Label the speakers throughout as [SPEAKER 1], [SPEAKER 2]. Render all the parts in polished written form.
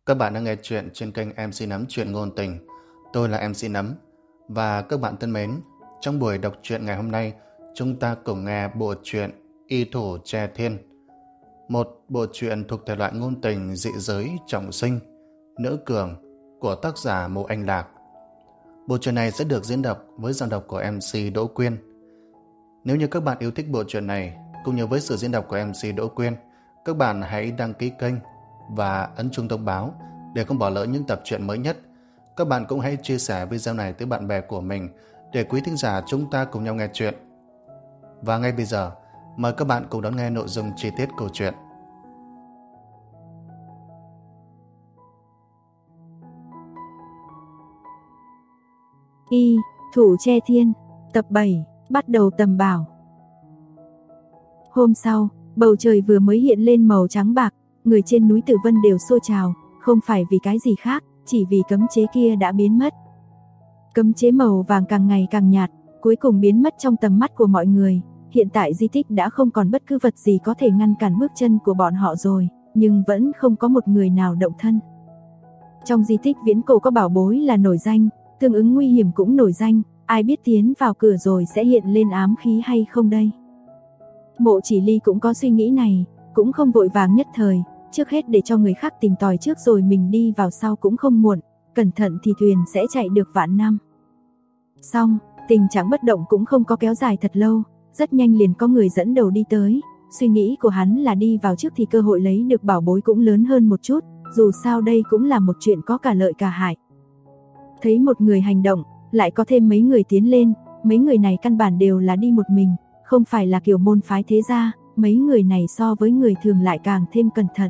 [SPEAKER 1] Các bạn đang nghe chuyện trên kênh MC Nấm Chuyện Ngôn Tình. Tôi là MC Nấm. Và các bạn thân mến, trong buổi đọc truyện ngày hôm nay, chúng ta cùng nghe bộ truyện Y Thủ Tre Thiên. Một bộ truyện thuộc thể loại ngôn tình dị giới trọng sinh, nữ cường của tác giả Mộ Anh Lạc. Bộ truyện này sẽ được diễn đọc với giọng đọc của MC Đỗ Quyên. Nếu như các bạn yêu thích bộ truyện này, cũng như với sự diễn đọc của MC Đỗ Quyên, các bạn hãy đăng ký kênh và ấn chuông thông báo để không bỏ lỡ những tập truyện mới nhất. Các bạn cũng hãy chia sẻ video này tới bạn bè của mình để quý thính giả chúng ta cùng nhau nghe chuyện. Và ngay bây giờ, mời các bạn cùng đón nghe nội dung chi tiết câu chuyện.
[SPEAKER 2] Y Thủ Tre Thiên, tập 7, bắt đầu tầm bảo. Hôm sau, bầu trời vừa mới hiện lên màu trắng bạc, người trên núi Tử Vân đều xô trào, không phải vì cái gì khác, chỉ vì cấm chế kia đã biến mất. Cấm chế màu vàng càng ngày càng nhạt, cuối cùng biến mất trong tầm mắt của mọi người. Hiện tại di tích đã không còn bất cứ vật gì có thể ngăn cản bước chân của bọn họ rồi, nhưng vẫn không có một người nào động thân. Trong di tích viễn cổ có bảo bối là nổi danh, tương ứng nguy hiểm cũng nổi danh, ai biết tiến vào cửa rồi sẽ hiện lên ám khí hay không đây? Mộ Chỉ Ly cũng có suy nghĩ này, cũng không vội vàng nhất thời, trước hết để cho người khác tìm tòi trước rồi mình đi vào sau cũng không muộn, cẩn thận thì thuyền sẽ chạy được vạn năm. Xong, tình trạng bất động cũng không có kéo dài thật lâu, rất nhanh liền có người dẫn đầu đi tới, suy nghĩ của hắn là đi vào trước thì cơ hội lấy được bảo bối cũng lớn hơn một chút, dù sao đây cũng là một chuyện có cả lợi cả hại. Thấy một người hành động, lại có thêm mấy người tiến lên, mấy người này căn bản đều là đi một mình, không phải là kiểu môn phái thế gia, mấy người này so với người thường lại càng thêm cẩn thận.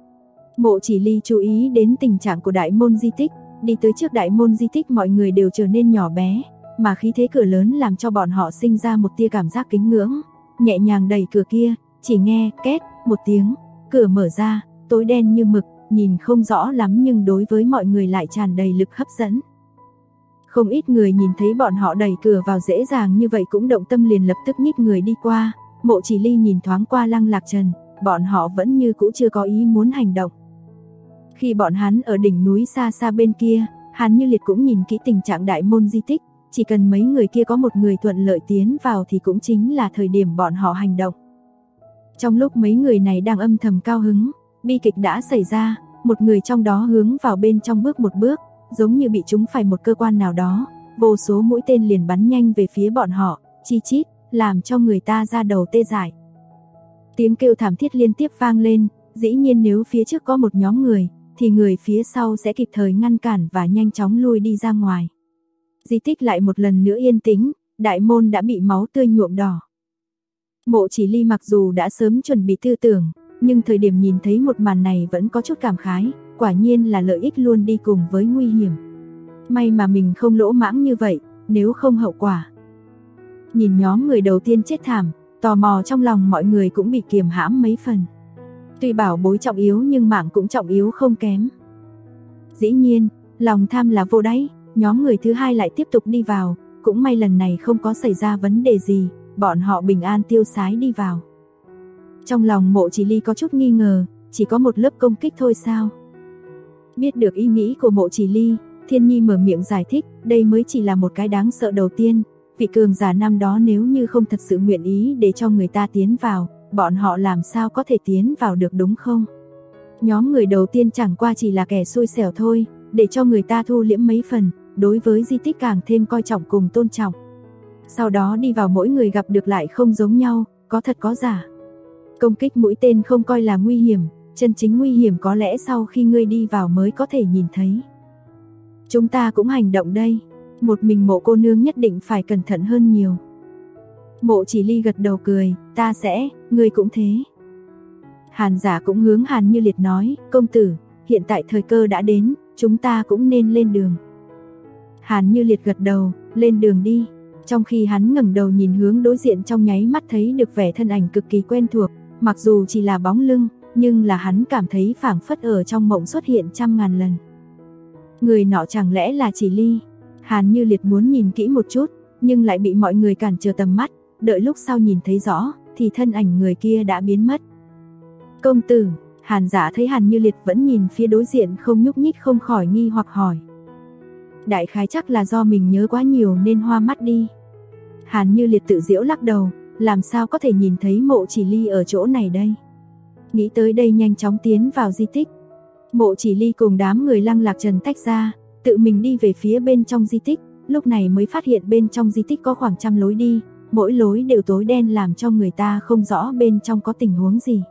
[SPEAKER 2] Mộ Chỉ Ly chú ý đến tình trạng của đại môn di tích, đi tới trước đại môn di tích mọi người đều trở nên nhỏ bé, mà khí thế cửa lớn làm cho bọn họ sinh ra một tia cảm giác kính ngưỡng, nhẹ nhàng đẩy cửa kia, chỉ nghe két một tiếng, cửa mở ra, tối đen như mực, nhìn không rõ lắm nhưng đối với mọi người lại tràn đầy lực hấp dẫn. Không ít người nhìn thấy bọn họ đẩy cửa vào dễ dàng như vậy cũng động tâm liền lập tức nhích người đi qua. Mộ Chỉ Ly nhìn thoáng qua Lăng Lạc Trần, bọn họ vẫn như cũ chưa có ý muốn hành động. Khi bọn hắn ở đỉnh núi xa xa bên kia, Hàn Như Liệt cũng nhìn kỹ tình trạng đại môn di tích, chỉ cần mấy người kia có một người thuận lợi tiến vào thì cũng chính là thời điểm bọn họ hành động. Trong lúc mấy người này đang âm thầm cao hứng, bi kịch đã xảy ra, một người trong đó hướng vào bên trong bước một bước, giống như bị trúng phải một cơ quan nào đó, vô số mũi tên liền bắn nhanh về phía bọn họ, chi chít, làm cho người ta da đầu tê dại. Tiếng kêu thảm thiết liên tiếp vang lên, dĩ nhiên nếu phía trước có một nhóm người, thì người phía sau sẽ kịp thời ngăn cản và nhanh chóng lui đi ra ngoài. Di tích lại một lần nữa yên tĩnh, đại môn đã bị máu tươi nhuộm đỏ. Mộ Chỉ Ly mặc dù đã sớm chuẩn bị tư tưởng, nhưng thời điểm nhìn thấy một màn này vẫn có chút cảm khái, quả nhiên là lợi ích luôn đi cùng với nguy hiểm. May mà mình không lỗ mãng như vậy, nếu không hậu quả. Nhìn nhóm người đầu tiên chết thảm, tò mò trong lòng mọi người cũng bị kiềm hãm mấy phần. Tuy bảo bối trọng yếu nhưng mạng cũng trọng yếu không kém. Dĩ nhiên, lòng tham là vô đáy, nhóm người thứ hai lại tiếp tục đi vào, cũng may lần này không có xảy ra vấn đề gì, bọn họ bình an tiêu sái đi vào. Trong lòng Mộ Chỉ Ly có chút nghi ngờ, chỉ có một lớp công kích thôi sao? Biết được ý nghĩ của Mộ Chỉ Ly, Thiên Nhi mở miệng giải thích, đây mới chỉ là một cái đáng sợ đầu tiên, vị cường giả năm đó nếu như không thật sự nguyện ý để cho người ta tiến vào, bọn họ làm sao có thể tiến vào được đúng không? Nhóm người đầu tiên chẳng qua chỉ là kẻ xui xẻo thôi, để cho người ta thu liễm mấy phần, đối với di tích càng thêm coi trọng cùng tôn trọng. Sau đó đi vào mỗi người gặp được lại không giống nhau, có thật có giả. Công kích mũi tên không coi là nguy hiểm, chân chính nguy hiểm có lẽ sau khi ngươi đi vào mới có thể nhìn thấy. Chúng ta cũng hành động đây, một mình Mộ cô nương nhất định phải cẩn thận hơn nhiều. Mộ Chỉ Ly gật đầu cười, ta sẽ, ngươi cũng thế. Hàn Giả cũng hướng Hàn Như Liệt nói, công tử, hiện tại thời cơ đã đến, chúng ta cũng nên lên đường. Hàn Như Liệt gật đầu, lên đường đi. Trong khi hắn ngẩng đầu nhìn hướng đối diện trong nháy mắt thấy được vẻ thân ảnh cực kỳ quen thuộc, mặc dù chỉ là bóng lưng, nhưng là hắn cảm thấy phảng phất ở trong mộng xuất hiện trăm ngàn lần. Người nọ chẳng lẽ là Chỉ Ly? Hàn Như Liệt muốn nhìn kỹ một chút, nhưng lại bị mọi người cản trở tầm mắt, đợi lúc sau nhìn thấy rõ, thì thân ảnh người kia đã biến mất. Công tử, Hàn Dạ thấy Hàn Như Liệt vẫn nhìn phía đối diện không nhúc nhích không khỏi nghi hoặc hỏi. Đại khái chắc là do mình nhớ quá nhiều nên hoa mắt đi. Hàn Như Liệt tự giễu lắc đầu, làm sao có thể nhìn thấy Mộ Chỉ Ly ở chỗ này đây. Nghĩ tới đây nhanh chóng tiến vào di tích. Mộ Chỉ Ly cùng đám người Lăng Lạc Trần tách ra, tự mình đi về phía bên trong di tích, lúc này mới phát hiện bên trong di tích có khoảng 100 lối đi, mỗi lối đều tối đen làm cho người ta không rõ bên trong có tình huống gì.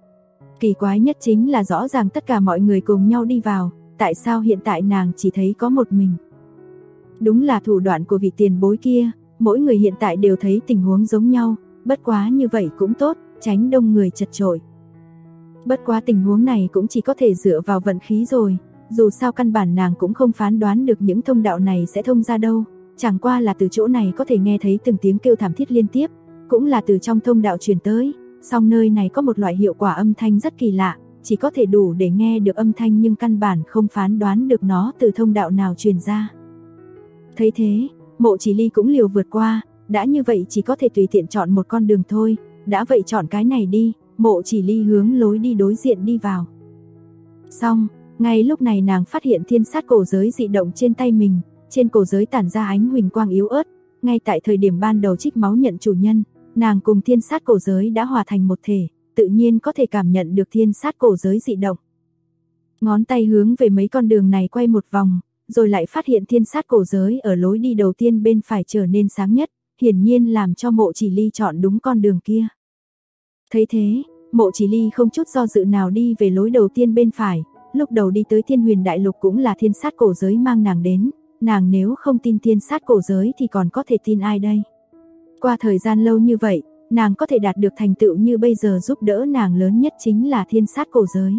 [SPEAKER 2] Kỳ quái nhất chính là rõ ràng tất cả mọi người cùng nhau đi vào, tại sao hiện tại nàng chỉ thấy có một mình. Đúng là thủ đoạn của vị tiền bối kia, mỗi người hiện tại đều thấy tình huống giống nhau, bất quá như vậy cũng tốt, tránh đông người chật chội. Bất quá tình huống này cũng chỉ có thể dựa vào vận khí rồi, dù sao căn bản nàng cũng không phán đoán được những thông đạo này sẽ thông ra đâu, chẳng qua là từ chỗ này có thể nghe thấy từng tiếng kêu thảm thiết liên tiếp, cũng là từ trong thông đạo truyền tới, song nơi này có một loại hiệu quả âm thanh rất kỳ lạ, chỉ có thể đủ để nghe được âm thanh nhưng căn bản không phán đoán được nó từ thông đạo nào truyền ra. Thấy thế, Mộ Chỉ Ly cũng liều vượt qua, đã như vậy chỉ có thể tùy tiện chọn một con đường thôi, đã vậy chọn cái này đi. Mộ Chỉ Ly hướng lối đi đối diện đi vào. Xong, ngay lúc này nàng phát hiện thiên sát cổ giới dị động trên tay mình, trên cổ giới tản ra ánh huỳnh quang yếu ớt, ngay tại thời điểm ban đầu trích máu nhận chủ nhân, nàng cùng thiên sát cổ giới đã hòa thành một thể, tự nhiên có thể cảm nhận được thiên sát cổ giới dị động. Ngón tay hướng về mấy con đường này quay một vòng, rồi lại phát hiện thiên sát cổ giới ở lối đi đầu tiên bên phải trở nên sáng nhất, hiển nhiên làm cho Mộ Chỉ Ly chọn đúng con đường kia. Thấy thế, Mộ Chỉ Ly không chút do dự nào đi về lối đầu tiên bên phải, lúc đầu đi tới Thiên Huyền Đại Lục cũng là thiên sát cổ giới mang nàng đến, nàng nếu không tin thiên sát cổ giới thì còn có thể tin ai đây. Qua thời gian lâu như vậy, nàng có thể đạt được thành tựu như bây giờ giúp đỡ nàng lớn nhất chính là thiên sát cổ giới.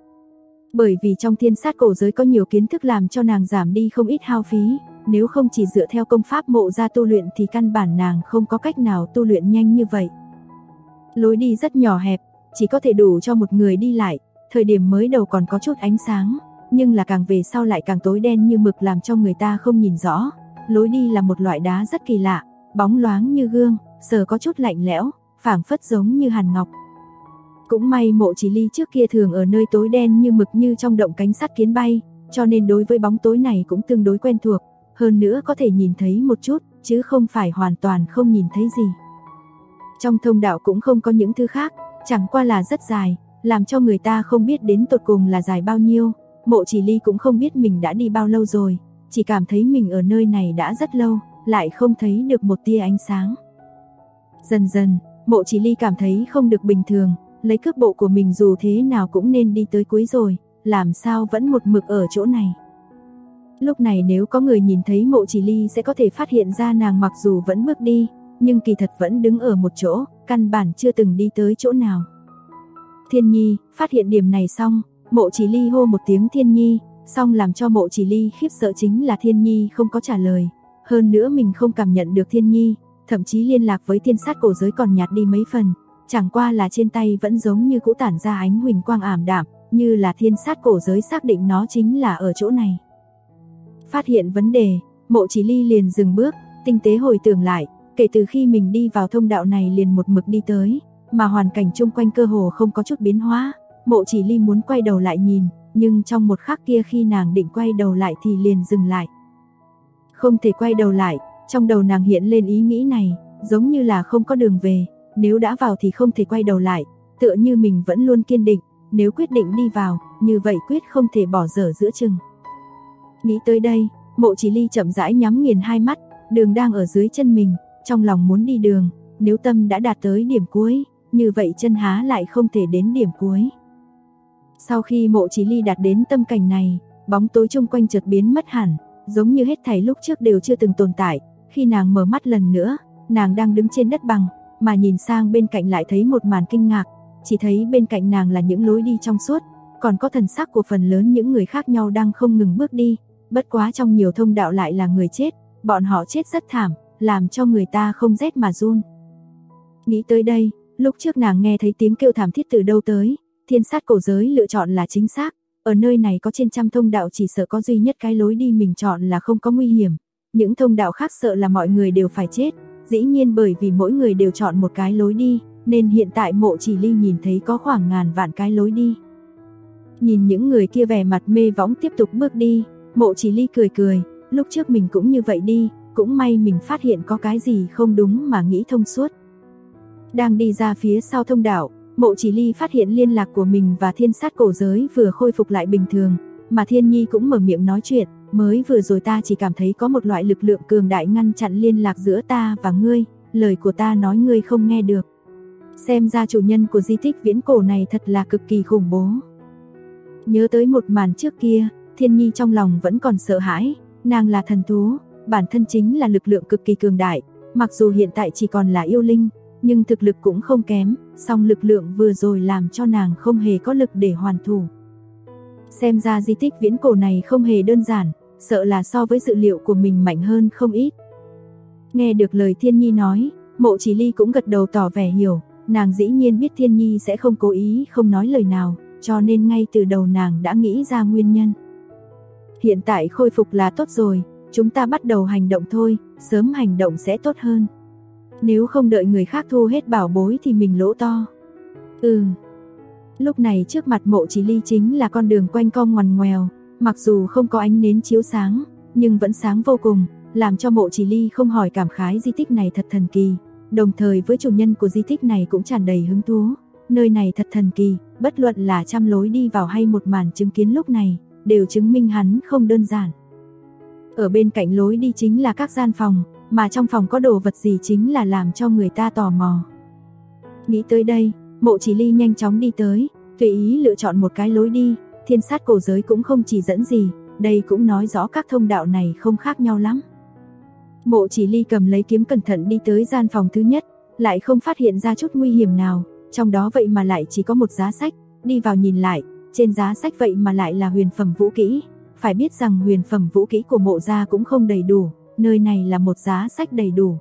[SPEAKER 2] Bởi vì trong thiên sát cổ giới có nhiều kiến thức làm cho nàng giảm đi không ít hao phí, nếu không chỉ dựa theo công pháp mộ ra tu luyện thì căn bản nàng không có cách nào tu luyện nhanh như vậy. Lối đi rất nhỏ hẹp, chỉ có thể đủ cho một người đi lại, thời điểm mới đầu còn có chút ánh sáng, nhưng là càng về sau lại càng tối đen như mực làm cho người ta không nhìn rõ. Lối đi là một loại đá rất kỳ lạ, bóng loáng như gương, sờ có chút lạnh lẽo, phảng phất giống như hàn ngọc. Cũng may Mộ Chỉ Ly trước kia thường ở nơi tối đen như mực như trong động cánh sắt kiến bay, cho nên đối với bóng tối này cũng tương đối quen thuộc, hơn nữa có thể nhìn thấy một chút, chứ không phải hoàn toàn không nhìn thấy gì. Trong thông đạo cũng không có những thứ khác, chẳng qua là rất dài, làm cho người ta không biết đến tột cùng là dài bao nhiêu. Mộ Chỉ Ly cũng không biết mình đã đi bao lâu rồi, chỉ cảm thấy mình ở nơi này đã rất lâu, lại không thấy được một tia ánh sáng. Dần dần, Mộ Chỉ Ly cảm thấy không được bình thường, lấy cước bộ của mình dù thế nào cũng nên đi tới cuối rồi, làm sao vẫn một mực ở chỗ này. Lúc này nếu có người nhìn thấy Mộ Chỉ Ly sẽ có thể phát hiện ra nàng mặc dù vẫn bước đi, nhưng kỳ thật vẫn đứng ở một chỗ, căn bản chưa từng đi tới chỗ nào. Thiên Nhi, phát hiện điểm này xong, Mộ Chỉ Ly hô một tiếng Thiên Nhi, xong làm cho Mộ Chỉ Ly khiếp sợ chính là Thiên Nhi không có trả lời, hơn nữa mình không cảm nhận được Thiên Nhi, thậm chí liên lạc với thiên sát cổ giới còn nhạt đi mấy phần, chẳng qua là trên tay vẫn giống như cũ tản ra ánh huỳnh quang ảm đạm, như là thiên sát cổ giới xác định nó chính là ở chỗ này. Phát hiện vấn đề, Mộ Chỉ Ly liền dừng bước, tinh tế hồi tưởng lại, kể từ khi mình đi vào thông đạo này liền một mực đi tới, mà hoàn cảnh chung quanh cơ hồ không có chút biến hóa. Mộ Chỉ Ly muốn quay đầu lại nhìn, nhưng trong một khắc kia khi nàng định quay đầu lại thì liền dừng lại. Không thể quay đầu lại, trong đầu nàng hiện lên ý nghĩ này, giống như là không có đường về, nếu đã vào thì không thể quay đầu lại, tựa như mình vẫn luôn kiên định, nếu quyết định đi vào, như vậy quyết không thể bỏ dở giữa chừng. Nghĩ tới đây, Mộ Chỉ Ly chậm rãi nhắm nghiền hai mắt, đường đang ở dưới chân mình, trong lòng muốn đi đường, nếu tâm đã đạt tới điểm cuối, như vậy chân há lại không thể đến điểm cuối. Sau khi Mộ Chỉ Ly đạt đến tâm cảnh này, bóng tối chung quanh chợt biến mất hẳn, giống như hết thảy lúc trước đều chưa từng tồn tại. Khi nàng mở mắt lần nữa, nàng đang đứng trên đất bằng, mà nhìn sang bên cạnh lại thấy một màn kinh ngạc, chỉ thấy bên cạnh nàng là những lối đi trong suốt, còn có thần sắc của phần lớn những người khác nhau đang không ngừng bước đi, bất quá trong nhiều thông đạo lại là người chết, bọn họ chết rất thảm, làm cho người ta không rét mà run. Nghĩ tới đây, lúc trước nàng nghe thấy tiếng kêu thảm thiết từ đâu tới, thiên sát cổ giới lựa chọn là chính xác, ở nơi này có trên trăm thông đạo chỉ sợ có duy nhất cái lối đi mình chọn là không có nguy hiểm, những thông đạo khác sợ là mọi người đều phải chết, dĩ nhiên bởi vì mỗi người đều chọn một cái lối đi, nên hiện tại Mộ Chỉ Ly nhìn thấy có khoảng ngàn vạn cái lối đi. Nhìn những người kia vẻ mặt mê võng tiếp tục bước đi, Mộ Chỉ Ly cười cười, lúc trước mình cũng như vậy đi, cũng may mình phát hiện có cái gì không đúng mà nghĩ thông suốt. Đang đi ra phía sau thông đạo, Mộ Chỉ Ly phát hiện liên lạc của mình và thiên sát cổ giới vừa khôi phục lại bình thường, mà Thiên Nhi cũng mở miệng nói chuyện, mới vừa rồi ta chỉ cảm thấy có một loại lực lượng cường đại ngăn chặn liên lạc giữa ta và ngươi, lời của ta nói ngươi không nghe được. Xem ra chủ nhân của di tích viễn cổ này thật là cực kỳ khủng bố. Nhớ tới một màn trước kia, Thiên Nhi trong lòng vẫn còn sợ hãi, nàng là thần thú, bản thân chính là lực lượng cực kỳ cường đại, mặc dù hiện tại chỉ còn là yêu linh, nhưng thực lực cũng không kém, song lực lượng vừa rồi làm cho nàng không hề có lực để hoàn thủ. Xem ra di tích viễn cổ này không hề đơn giản, sợ là so với dự liệu của mình mạnh hơn không ít. Nghe được lời Thiên Nhi nói, Mộ Chỉ Ly cũng gật đầu tỏ vẻ hiểu, nàng dĩ nhiên biết Thiên Nhi sẽ không cố ý không nói lời nào, cho nên ngay từ đầu nàng đã nghĩ ra nguyên nhân. Hiện tại khôi phục là tốt rồi, chúng ta bắt đầu hành động thôi, sớm hành động sẽ tốt hơn. Nếu không đợi người khác thu hết bảo bối thì mình lỗ to. Lúc này trước mặt Mộ Chỉ Ly chính là con đường quanh co ngoằn ngoèo, mặc dù không có ánh nến chiếu sáng, nhưng vẫn sáng vô cùng, làm cho Mộ Chỉ Ly không hỏi cảm khái di tích này thật thần kỳ, đồng thời với chủ nhân của di tích này cũng tràn đầy hứng thú. Nơi này thật thần kỳ, bất luận là trăm lối đi vào hay một màn chứng kiến lúc này, đều chứng minh hắn không đơn giản. Ở bên cạnh lối đi chính là các gian phòng, mà trong phòng có đồ vật gì chính là làm cho người ta tò mò. Nghĩ tới đây, Mộ Chỉ Ly nhanh chóng đi tới, tùy ý lựa chọn một cái lối đi, thiên sát cổ giới cũng không chỉ dẫn gì, đây cũng nói rõ các thông đạo này không khác nhau lắm. Mộ Chỉ Ly cầm lấy kiếm cẩn thận đi tới gian phòng thứ nhất, lại không phát hiện ra chút nguy hiểm nào, trong đó vậy mà lại chỉ có một giá sách, đi vào nhìn lại, trên giá sách vậy mà lại là huyền phẩm vũ kỹ, phải biết rằng huyền phẩm vũ kỹ của Mộ gia cũng không đầy đủ, nơi này là một giá sách đầy đủ.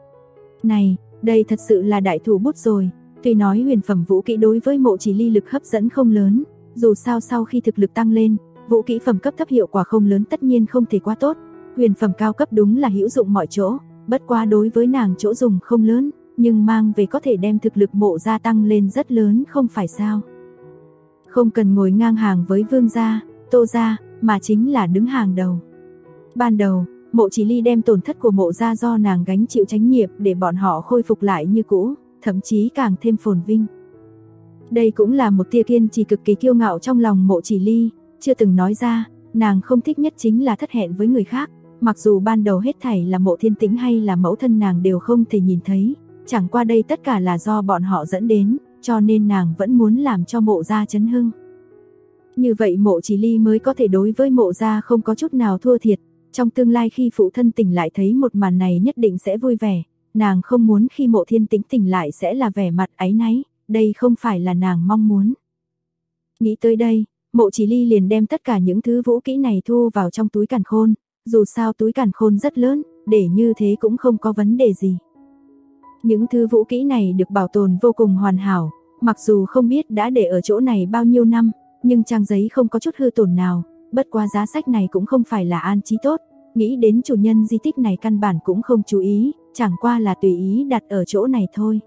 [SPEAKER 2] Này, đây thật sự là đại thủ bút rồi, tuy nói huyền phẩm vũ kỹ đối với Mộ Chỉ Ly lực hấp dẫn không lớn, dù sao sau khi thực lực tăng lên, vũ kỹ phẩm cấp thấp hiệu quả không lớn tất nhiên không thể quá tốt, huyền phẩm cao cấp đúng là hữu dụng mọi chỗ, bất quá đối với nàng chỗ dùng không lớn, nhưng mang về có thể đem thực lực Mộ gia tăng lên rất lớn không phải sao. Không cần ngồi ngang hàng với Vương gia, Tô gia, mà chính là đứng hàng đầu. Ban đầu, Mộ Chỉ Ly đem tổn thất của Mộ gia do nàng gánh chịu trách nhiệm để bọn họ khôi phục lại như cũ, thậm chí càng thêm phồn vinh. Đây cũng là một tia kiên trì cực kỳ kiêu ngạo trong lòng Mộ Chỉ Ly, chưa từng nói ra, nàng không thích nhất chính là thất hẹn với người khác, mặc dù ban đầu hết thảy là Mộ Thiên Tĩnh hay là mẫu thân nàng đều không thể nhìn thấy, chẳng qua đây tất cả là do bọn họ dẫn đến, cho nên nàng vẫn muốn làm cho Mộ gia chấn hưng. Như vậy Mộ Chỉ Ly mới có thể đối với Mộ gia không có chút nào thua thiệt, trong tương lai khi phụ thân tỉnh lại thấy một màn này nhất định sẽ vui vẻ, nàng không muốn khi Mộ Thiên Tĩnh tỉnh lại sẽ là vẻ mặt áy náy, đây không phải là nàng mong muốn. Nghĩ tới đây, Mộ Chỉ Ly liền đem tất cả những thứ vũ kỹ này thu vào trong túi càn khôn, dù sao túi càn khôn rất lớn, để như thế cũng không có vấn đề gì. Những thứ vũ kỹ này được bảo tồn vô cùng hoàn hảo, mặc dù không biết đã để ở chỗ này bao nhiêu năm, nhưng trang giấy không có chút hư tổn nào, bất quá giá sách này cũng không phải là an trí tốt, nghĩ đến chủ nhân di tích này căn bản cũng không chú ý, chẳng qua là tùy ý đặt ở chỗ này thôi.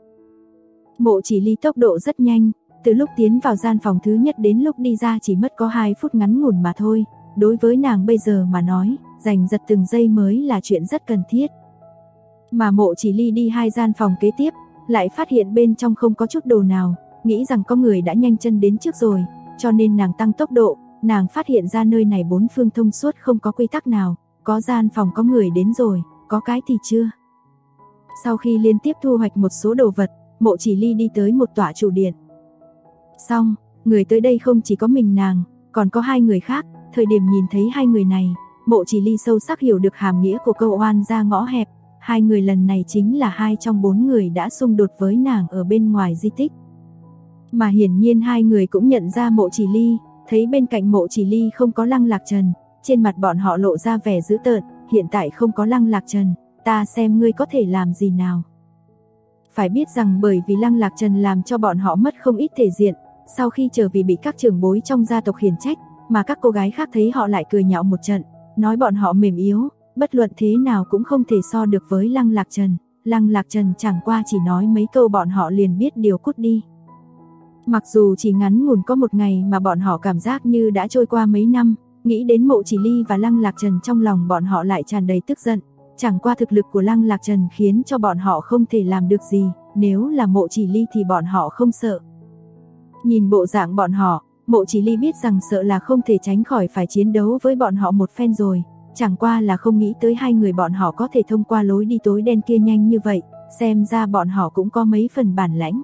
[SPEAKER 2] Mộ Chỉ Ly tốc độ rất nhanh, từ lúc tiến vào gian phòng thứ nhất đến lúc đi ra chỉ mất có 2 phút ngắn ngủn mà thôi, đối với nàng bây giờ mà nói, giành giật từng giây mới là chuyện rất cần thiết. Mà Mộ Chỉ Ly đi 2 gian phòng kế tiếp, lại phát hiện bên trong không có chút đồ nào, nghĩ rằng có người đã nhanh chân đến trước rồi, cho nên nàng tăng tốc độ, nàng phát hiện ra nơi này bốn phương thông suốt không có quy tắc nào, có gian phòng có người đến rồi, có cái thì chưa. Sau khi liên tiếp thu hoạch một số đồ vật, Mộ Chỉ Ly đi tới một tọa chủ điện. Xong, người tới đây không chỉ có mình nàng, còn có 2 người khác, thời điểm nhìn thấy 2 người này, Mộ Chỉ Ly sâu sắc hiểu được hàm nghĩa của câu oan ra ngõ hẹp, 2 người lần này chính là 2 trong 4 người đã xung đột với nàng ở bên ngoài di tích. Mà hiển nhiên 2 người cũng nhận ra Mộ Chỉ Ly, thấy bên cạnh Mộ Chỉ Ly không có Lăng Lạc Trần, trên mặt bọn họ lộ ra vẻ dữ tợn, hiện tại không có Lăng Lạc Trần, ta xem ngươi có thể làm gì nào. Phải biết rằng bởi vì Lăng Lạc Trần làm cho bọn họ mất không ít thể diện, sau khi trở về bị các trưởng bối trong gia tộc khiển trách, mà các cô gái khác thấy họ lại cười nhạo một trận, nói bọn họ mềm yếu, bất luận thế nào cũng không thể so được với Lăng Lạc Trần. Lăng Lạc Trần chẳng qua chỉ nói mấy câu bọn họ liền biết điều cút đi. Mặc dù chỉ ngắn ngủn có một ngày mà bọn họ cảm giác như đã trôi qua mấy năm, nghĩ đến Mộ Chỉ Ly và Lăng Lạc Trần trong lòng bọn họ lại tràn đầy tức giận. Chẳng qua thực lực của Lăng Lạc Trần khiến cho bọn họ không thể làm được gì, nếu là Mộ Chỉ Ly thì bọn họ không sợ. Nhìn bộ dạng bọn họ, Mộ Chỉ Ly biết rằng sợ là không thể tránh khỏi phải chiến đấu với bọn họ một phen rồi, chẳng qua là không nghĩ tới hai người bọn họ có thể thông qua lối đi tối đen kia nhanh như vậy, xem ra bọn họ cũng có mấy phần bản lãnh.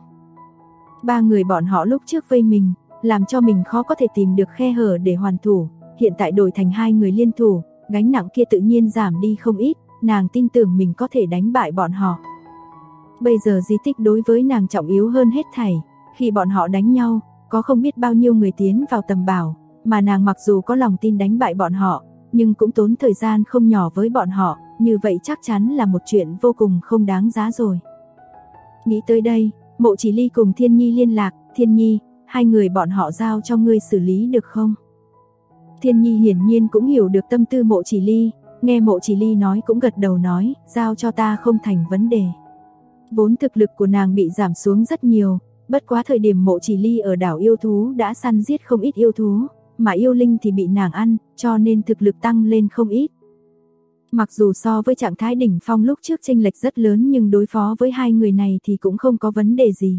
[SPEAKER 2] Ba người bọn họ lúc trước vây mình, làm cho mình khó có thể tìm được khe hở để hoàn thủ, hiện tại đổi thành hai người liên thủ, gánh nặng kia tự nhiên giảm đi không ít, nàng tin tưởng mình có thể đánh bại bọn họ. Bây giờ di tích đối với nàng trọng yếu hơn hết thảy, khi bọn họ đánh nhau, có không biết bao nhiêu người tiến vào tầm bảo, mà nàng mặc dù có lòng tin đánh bại bọn họ, nhưng cũng tốn thời gian không nhỏ với bọn họ, như vậy chắc chắn là một chuyện vô cùng không đáng giá rồi. Nghĩ tới đây, Mộ Chỉ Ly cùng Thiên Nhi liên lạc, Thiên Nhi, hai người bọn họ giao cho ngươi xử lý được không? Thiên Nhi hiển nhiên cũng hiểu được tâm tư Mộ Chỉ Ly, nghe Mộ Chỉ Ly nói cũng gật đầu nói, giao cho ta không thành vấn đề. Vốn thực lực của nàng bị giảm xuống rất nhiều, bất quá thời điểm Mộ Chỉ Ly ở đảo yêu thú đã săn giết không ít yêu thú, mà yêu linh thì bị nàng ăn, cho nên thực lực tăng lên không ít. Mặc dù so với trạng thái đỉnh phong lúc trước chênh lệch rất lớn nhưng đối phó với hai người này thì cũng không có vấn đề gì.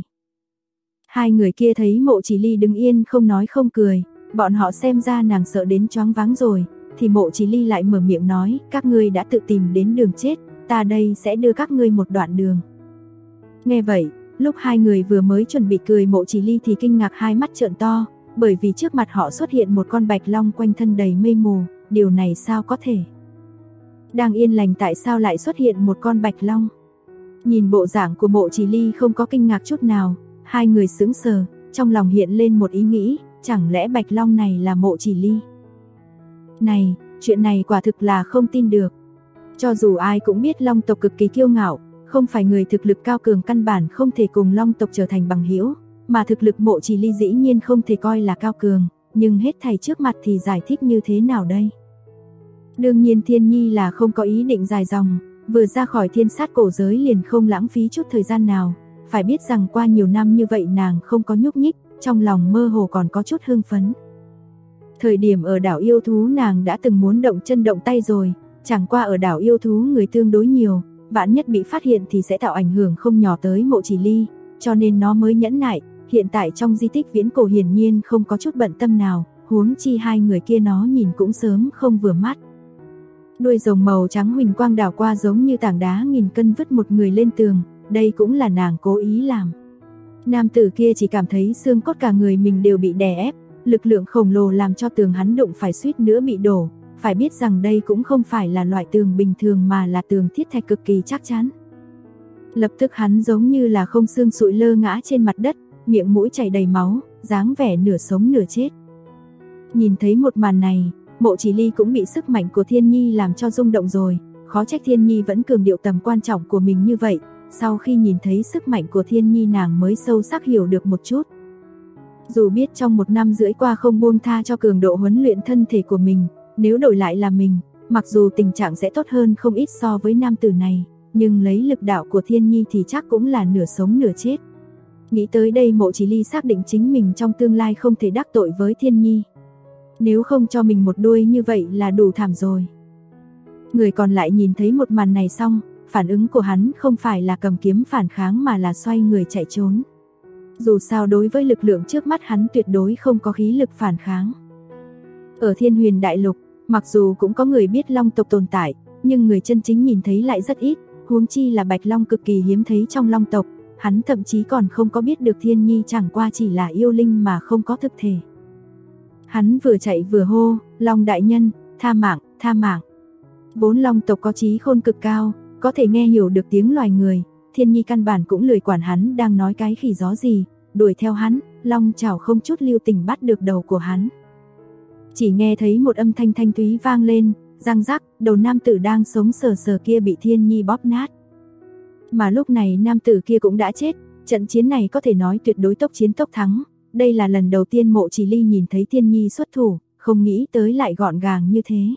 [SPEAKER 2] Hai người kia thấy Mộ Chỉ Ly đứng yên không nói không cười, bọn họ xem ra nàng sợ đến choáng váng rồi, thì Mộ Chỉ Ly lại mở miệng nói, các ngươi đã tự tìm đến đường chết, ta đây sẽ đưa các ngươi một đoạn đường. Nghe vậy, lúc hai người vừa mới chuẩn bị cười Mộ Chỉ Ly thì kinh ngạc hai mắt trợn to, bởi vì trước mặt họ xuất hiện một con bạch long quanh thân đầy mây mù, điều này sao có thể? Đang yên lành tại sao lại xuất hiện một con bạch long? Nhìn bộ dạng của Mộ Chỉ Ly không có kinh ngạc chút nào, hai người sững sờ, trong lòng hiện lên một ý nghĩ, chẳng lẽ bạch long này là Mộ Chỉ Ly? Này, chuyện này quả thực là không tin được. Cho dù ai cũng biết long tộc cực kỳ kiêu ngạo, không phải người thực lực cao cường căn bản không thể cùng long tộc trở thành bằng hữu, mà thực lực Mộ Chỉ Ly dĩ nhiên không thể coi là cao cường, nhưng hết thảy trước mặt thì giải thích như thế nào đây? Đương nhiên Thiên Nhi là không có ý định dài dòng, vừa ra khỏi thiên sát cổ giới liền không lãng phí chút thời gian nào, phải biết rằng qua nhiều năm như vậy nàng không có nhúc nhích, trong lòng mơ hồ còn có chút hưng phấn. Thời điểm ở đảo yêu thú nàng đã từng muốn động chân động tay rồi, chẳng qua ở đảo yêu thú người tương đối nhiều, vạn nhất bị phát hiện thì sẽ tạo ảnh hưởng không nhỏ tới Mộ Chỉ Ly, cho nên nó mới nhẫn nại, hiện tại trong di tích viễn cổ hiển nhiên không có chút bận tâm nào, huống chi hai người kia nó nhìn cũng sớm không vừa mắt. Đuôi rồng màu trắng huỳnh quang đảo qua giống như tảng đá nghìn cân vứt một người lên tường, đây cũng là nàng cố ý làm. Nam tử kia chỉ cảm thấy xương cốt cả người mình đều bị đè ép, lực lượng khổng lồ làm cho tường hắn đụng phải suýt nữa bị đổ, phải biết rằng đây cũng không phải là loại tường bình thường mà là tường thiết thạch cực kỳ chắc chắn. Lập tức hắn giống như là không xương sụi lơ ngã trên mặt đất, miệng mũi chảy đầy máu, dáng vẻ nửa sống nửa chết. Nhìn thấy một màn này, Mộ Chỉ Ly cũng bị sức mạnh của Thiên Nhi làm cho rung động rồi, khó trách Thiên Nhi vẫn cường điệu tầm quan trọng của mình như vậy, sau khi nhìn thấy sức mạnh của Thiên Nhi nàng mới sâu sắc hiểu được một chút. Dù biết trong 1 năm rưỡi qua không buông tha cho cường độ huấn luyện thân thể của mình, nếu đổi lại là mình, mặc dù tình trạng sẽ tốt hơn không ít so với nam tử này, nhưng lấy lực đạo của Thiên Nhi thì chắc cũng là nửa sống nửa chết. Nghĩ tới đây Mộ Chỉ Ly xác định chính mình trong tương lai không thể đắc tội với Thiên Nhi. Nếu không cho mình một đuôi như vậy là đủ thảm rồi. Người còn lại nhìn thấy một màn này xong, phản ứng của hắn không phải là cầm kiếm phản kháng mà là xoay người chạy trốn. Dù sao đối với lực lượng trước mắt hắn tuyệt đối không có khí lực phản kháng. Ở Thiên Huyền Đại Lục, mặc dù cũng có người biết long tộc tồn tại, nhưng người chân chính nhìn thấy lại rất ít, huống chi là bạch long cực kỳ hiếm thấy trong long tộc, hắn thậm chí còn không có biết được Thiên Nhi chẳng qua chỉ là yêu linh mà không có thực thể. Hắn vừa chạy vừa hô, Long đại nhân, tha mạng, tha mạng. Vốn long tộc có trí khôn cực cao, có thể nghe hiểu được tiếng loài người, Thiên Nhi căn bản cũng lười quản hắn đang nói cái khỉ gió gì, đuổi theo hắn, long chảo không chút lưu tình bắt được đầu của hắn. Chỉ nghe thấy một âm thanh thanh thúy vang lên, răng rắc, đầu nam tử đang sống sờ sờ kia bị Thiên Nhi bóp nát. Mà lúc này nam tử kia cũng đã chết, trận chiến này có thể nói tuyệt đối tốc chiến tốc thắng. Đây là lần đầu tiên Mộ Chỉ Ly nhìn thấy Thiên Nhi xuất thủ, không nghĩ tới lại gọn gàng như thế.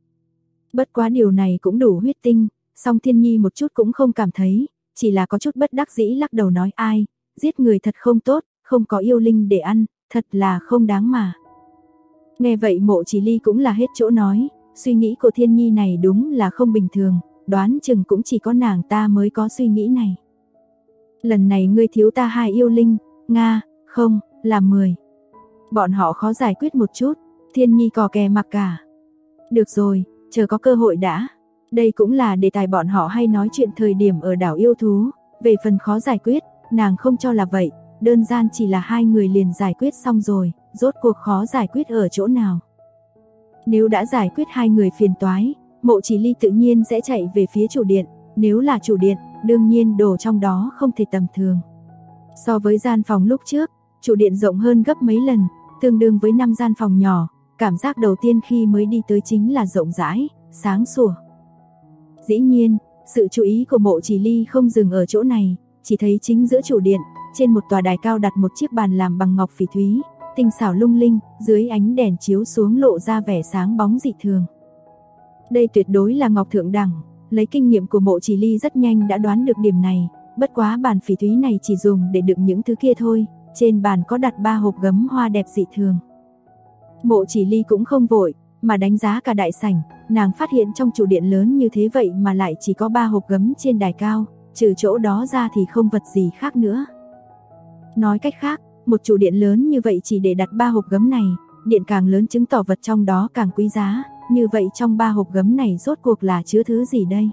[SPEAKER 2] Bất quá điều này cũng đủ huyết tinh, song Thiên Nhi một chút cũng không cảm thấy, chỉ là có chút bất đắc dĩ lắc đầu nói ai, giết người thật không tốt, không có yêu linh để ăn, thật là không đáng mà. Nghe vậy Mộ Chỉ Ly cũng là hết chỗ nói, suy nghĩ của Thiên Nhi này đúng là không bình thường, đoán chừng cũng chỉ có nàng ta mới có suy nghĩ này. Lần này ngươi thiếu ta 2 yêu linh, Nga, không, là 10. Bọn họ khó giải quyết một chút, Thiên Nhi cò kè mặc cả. Được rồi, chờ có cơ hội đã. Đây cũng là đề tài bọn họ hay nói chuyện thời điểm ở đảo yêu thú, về phần khó giải quyết, nàng không cho là vậy, đơn giản chỉ là 2 người liền giải quyết xong rồi, rốt cuộc khó giải quyết ở chỗ nào. Nếu đã giải quyết 2 người phiền toái, Mộ Chỉ Ly tự nhiên sẽ chạy về phía chủ điện, nếu là chủ điện, đương nhiên đồ trong đó không thể tầm thường. So với gian phòng lúc trước, chủ điện rộng hơn gấp mấy lần, tương đương với 5 gian phòng nhỏ, cảm giác đầu tiên khi mới đi tới chính là rộng rãi, sáng sủa. Dĩ nhiên, sự chú ý của Mộ Chỉ Ly không dừng ở chỗ này, chỉ thấy chính giữa chủ điện, trên một tòa đài cao đặt một chiếc bàn làm bằng ngọc phỉ thúy, tinh xảo lung linh, dưới ánh đèn chiếu xuống lộ ra vẻ sáng bóng dị thường. Đây tuyệt đối là ngọc thượng đẳng, lấy kinh nghiệm của Mộ Chỉ Ly rất nhanh đã đoán được điểm này, bất quá bàn phỉ thúy này chỉ dùng để đựng những thứ kia thôi, trên bàn có đặt 3 hộp gấm hoa đẹp dị thường. Mộ Chỉ Ly cũng không vội, mà đánh giá cả đại sảnh, nàng phát hiện trong chủ điện lớn như thế vậy mà lại chỉ có 3 hộp gấm trên đài cao, trừ chỗ đó ra thì không vật gì khác nữa. Nói cách khác, một chủ điện lớn như vậy chỉ để đặt 3 hộp gấm này, điện càng lớn chứng tỏ vật trong đó càng quý giá, như vậy trong 3 hộp gấm này rốt cuộc là chứa thứ gì đây?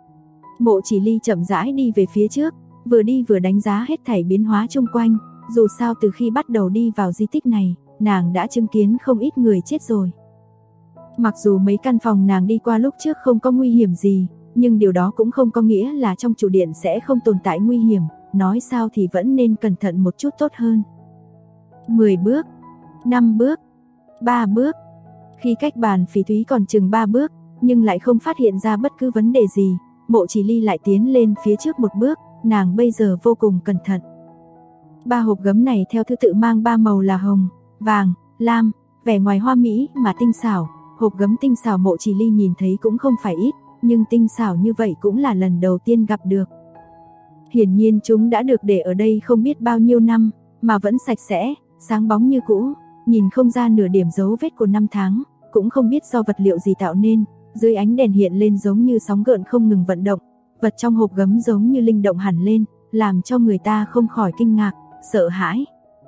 [SPEAKER 2] Mộ Chỉ Ly chậm rãi đi về phía trước, vừa đi vừa đánh giá hết thảy biến hóa xung quanh, dù sao từ khi bắt đầu đi vào di tích này, nàng đã chứng kiến không ít người chết rồi. Mặc dù mấy căn phòng nàng đi qua lúc trước không có nguy hiểm gì, nhưng điều đó cũng không có nghĩa là trong chủ điện sẽ không tồn tại nguy hiểm, nói sao thì vẫn nên cẩn thận một chút tốt hơn. 10 bước, 5 bước, 3 bước. Khi cách bàn phỉ thúy còn chừng 3 bước, nhưng lại không phát hiện ra bất cứ vấn đề gì, Mộ Chỉ Ly lại tiến lên phía trước một bước, nàng bây giờ vô cùng cẩn thận. 3 hộp gấm này theo thứ tự mang 3 màu là hồng, vàng, lam, vẻ ngoài hoa mỹ mà tinh xảo. Hộp gấm tinh xảo Mộ Chỉ Ly nhìn thấy cũng không phải ít, nhưng tinh xảo như vậy cũng là lần đầu tiên gặp được. Hiển nhiên chúng đã được để ở đây không biết bao nhiêu năm, mà vẫn sạch sẽ, sáng bóng như cũ, nhìn không ra nửa điểm dấu vết của năm tháng, cũng không biết do vật liệu gì tạo nên, dưới ánh đèn hiện lên giống như sóng gợn không ngừng vận động, vật trong hộp gấm giống như linh động hẳn lên, làm cho người ta không khỏi kinh ngạc, sợ hãi.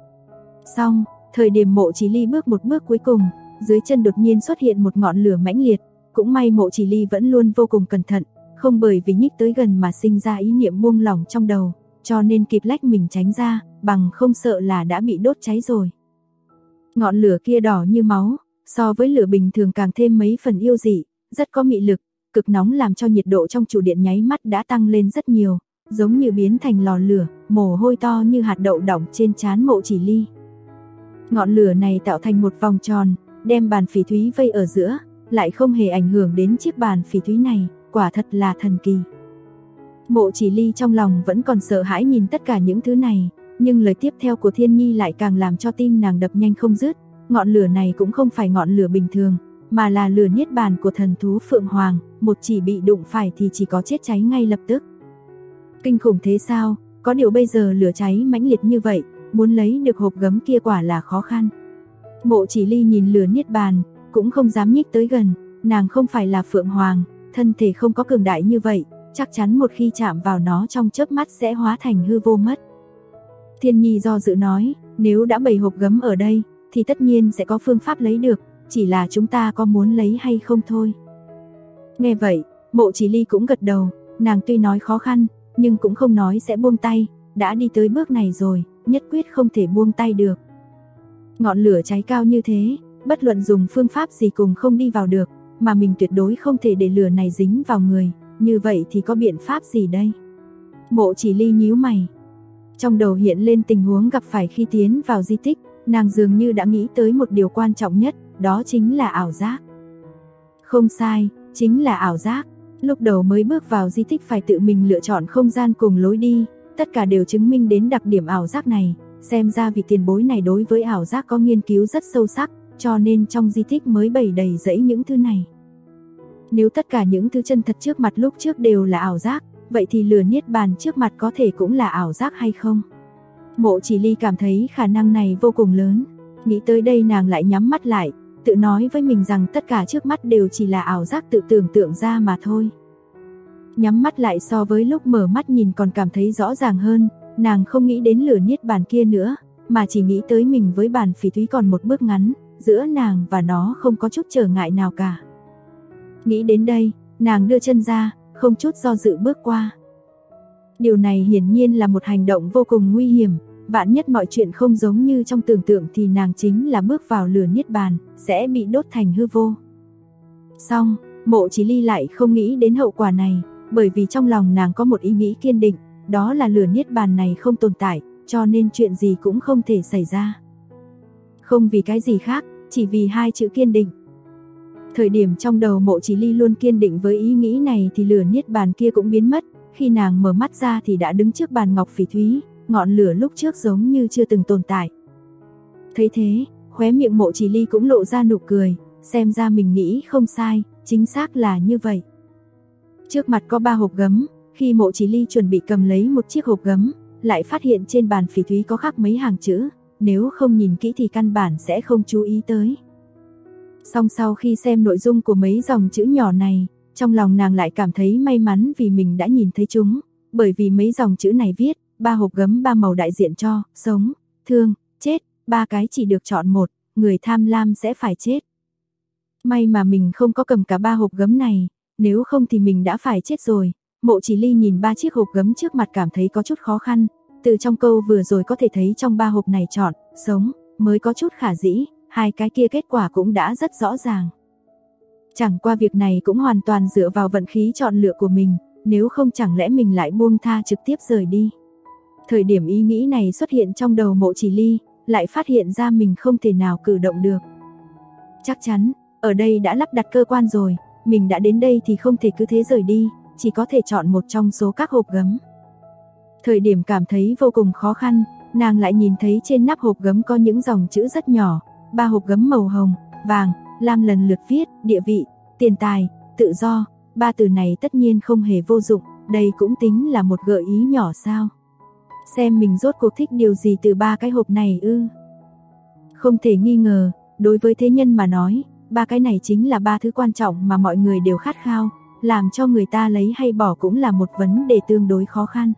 [SPEAKER 2] Xong, thời điểm Mộ Chỉ Ly bước một bước cuối cùng, dưới chân đột nhiên xuất hiện một ngọn lửa mãnh liệt, cũng may Mộ Chỉ Ly vẫn luôn vô cùng cẩn thận, không bởi vì nhích tới gần mà sinh ra ý niệm buông lỏng trong đầu, cho nên kịp lách mình tránh ra, bằng không sợ là đã bị đốt cháy rồi. Ngọn lửa kia đỏ như máu, so với lửa bình thường càng thêm mấy phần yêu dị, rất có mị lực, cực nóng làm cho nhiệt độ trong chủ điện nháy mắt đã tăng lên rất nhiều, giống như biến thành lò lửa, mồ hôi to như hạt đậu đỏng trên trán Mộ Chỉ Ly. Ngọn lửa này tạo thành một vòng tròn, đem bàn phỉ thúy vây ở giữa, lại không hề ảnh hưởng đến chiếc bàn phỉ thúy này, quả thật là thần kỳ. Mộ Chỉ Ly trong lòng vẫn còn sợ hãi nhìn tất cả những thứ này, nhưng lời tiếp theo của Thiên Nhi lại càng làm cho tim nàng đập nhanh không dứt. Ngọn lửa này cũng không phải ngọn lửa bình thường, mà là lửa niết bàn của thần thú Phượng Hoàng, một chỉ bị đụng phải thì chỉ có chết cháy ngay lập tức. Kinh khủng thế sao, có điều bây giờ lửa cháy mãnh liệt như vậy, muốn lấy được hộp gấm kia quả là khó khăn. Mộ Chỉ Ly nhìn lửa niết bàn, cũng không dám nhích tới gần, nàng không phải là Phượng Hoàng, thân thể không có cường đại như vậy, chắc chắn một khi chạm vào nó trong chớp mắt sẽ hóa thành hư vô mất. Thiên Nhi do dự nói, nếu đã bày hộp gấm ở đây, thì tất nhiên sẽ có phương pháp lấy được, chỉ là chúng ta có muốn lấy hay không thôi. Nghe vậy, Mộ Chỉ Ly cũng gật đầu, nàng tuy nói khó khăn, nhưng cũng không nói sẽ buông tay, đã đi tới bước này rồi, nhất quyết không thể buông tay được. Ngọn lửa cháy cao như thế, bất luận dùng phương pháp gì cùng không đi vào được, mà mình tuyệt đối không thể để lửa này dính vào người, như vậy thì có biện pháp gì đây? Mộ Chỉ Ly nhíu mày. Trong đầu hiện lên tình huống gặp phải khi tiến vào di tích, nàng dường như đã nghĩ tới một điều quan trọng nhất, đó chính là ảo giác. Không sai, chính là ảo giác. Lúc đầu mới bước vào di tích phải tự mình lựa chọn không gian cùng lối đi, tất cả đều chứng minh đến đặc điểm ảo giác này, xem ra vị tiền bối này đối với ảo giác có nghiên cứu rất sâu sắc, cho nên trong di tích mới bày đầy rẫy những thứ này. Nếu tất cả những thứ chân thật trước mặt lúc trước đều là ảo giác, vậy thì lửa niết bàn trước mặt có thể cũng là ảo giác hay không? Mộ Chỉ Ly cảm thấy khả năng này vô cùng lớn. Nghĩ tới đây nàng lại nhắm mắt lại, tự nói với mình rằng tất cả trước mắt đều chỉ là ảo giác tự tưởng tượng ra mà thôi. Nhắm mắt lại so với lúc mở mắt nhìn còn cảm thấy rõ ràng hơn, nàng không nghĩ đến lửa niết bàn kia nữa, mà chỉ nghĩ tới mình với bàn phỉ thúy còn một bước ngắn, giữa nàng và nó không có chút trở ngại nào cả. Nghĩ đến đây, nàng đưa chân ra, không chút do dự bước qua. Điều này hiển nhiên là một hành động vô cùng nguy hiểm, vạn nhất mọi chuyện không giống như trong tưởng tượng thì nàng chính là bước vào lửa niết bàn, sẽ bị đốt thành hư vô. Xong, Mộ Chỉ Ly lại không nghĩ đến hậu quả này, bởi vì trong lòng nàng có một ý nghĩ kiên định, đó là lửa niết bàn này không tồn tại, cho nên chuyện gì cũng không thể xảy ra. Không vì cái gì khác, chỉ vì hai chữ kiên định. Thời điểm trong đầu Mộ Chỉ Ly luôn kiên định với ý nghĩ này thì lửa niết bàn kia cũng biến mất, khi nàng mở mắt ra thì đã đứng trước bàn ngọc phỉ thúy, ngọn lửa lúc trước giống như chưa từng tồn tại. Thấy thế, khóe miệng Mộ Chỉ Ly cũng lộ ra nụ cười, xem ra mình nghĩ không sai, chính xác là như vậy. Trước mặt có 3 hộp gấm, khi Mộ Chỉ Ly chuẩn bị cầm lấy một chiếc hộp gấm, lại phát hiện trên bàn phỉ thúy có khắc mấy hàng chữ, nếu không nhìn kỹ thì căn bản sẽ không chú ý tới. Song sau khi xem nội dung của mấy dòng chữ nhỏ này, trong lòng nàng lại cảm thấy may mắn vì mình đã nhìn thấy chúng, bởi vì mấy dòng chữ này viết, 3 hộp gấm 3 màu đại diện cho sống, thương, chết, 3 cái chỉ được chọn một, người tham lam sẽ phải chết. May mà mình không có cầm cả 3 hộp gấm này, nếu không thì mình đã phải chết rồi. Mộ Chỉ Ly nhìn 3 chiếc hộp gấm trước mặt cảm thấy có chút khó khăn, từ trong câu vừa rồi có thể thấy trong 3 hộp này chọn sống mới có chút khả dĩ, hai cái kia kết quả cũng đã rất rõ ràng. Chẳng qua việc này cũng hoàn toàn dựa vào vận khí chọn lựa của mình, nếu không chẳng lẽ mình lại buông tha trực tiếp rời đi. Thời điểm ý nghĩ này xuất hiện trong đầu Mộ Chỉ Ly, lại phát hiện ra mình không thể nào cử động được. Chắc chắn, ở đây đã lắp đặt cơ quan rồi, mình đã đến đây thì không thể cứ thế rời đi, chỉ có thể chọn một trong số các hộp gấm. Thời điểm cảm thấy vô cùng khó khăn, nàng lại nhìn thấy trên nắp hộp gấm có những dòng chữ rất nhỏ, 3 hộp gấm màu hồng, vàng, lam lần lượt viết, địa vị, tiền tài, tự do, 3 từ này tất nhiên không hề vô dụng, đây cũng tính là một gợi ý nhỏ sao. Xem mình rốt cuộc thích điều gì từ 3 cái hộp này ư. Không thể nghi ngờ, đối với thế nhân mà nói, 3 cái này chính là 3 thứ quan trọng mà mọi người đều khát khao, làm cho người ta lấy hay bỏ cũng là một vấn đề tương đối khó khăn.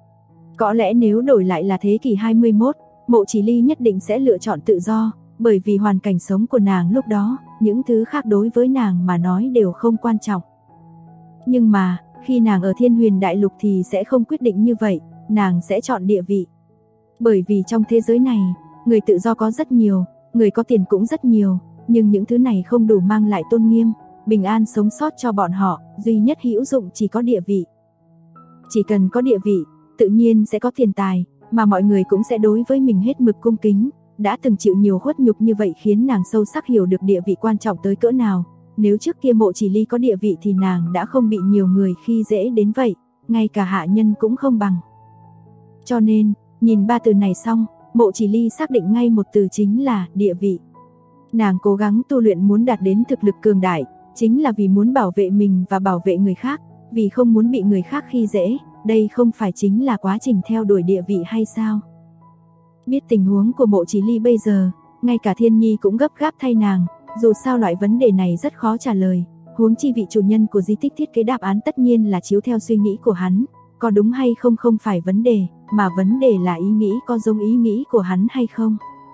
[SPEAKER 2] Có lẽ nếu đổi lại là thế kỷ 21, Mộ Chỉ Ly nhất định sẽ lựa chọn tự do, bởi vì hoàn cảnh sống của nàng lúc đó, những thứ khác đối với nàng mà nói đều không quan trọng. Nhưng mà, khi nàng ở Thiên Huyền Đại Lục thì sẽ không quyết định như vậy, nàng sẽ chọn địa vị. Bởi vì trong thế giới này, người tự do có rất nhiều, người có tiền cũng rất nhiều, nhưng những thứ này không đủ mang lại tôn nghiêm, bình an sống sót cho bọn họ, duy nhất hữu dụng chỉ có địa vị. Chỉ cần có địa vị, tự nhiên sẽ có tiền tài, mà mọi người cũng sẽ đối với mình hết mực cung kính. Đã từng chịu nhiều khuất nhục như vậy khiến nàng sâu sắc hiểu được địa vị quan trọng tới cỡ nào. Nếu trước kia Mộ Chỉ Ly có địa vị thì nàng đã không bị nhiều người khi dễ đến vậy, ngay cả hạ nhân cũng không bằng. Cho nên, nhìn 3 từ này xong, Mộ Chỉ Ly xác định ngay một từ chính là địa vị. Nàng cố gắng tu luyện muốn đạt đến thực lực cường đại, chính là vì muốn bảo vệ mình và bảo vệ người khác, vì không muốn bị người khác khi dễ, đây không phải chính là quá trình theo đuổi địa vị hay sao? Biết tình huống của Mộ Chỉ Ly bây giờ, ngay cả Thiên Nhi cũng gấp gáp thay nàng, dù sao loại vấn đề này rất khó trả lời, huống chi vị chủ nhân của di tích thiết kế đáp án tất nhiên là chiếu theo suy nghĩ của hắn, có đúng hay không không phải vấn đề, mà vấn đề là ý nghĩ có giống ý nghĩ của hắn hay không.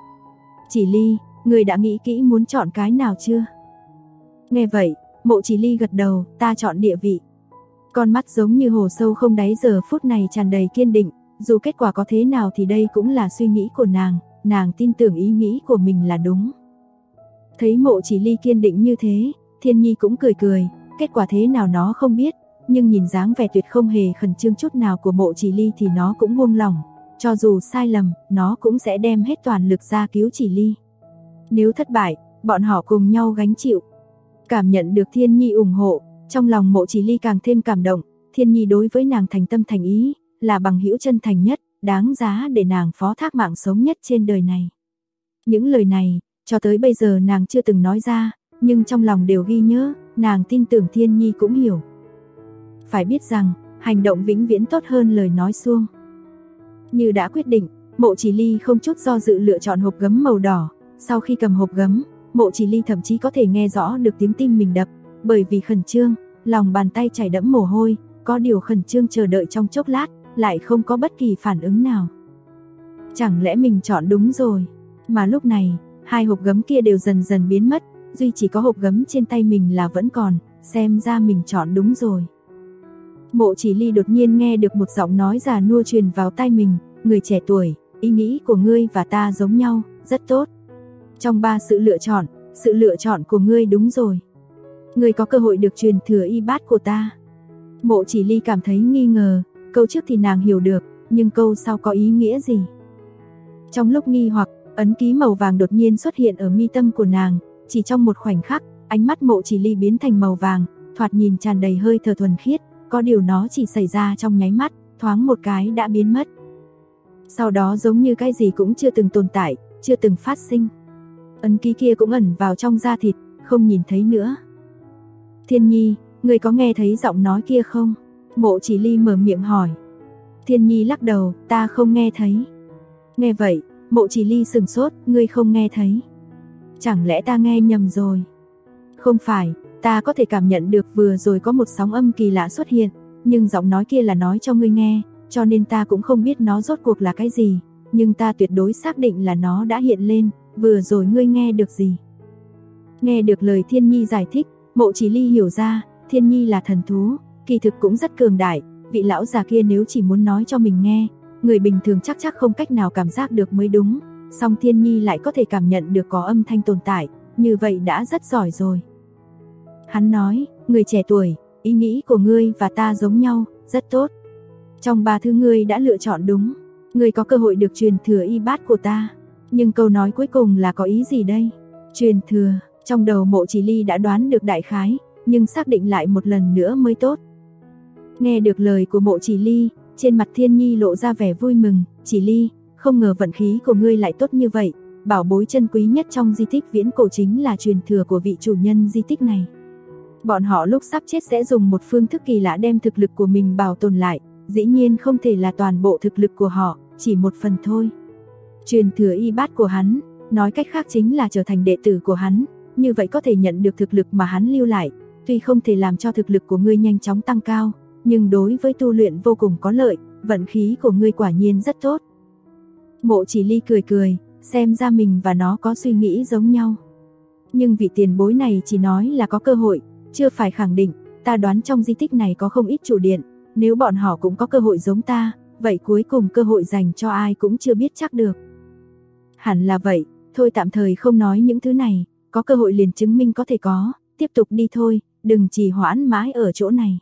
[SPEAKER 2] Chỉ Ly, người đã nghĩ kỹ muốn chọn cái nào chưa? Nghe vậy, Mộ Chỉ Ly gật đầu, ta chọn địa vị. Con mắt giống như hồ sâu không đáy giờ phút này tràn đầy kiên định, dù kết quả có thế nào thì đây cũng là suy nghĩ của nàng tin tưởng ý nghĩ của mình là đúng. Thấy Mộ Chỉ Ly kiên định như thế, Thiên Nhi cũng cười cười, kết quả thế nào nó không biết, nhưng nhìn dáng vẻ tuyệt không hề khẩn trương chút nào của Mộ Chỉ Ly thì nó cũng buông lỏng, cho dù sai lầm, nó cũng sẽ đem hết toàn lực ra cứu Chỉ Ly. Nếu thất bại, bọn họ cùng nhau gánh chịu. Cảm nhận được Thiên Nhi ủng hộ, trong lòng Mộ Chỉ Ly càng thêm cảm động, Thiên Nhi đối với nàng thành tâm thành ý, là bằng hữu chân thành nhất, đáng giá để nàng phó thác mạng sống nhất trên đời này. Những lời này, cho tới bây giờ nàng chưa từng nói ra, nhưng trong lòng đều ghi nhớ, nàng tin tưởng Thiên Nhi cũng hiểu. Phải biết rằng, hành động vĩnh viễn tốt hơn lời nói suông. Như đã quyết định, Mộ Chỉ Ly không chút do dự lựa chọn hộp gấm màu đỏ. Sau khi cầm hộp gấm, Mộ Chỉ Ly thậm chí có thể nghe rõ được tiếng tim mình đập, bởi vì khẩn trương, lòng bàn tay chảy đẫm mồ hôi, có điều khẩn trương chờ đợi trong chốc lát, lại không có bất kỳ phản ứng nào. Chẳng lẽ mình chọn đúng rồi? Mà lúc này, hai hộp gấm kia đều dần dần biến mất, duy chỉ có hộp gấm trên tay mình là vẫn còn, xem ra mình chọn đúng rồi. Mộ Chỉ Ly đột nhiên nghe được một giọng nói già nua truyền vào tai mình, người trẻ tuổi, ý nghĩ của ngươi và ta giống nhau, rất tốt. Trong 3 sự lựa chọn của ngươi đúng rồi. Ngươi có cơ hội được truyền thừa y bát của ta. Mộ Chỉ Ly cảm thấy nghi ngờ, câu trước thì nàng hiểu được, nhưng câu sau có ý nghĩa gì? Trong lúc nghi hoặc, ấn ký màu vàng đột nhiên xuất hiện ở mi tâm của nàng, chỉ trong một khoảnh khắc, ánh mắt Mộ Chỉ Ly biến thành màu vàng, thoạt nhìn tràn đầy hơi thở thuần khiết, có điều nó chỉ xảy ra trong nháy mắt, thoáng một cái đã biến mất. Sau đó giống như cái gì cũng chưa từng tồn tại, chưa từng phát sinh. Ấn ký kia cũng ẩn vào trong da thịt, không nhìn thấy nữa. Thiên Nhi, người có nghe thấy giọng nói kia không? Mộ Chỉ Ly mở miệng hỏi. Thiên Nhi lắc đầu, ta không nghe thấy. Nghe vậy, Mộ Chỉ Ly sửng sốt, ngươi không nghe thấy. Chẳng lẽ ta nghe nhầm rồi? Không phải, ta có thể cảm nhận được vừa rồi có một sóng âm kỳ lạ xuất hiện, nhưng giọng nói kia là nói cho ngươi nghe, cho nên ta cũng không biết nó rốt cuộc là cái gì, nhưng ta tuyệt đối xác định là nó đã hiện lên, vừa rồi ngươi nghe được gì? Nghe được lời Thiên Nhi giải thích, Mộ Chỉ Ly hiểu ra, Thiên Nhi là thần thú, kỳ thực cũng rất cường đại, vị lão già kia nếu chỉ muốn nói cho mình nghe, người bình thường chắc không cách nào cảm giác được mới đúng, song Thiên Nhi lại có thể cảm nhận được có âm thanh tồn tại, như vậy đã rất giỏi rồi. Hắn nói, người trẻ tuổi, ý nghĩ của ngươi và ta giống nhau, rất tốt. Trong 3 thứ ngươi đã lựa chọn đúng, ngươi có cơ hội được truyền thừa y bát của ta. Nhưng câu nói cuối cùng là có ý gì đây? Truyền thừa, trong đầu Mộ Chỉ Ly đã đoán được đại khái, nhưng xác định lại một lần nữa mới tốt. Nghe được lời của Mộ Chỉ Ly, trên mặt Thiên Nhi lộ ra vẻ vui mừng. Chỉ Ly, không ngờ vận khí của ngươi lại tốt như vậy, bảo bối chân quý nhất trong di tích viễn cổ chính là truyền thừa của vị chủ nhân di tích này. Bọn họ lúc sắp chết sẽ dùng một phương thức kỳ lạ đem thực lực của mình bảo tồn lại, dĩ nhiên không thể là toàn bộ thực lực của họ, chỉ một phần thôi. Truyền thừa y bát của hắn, nói cách khác chính là trở thành đệ tử của hắn, như vậy có thể nhận được thực lực mà hắn lưu lại, tuy không thể làm cho thực lực của ngươi nhanh chóng tăng cao, nhưng đối với tu luyện vô cùng có lợi, vận khí của ngươi quả nhiên rất tốt. Mộ Chỉ Ly cười cười, xem ra mình và nó có suy nghĩ giống nhau. Nhưng vị tiền bối này chỉ nói là có cơ hội, chưa phải khẳng định, ta đoán trong di tích này có không ít chủ điện, nếu bọn họ cũng có cơ hội giống ta, vậy cuối cùng cơ hội dành cho ai cũng chưa biết chắc được. Hẳn là vậy, thôi tạm thời không nói những thứ này, có cơ hội liền chứng minh có thể có, tiếp tục đi thôi, đừng trì hoãn mãi ở chỗ này.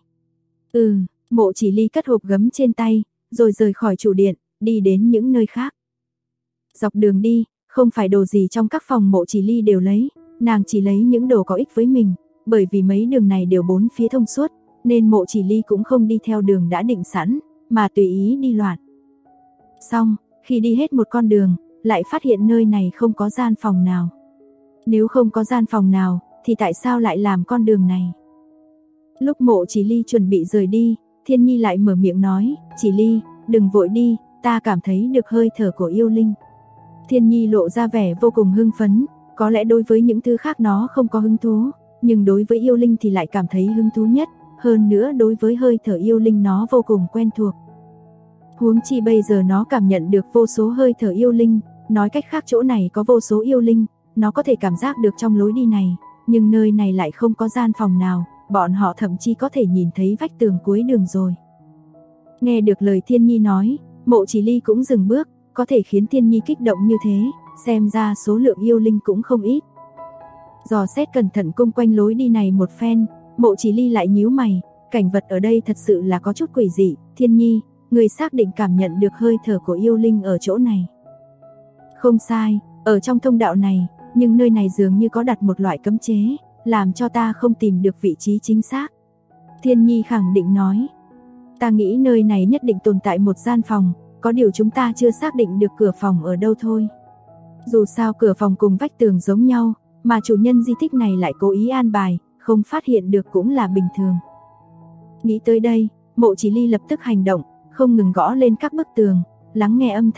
[SPEAKER 2] Mộ Chỉ Ly cất hộp gấm trên tay, rồi rời khỏi chủ điện, đi đến những nơi khác. Dọc đường đi, không phải đồ gì trong các phòng Mộ Chỉ Ly đều lấy, nàng chỉ lấy những đồ có ích với mình, bởi vì mấy đường này đều bốn phía thông suốt, nên Mộ Chỉ Ly cũng không đi theo đường đã định sẵn, mà tùy ý đi loạn. Xong, khi đi hết một con đường, lại phát hiện nơi này không có gian phòng nào. Nếu không có gian phòng nào, thì tại sao lại làm con đường này? Lúc Mộ Chỉ Ly chuẩn bị rời đi, Thiên Nhi lại mở miệng nói, Chỉ Ly, đừng vội đi, ta cảm thấy được hơi thở của yêu linh. Thiên Nhi lộ ra vẻ vô cùng hưng phấn, có lẽ đối với những thứ khác nó không có hứng thú, nhưng đối với yêu linh thì lại cảm thấy hứng thú nhất, hơn nữa đối với hơi thở yêu linh nó vô cùng quen thuộc. Huống chi bây giờ nó cảm nhận được vô số hơi thở yêu linh, nói cách khác chỗ này có vô số yêu linh, nó có thể cảm giác được trong lối đi này, nhưng nơi này lại không có gian phòng nào, bọn họ thậm chí có thể nhìn thấy vách tường cuối đường rồi. Nghe được lời Thiên Nhi nói, Mộ Chỉ Ly cũng dừng bước, có thể khiến Thiên Nhi kích động như thế, xem ra số lượng yêu linh cũng không ít. Dò xét cẩn thận cung quanh lối đi này một phen, Mộ Chỉ Ly lại nhíu mày, cảnh vật ở đây thật sự là có chút quỷ dị. Thiên Nhi, người xác định cảm nhận được hơi thở của yêu linh ở chỗ này. Không sai, ở trong thông đạo này, nhưng nơi này dường như có đặt một loại cấm chế, làm cho ta không tìm được vị trí chính xác. Thiên Nhi khẳng định nói, ta nghĩ nơi này nhất định tồn tại một gian phòng, có điều chúng ta chưa xác định được cửa phòng ở đâu thôi. Dù sao cửa phòng cùng vách tường giống nhau, mà chủ nhân di tích này lại cố ý an bài, không phát hiện được cũng là bình thường. Nghĩ tới đây, Mộ Chỉ Ly lập tức hành động, không ngừng gõ lên các bức tường, lắng nghe âm thanh,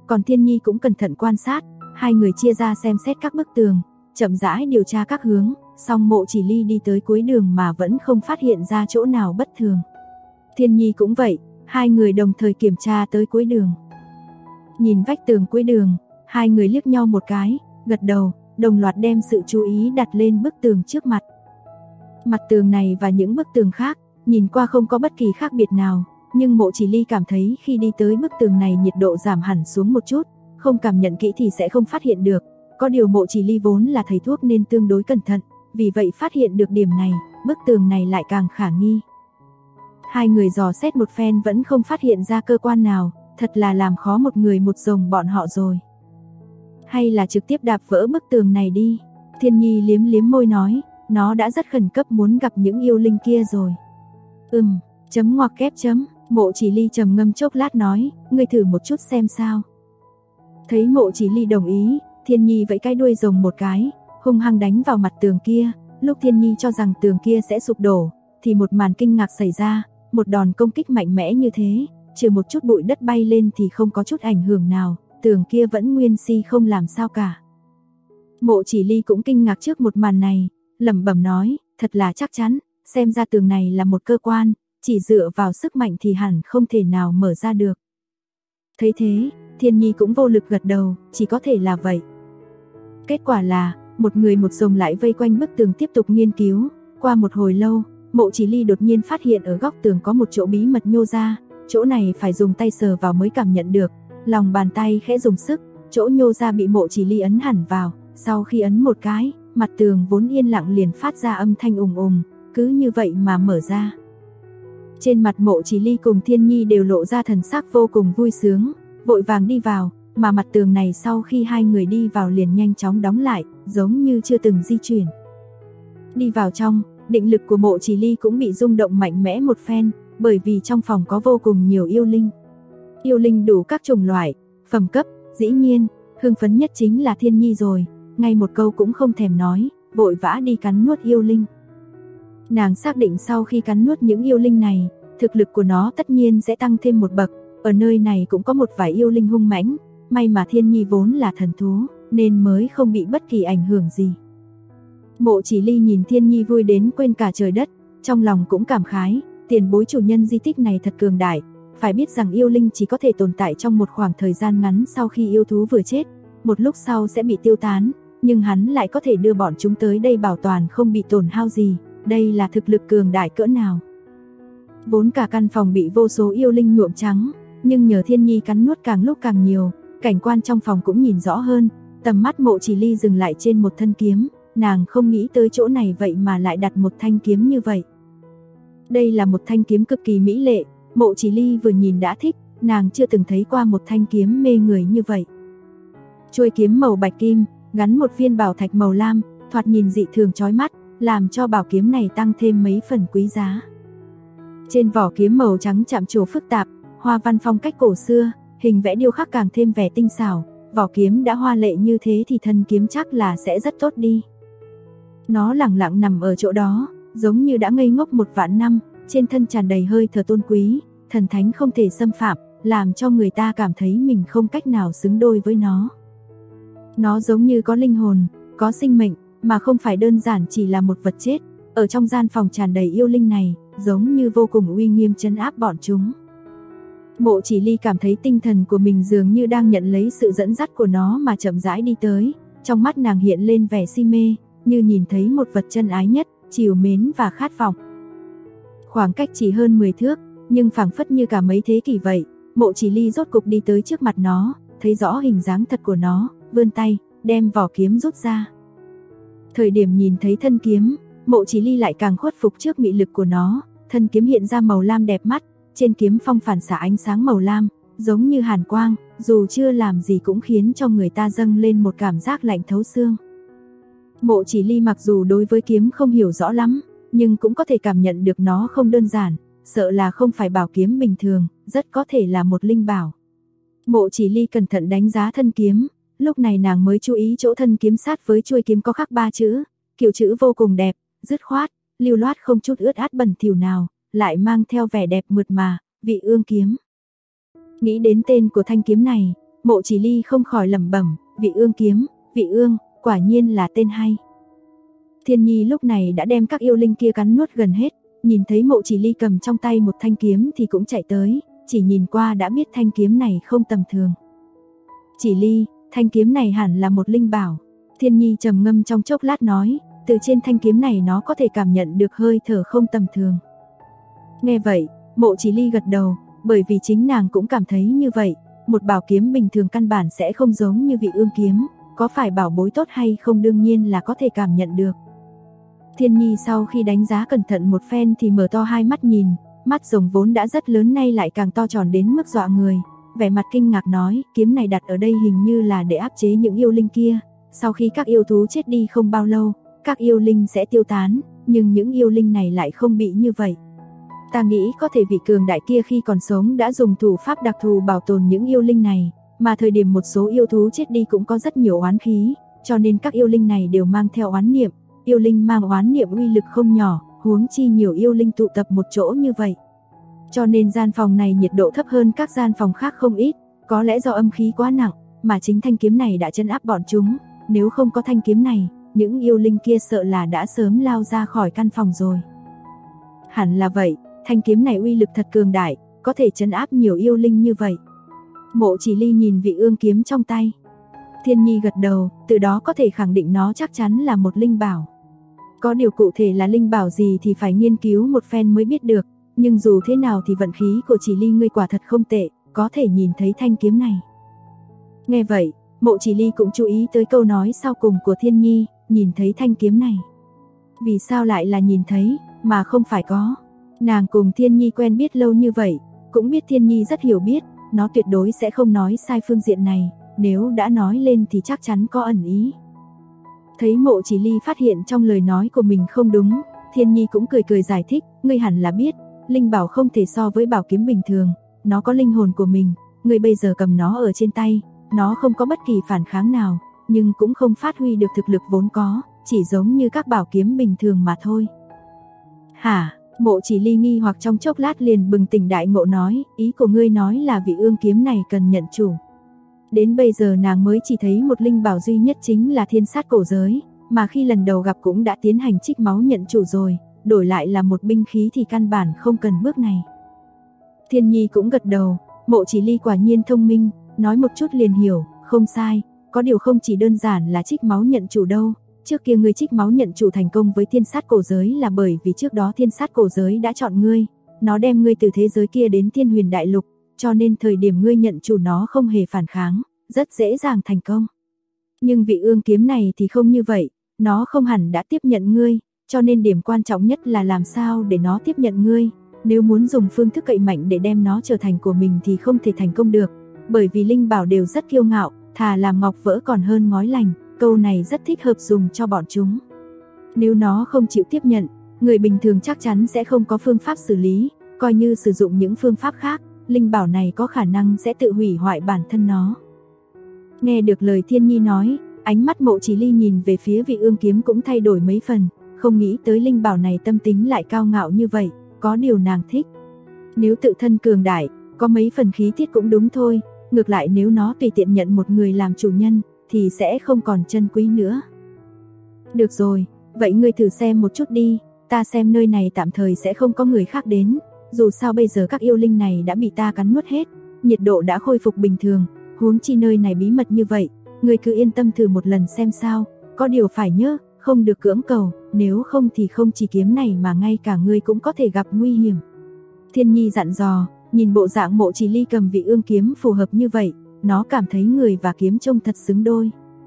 [SPEAKER 2] còn Thiên Nhi cũng cẩn thận quan sát, hai người chia ra xem xét các bức tường, chậm rãi điều tra các hướng, song Mộ Chỉ Ly đi tới cuối đường mà vẫn không phát hiện ra chỗ nào bất thường. Thiên Nhi cũng vậy, hai người đồng thời kiểm tra tới cuối đường. Nhìn vách tường cuối đường, hai người liếc nhau một cái, gật đầu, đồng loạt đem sự chú ý đặt lên bức tường trước mặt. Mặt tường này và những bức tường khác, nhìn qua không có bất kỳ khác biệt nào, nhưng Mộ Chỉ Ly cảm thấy khi đi tới bức tường này nhiệt độ giảm hẳn xuống một chút, không cảm nhận kỹ thì sẽ không phát hiện được. Có điều Mộ Chỉ Ly vốn là thầy thuốc nên tương đối cẩn thận, vì vậy phát hiện được điểm này, bức tường này lại càng khả nghi. Hai người dò xét một phen vẫn không phát hiện ra cơ quan nào, thật là làm khó một người một rồng bọn họ rồi. Hay là trực tiếp đạp vỡ bức tường này đi. Thiên Nhi liếm liếm môi nói, nó đã rất khẩn cấp muốn gặp những yêu linh kia rồi. Chấm ngoặc kép chấm, Mộ Chỉ Ly trầm ngâm chốc lát nói, ngươi thử một chút xem sao. Thấy Mộ Chỉ Ly đồng ý, Thiên Nhi vẫy cái đuôi rồng một cái, hung hăng đánh vào mặt tường kia. Lúc Thiên Nhi cho rằng tường kia sẽ sụp đổ, thì một màn kinh ngạc xảy ra, một đòn công kích mạnh mẽ như thế, trừ một chút bụi đất bay lên thì không có chút ảnh hưởng nào, tường kia vẫn nguyên si không làm sao cả. Mộ Chỉ Ly cũng kinh ngạc trước một màn này, lẩm bẩm nói, thật là chắc chắn, xem ra tường này là một cơ quan, chỉ dựa vào sức mạnh thì hẳn không thể nào mở ra được. Thấy thế, Thiên Nhi cũng vô lực gật đầu, chỉ có thể là vậy. Kết quả là, một người một rồng lại vây quanh bức tường tiếp tục nghiên cứu, qua một hồi lâu, Mộ Chỉ Ly đột nhiên phát hiện ở góc tường có một chỗ bí mật nhô ra, chỗ này phải dùng tay sờ vào mới cảm nhận được, lòng bàn tay khẽ dùng sức, chỗ nhô ra bị Mộ Chỉ Ly ấn hẳn vào, sau khi ấn một cái, mặt tường vốn yên lặng liền phát ra âm thanh ùng ùng, cứ như vậy mà mở ra. Trên mặt Mộ Chỉ Ly cùng Thiên Nhi đều lộ ra thần sắc vô cùng vui sướng, vội vàng đi vào, mà mặt tường này sau khi hai người đi vào liền nhanh chóng đóng lại, giống như chưa từng di chuyển. Đi vào trong, định lực của Mộ Chỉ Ly cũng bị rung động mạnh mẽ một phen, bởi vì trong phòng có vô cùng nhiều yêu linh. Yêu linh đủ các chủng loại, phẩm cấp, dĩ nhiên, hưng phấn nhất chính là Thiên Nhi rồi, ngay một câu cũng không thèm nói, vội vã đi cắn nuốt yêu linh. Nàng xác định sau khi cắn nuốt những yêu linh này, thực lực của nó tất nhiên sẽ tăng thêm một bậc, ở nơi này cũng có một vài yêu linh hung mãnh, may mà Thiên Nhi vốn là thần thú, nên mới không bị bất kỳ ảnh hưởng gì. Mộ Chỉ Ly nhìn Thiên Nhi vui đến quên cả trời đất, trong lòng cũng cảm khái, tiền bối chủ nhân di tích này thật cường đại, phải biết rằng yêu linh chỉ có thể tồn tại trong một khoảng thời gian ngắn sau khi yêu thú vừa chết, một lúc sau sẽ bị tiêu tán, nhưng hắn lại có thể đưa bọn chúng tới đây bảo toàn không bị tổn hao gì, đây là thực lực cường đại cỡ nào. Vốn cả căn phòng bị vô số yêu linh nhuộm trắng, nhưng nhờ Thiên Nhi cắn nuốt càng lúc càng nhiều, cảnh quan trong phòng cũng nhìn rõ hơn, tầm mắt Mộ Chỉ Ly dừng lại trên một thân kiếm, nàng không nghĩ tới chỗ này vậy mà lại đặt một thanh kiếm như vậy. Đây là một thanh kiếm cực kỳ mỹ lệ, Mộ Chỉ Ly vừa nhìn đã thích, nàng chưa từng thấy qua một thanh kiếm mê người như vậy. Chuôi kiếm màu bạch kim, gắn một viên bảo thạch màu lam, thoạt nhìn dị thường chói mắt, làm cho bảo kiếm này tăng thêm mấy phần quý giá. Trên vỏ kiếm màu trắng chạm trổ phức tạp, hoa văn phong cách cổ xưa, hình vẽ điêu khắc càng thêm vẻ tinh xảo, vỏ kiếm đã hoa lệ như thế thì thân kiếm chắc là sẽ rất tốt đi. Nó lẳng lặng nằm ở chỗ đó, giống như đã ngây ngốc một vạn năm, trên thân tràn đầy hơi thở tôn quý, thần thánh không thể xâm phạm, làm cho người ta cảm thấy mình không cách nào xứng đôi với nó. Nó giống như có linh hồn, có sinh mệnh, mà không phải đơn giản chỉ là một vật chết. Ở trong gian phòng tràn đầy yêu linh này, giống như vô cùng uy nghiêm trấn áp bọn chúng. Mộ Chỉ Ly cảm thấy tinh thần của mình dường như đang nhận lấy sự dẫn dắt của nó mà chậm rãi đi tới, trong mắt nàng hiện lên vẻ si mê, như nhìn thấy một vật chân ái nhất, trìu mến và khát vọng. Khoảng cách chỉ hơn 10 thước, nhưng phảng phất như cả mấy thế kỷ vậy, Mộ Chỉ Ly rốt cục đi tới trước mặt nó, thấy rõ hình dáng thật của nó, vươn tay, đem vỏ kiếm rút ra. Thời điểm nhìn thấy thân kiếm, Mộ Chỉ Ly lại càng khuất phục trước mị lực của nó, thân kiếm hiện ra màu lam đẹp mắt, trên kiếm phong phản xạ ánh sáng màu lam, giống như hàn quang, dù chưa làm gì cũng khiến cho người ta dâng lên một cảm giác lạnh thấu xương. Mộ Chỉ Ly mặc dù đối với kiếm không hiểu rõ lắm, nhưng cũng có thể cảm nhận được nó không đơn giản, sợ là không phải bảo kiếm bình thường, rất có thể là một linh bảo. Mộ Chỉ Ly cẩn thận đánh giá thân kiếm, lúc này nàng mới chú ý chỗ thân kiếm sát với chuôi kiếm có khắc 3 chữ, kiểu chữ vô cùng đẹp, dứt khoát, lưu loát không chút ướt át bẩn thỉu nào, lại mang theo vẻ đẹp mượt mà, Vị Ương kiếm. Nghĩ đến tên của thanh kiếm này, Mộ Chỉ Ly không khỏi lẩm bẩm, Vị Ương kiếm, Vị Ương, quả nhiên là tên hay. Thiên Nhi lúc này đã đem các yêu linh kia cắn nuốt gần hết, nhìn thấy Mộ Chỉ Ly cầm trong tay một thanh kiếm thì cũng chạy tới, chỉ nhìn qua đã biết thanh kiếm này không tầm thường. Chỉ Ly, thanh kiếm này hẳn là một linh bảo. Thiên Nhi trầm ngâm trong chốc lát nói, từ trên thanh kiếm này nó có thể cảm nhận được hơi thở không tầm thường. Nghe vậy, Mộ Chỉ Ly gật đầu, bởi vì chính nàng cũng cảm thấy như vậy, một bảo kiếm bình thường căn bản sẽ không giống như Vị Ương kiếm, có phải bảo bối tốt hay không đương nhiên là có thể cảm nhận được. Thiên Nhi sau khi đánh giá cẩn thận một phen thì mở to hai mắt nhìn, mắt rồng vốn đã rất lớn nay lại càng to tròn đến mức dọa người, vẻ mặt kinh ngạc nói, kiếm này đặt ở đây hình như là để áp chế những yêu linh kia, sau khi các yêu thú chết đi không bao lâu, các yêu linh sẽ tiêu tán, nhưng những yêu linh này lại không bị như vậy. Ta nghĩ có thể vị cường đại kia khi còn sống đã dùng thủ pháp đặc thù bảo tồn những yêu linh này, mà thời điểm một số yêu thú chết đi cũng có rất nhiều oán khí, cho nên các yêu linh này đều mang theo oán niệm, yêu linh mang oán niệm uy lực không nhỏ, huống chi nhiều yêu linh tụ tập một chỗ như vậy. Cho nên gian phòng này nhiệt độ thấp hơn các gian phòng khác không ít, có lẽ do âm khí quá nặng, mà chính thanh kiếm này đã trấn áp bọn chúng, nếu không có thanh kiếm này, những yêu linh kia sợ là đã sớm lao ra khỏi căn phòng rồi. Hẳn là vậy, thanh kiếm này uy lực thật cường đại, có thể trấn áp nhiều yêu linh như vậy. Mộ Chỉ Ly nhìn Vị Ương kiếm trong tay. Thiên Nhi gật đầu, từ đó có thể khẳng định nó chắc chắn là một linh bảo. Có điều cụ thể là linh bảo gì thì phải nghiên cứu một phen mới biết được, nhưng dù thế nào thì vận khí của Chỉ Ly ngươi quả thật không tệ, có thể nhìn thấy thanh kiếm này. Nghe vậy, Mộ Chỉ Ly cũng chú ý tới câu nói sau cùng của Thiên Nhi, nhìn thấy thanh kiếm này. Vì sao lại là nhìn thấy, mà không phải có? Nàng cùng Thiên Nhi quen biết lâu như vậy, cũng biết Thiên Nhi rất hiểu biết, nó tuyệt đối sẽ không nói sai phương diện này, nếu đã nói lên thì chắc chắn có ẩn ý. Thấy Mộ Chỉ Ly phát hiện trong lời nói của mình không đúng, Thiên Nhi cũng cười cười giải thích, ngươi hẳn là biết, linh bảo không thể so với bảo kiếm bình thường, nó có linh hồn của mình, ngươi bây giờ cầm nó ở trên tay, nó không có bất kỳ phản kháng nào, nhưng cũng không phát huy được thực lực vốn có, chỉ giống như các bảo kiếm bình thường mà thôi. Hả? Mộ Chỉ Ly nghi hoặc trong chốc lát liền bừng tỉnh đại ngộ nói, ý của ngươi nói là Vị Ương kiếm này cần nhận chủ. Đến bây giờ nàng mới chỉ thấy một linh bảo duy nhất chính là Thiên Sát cổ giới, mà khi lần đầu gặp cũng đã tiến hành trích máu nhận chủ rồi, đổi lại là một binh khí thì căn bản không cần bước này. Thiên Nhi cũng gật đầu, Mộ Chỉ Ly quả nhiên thông minh, nói một chút liền hiểu, không sai, có điều không chỉ đơn giản là trích máu nhận chủ đâu. Trước kia ngươi trích máu nhận chủ thành công với Thiên Sát cổ giới là bởi vì trước đó Thiên Sát cổ giới đã chọn ngươi, nó đem ngươi từ thế giới kia đến Thiên Huyền Đại Lục, cho nên thời điểm ngươi nhận chủ nó không hề phản kháng, rất dễ dàng thành công. Nhưng Vị Ương kiếm này thì không như vậy, nó không hẳn đã tiếp nhận ngươi, cho nên điểm quan trọng nhất là làm sao để nó tiếp nhận ngươi. Nếu muốn dùng phương thức cậy mạnh để đem nó trở thành của mình thì không thể thành công được, bởi vì linh bảo đều rất kiêu ngạo, thà làm ngọc vỡ còn hơn ngói lành. Câu này rất thích hợp dùng cho bọn chúng. Nếu nó không chịu tiếp nhận, người bình thường chắc chắn sẽ không có phương pháp xử lý, coi như sử dụng những phương pháp khác, linh bảo này có khả năng sẽ tự hủy hoại bản thân nó. Nghe được lời Thiên Nhi nói, ánh mắt Mộ Chỉ Ly nhìn về phía Vị Ương kiếm cũng thay đổi mấy phần, không nghĩ tới linh bảo này tâm tính lại cao ngạo như vậy, có điều nàng thích. Nếu tự thân cường đại, có mấy phần khí tiết cũng đúng thôi, ngược lại nếu nó tùy tiện nhận một người làm chủ nhân, thì sẽ không còn chân quý nữa. Được rồi, vậy ngươi thử xem một chút đi, ta xem nơi này tạm thời sẽ không có người khác đến, dù sao bây giờ các yêu linh này đã bị ta cắn nuốt hết, nhiệt độ đã khôi phục bình thường, huống chi nơi này bí mật như vậy, ngươi cứ yên tâm thử một lần xem sao, có điều phải nhớ, không được cưỡng cầu, nếu không thì không chỉ kiếm này mà ngay cả ngươi cũng có thể gặp nguy hiểm. Thiên Nhi dặn dò, nhìn bộ dạng Mộ Chỉ Ly cầm Vị Ương kiếm phù hợp như vậy, nó cảm thấy người và kiếm trông thật xứng đôi.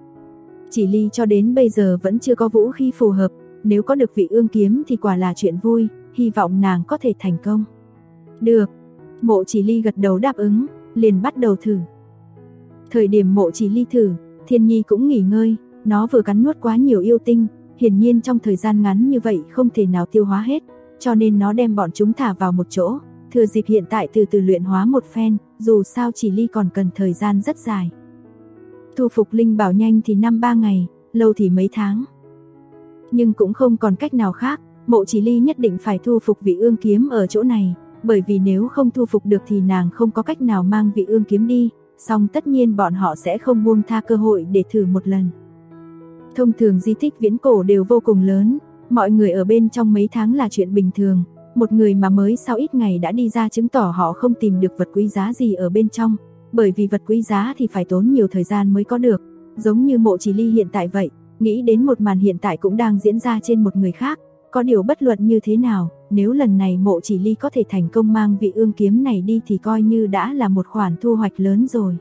[SPEAKER 2] Chỉ Ly cho đến bây giờ vẫn chưa có vũ khí phù hợp, nếu có được Vị Ương kiếm thì quả là chuyện vui, hy vọng nàng có thể thành công. Được, Mộ Chỉ Ly gật đầu đáp ứng, liền bắt đầu thử. Thời điểm Mộ Chỉ Ly thử, Thiên Nhi cũng nghỉ ngơi, nó vừa cắn nuốt quá nhiều yêu tinh, hiển nhiên trong thời gian ngắn như vậy không thể nào tiêu hóa hết, cho nên nó đem bọn chúng thả vào một chỗ, thừa dịp hiện tại từ từ luyện hóa một phen, dù sao Chỉ Ly còn cần thời gian rất dài. Thu phục linh bảo nhanh thì 5-3 ngày, lâu thì mấy tháng. Nhưng cũng không còn cách nào khác, Mộ Chỉ Ly nhất định phải thu phục Vị Ương kiếm ở chỗ này, bởi vì nếu không thu phục được thì nàng không có cách nào mang Vị Ương kiếm đi, song tất nhiên bọn họ sẽ không buông tha cơ hội để thử một lần. Thông thường di tích viễn cổ đều vô cùng lớn, mọi người ở bên trong mấy tháng là chuyện bình thường, một người mà mới sau ít ngày đã đi ra chứng tỏ họ không tìm được vật quý giá gì ở bên trong, bởi vì vật quý giá thì phải tốn nhiều thời gian mới có được, giống như Mộ Chỉ Ly hiện tại vậy, nghĩ đến một màn hiện tại cũng đang diễn ra trên một người khác, có điều bất luận như thế nào, nếu lần này Mộ Chỉ Ly có thể thành công mang vị ương kiếm này đi thì coi như đã là một khoản thu hoạch lớn rồi.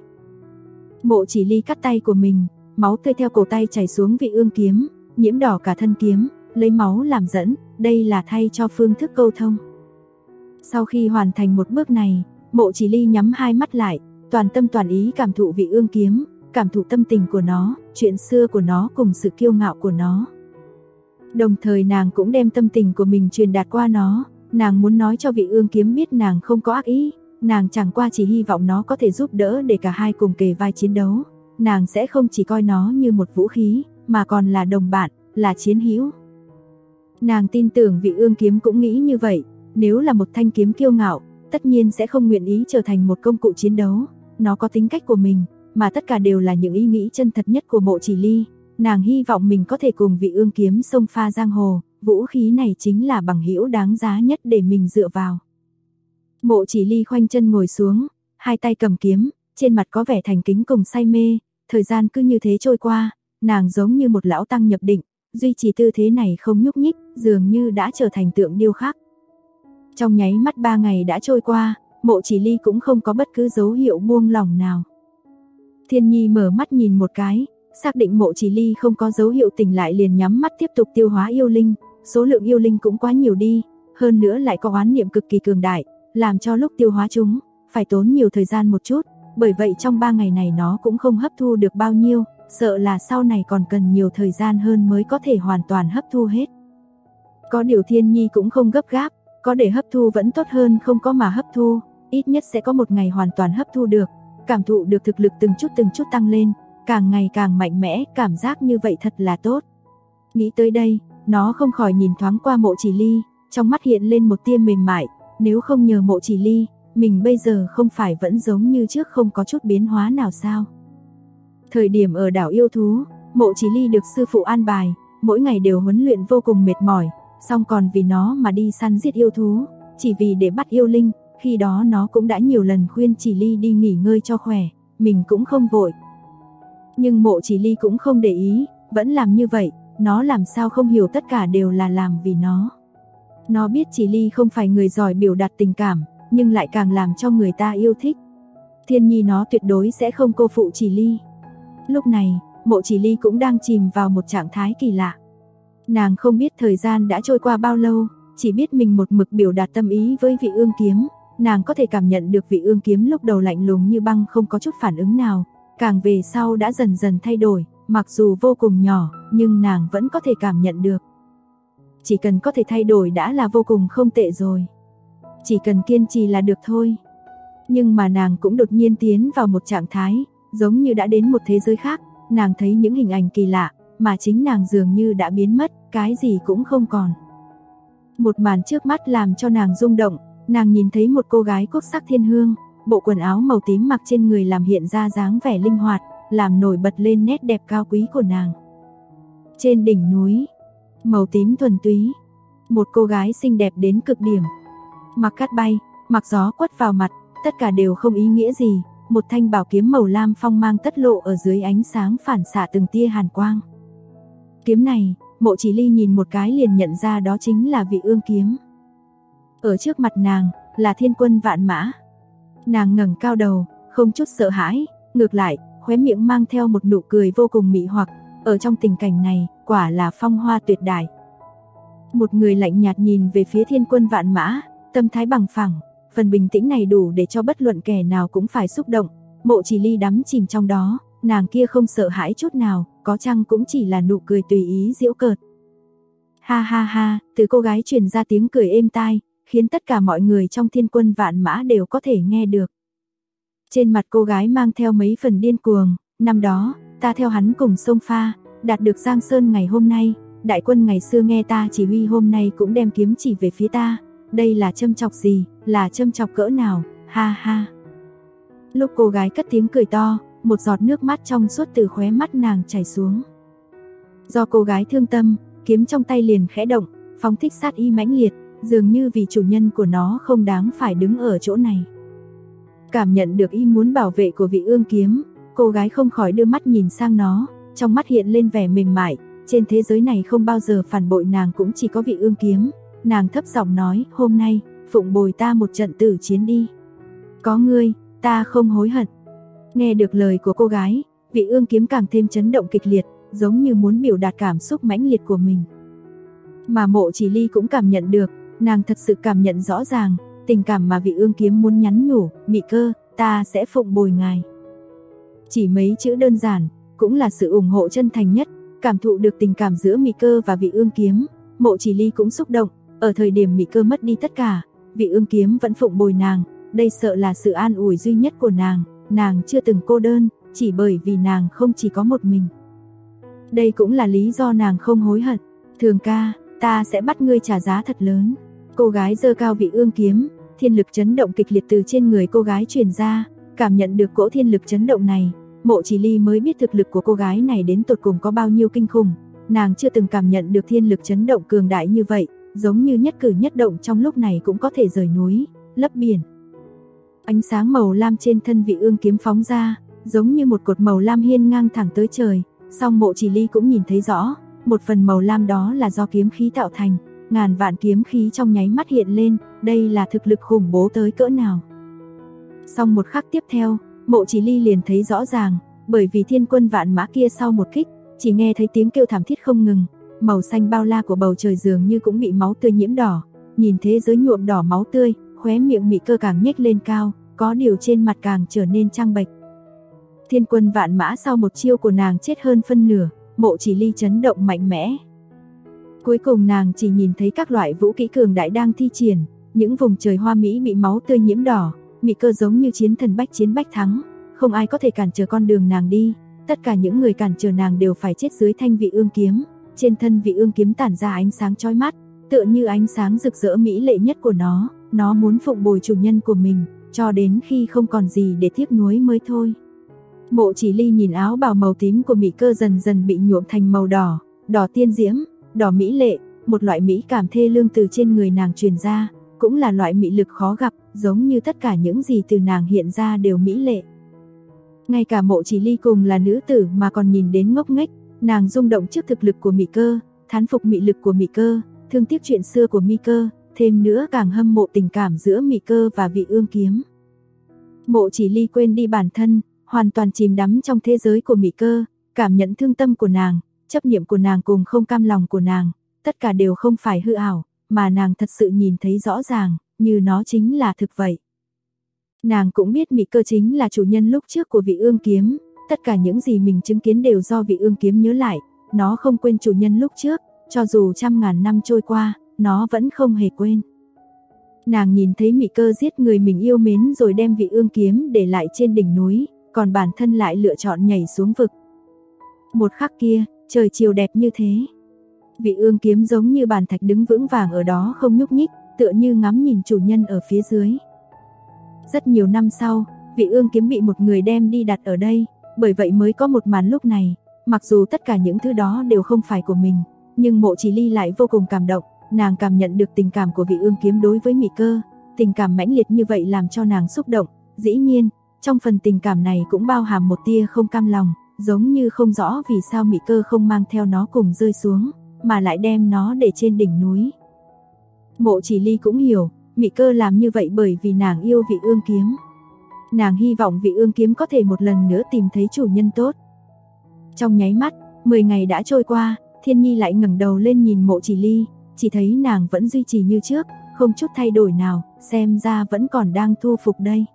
[SPEAKER 2] Mộ Chỉ Ly cắt tay của mình, máu tươi theo cổ tay chảy xuống vị ương kiếm, nhiễm đỏ cả thân kiếm, lấy máu làm dẫn, đây là thay cho phương thức câu thông. Sau khi hoàn thành một bước này, Mộ Chỉ Ly nhắm hai mắt lại, toàn tâm toàn ý cảm thụ vị ương kiếm, cảm thụ tâm tình của nó, chuyện xưa của nó cùng sự kiêu ngạo của nó. Đồng thời nàng cũng đem tâm tình của mình truyền đạt qua nó, nàng muốn nói cho vị ương kiếm biết nàng không có ác ý, nàng chẳng qua chỉ hy vọng nó có thể giúp đỡ để cả hai cùng kề vai chiến đấu, nàng sẽ không chỉ coi nó như một vũ khí, mà còn là đồng bạn, là chiến hữu. Nàng tin tưởng vị ương kiếm cũng nghĩ như vậy, nếu là một thanh kiếm kiêu ngạo, tất nhiên sẽ không nguyện ý trở thành một công cụ chiến đấu, nó có tính cách của mình, mà tất cả đều là những ý nghĩ chân thật nhất của Mộ Chỉ Ly. Nàng hy vọng mình có thể cùng vị ương kiếm xông pha giang hồ, vũ khí này chính là bằng hữu đáng giá nhất để mình dựa vào. Mộ Chỉ Ly khoanh chân ngồi xuống, hai tay cầm kiếm, trên mặt có vẻ thành kính cùng say mê, thời gian cứ như thế trôi qua, nàng giống như một lão tăng nhập định, duy trì tư thế này không nhúc nhích, dường như đã trở thành tượng điêu khắc. Trong nháy mắt 3 ngày đã trôi qua, Mộ Chỉ Ly cũng không có bất cứ dấu hiệu buông lỏng nào. Thiên Nhi mở mắt nhìn một cái, xác định Mộ Chỉ Ly không có dấu hiệu tỉnh lại liền nhắm mắt tiếp tục tiêu hóa yêu linh, số lượng yêu linh cũng quá nhiều đi, hơn nữa lại có oán niệm cực kỳ cường đại, làm cho lúc tiêu hóa chúng, phải tốn nhiều thời gian một chút, bởi vậy trong 3 ngày này nó cũng không hấp thu được bao nhiêu, sợ là sau này còn cần nhiều thời gian hơn mới có thể hoàn toàn hấp thu hết. Có điều Thiên Nhi cũng không gấp gáp, có để hấp thu vẫn tốt hơn không có mà hấp thu, ít nhất sẽ có một ngày hoàn toàn hấp thu được, cảm thụ được thực lực từng chút tăng lên, càng ngày càng mạnh mẽ, cảm giác như vậy thật là tốt. Nghĩ tới đây, nó không khỏi nhìn thoáng qua Mộ Chỉ Ly, trong mắt hiện lên một tia mềm mại, nếu không nhờ Mộ Chỉ Ly, mình bây giờ không phải vẫn giống như trước không có chút biến hóa nào sao? Thời điểm ở đảo yêu thú, Mộ Chỉ Ly được sư phụ an bài, mỗi ngày đều huấn luyện vô cùng mệt mỏi, xong còn vì nó mà đi săn giết yêu thú, chỉ vì để bắt yêu linh, khi đó nó cũng đã nhiều lần khuyên Chỉ Ly đi nghỉ ngơi cho khỏe, mình cũng không vội. Nhưng Mộ Chỉ Ly cũng không để ý, vẫn làm như vậy, nó làm sao không hiểu tất cả đều là làm vì nó. Nó biết Chỉ Ly không phải người giỏi biểu đạt tình cảm, nhưng lại càng làm cho người ta yêu thích. Thiên Nhi nó tuyệt đối sẽ không cô phụ Chỉ Ly. Lúc này, Mộ Chỉ Ly cũng đang chìm vào một trạng thái kỳ lạ. Nàng không biết thời gian đã trôi qua bao lâu, chỉ biết mình một mực biểu đạt tâm ý với vị ương kiếm. Nàng có thể cảm nhận được vị ương kiếm lúc đầu lạnh lùng như băng không có chút phản ứng nào, càng về sau đã dần dần thay đổi, mặc dù vô cùng nhỏ, nhưng nàng vẫn có thể cảm nhận được. Chỉ cần có thể thay đổi đã là vô cùng không tệ rồi. Chỉ cần kiên trì là được thôi. Nhưng mà nàng cũng đột nhiên tiến vào một trạng thái, giống như đã đến một thế giới khác, nàng thấy những hình ảnh kỳ lạ, mà chính nàng dường như đã biến mất, cái gì cũng không còn. Một màn trước mắt làm cho nàng rung động, nàng nhìn thấy một cô gái quốc sắc thiên hương, bộ quần áo màu tím mặc trên người làm hiện ra dáng vẻ linh hoạt, làm nổi bật lên nét đẹp cao quý của nàng. Trên đỉnh núi, màu tím thuần túy, một cô gái xinh đẹp đến cực điểm. Mặc cát bay, mặc gió quất vào mặt, tất cả đều không ý nghĩa gì, một thanh bảo kiếm màu lam phong mang tất lộ ở dưới ánh sáng phản xạ từng tia hàn quang. Kiếm này, Mộ Chỉ Ly nhìn một cái liền nhận ra đó chính là vị ương kiếm. Ở trước mặt nàng, là thiên quân vạn mã. Nàng ngẩng cao đầu, không chút sợ hãi, ngược lại, khóe miệng mang theo một nụ cười vô cùng mị hoặc, ở trong tình cảnh này, quả là phong hoa tuyệt đại. Một người lạnh nhạt nhìn về phía thiên quân vạn mã, tâm thái bằng phẳng, phần bình tĩnh này đủ để cho bất luận kẻ nào cũng phải xúc động. Mộ Chỉ Ly đắm chìm trong đó, nàng kia không sợ hãi chút nào, có chăng cũng chỉ là nụ cười tùy ý giễu cợt. Ha ha ha, từ cô gái truyền ra tiếng cười êm tai, khiến tất cả mọi người trong thiên quân vạn mã đều có thể nghe được. Trên mặt cô gái mang theo mấy phần điên cuồng, năm đó, ta theo hắn cùng sông pha, đạt được Giang Sơn ngày hôm nay, đại quân ngày xưa nghe ta chỉ huy hôm nay cũng đem kiếm chỉ về phía ta, đây là châm chọc gì, là châm chọc cỡ nào, ha ha. Lúc cô gái cất tiếng cười to, một giọt nước mắt trong suốt từ khóe mắt nàng chảy xuống. Do cô gái thương tâm, kiếm trong tay liền khẽ động, phóng thích sát ý mãnh liệt, dường như vì chủ nhân của nó không đáng phải đứng ở chỗ này. Cảm nhận được ý muốn bảo vệ của Vị Ương kiếm, cô gái không khỏi đưa mắt nhìn sang nó, trong mắt hiện lên vẻ mềm mại, trên thế giới này không bao giờ phản bội nàng cũng chỉ có Vị Ương kiếm. Nàng thấp giọng nói, hôm nay, phụng bồi ta một trận tử chiến đi. Có ngươi, ta không hối hận. Nghe được lời của cô gái, Vị Ương kiếm càng thêm chấn động kịch liệt, giống như muốn biểu đạt cảm xúc mãnh liệt của mình. Mà Mộ Chỉ Ly cũng cảm nhận được, nàng thật sự cảm nhận rõ ràng, tình cảm mà Vị Ương kiếm muốn nhắn nhủ, Mị Cơ, ta sẽ phụng bồi ngài. Chỉ mấy chữ đơn giản, cũng là sự ủng hộ chân thành nhất, cảm thụ được tình cảm giữa Mị Cơ và Vị Ương kiếm, Mộ Chỉ Ly cũng xúc động, ở thời điểm Mị Cơ mất đi tất cả, Vị Ương kiếm vẫn phụng bồi nàng, đây sợ là sự an ủi duy nhất của nàng chưa từng cô đơn, chỉ bởi vì nàng không chỉ có một mình. Đây cũng là lý do nàng không hối hận. Thường ca, ta sẽ bắt ngươi trả giá thật lớn. Cô gái giơ cao Vị Ương kiếm, thiên lực chấn động kịch liệt từ trên người cô gái truyền ra, cảm nhận được cỗ thiên lực chấn động này, Mộ Chỉ Ly mới biết thực lực của cô gái này đến tột cùng có bao nhiêu kinh khủng. Nàng chưa từng cảm nhận được thiên lực chấn động cường đại như vậy, giống như nhất cử nhất động trong lúc này cũng có thể rời núi, lấp biển. Ánh sáng màu lam trên thân Vị Ương kiếm phóng ra, giống như một cột màu lam hiên ngang thẳng tới trời, song Mộ Chỉ Ly cũng nhìn thấy rõ, một phần màu lam đó là do kiếm khí tạo thành, ngàn vạn kiếm khí trong nháy mắt hiện lên, đây là thực lực khủng bố tới cỡ nào. Song một khắc tiếp theo, Mộ Chỉ Ly liền thấy rõ ràng, bởi vì thiên quân vạn mã kia sau một kích, chỉ nghe thấy tiếng kêu thảm thiết không ngừng, màu xanh bao la của bầu trời dường như cũng bị máu tươi nhiễm đỏ, nhìn thế giới nhuộm đỏ máu tươi, khóe miệng Mị Cơ càng nhếch lên cao, có điều trên mặt càng trở nên trắng bệch. Thiên quân vạn mã sau một chiêu của nàng chết hơn phân nửa, Mộ Chỉ Ly chấn động mạnh mẽ. Cuối cùng nàng chỉ nhìn thấy các loại vũ kỹ cường đại đang thi triển, những vùng trời hoa mỹ bị máu tươi nhiễm đỏ, Mị Cơ giống như chiến thần bách chiến bách thắng, không ai có thể cản trở con đường nàng đi, tất cả những người cản trở nàng đều phải chết dưới thanh Vị Ương kiếm. Trên thân Vị Ương kiếm tản ra ánh sáng chói mắt, tựa như ánh sáng rực rỡ mỹ lệ nhất của nó muốn phụng bồi chủ nhân của mình, cho đến khi không còn gì để tiếc nuối mới thôi. Mộ Chỉ Ly nhìn áo bào màu tím của Mị Cơ dần dần bị nhuộm thành màu đỏ, đỏ tiên diễm, đỏ mỹ lệ, một loại mỹ cảm thê lương từ trên người nàng truyền ra, cũng là loại mị lực khó gặp, giống như tất cả những gì từ nàng hiện ra đều mỹ lệ. Ngay cả Mộ Chỉ Ly cùng là nữ tử mà còn nhìn đến ngốc nghếch, nàng rung động trước thực lực của Mị Cơ, thán phục mị lực của Mị Cơ, thương tiếc chuyện xưa của Mị Cơ, thêm nữa càng hâm mộ tình cảm giữa Mị Cơ và Vị Ương kiếm. Mộ Chỉ Ly quên đi bản thân, hoàn toàn chìm đắm trong thế giới của Mị Cơ, cảm nhận thương tâm của nàng, chấp niệm của nàng cùng không cam lòng của nàng, tất cả đều không phải hư ảo, mà nàng thật sự nhìn thấy rõ ràng, như nó chính là thực vậy. Nàng cũng biết Mị Cơ chính là chủ nhân lúc trước của Vị Ương kiếm, tất cả những gì mình chứng kiến đều do Vị Ương kiếm nhớ lại, nó không quên chủ nhân lúc trước, cho dù trăm ngàn năm trôi qua, nó vẫn không hề quên. Nàng nhìn thấy Mị Cơ giết người mình yêu mến rồi đem Vị Ương kiếm để lại trên đỉnh núi, còn bản thân lại lựa chọn nhảy xuống vực. Một khắc kia, trời chiều đẹp như thế. Vị Ương kiếm giống như bàn thạch đứng vững vàng ở đó không nhúc nhích, tựa như ngắm nhìn chủ nhân ở phía dưới. Rất nhiều năm sau, Vị Ương kiếm bị một người đem đi đặt ở đây, bởi vậy mới có một màn lúc này. Mặc dù tất cả những thứ đó đều không phải của mình, nhưng Mộ Chỉ Ly lại vô cùng cảm động, nàng cảm nhận được tình cảm của Vị Ương kiếm đối với Mị Cơ, tình cảm mãnh liệt như vậy làm cho nàng xúc động, dĩ nhiên, trong phần tình cảm này cũng bao hàm một tia không cam lòng, giống như không rõ vì sao Mị Cơ không mang theo nó cùng rơi xuống, mà lại đem nó để trên đỉnh núi. Mộ Chỉ Ly cũng hiểu, Mị Cơ làm như vậy bởi vì nàng yêu Vị Ương kiếm. Nàng hy vọng Vị Ương kiếm có thể một lần nữa tìm thấy chủ nhân tốt. Trong nháy mắt, 10 ngày đã trôi qua, Thiên Nhi lại ngẩng đầu lên nhìn Mộ Chỉ Ly, chỉ thấy nàng vẫn duy trì như trước, không chút thay đổi nào, xem ra vẫn còn đang thu phục đây.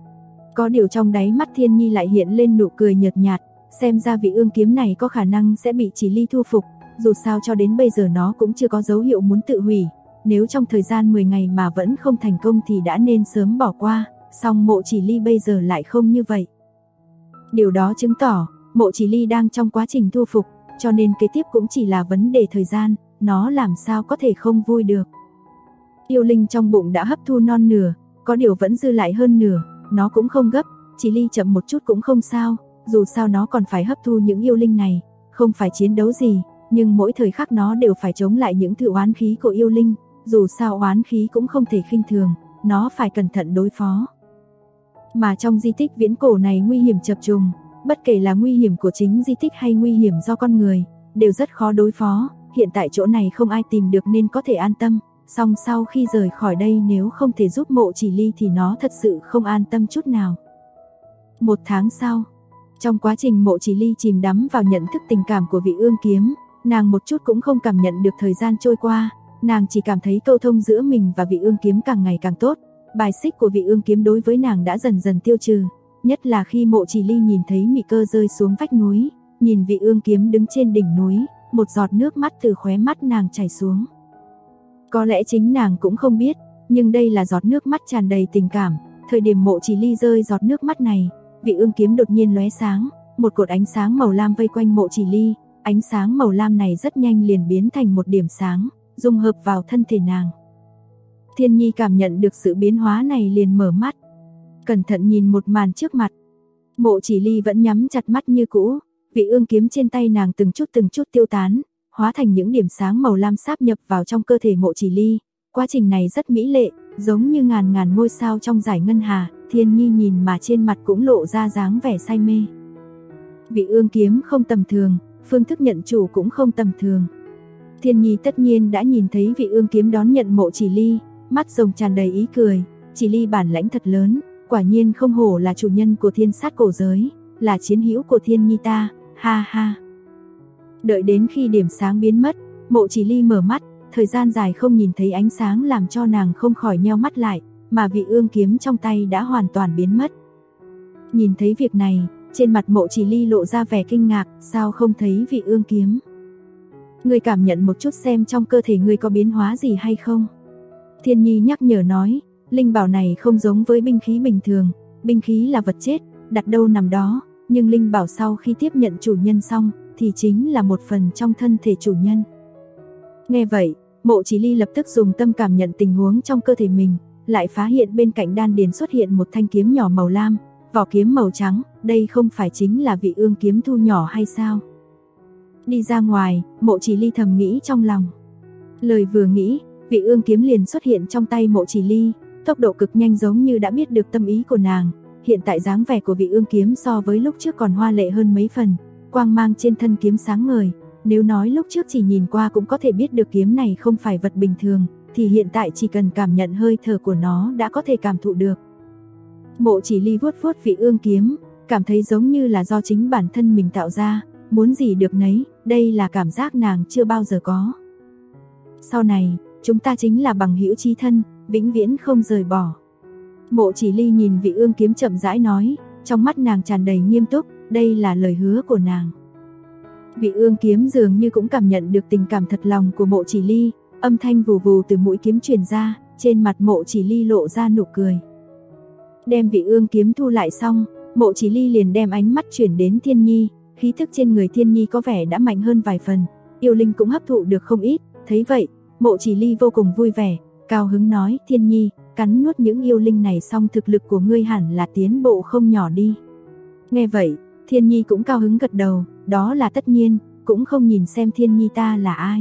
[SPEAKER 2] Có điều trong đáy mắt Thiên Nhi lại hiện lên nụ cười nhợt nhạt, xem ra Vị Ương kiếm này có khả năng sẽ bị Chỉ Ly thu phục, dù sao cho đến bây giờ nó cũng chưa có dấu hiệu muốn tự hủy, nếu trong thời gian 10 ngày mà vẫn không thành công thì đã nên sớm bỏ qua, song Mộ Chỉ Ly bây giờ lại không như vậy. Điều đó chứng tỏ, Mộ Chỉ Ly đang trong quá trình thu phục, cho nên kế tiếp cũng chỉ là vấn đề thời gian, nó làm sao có thể không vui được. Yêu linh trong bụng đã hấp thu non nửa, có điều vẫn dư lại hơn nửa, nó cũng không gấp, Chỉ Ly chậm một chút cũng không sao, dù sao nó còn phải hấp thu những yêu linh này, không phải chiến đấu gì, nhưng mỗi thời khắc nó đều phải chống lại những thứ oán khí của yêu linh, dù sao oán khí cũng không thể khinh thường, nó phải cẩn thận đối phó. Mà trong di tích viễn cổ này nguy hiểm chập trùng, bất kể là nguy hiểm của chính di tích hay nguy hiểm do con người, đều rất khó đối phó, hiện tại chỗ này không ai tìm được nên có thể an tâm, song sau khi rời khỏi đây nếu không thể giúp Mộ Chỉ Ly thì nó thật sự không an tâm chút nào. 1 tháng sau, trong quá trình Mộ Chỉ Ly chìm đắm vào nhận thức tình cảm của vị ương kiếm, nàng một chút cũng không cảm nhận được thời gian trôi qua, nàng chỉ cảm thấy câu thông giữa mình và vị ương kiếm càng ngày càng tốt, bài xích của vị ương kiếm đối với nàng đã dần dần tiêu trừ, nhất là khi Mộ Chỉ Ly nhìn thấy mị cơ rơi xuống vách núi, nhìn vị ương kiếm đứng trên đỉnh núi, một giọt nước mắt từ khóe mắt nàng chảy xuống. Có lẽ chính nàng cũng không biết, nhưng đây là giọt nước mắt tràn đầy tình cảm, thời điểm Mộ Chỉ Ly rơi giọt nước mắt này, vị ương kiếm đột nhiên lóe sáng, một cột ánh sáng màu lam vây quanh Mộ Chỉ Ly, ánh sáng màu lam này rất nhanh liền biến thành một điểm sáng, dung hợp vào thân thể nàng. Thiên Nhi cảm nhận được sự biến hóa này liền mở mắt, cẩn thận nhìn một màn trước mặt. Mộ Chỉ Ly vẫn nhắm chặt mắt như cũ, vị ương kiếm trên tay nàng từng chút tiêu tán, hóa thành những điểm sáng màu lam sáp nhập vào trong cơ thể Mộ Chỉ Ly. Quá trình này rất mỹ lệ, giống như ngàn ngàn ngôi sao trong dải ngân hà. Thiên Nhi nhìn mà trên mặt cũng lộ ra dáng vẻ say mê. Vị ương kiếm không tầm thường, phương thức nhận chủ cũng không tầm thường. Thiên Nhi tất nhiên đã nhìn thấy vị ương kiếm đón nhận Mộ Chỉ Ly, mắt rồng tràn đầy ý cười. Chỉ Ly bản lãnh thật lớn, quả nhiên không hổ là chủ nhân của thiên sát cổ giới, là chiến hữu của Thiên Nhi ta, ha ha. Đợi đến khi điểm sáng biến mất, Mộ Chỉ Ly mở mắt, thời gian dài không nhìn thấy ánh sáng làm cho nàng không khỏi nheo mắt lại, mà vị ương kiếm trong tay đã hoàn toàn biến mất. Nhìn thấy việc này, trên mặt Mộ Chỉ Ly lộ ra vẻ kinh ngạc, sao không thấy vị ương kiếm? Ngươi cảm nhận một chút xem trong cơ thể ngươi có biến hóa gì hay không? Thiên Nhi nhắc nhở nói, linh bảo này không giống với binh khí bình thường, binh khí là vật chết, đặt đâu nằm đó, nhưng linh bảo sau khi tiếp nhận chủ nhân xong, thì chính là một phần trong thân thể chủ nhân. Nghe vậy, Mộ Chỉ Ly lập tức dùng tâm cảm nhận tình huống trong cơ thể mình, lại phát hiện bên cạnh đan điền xuất hiện một thanh kiếm nhỏ màu lam, vỏ kiếm màu trắng, đây không phải chính là vị ương kiếm thu nhỏ hay sao? Đi ra ngoài, Mộ Chỉ Ly thầm nghĩ trong lòng. Lời vừa nghĩ, vị ương kiếm liền xuất hiện trong tay Mộ Chỉ Ly, tốc độ cực nhanh giống như đã biết được tâm ý của nàng. Hiện tại dáng vẻ của vị ương kiếm so với lúc trước còn hoa lệ hơn mấy phần, quang mang trên thân kiếm sáng ngời. Nếu nói lúc trước chỉ nhìn qua cũng có thể biết được kiếm này không phải vật bình thường, thì hiện tại chỉ cần cảm nhận hơi thở của nó đã có thể cảm thụ được. Mộ Chỉ Ly vuốt vuốt vị ương kiếm, cảm thấy giống như là do chính bản thân mình tạo ra, muốn gì được nấy, đây là cảm giác nàng chưa bao giờ có. Sau này, chúng ta chính là bằng hữu chí thân, vĩnh viễn không rời bỏ. Mộ Chỉ Ly nhìn vị ương kiếm chậm rãi nói, trong mắt nàng tràn đầy nghiêm túc, đây là lời hứa của nàng. Vị ương kiếm dường như cũng cảm nhận được tình cảm thật lòng của Mộ Chỉ Ly, âm thanh vù vù từ mũi kiếm truyền ra, trên mặt Mộ Chỉ Ly lộ ra nụ cười. Đem vị ương kiếm thu lại xong, Mộ Chỉ Ly liền đem ánh mắt chuyển đến Thiên Nhi, khí thức trên người Thiên Nhi có vẻ đã mạnh hơn vài phần, yêu linh cũng hấp thụ được không ít, thấy vậy, Mộ Chỉ Ly vô cùng vui vẻ, cao hứng nói, Thiên Nhi, cắn nuốt những yêu linh này xong thực lực của ngươi hẳn là tiến bộ không nhỏ đi. Nghe vậy, Thiên Nhi cũng cao hứng gật đầu, đó là tất nhiên, cũng không nhìn xem Thiên Nhi ta là ai.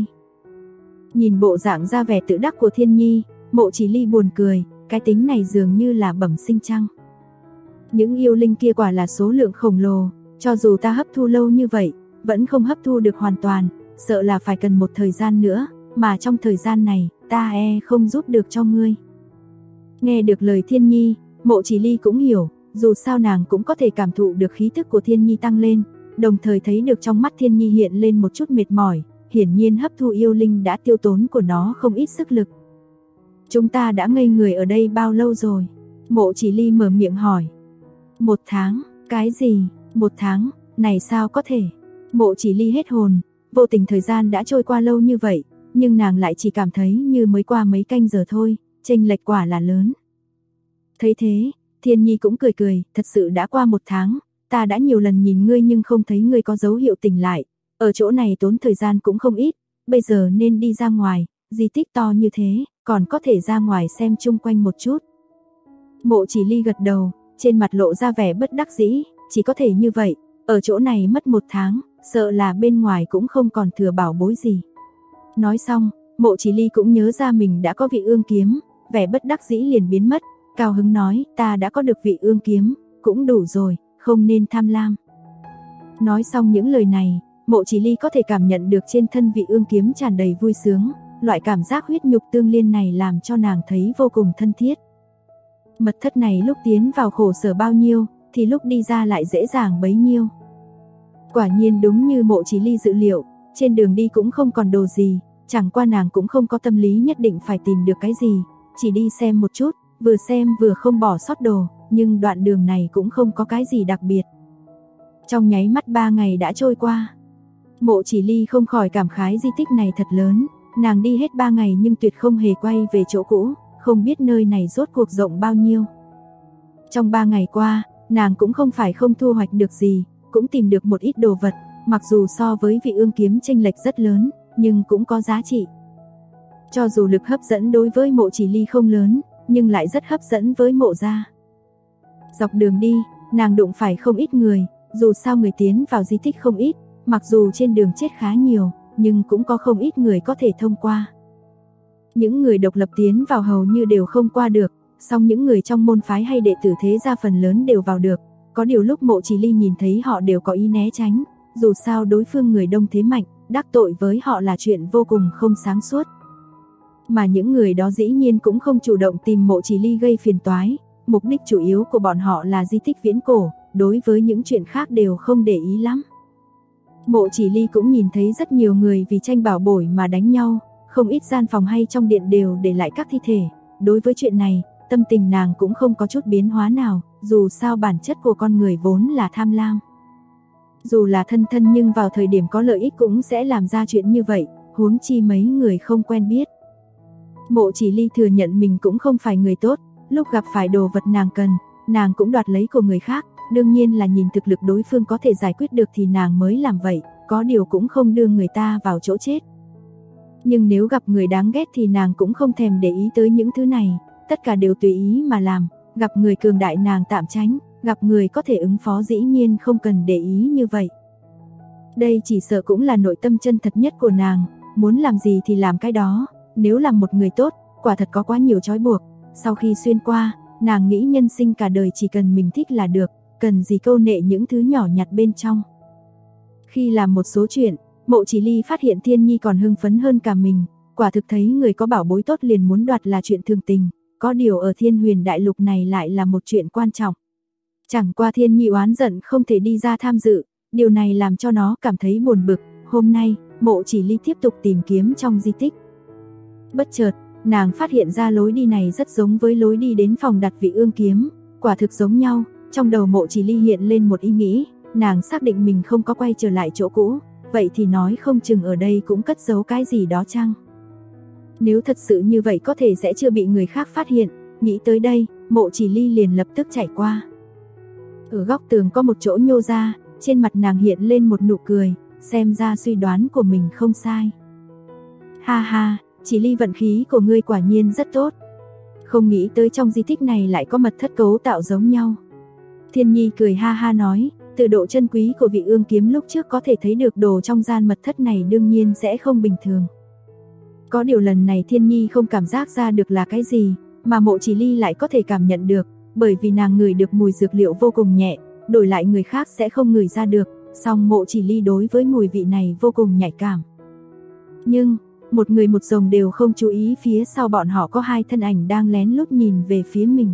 [SPEAKER 2] Nhìn bộ dạng ra vẻ tự đắc của Thiên Nhi, Mộ Chỉ Ly buồn cười, cái tính này dường như là bẩm sinh chăng. Những yêu linh kia quả là số lượng khổng lồ, cho dù ta hấp thu lâu như vậy, vẫn không hấp thu được hoàn toàn, sợ là phải cần một thời gian nữa, mà trong thời gian này, ta không giúp được cho ngươi. Nghe được lời Thiên Nhi, Mộ Chỉ Ly cũng hiểu, dù sao nàng cũng có thể cảm thụ được khí thức của Thiên Nhi tăng lên, đồng thời thấy được trong mắt Thiên Nhi hiện lên một chút mệt mỏi, hiển nhiên hấp thu yêu linh đã tiêu tốn của nó không ít sức lực. Chúng ta đã ngây người ở đây bao lâu rồi? Mộ Chỉ Ly mở miệng hỏi. 1 tháng, cái gì? 1 tháng, này sao có thể? Mộ Chỉ Ly hết hồn, vô tình thời gian đã trôi qua lâu như vậy, nhưng nàng lại chỉ cảm thấy như mới qua mấy canh giờ thôi, chênh lệch quả là lớn. Thấy thế, Thiên Nhi cũng cười cười, thật sự đã qua 1 tháng, ta đã nhiều lần nhìn ngươi nhưng không thấy ngươi có dấu hiệu tỉnh lại, ở chỗ này tốn thời gian cũng không ít, bây giờ nên đi ra ngoài, di tích to như thế, còn có thể ra ngoài xem chung quanh một chút. Mộ Chỉ Ly gật đầu, trên mặt lộ ra vẻ bất đắc dĩ, chỉ có thể như vậy, ở chỗ này mất 1 tháng, sợ là bên ngoài cũng không còn thừa bảo bối gì. Nói xong, Mộ Chỉ Ly cũng nhớ ra mình đã có vị ương kiếm, vẻ bất đắc dĩ liền biến mất, cao hứng nói, ta đã có được vị ương kiếm, cũng đủ rồi, không nên tham lam. Nói xong những lời này, Mộ Chỉ Ly có thể cảm nhận được trên thân vị ương kiếm tràn đầy vui sướng, loại cảm giác huyết nhục tương liên này làm cho nàng thấy vô cùng thân thiết. Mật thất này lúc tiến vào khổ sở bao nhiêu, thì lúc đi ra lại dễ dàng bấy nhiêu. Quả nhiên đúng như Mộ Chỉ Ly dự liệu, trên đường đi cũng không còn đồ gì, chẳng qua nàng cũng không có tâm lý nhất định phải tìm được cái gì, chỉ đi xem một chút, vừa xem vừa không bỏ sót đồ, nhưng đoạn đường này cũng không có cái gì đặc biệt. Trong nháy mắt 3 ngày đã trôi qua. Mộ Chỉ Ly không khỏi cảm khái di tích này thật lớn, nàng đi hết 3 ngày nhưng tuyệt không hề quay về chỗ cũ, không biết nơi này rốt cuộc rộng bao nhiêu. Trong 3 ngày qua, nàng cũng không phải không thu hoạch được gì, cũng tìm được một ít đồ vật, mặc dù so với vị ương kiếm chênh lệch rất lớn, nhưng cũng có giá trị. Cho dù lực hấp dẫn đối với Mộ Chỉ Ly không lớn, nhưng lại rất hấp dẫn với Mộ gia. Dọc đường đi, nàng đụng phải không ít người, dù sao người tiến vào di tích không ít, mặc dù trên đường chết khá nhiều, nhưng cũng có không ít người có thể thông qua. Những người độc lập tiến vào hầu như đều không qua được, song những người trong môn phái hay đệ tử thế gia phần lớn đều vào được. Có điều lúc Mộ Chỉ Ly nhìn thấy họ đều có ý né tránh, dù sao đối phương người đông thế mạnh, đắc tội với họ là chuyện vô cùng không sáng suốt. Mà những người đó dĩ nhiên cũng không chủ động tìm Mộ Chỉ Ly gây phiền toái, mục đích chủ yếu của bọn họ là di tích viễn cổ, đối với những chuyện khác đều không để ý lắm. Mộ Chỉ Ly cũng nhìn thấy rất nhiều người vì tranh bảo bối mà đánh nhau, không ít gian phòng hay trong điện đều để lại các thi thể. Đối với chuyện này, tâm tình nàng cũng không có chút biến hóa nào, dù sao bản chất của con người vốn là tham lam. Dù là thân thân nhưng vào thời điểm có lợi ích cũng sẽ làm ra chuyện như vậy, huống chi mấy người không quen biết. Mộ Chỉ Ly thừa nhận mình cũng không phải người tốt, lúc gặp phải đồ vật nàng cần, nàng cũng đoạt lấy của người khác, đương nhiên là nhìn thực lực đối phương có thể giải quyết được thì nàng mới làm vậy, có điều cũng không đưa người ta vào chỗ chết. Nhưng nếu gặp người đáng ghét thì nàng cũng không thèm để ý tới những thứ này, tất cả đều tùy ý mà làm, gặp người cường đại nàng tạm tránh, gặp người có thể ứng phó dĩ nhiên không cần để ý như vậy. Đây chỉ sợ cũng là nội tâm chân thật nhất của nàng, muốn làm gì thì làm cái đó, nếu làm một người tốt, quả thật có quá nhiều trói buộc, sau khi xuyên qua, nàng nghĩ nhân sinh cả đời chỉ cần mình thích là được, cần gì câu nệ những thứ nhỏ nhặt bên trong. Khi làm một số chuyện, Mộ Chỉ Ly phát hiện Thiên Nhi còn hưng phấn hơn cả mình, quả thực thấy người có bảo bối tốt liền muốn đoạt là chuyện thường tình, có điều ở Thiên Huyền Đại Lục này lại là một chuyện quan trọng. Chẳng qua Thiên Nhi oán giận không thể đi ra tham dự, điều này làm cho nó cảm thấy buồn bực. Hôm nay, Mộ Chỉ Ly tiếp tục tìm kiếm trong di tích. Bất chợt, nàng phát hiện ra lối đi này rất giống với lối đi đến phòng đặt vị ương kiếm, quả thực giống nhau. Trong đầu Mộ Chỉ Ly hiện lên một ý nghĩ, nàng xác định mình không có quay trở lại chỗ cũ, vậy thì nói không chừng ở đây cũng cất giấu cái gì đó chăng? Nếu thật sự như vậy có thể sẽ chưa bị người khác phát hiện, nghĩ tới đây, Mộ Chỉ Ly liền lập tức chạy qua. Ở góc tường có một chỗ nhô ra, trên mặt nàng hiện lên một nụ cười, xem ra suy đoán của mình không sai. Ha ha, Chỉ Ly vận khí của ngươi quả nhiên rất tốt. Không nghĩ tới trong di tích này lại có mật thất cấu tạo giống nhau. Thiên Nhi cười ha ha nói, từ độ chân quý của vị ương kiếm lúc trước có thể thấy được đồ trong gian mật thất này đương nhiên sẽ không bình thường. Có điều lần này Thiên Nhi không cảm giác ra được là cái gì, mà Mộ Chỉ Ly lại có thể cảm nhận được, bởi vì nàng ngửi được mùi dược liệu vô cùng nhẹ, đổi lại người khác sẽ không ngửi ra được, song Mộ Chỉ Ly đối với mùi vị này vô cùng nhạy cảm. Nhưng, một người một rồng đều không chú ý phía sau bọn họ có hai thân ảnh đang lén lút nhìn về phía mình.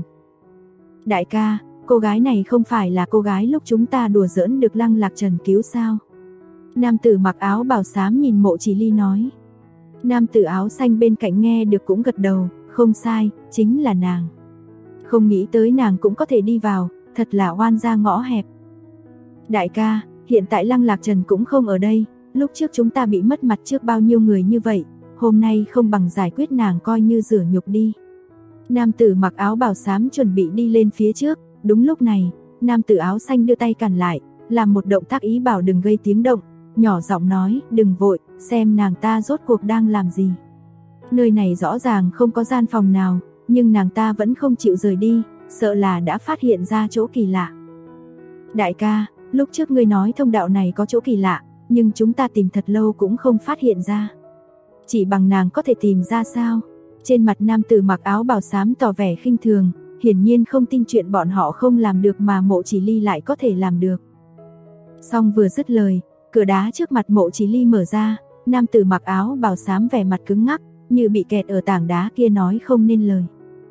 [SPEAKER 2] Đại ca, cô gái này không phải là cô gái lúc chúng ta đùa giỡn được Lăng Lạc Trần cứu sao? Nam tử mặc áo bào xám nhìn Mộ Chỉ Ly nói. Nam tử áo xanh bên cạnh nghe được cũng gật đầu, không sai, chính là nàng. Không nghĩ tới nàng cũng có thể đi vào, thật là oan gia ngõ hẹp. Đại ca, hiện tại Lăng Lạc Trần cũng không ở đây, lúc trước chúng ta bị mất mặt trước bao nhiêu người như vậy, hôm nay không bằng giải quyết nàng coi như rửa nhục đi. Nam tử mặc áo bào xám chuẩn bị đi lên phía trước, đúng lúc này, nam tử áo xanh đưa tay cản lại, làm một động tác ý bảo đừng gây tiếng động, nhỏ giọng nói, đừng vội, xem nàng ta rốt cuộc đang làm gì. Nơi này rõ ràng không có gian phòng nào, nhưng nàng ta vẫn không chịu rời đi, sợ là đã phát hiện ra chỗ kỳ lạ. Đại ca, lúc trước ngươi nói thông đạo này có chỗ kỳ lạ, nhưng chúng ta tìm thật lâu cũng không phát hiện ra. Chỉ bằng nàng có thể tìm ra sao? Trên mặt nam tử mặc áo bào xám tỏ vẻ khinh thường, hiển nhiên không tin chuyện bọn họ không làm được mà Mộ Chỉ Ly lại có thể làm được. Xong vừa dứt lời, cửa đá trước mặt Mộ Chỉ Ly mở ra, nam tử mặc áo bào xám vẻ mặt cứng ngắc, như bị kẹt ở tảng đá kia nói không nên lời.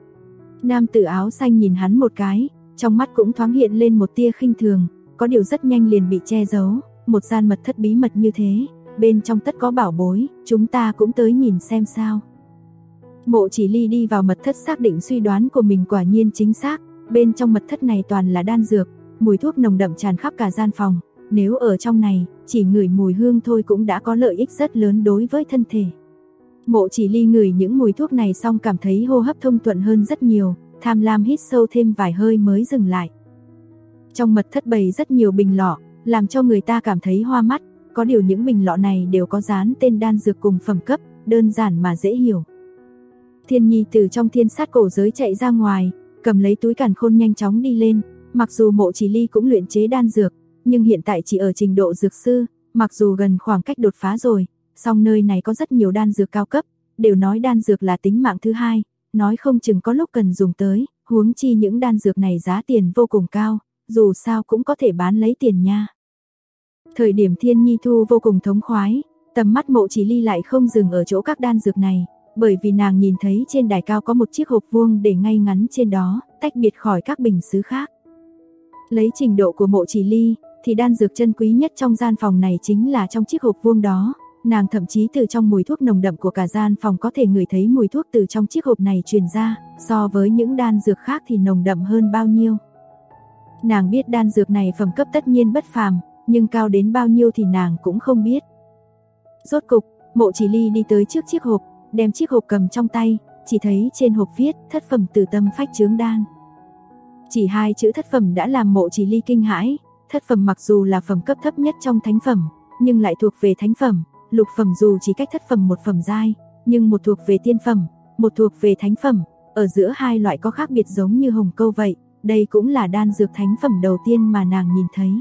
[SPEAKER 2] Nam tử áo xanh nhìn hắn một cái, trong mắt cũng thoáng hiện lên một tia khinh thường, có điều rất nhanh liền bị che giấu, một gian mật thất bí mật như thế, bên trong tất có bảo bối, chúng ta cũng tới nhìn xem sao. Mộ Chỉ Ly đi vào mật thất xác định suy đoán của mình quả nhiên chính xác, bên trong mật thất này toàn là đan dược, mùi thuốc nồng đậm tràn khắp cả gian phòng, nếu ở trong này, chỉ ngửi mùi hương thôi cũng đã có lợi ích rất lớn đối với thân thể. Mộ Chỉ Ly ngửi những mùi thuốc này xong cảm thấy hô hấp thông thuận hơn rất nhiều, tham lam hít sâu thêm vài hơi mới dừng lại. Trong mật thất bày rất nhiều bình lọ, làm cho người ta cảm thấy hoa mắt, có điều những bình lọ này đều có dán tên đan dược cùng phẩm cấp, đơn giản mà dễ hiểu. Thiên Nhi từ trong thiên sát cổ giới chạy ra ngoài, cầm lấy túi càn khôn nhanh chóng đi lên, mặc dù Mộ Chỉ Ly cũng luyện chế đan dược, nhưng hiện tại chỉ ở trình độ dược sư, mặc dù gần khoảng cách đột phá rồi, song nơi này có rất nhiều đan dược cao cấp, đều nói đan dược là tính mạng thứ hai, nói không chừng có lúc cần dùng tới, huống chi những đan dược này giá tiền vô cùng cao, dù sao cũng có thể bán lấy tiền nha. Thời điểm Thiên Nhi thu vô cùng thống khoái, tầm mắt Mộ Chỉ Ly lại không dừng ở chỗ các đan dược này, bởi vì nàng nhìn thấy trên đài cao có một chiếc hộp vuông để ngay ngắn trên đó, tách biệt khỏi các bình sứ khác. Lấy trình độ của Mộ Chỉ Ly, thì đan dược chân quý nhất trong gian phòng này chính là trong chiếc hộp vuông đó, nàng thậm chí từ trong mùi thuốc nồng đậm của cả gian phòng có thể ngửi thấy mùi thuốc từ trong chiếc hộp này truyền ra, so với những đan dược khác thì nồng đậm hơn bao nhiêu. Nàng biết đan dược này phẩm cấp tất nhiên bất phàm, nhưng cao đến bao nhiêu thì nàng cũng không biết. Rốt cục, Mộ Chỉ Ly đi tới trước chiếc hộp, đem chiếc hộp cầm trong tay, chỉ thấy trên hộp viết thất phẩm Tử Tâm Phách Chướng Đan. Chỉ hai chữ thất phẩm đã làm Mộ Chỉ Ly kinh hãi, thất phẩm mặc dù là phẩm cấp thấp nhất trong thánh phẩm, nhưng lại thuộc về thánh phẩm, lục phẩm dù chỉ cách thất phẩm một phẩm giai, nhưng một thuộc về tiên phẩm, một thuộc về thánh phẩm, ở giữa hai loại có khác biệt giống như hồng câu vậy, đây cũng là đan dược thánh phẩm đầu tiên mà nàng nhìn thấy.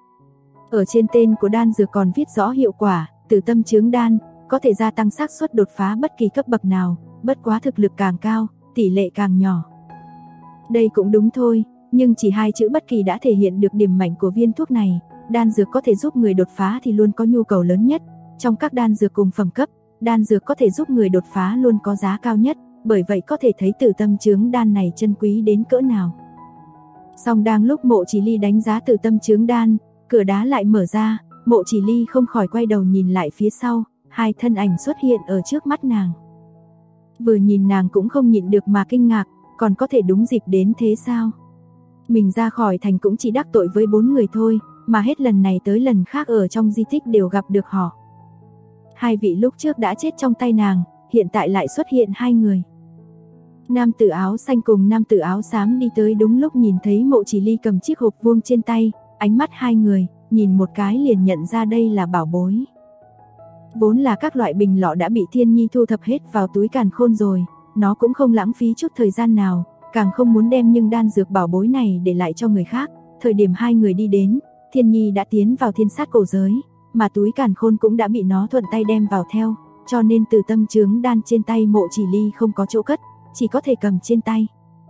[SPEAKER 2] Ở trên tên của đan dược còn viết rõ hiệu quả, Tử Tâm Chướng Đan, có thể gia tăng xác suất đột phá bất kỳ cấp bậc nào, bất quá thực lực càng cao, tỷ lệ càng nhỏ. Đây cũng đúng thôi, nhưng chỉ hai chữ bất kỳ đã thể hiện được điểm mạnh của viên thuốc này, đan dược có thể giúp người đột phá thì luôn có nhu cầu lớn nhất, trong các đan dược cùng phẩm cấp, đan dược có thể giúp người đột phá luôn có giá cao nhất, bởi vậy có thể thấy Tử Tâm Chướng Đan này chân quý đến cỡ nào. Song đang lúc Mộ Chỉ Ly đánh giá Tử Tâm Chướng Đan, cửa đá lại mở ra, Mộ Chỉ Ly không khỏi quay đầu nhìn lại phía sau, hai thân ảnh xuất hiện ở trước mắt nàng. Vừa nhìn nàng cũng không nhịn được mà kinh ngạc, còn có thể đúng dịp đến thế sao? Mình ra khỏi thành cũng chỉ đắc tội với 4 người thôi, mà hết lần này tới lần khác ở trong di tích đều gặp được họ. Hai vị lúc trước đã chết trong tay nàng, hiện tại lại xuất hiện hai người. Nam tử áo xanh cùng nam tử áo xám đi tới đúng lúc nhìn thấy Mộ Chỉ Ly cầm chiếc hộp vuông trên tay, ánh mắt hai người, nhìn một cái liền nhận ra đây là bảo bối. Vốn là các loại bình lọ đã bị Thiên Nhi thu thập hết vào túi càn khôn rồi, nó cũng không lãng phí chút thời gian nào, càng không muốn đem những đan dược bảo bối này để lại cho người khác. Thời điểm hai người đi đến, Thiên Nhi đã tiến vào thiên sát cổ giới, mà túi càn khôn cũng đã bị nó thuận tay đem vào theo, cho nên Tử Tâm Chướng Đan trên tay Mộ Chỉ Ly không có chỗ cất, chỉ có thể cầm trên tay.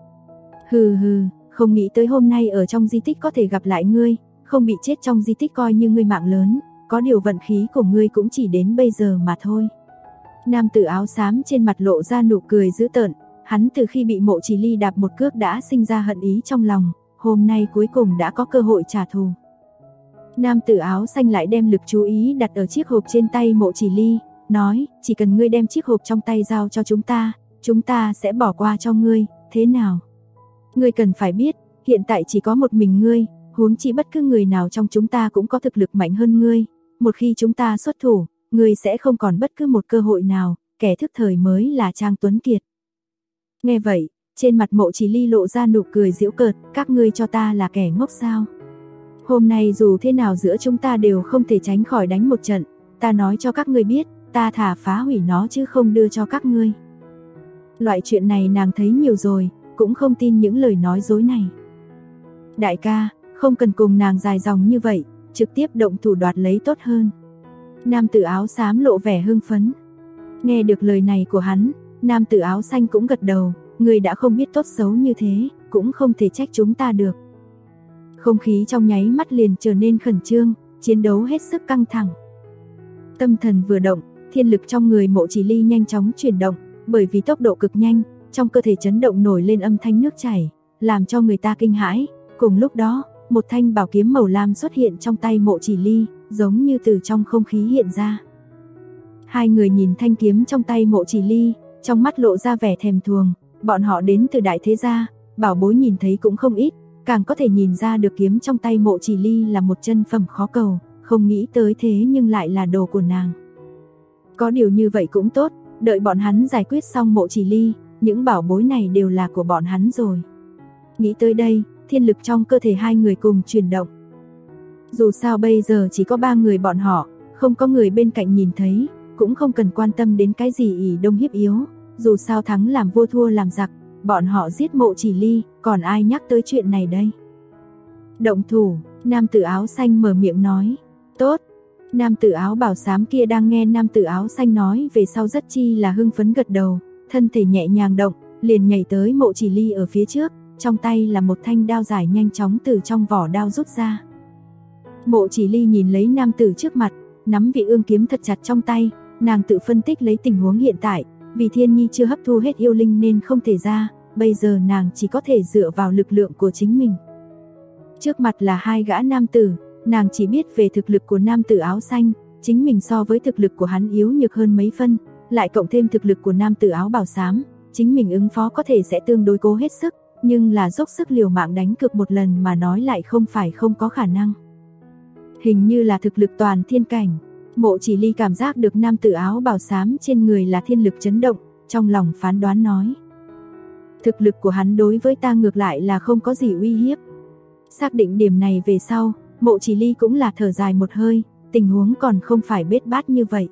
[SPEAKER 2] Hừ hừ, không nghĩ tới hôm nay ở trong di tích có thể gặp lại ngươi, không bị chết trong di tích coi như ngươi mạng lớn, có điều vận khí của ngươi cũng chỉ đến bây giờ mà thôi. Nam tử áo xám trên mặt lộ ra nụ cười dữ tợn, hắn từ khi bị Mộ Chỉ Ly đạp một cước đã sinh ra hận ý trong lòng, hôm nay cuối cùng đã có cơ hội trả thù. Nam tử áo xanh lại đem lực chú ý đặt ở chiếc hộp trên tay Mộ Chỉ Ly, nói, chỉ cần ngươi đem chiếc hộp trong tay giao cho chúng ta sẽ bỏ qua cho ngươi, thế nào? Ngươi cần phải biết, hiện tại chỉ có một mình ngươi, huống chi bất cứ người nào trong chúng ta cũng có thực lực mạnh hơn ngươi, một khi chúng ta xuất thủ, ngươi sẽ không còn bất cứ một cơ hội nào, kẻ thức thời mới là Trang Tuấn Kiệt. Nghe vậy, trên mặt Mộ Chỉ Ly lộ ra nụ cười giễu cợt, các ngươi cho ta là kẻ ngốc sao? Hôm nay dù thế nào giữa chúng ta đều không thể tránh khỏi đánh một trận, ta nói cho các ngươi biết, ta thà phá hủy nó chứ không đưa cho các ngươi. Loại chuyện này nàng thấy nhiều rồi, cũng không tin những lời nói dối này. Đại ca, không cần cùng nàng dài dòng như vậy, trực tiếp động thủ đoạt lấy tốt hơn. Nam tử áo xám lộ vẻ hưng phấn. Nghe được lời này của hắn, nam tử áo xanh cũng gật đầu, người đã không biết tốt xấu như thế, cũng không thể trách chúng ta được. Không khí trong nháy mắt liền trở nên khẩn trương, chiến đấu hết sức căng thẳng. Tâm thần vừa động, thiên lực trong người Mộ Chỉ Ly nhanh chóng chuyển động, bởi vì tốc độ cực nhanh, trong cơ thể chấn động nổi lên âm thanh nước chảy, làm cho người ta kinh hãi. Cùng lúc đó, một thanh bảo kiếm màu lam xuất hiện trong tay Mộ Chỉ Ly, giống như từ trong không khí hiện ra. Hai người nhìn thanh kiếm trong tay Mộ Chỉ Ly, trong mắt lộ ra vẻ thèm thuồng, bọn họ đến từ đại thế gia, bảo bối nhìn thấy cũng không ít, càng có thể nhìn ra được kiếm trong tay Mộ Chỉ Ly là một chân phẩm khó cầu, không nghĩ tới thế nhưng lại là đồ của nàng. Có điều như vậy cũng tốt, đợi bọn hắn giải quyết xong Mộ Chỉ Ly, những bảo bối này đều là của bọn hắn rồi. Nghĩ tới đây, thiên lực trong cơ thể hai người cùng chuyển động. Dù sao bây giờ chỉ có 3 người bọn họ, không có người bên cạnh nhìn thấy, cũng không cần quan tâm đến cái gì ỷ đông hiếp yếu, dù sao thắng làm vua thua làm giặc, bọn họ giết Mộ Chỉ Ly, còn ai nhắc tới chuyện này đây. Động thủ, nam tử áo xanh mở miệng nói. Tốt. Nam tử áo bảo xám kia đang nghe nam tử áo xanh nói về sau rất chi là hưng phấn gật đầu, thân thể nhẹ nhàng động, liền nhảy tới Mộ Chỉ Ly ở phía trước, trong tay là một thanh đao dài nhanh chóng từ trong vỏ đao rút ra. Mộ Chỉ Ly nhìn lấy nam tử trước mặt, nắm vị ương kiếm thật chặt trong tay, nàng tự phân tích lấy tình huống hiện tại, vì Thiên Nhi chưa hấp thu hết yêu linh nên không thể ra, bây giờ nàng chỉ có thể dựa vào lực lượng của chính mình. Trước mặt là hai gã nam tử, nàng chỉ biết về thực lực của nam tử áo xanh, chính mình so với thực lực của hắn yếu nhược hơn mấy phân, lại cộng thêm thực lực của nam tử áo bào xám, chính mình ứng phó có thể sẽ tương đối cố hết sức, nhưng là dốc sức liều mạng đánh cược một lần mà nói lại không phải không có khả năng. Hình như là thực lực toàn thiên cảnh. Mộ Chỉ Ly cảm giác được nam tử áo bào xám trên người là thiên lực chấn động, trong lòng phán đoán nói. Thực lực của hắn đối với ta ngược lại là không có gì uy hiếp. Xác định điểm này về sau, Mộ Chỉ Ly cũng là thở dài một hơi, tình huống còn không phải bết bát như vậy.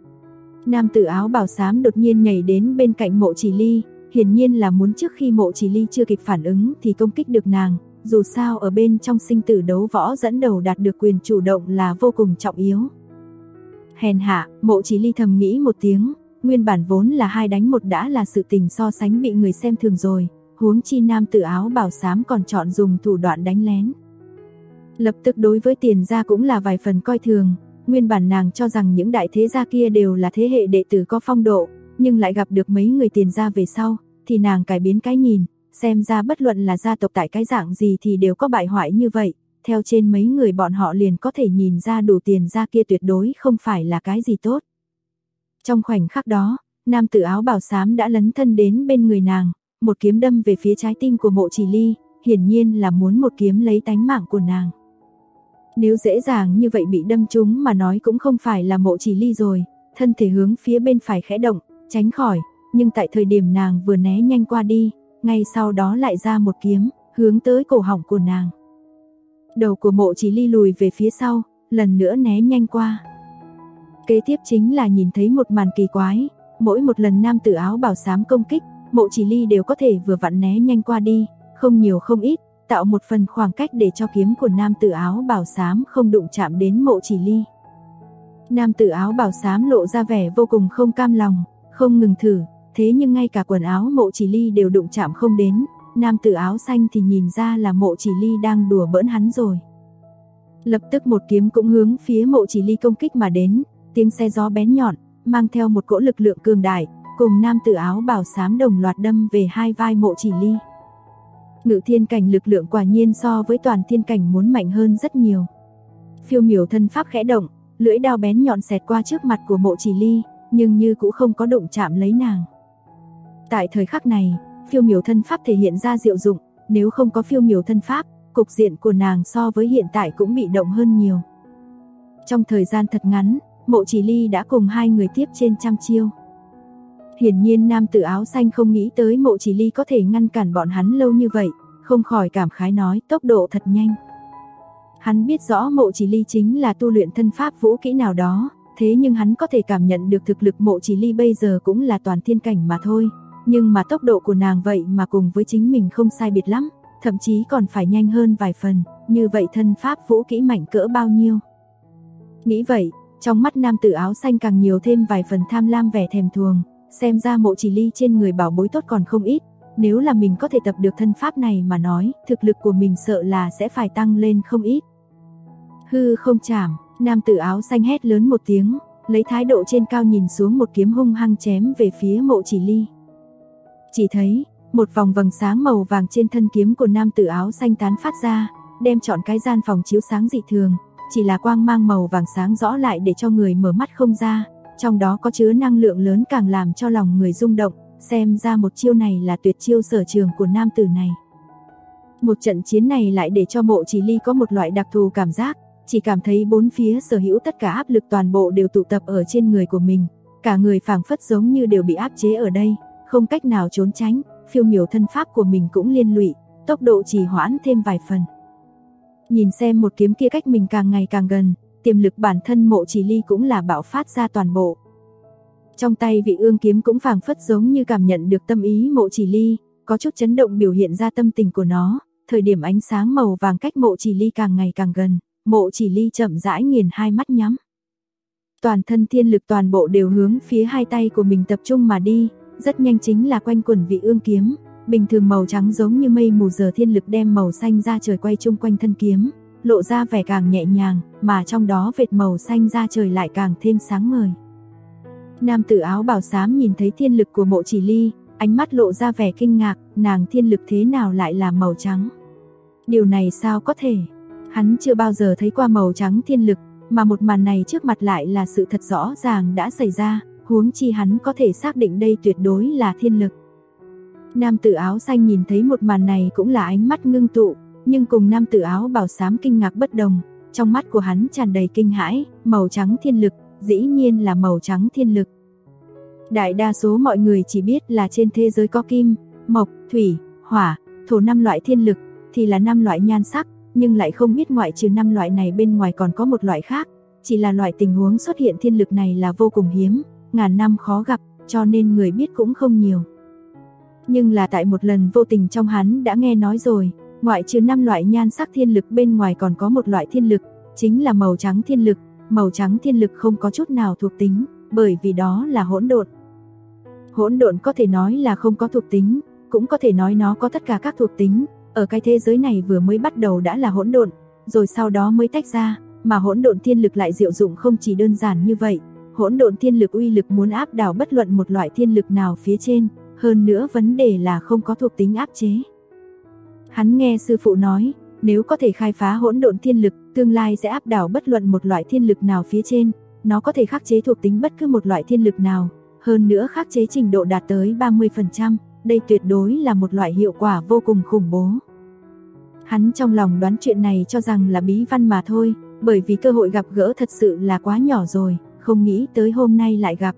[SPEAKER 2] Nam tử áo bào xám đột nhiên nhảy đến bên cạnh Mộ Chỉ Ly, hiển nhiên là muốn trước khi Mộ Chỉ Ly chưa kịp phản ứng thì công kích được nàng, dù sao ở bên trong sinh tử đấu võ dẫn đầu đạt được quyền chủ động là vô cùng trọng yếu. Hèn hạ, Mộ Chỉ Ly thầm nghĩ một tiếng, nguyên bản vốn là 2 đánh 1 đã là sự tình so sánh bị người xem thường rồi, huống chi nam tử áo bào xám còn chọn dùng thủ đoạn đánh lén. Lập tức đối với Tiền gia cũng là vài phần coi thường, nguyên bản nàng cho rằng những đại thế gia kia đều là thế hệ đệ tử có phong độ, nhưng lại gặp được mấy người Tiền gia về sau, thì nàng cải biến cái nhìn, xem ra bất luận là gia tộc tại cái dạng gì thì đều có bại hoại như vậy, theo trên mấy người bọn họ liền có thể nhìn ra đủ Tiền gia kia tuyệt đối không phải là cái gì tốt. Trong khoảnh khắc đó, nam tử áo bào xám đã lấn thân đến bên người nàng, một kiếm đâm về phía trái tim của Mộ Chỉ Ly, hiển nhiên là muốn một kiếm lấy tánh mạng của nàng. Nếu dễ dàng như vậy bị đâm trúng mà nói cũng không phải là Mộ Chỉ Ly rồi, thân thể hướng phía bên phải khẽ động, tránh khỏi, nhưng tại thời điểm nàng vừa né nhanh qua đi, ngay sau đó lại ra một kiếm, hướng tới cổ họng của nàng. Đầu của Mộ Chỉ Ly lùi về phía sau, lần nữa né nhanh qua. Kế tiếp chính là nhìn thấy một màn kỳ quái, mỗi một lần nam tử áo bào xám công kích, Mộ Chỉ Ly đều có thể vừa vặn né nhanh qua đi, không nhiều không ít, tạo một phần khoảng cách để cho kiếm của nam tử áo bào xám không đụng chạm đến Mộ Chỉ Ly. Nam tử áo bào xám lộ ra vẻ vô cùng không cam lòng, không ngừng thử, thế nhưng ngay cả quần áo Mộ Chỉ Ly đều đụng chạm không đến, nam tử áo xanh thì nhìn ra là Mộ Chỉ Ly đang đùa bỡn hắn rồi. Lập tức một kiếm cũng hướng phía Mộ Chỉ Ly công kích mà đến, tiếng xe gió bén nhọn, mang theo một cỗ lực lượng cường đại, cùng nam tử áo bào xám đồng loạt đâm về hai vai Mộ Chỉ Ly. Ngự thiên cảnh lực lượng quả nhiên so với toàn thiên cảnh muốn mạnh hơn rất nhiều. Phiêu miểu thân pháp khẽ động, lưỡi đao bén nhọn xẹt qua trước mặt của Mộ Chỉ Ly, nhưng như cũng không có đụng chạm lấy nàng. Tại thời khắc này, phiêu miểu thân pháp thể hiện ra diệu dụng, nếu không có phiêu miểu thân pháp, cục diện của nàng so với hiện tại cũng bị động hơn nhiều. Trong thời gian thật ngắn, Mộ Chỉ Ly đã cùng hai người tiếp trên trăm chiêu. Hiển nhiên nam tử áo xanh không nghĩ tới Mộ Chỉ Ly có thể ngăn cản bọn hắn lâu như vậy, không khỏi cảm khái nói tốc độ thật nhanh. Hắn biết rõ Mộ Chỉ Ly chính là tu luyện thân pháp vũ kỹ nào đó, thế nhưng hắn có thể cảm nhận được thực lực Mộ Chỉ Ly bây giờ cũng là toàn thiên cảnh mà thôi, nhưng mà tốc độ của nàng vậy mà cùng với chính mình không sai biệt lắm, thậm chí còn phải nhanh hơn vài phần, như vậy thân pháp vũ kỹ mạnh cỡ bao nhiêu. Nghĩ vậy, trong mắt nam tử áo xanh càng nhiều thêm vài phần tham lam vẻ thèm thuồng, xem ra Mộ Chỉ Ly trên người bảo bối tốt còn không ít, nếu là mình có thể tập được thân pháp này mà nói, thực lực của mình sợ là sẽ phải tăng lên không ít. Hư không chảm, nam tử áo xanh hét lớn một tiếng, lấy thái độ trên cao nhìn xuống một kiếm hung hăng chém về phía Mộ Chỉ Ly. Chỉ thấy, một vòng vầng sáng màu vàng trên thân kiếm của nam tử áo xanh tán phát ra, đem trọn cái gian phòng chiếu sáng dị thường, chỉ là quang mang màu vàng sáng rõ lại để cho người mở mắt không ra, trong đó có chứa năng lượng lớn càng làm cho lòng người rung động, xem ra một chiêu này là tuyệt chiêu sở trường của nam tử này. Một trận chiến này lại để cho Mộ Chỉ Ly có một loại đặc thù cảm giác, chỉ cảm thấy bốn phía sở hữu tất cả áp lực toàn bộ đều tụ tập ở trên người của mình, cả người phảng phất giống như đều bị áp chế ở đây, không cách nào trốn tránh, phiêu miểu thân pháp của mình cũng liên lụy, tốc độ trì hoãn thêm vài phần. Nhìn xem một kiếm kia cách mình càng ngày càng gần, tiềm lực bản thân Mộ Chỉ Ly cũng là bạo phát ra toàn bộ. Trong tay vị ương kiếm cũng phảng phất giống như cảm nhận được tâm ý Mộ Chỉ Ly, có chút chấn động biểu hiện ra tâm tình của nó, thời điểm ánh sáng màu vàng cách Mộ Chỉ Ly càng ngày càng gần, Mộ Chỉ Ly chậm rãi nghiền hai mắt nhắm. Toàn thân thiên lực toàn bộ đều hướng phía hai tay của mình tập trung mà đi, rất nhanh chính là quanh quẩn vị ương kiếm, bình thường màu trắng giống như mây mù giờ thiên lực đem màu xanh ra trời quay chung quanh thân kiếm, lộ ra vẻ càng nhẹ nhàng, mà trong đó vệt màu xanh ra trời lại càng thêm sáng ngời. Nam tử áo bào xám nhìn thấy thiên lực của Mộ Chỉ Ly, ánh mắt lộ ra vẻ kinh ngạc, nàng thiên lực thế nào lại là màu trắng? Điều này sao có thể? Hắn chưa bao giờ thấy qua màu trắng thiên lực, mà một màn này trước mặt lại là sự thật rõ ràng đã xảy ra, huống chi hắn có thể xác định đây tuyệt đối là thiên lực. Nam tử áo xanh nhìn thấy một màn này cũng là ánh mắt ngưng tụ, nhưng cùng nam tử áo bào xám kinh ngạc bất đồng, trong mắt của hắn tràn đầy kinh hãi, màu trắng thiên lực, dĩ nhiên là màu trắng thiên lực. Đại đa số mọi người chỉ biết là trên thế giới có kim, mộc, thủy, hỏa, thổ 5 loại thiên lực, thì là 5 loại nhan sắc, nhưng lại không biết ngoại trừ 5 loại này bên ngoài còn có một loại khác, chỉ là loại tình huống xuất hiện thiên lực này là vô cùng hiếm, ngàn năm khó gặp, cho nên người biết cũng không nhiều. Nhưng là tại một lần vô tình trong hắn đã nghe nói rồi, ngoại trừ 5 loại nhan sắc thiên lực bên ngoài còn có một loại thiên lực, chính là màu trắng thiên lực. Màu trắng thiên lực không có chút nào thuộc tính, bởi vì đó là hỗn độn. Hỗn độn có thể nói là không có thuộc tính, cũng có thể nói nó có tất cả các thuộc tính, ở cái thế giới này vừa mới bắt đầu đã là hỗn độn, rồi sau đó mới tách ra, mà hỗn độn thiên lực lại diệu dụng không chỉ đơn giản như vậy, hỗn độn thiên lực uy lực muốn áp đảo bất luận một loại thiên lực nào phía trên, hơn nữa vấn đề là không có thuộc tính áp chế. Hắn nghe sư phụ nói, nếu có thể khai phá hỗn độn thiên lực, tương lai sẽ áp đảo bất luận một loại thiên lực nào phía trên, nó có thể khắc chế thuộc tính bất cứ một loại thiên lực nào, hơn nữa khắc chế trình độ đạt tới 30%, đây tuyệt đối là một loại hiệu quả vô cùng khủng bố. Hắn trong lòng đoán chuyện này cho rằng là bí văn mà thôi, bởi vì cơ hội gặp gỡ thật sự là quá nhỏ rồi, không nghĩ tới hôm nay lại gặp.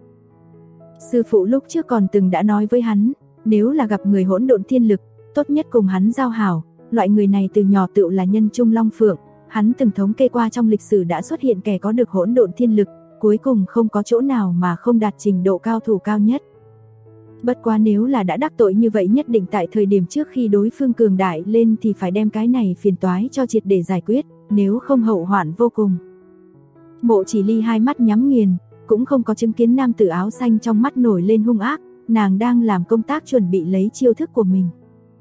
[SPEAKER 2] Sư phụ lúc trước còn từng đã nói với hắn, nếu là gặp người hỗn độn thiên lực, tốt nhất cùng hắn giao hảo, loại người này từ nhỏ tựu là nhân trung long phượng, hắn từng thống kê qua trong lịch sử đã xuất hiện kẻ có được hỗn độn thiên lực, cuối cùng không có chỗ nào mà không đạt trình độ cao thủ cao nhất. Bất quá nếu là đã đắc tội như vậy nhất định tại thời điểm trước khi đối phương cường đại lên thì phải đem cái này phiền toái cho triệt để giải quyết, nếu không hậu hoạn vô cùng. Mộ Chỉ Ly hai mắt nhắm nghiền, cũng không có chứng kiến nam tử áo xanh trong mắt nổi lên hung ác, nàng đang làm công tác chuẩn bị lấy chiêu thức của mình.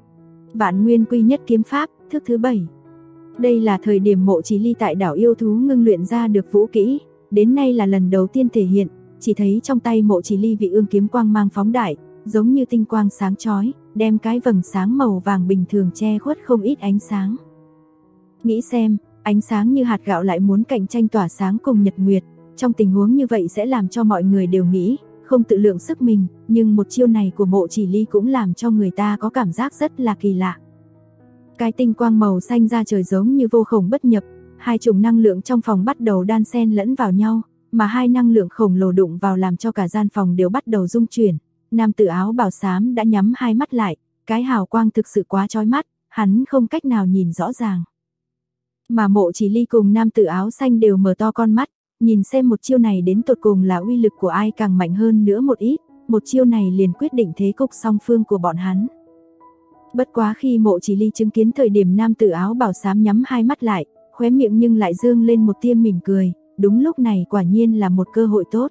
[SPEAKER 2] Vạn Nguyên Quy Nhất Kiếm Pháp, thức thứ 7. Đây là thời điểm Mộ Chỉ Ly tại đảo yêu thú ngưng luyện ra được vũ kỹ, đến nay là lần đầu tiên thể hiện, chỉ thấy trong tay Mộ Chỉ Ly vị ương kiếm quang mang phóng đại, giống như tinh quang sáng chói, đem cái vầng sáng màu vàng bình thường che khuất không ít ánh sáng. Nghĩ xem, ánh sáng như hạt gạo lại muốn cạnh tranh tỏa sáng cùng nhật nguyệt, trong tình huống như vậy sẽ làm cho mọi người đều nghĩ, không tự lượng sức mình, nhưng một chiêu này của Mộ Chỉ Ly cũng làm cho người ta có cảm giác rất là kỳ lạ. Cái tinh quang màu xanh ra trời giống như vô khổng bất nhập, hai chủng năng lượng trong phòng bắt đầu đan xen lẫn vào nhau, mà hai năng lượng khổng lồ đụng vào làm cho cả gian phòng đều bắt đầu rung chuyển. Nam tử áo bào xám đã nhắm hai mắt lại, cái hào quang thực sự quá chói mắt, hắn không cách nào nhìn rõ ràng. Mà Mộ Chỉ Ly cùng nam tử áo xanh đều mở to con mắt, nhìn xem một chiêu này đến tột cùng là uy lực của ai càng mạnh hơn nữa một ít, một chiêu này liền quyết định thế cục song phương của bọn hắn. Bất quá khi Mộ Chỉ Ly chứng kiến thời điểm nam tử áo bào xám nhắm hai mắt lại, khóe miệng nhưng lại dương lên một tia mỉm cười, đúng lúc này quả nhiên là một cơ hội tốt.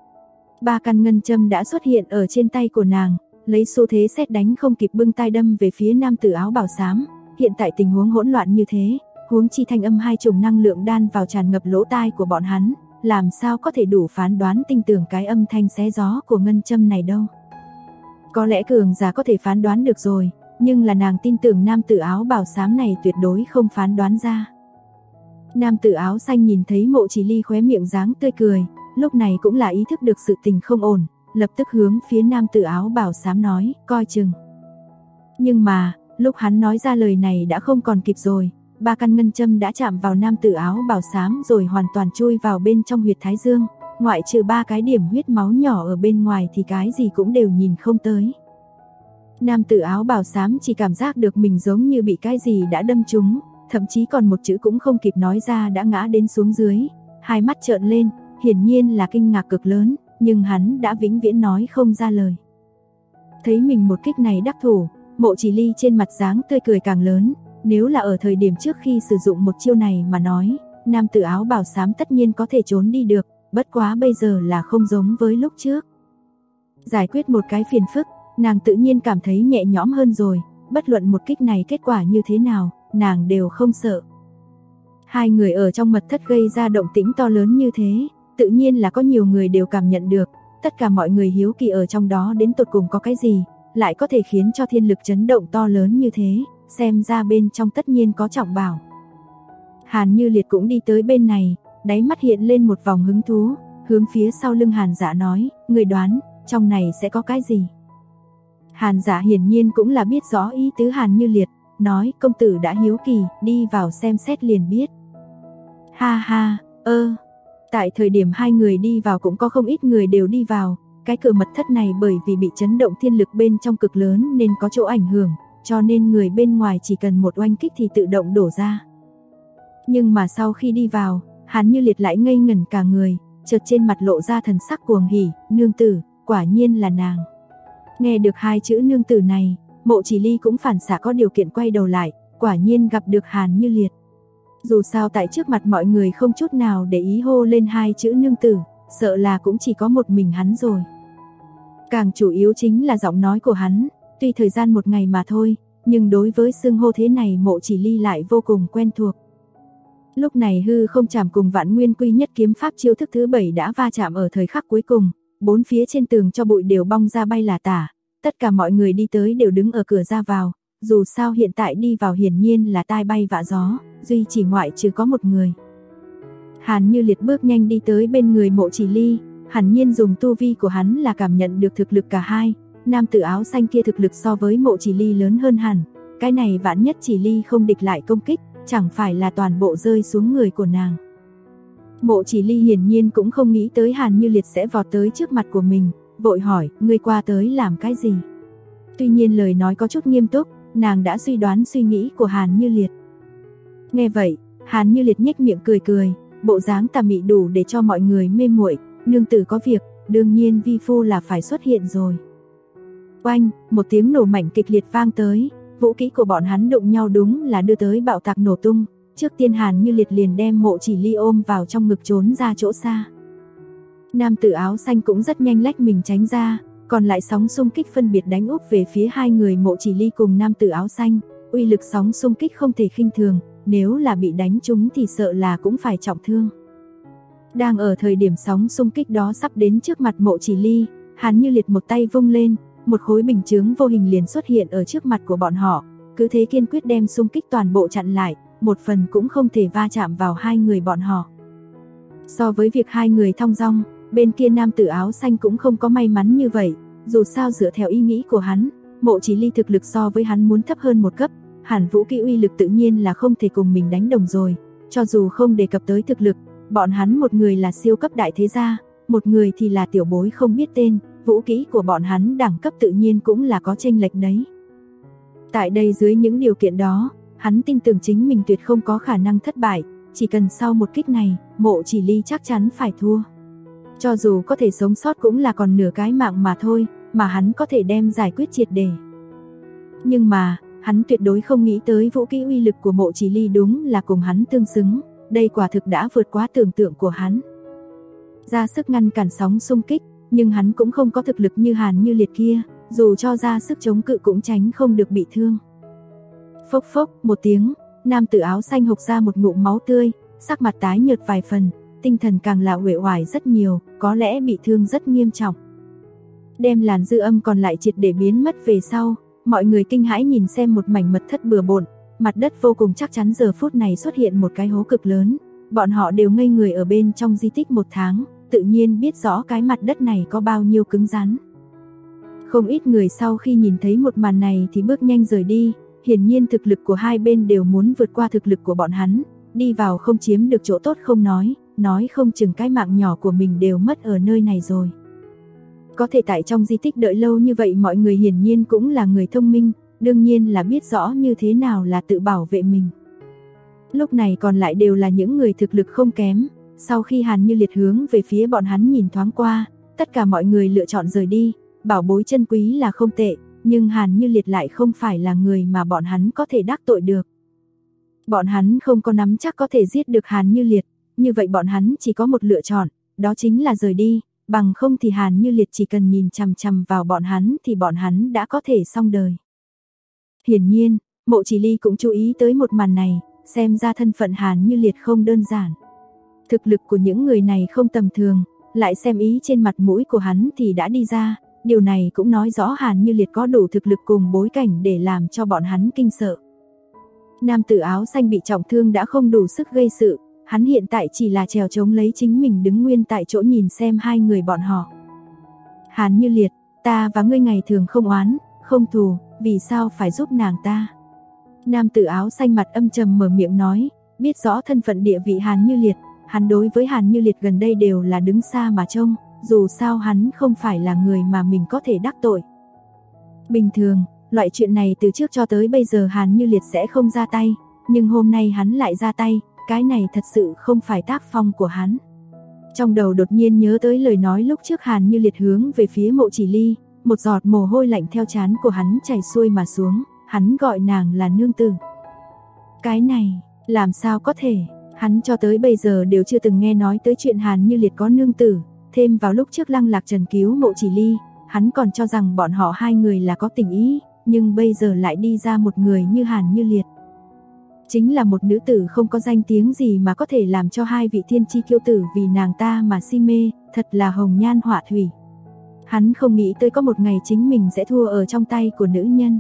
[SPEAKER 2] 3 căn ngân châm đã xuất hiện ở trên tay của nàng, lấy xu thế sét đánh không kịp bưng tay đâm về phía nam tử áo bào xám. Hiện tại tình huống hỗn loạn như thế, huống chi thanh âm hai chủng năng lượng đan vào tràn ngập lỗ tai của bọn hắn, làm sao có thể đủ phán đoán tinh tường cái âm thanh xé gió của ngân châm này đâu. Có lẽ cường giả có thể phán đoán được rồi, nhưng là nàng tin tưởng nam tử áo bào xám này tuyệt đối không phán đoán ra. Nam tử áo xanh nhìn thấy Mộ Chỉ Ly khóe miệng dáng tươi cười, lúc này cũng là ý thức được sự tình không ổn, lập tức hướng phía nam tử áo bào xám nói, coi chừng. Nhưng mà, lúc hắn nói ra lời này đã không còn kịp rồi, 3 căn ngân châm đã chạm vào nam tử áo bào xám rồi hoàn toàn chui vào bên trong huyệt thái dương, ngoại trừ 3 cái điểm huyết máu nhỏ ở bên ngoài thì cái gì cũng đều nhìn không tới. Nam tử áo bào xám chỉ cảm giác được mình giống như bị cái gì đã đâm trúng, thậm chí còn một chữ cũng không kịp nói ra đã ngã đến xuống dưới, hai mắt trợn lên, hiển nhiên là kinh ngạc cực lớn, nhưng hắn đã vĩnh viễn nói không ra lời. Thấy mình một kích này đắc thủ, Mộ Chỉ Ly trên mặt dáng tươi cười càng lớn, nếu là ở thời điểm trước khi sử dụng một chiêu này mà nói, nam tử áo bào xám tất nhiên có thể trốn đi được, bất quá bây giờ là không giống với lúc trước. Giải quyết một cái phiền phức, nàng tự nhiên cảm thấy nhẹ nhõm hơn rồi, bất luận một kích này kết quả như thế nào, nàng đều không sợ. Hai người ở trong mật thất gây ra động tĩnh to lớn như thế, tự nhiên là có nhiều người đều cảm nhận được, tất cả mọi người hiếu kỳ ở trong đó đến tột cùng có cái gì, lại có thể khiến cho thiên lực chấn động to lớn như thế, xem ra bên trong tất nhiên có trọng bảo. Hàn Như Liệt cũng đi tới bên này, đáy mắt hiện lên một vòng hứng thú, hướng phía sau lưng Hàn Dạ nói, người đoán, trong này sẽ có cái gì? Hàn Dạ hiển nhiên cũng là biết rõ ý tứ Hàn Như Liệt, nói công tử đã hiếu kỳ, đi vào xem xét liền biết. Ha ha, tại thời điểm hai người đi vào cũng có không ít người đều đi vào, cái cửa mật thất này bởi vì bị chấn động thiên lực bên trong cực lớn nên có chỗ ảnh hưởng, cho nên người bên ngoài chỉ cần một oanh kích thì tự động đổ ra. Nhưng mà sau khi đi vào, Hàn Như Liệt lại ngây ngẩn cả người, chợt trên mặt lộ ra thần sắc cuồng hỉ, nương tử, quả nhiên là nàng. Nghe được hai chữ nương tử này, Mộ Chỉ Ly cũng phản xạ có điều kiện quay đầu lại, quả nhiên gặp được Hàn Như Liệt. Dù sao tại trước mặt mọi người không chút nào để ý hô lên hai chữ nương tử, sợ là cũng chỉ có một mình hắn rồi. Càng chủ yếu chính là giọng nói của hắn, tuy thời gian một ngày mà thôi, nhưng đối với xưng hô thế này Mộ Chỉ Ly lại vô cùng quen thuộc. Lúc này hư không chạm cùng Vạn Nguyên Quy Nhất kiếm pháp chiêu thức thứ 7 đã va chạm ở thời khắc cuối cùng, bốn phía trên tường cho bụi đều bong ra bay là tả, tất cả mọi người đi tới đều đứng ở cửa ra vào, dù sao hiện tại đi vào hiển nhiên là tai bay vạ gió, duy chỉ ngoại trừ có một người. Hàn Như Liệt bước nhanh đi tới bên người Mộ Chỉ Ly, hẳn nhiên dùng tu vi của hắn là cảm nhận được thực lực cả hai, nam tử áo xanh kia thực lực so với Mộ Chỉ Ly lớn hơn hẳn, cái này vạn nhất Chỉ Ly không địch lại công kích, chẳng phải là toàn bộ rơi xuống người của nàng. Mộ Chỉ Ly hiển nhiên cũng không nghĩ tới Hàn Như Liệt sẽ vọt tới trước mặt của mình, vội hỏi, ngươi qua tới làm cái gì? Tuy nhiên lời nói có chút nghiêm túc, nàng đã suy đoán suy nghĩ của Hàn Như Liệt. Nghe vậy, Hàn Như Liệt nhếch miệng cười cười, bộ dáng tà mị đủ để cho mọi người mê muội, nương tử có việc, đương nhiên vi phu là phải xuất hiện rồi. Oanh, một tiếng nổ mạnh kịch liệt vang tới, vũ khí của bọn hắn đụng nhau đúng là đưa tới bạo tạc nổ tung, trước tiên Hàn Như Liệt liền đem Mộ Chỉ Ly ôm vào trong ngực trốn ra chỗ xa. Nam tử áo xanh cũng rất nhanh lách mình tránh ra, còn lại sóng xung kích phân biệt đánh úp về phía hai người Mộ Chỉ Ly cùng nam tử áo xanh, uy lực sóng xung kích không thể khinh thường, nếu là bị đánh trúng thì sợ là cũng phải trọng thương. Đang ở thời điểm sóng xung kích đó sắp đến trước mặt Mộ Chỉ Ly, Hàn Như Liệt một tay vung lên, một khối bình chướng vô hình liền xuất hiện ở trước mặt của bọn họ, cứ thế kiên quyết đem xung kích toàn bộ chặn lại, một phần cũng không thể va chạm vào hai người bọn họ. So với việc hai người thong dong, bên kia nam tử áo xanh cũng không có may mắn như vậy, dù sao dựa theo ý nghĩ của hắn, Mộ Chỉ Ly thực lực so với hắn muốn thấp hơn một cấp, hẳn vũ khí uy lực tự nhiên là không thể cùng mình đánh đồng rồi, cho dù không đề cập tới thực lực, bọn hắn một người là siêu cấp đại thế gia, một người thì là tiểu bối không biết tên, vũ khí của bọn hắn đẳng cấp tự nhiên cũng là có chênh lệch đấy. Tại đây dưới những điều kiện đó, hắn tin tưởng chính mình tuyệt không có khả năng thất bại, chỉ cần sau một kích này, Mộ Chỉ Ly chắc chắn phải thua. Cho dù có thể sống sót cũng là còn nửa cái mạng mà thôi, mà hắn có thể đem giải quyết triệt để. Nhưng mà, hắn tuyệt đối không nghĩ tới vũ khí uy lực của Mộ Chỉ Ly đúng là cùng hắn tương xứng, đây quả thực đã vượt quá tưởng tượng của hắn. Ra sức ngăn cản sóng xung kích, nhưng hắn cũng không có thực lực như Hàn Như Liệt kia, dù cho ra sức chống cự cũng tránh không được bị thương. Phốc phốc, một tiếng, nam tử áo xanh hộc ra một ngụm máu tươi, sắc mặt tái nhợt vài phần, tinh thần càng là uể oải rất nhiều, có lẽ bị thương rất nghiêm trọng. Đem làn dư âm còn lại triệt để biến mất về sau, mọi người kinh hãi nhìn xem một mảnh mật thất bừa bộn, mặt đất vô cùng chắc chắn giờ phút này xuất hiện một cái hố cực lớn, bọn họ đều ngây người ở bên trong di tích 1 tháng, tự nhiên biết rõ cái mặt đất này có bao nhiêu cứng rắn. Không ít người sau khi nhìn thấy một màn này thì bước nhanh rời đi, hiển nhiên thực lực của hai bên đều muốn vượt qua thực lực của bọn hắn, đi vào không chiếm được chỗ tốt không nói không chừng cái mạng nhỏ của mình đều mất ở nơi này rồi. Có thể tại trong di tích đợi lâu như vậy mọi người hiển nhiên cũng là người thông minh, đương nhiên là biết rõ như thế nào là tự bảo vệ mình. Lúc này còn lại đều là những người thực lực không kém, sau khi Hàn Như Liệt hướng về phía bọn hắn nhìn thoáng qua, tất cả mọi người lựa chọn rời đi, bảo bối chân quý là không tệ, nhưng Hàn Như Liệt lại không phải là người mà bọn hắn có thể đắc tội được. Bọn hắn không có nắm chắc có thể giết được Hàn Như Liệt, như vậy bọn hắn chỉ có một lựa chọn, đó chính là rời đi, bằng không thì Hàn Như Liệt chỉ cần nhìn chằm chằm vào bọn hắn thì bọn hắn đã có thể xong đời. Hiển nhiên, Mộ Chỉ Ly cũng chú ý tới một màn này, xem ra thân phận Hàn Như Liệt không đơn giản. Thực lực của những người này không tầm thường, lại xem ý trên mặt mũi của hắn thì đã đi ra, điều này cũng nói rõ Hàn Như Liệt có đủ thực lực cùng bối cảnh để làm cho bọn hắn kinh sợ. Nam tử áo xanh bị trọng thương đã không đủ sức gây sự, hắn hiện tại chỉ là trèo trống lấy chính mình đứng nguyên tại chỗ nhìn xem hai người bọn họ. Hàn Như Liệt, ta và ngươi ngày thường không oán, không thù, vì sao phải giúp nàng ta? Nam tử áo xanh mặt âm trầm mở miệng nói, biết rõ thân phận địa vị Hàn Như Liệt, hắn đối với Hàn Như Liệt gần đây đều là đứng xa mà trông, dù sao hắn không phải là người mà mình có thể đắc tội. Bình thường, loại chuyện này từ trước cho tới bây giờ Hàn Như Liệt sẽ không ra tay, nhưng hôm nay hắn lại ra tay, cái này thật sự không phải tác phong của hắn. Trong đầu đột nhiên nhớ tới lời nói lúc trước Hàn Như Liệt hướng về phía Mộ Chỉ Ly, một giọt mồ hôi lạnh theo trán của hắn chảy xuôi mà xuống, hắn gọi nàng là nương tử. Cái này, làm sao có thể, hắn cho tới bây giờ đều chưa từng nghe nói tới chuyện Hàn Như Liệt có nương tử, thêm vào lúc trước Lăng Lạc Trần cứu Mộ Chỉ Ly, hắn còn cho rằng bọn họ hai người là có tình ý, nhưng bây giờ lại đi ra một người như Hàn Như Liệt. Chính là một nữ tử không có danh tiếng gì mà có thể làm cho hai vị thiên chi kiêu tử vì nàng ta mà si mê, thật là hồng nhan họa thủy. Hắn không nghĩ tới có một ngày chính mình sẽ thua ở trong tay của nữ nhân.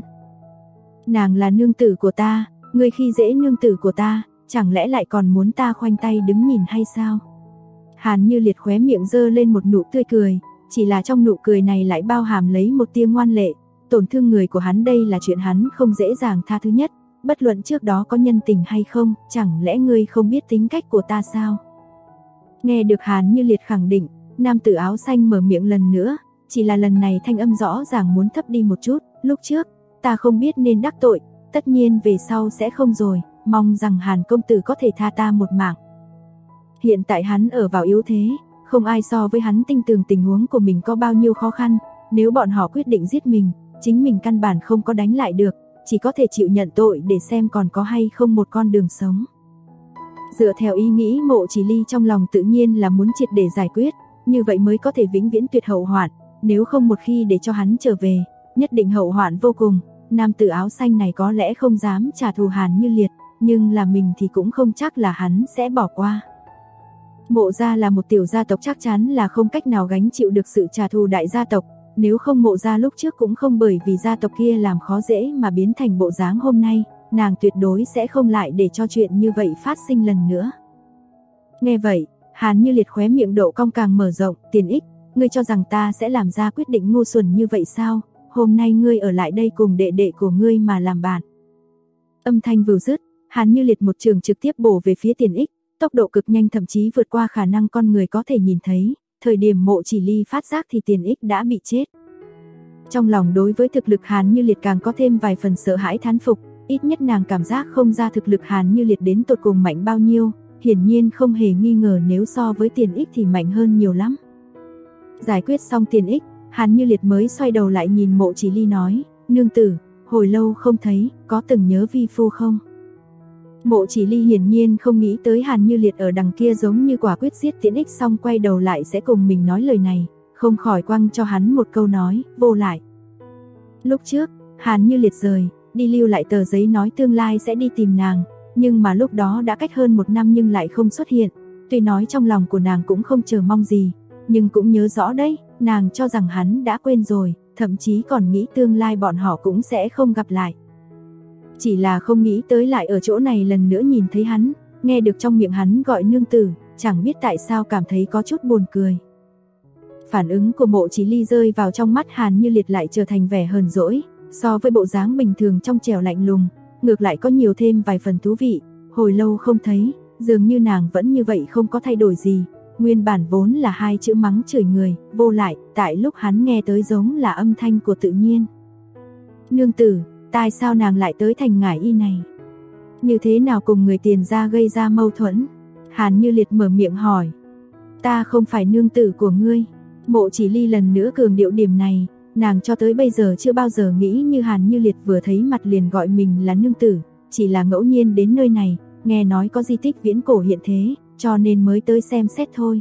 [SPEAKER 2] Nàng là nương tử của ta, ngươi khi dễ nương tử của ta, chẳng lẽ lại còn muốn ta khoanh tay đứng nhìn hay sao? Hàn Như Liệt khóe miệng giơ lên một nụ tươi cười, chỉ là trong nụ cười này lại bao hàm lấy một tia ngoan lệ, tổn thương người của hắn đây là chuyện hắn không dễ dàng tha thứ nhất, bất luận trước đó có nhân tình hay không, chẳng lẽ ngươi không biết tính cách của ta sao? Nghe được Hàn Như Liệt khẳng định, nam tử áo xanh mở miệng lần nữa, chỉ là lần này thanh âm rõ ràng muốn thấp đi một chút, lúc trước, ta không biết nên đắc tội, tất nhiên về sau sẽ không rồi, mong rằng Hàn công tử có thể tha ta một mạng. Hiện tại hắn ở vào yếu thế, không ai so với hắn tinh tường tình huống của mình có bao nhiêu khó khăn, nếu bọn họ quyết định giết mình, chính mình căn bản không có đánh lại được, chỉ có thể chịu nhận tội để xem còn có hay không một con đường sống. Dựa theo ý nghĩ Mộ Chỉ Ly trong lòng tự nhiên là muốn triệt để giải quyết, như vậy mới có thể vĩnh viễn tuyệt hậu hoạn, nếu không một khi để cho hắn trở về, nhất định hậu hoạn vô cùng. Nam tử áo xanh này có lẽ không dám trả thù Hàn Như Liệt, nhưng là mình thì cũng không chắc là hắn sẽ bỏ qua. Mộ gia là một tiểu gia tộc chắc chắn là không cách nào gánh chịu được sự trả thù đại gia tộc, nếu không Mộ gia lúc trước cũng không bởi vì gia tộc kia làm khó dễ mà biến thành bộ dáng hôm nay, nàng tuyệt đối sẽ không lại để cho chuyện như vậy phát sinh lần nữa. Nghe vậy, Hàn Như Liệt khóe miệng độ cong càng mở rộng, Tiền Ích, ngươi cho rằng ta sẽ làm ra quyết định ngu xuẩn như vậy sao? Hôm nay ngươi ở lại đây cùng đệ đệ của ngươi mà làm bạn. Âm thanh vừa dứt, Hàn Như Liệt một trường trực tiếp bổ về phía Tiền Ích, tốc độ cực nhanh thậm chí vượt qua khả năng con người có thể nhìn thấy, thời điểm Mộ Chỉ Ly phát giác thì Tiền Ích đã bị chết. Trong lòng đối với thực lực Hàn Như Liệt càng có thêm vài phần sợ hãi thán phục, ít nhất nàng cảm giác không ra thực lực Hàn Như Liệt đến tột cùng mạnh bao nhiêu, hiển nhiên không hề nghi ngờ nếu so với Tiền Ích thì mạnh hơn nhiều lắm. Giải quyết xong Tiền Ích, Hàn Như Liệt mới xoay đầu lại nhìn Mộ Chỉ Ly nói, nương tử, hồi lâu không thấy, có từng nhớ vi phu không? Mộ Chỉ Ly hiển nhiên không nghĩ tới Hàn Như Liệt ở đằng kia giống như quả quyết giết Tiễn Ích xong quay đầu lại sẽ cùng mình nói lời này, không khỏi quăng cho hắn một câu nói, vô lại. Lúc trước, Hàn Như Liệt rời, đi lưu lại tờ giấy nói tương lai sẽ đi tìm nàng, nhưng mà lúc đó đã cách hơn 1 năm nhưng lại không xuất hiện, tuy nói trong lòng của nàng cũng không chờ mong gì, nhưng cũng nhớ rõ đấy, nàng cho rằng hắn đã quên rồi, thậm chí còn nghĩ tương lai bọn họ cũng sẽ không gặp lại. Chỉ là không nghĩ tới lại ở chỗ này lần nữa nhìn thấy hắn, nghe được trong miệng hắn gọi nương tử, chẳng biết tại sao cảm thấy có chút buồn cười. Phản ứng của Mộ Chỉ Ly rơi vào trong mắt Hàn Như Liệt lại trở thành vẻ hờn dỗi, so với bộ dáng bình thường trong trẻo lạnh lùng, ngược lại có nhiều thêm vài phần thú vị, hồi lâu không thấy, dường như nàng vẫn như vậy không có thay đổi gì, nguyên bản vốn là 2 chữ mắng chửi người, vô lại, tại lúc hắn nghe tới giống là âm thanh của tự nhiên. Nương tử, tại sao nàng lại tới thành Ngải Y này? Như thế nào cùng người Tiền gia gây ra mâu thuẫn? Hàn Như Liệt mở miệng hỏi. Ta không phải nương tử của ngươi. Mộ Chỉ Ly lần nữa cường điệu điểm này, nàng cho tới bây giờ chưa bao giờ nghĩ như Hàn Như Liệt vừa thấy mặt liền gọi mình là nương tử, chỉ là ngẫu nhiên đến nơi này, nghe nói có di tích viễn cổ hiện thế, cho nên mới tới xem xét thôi.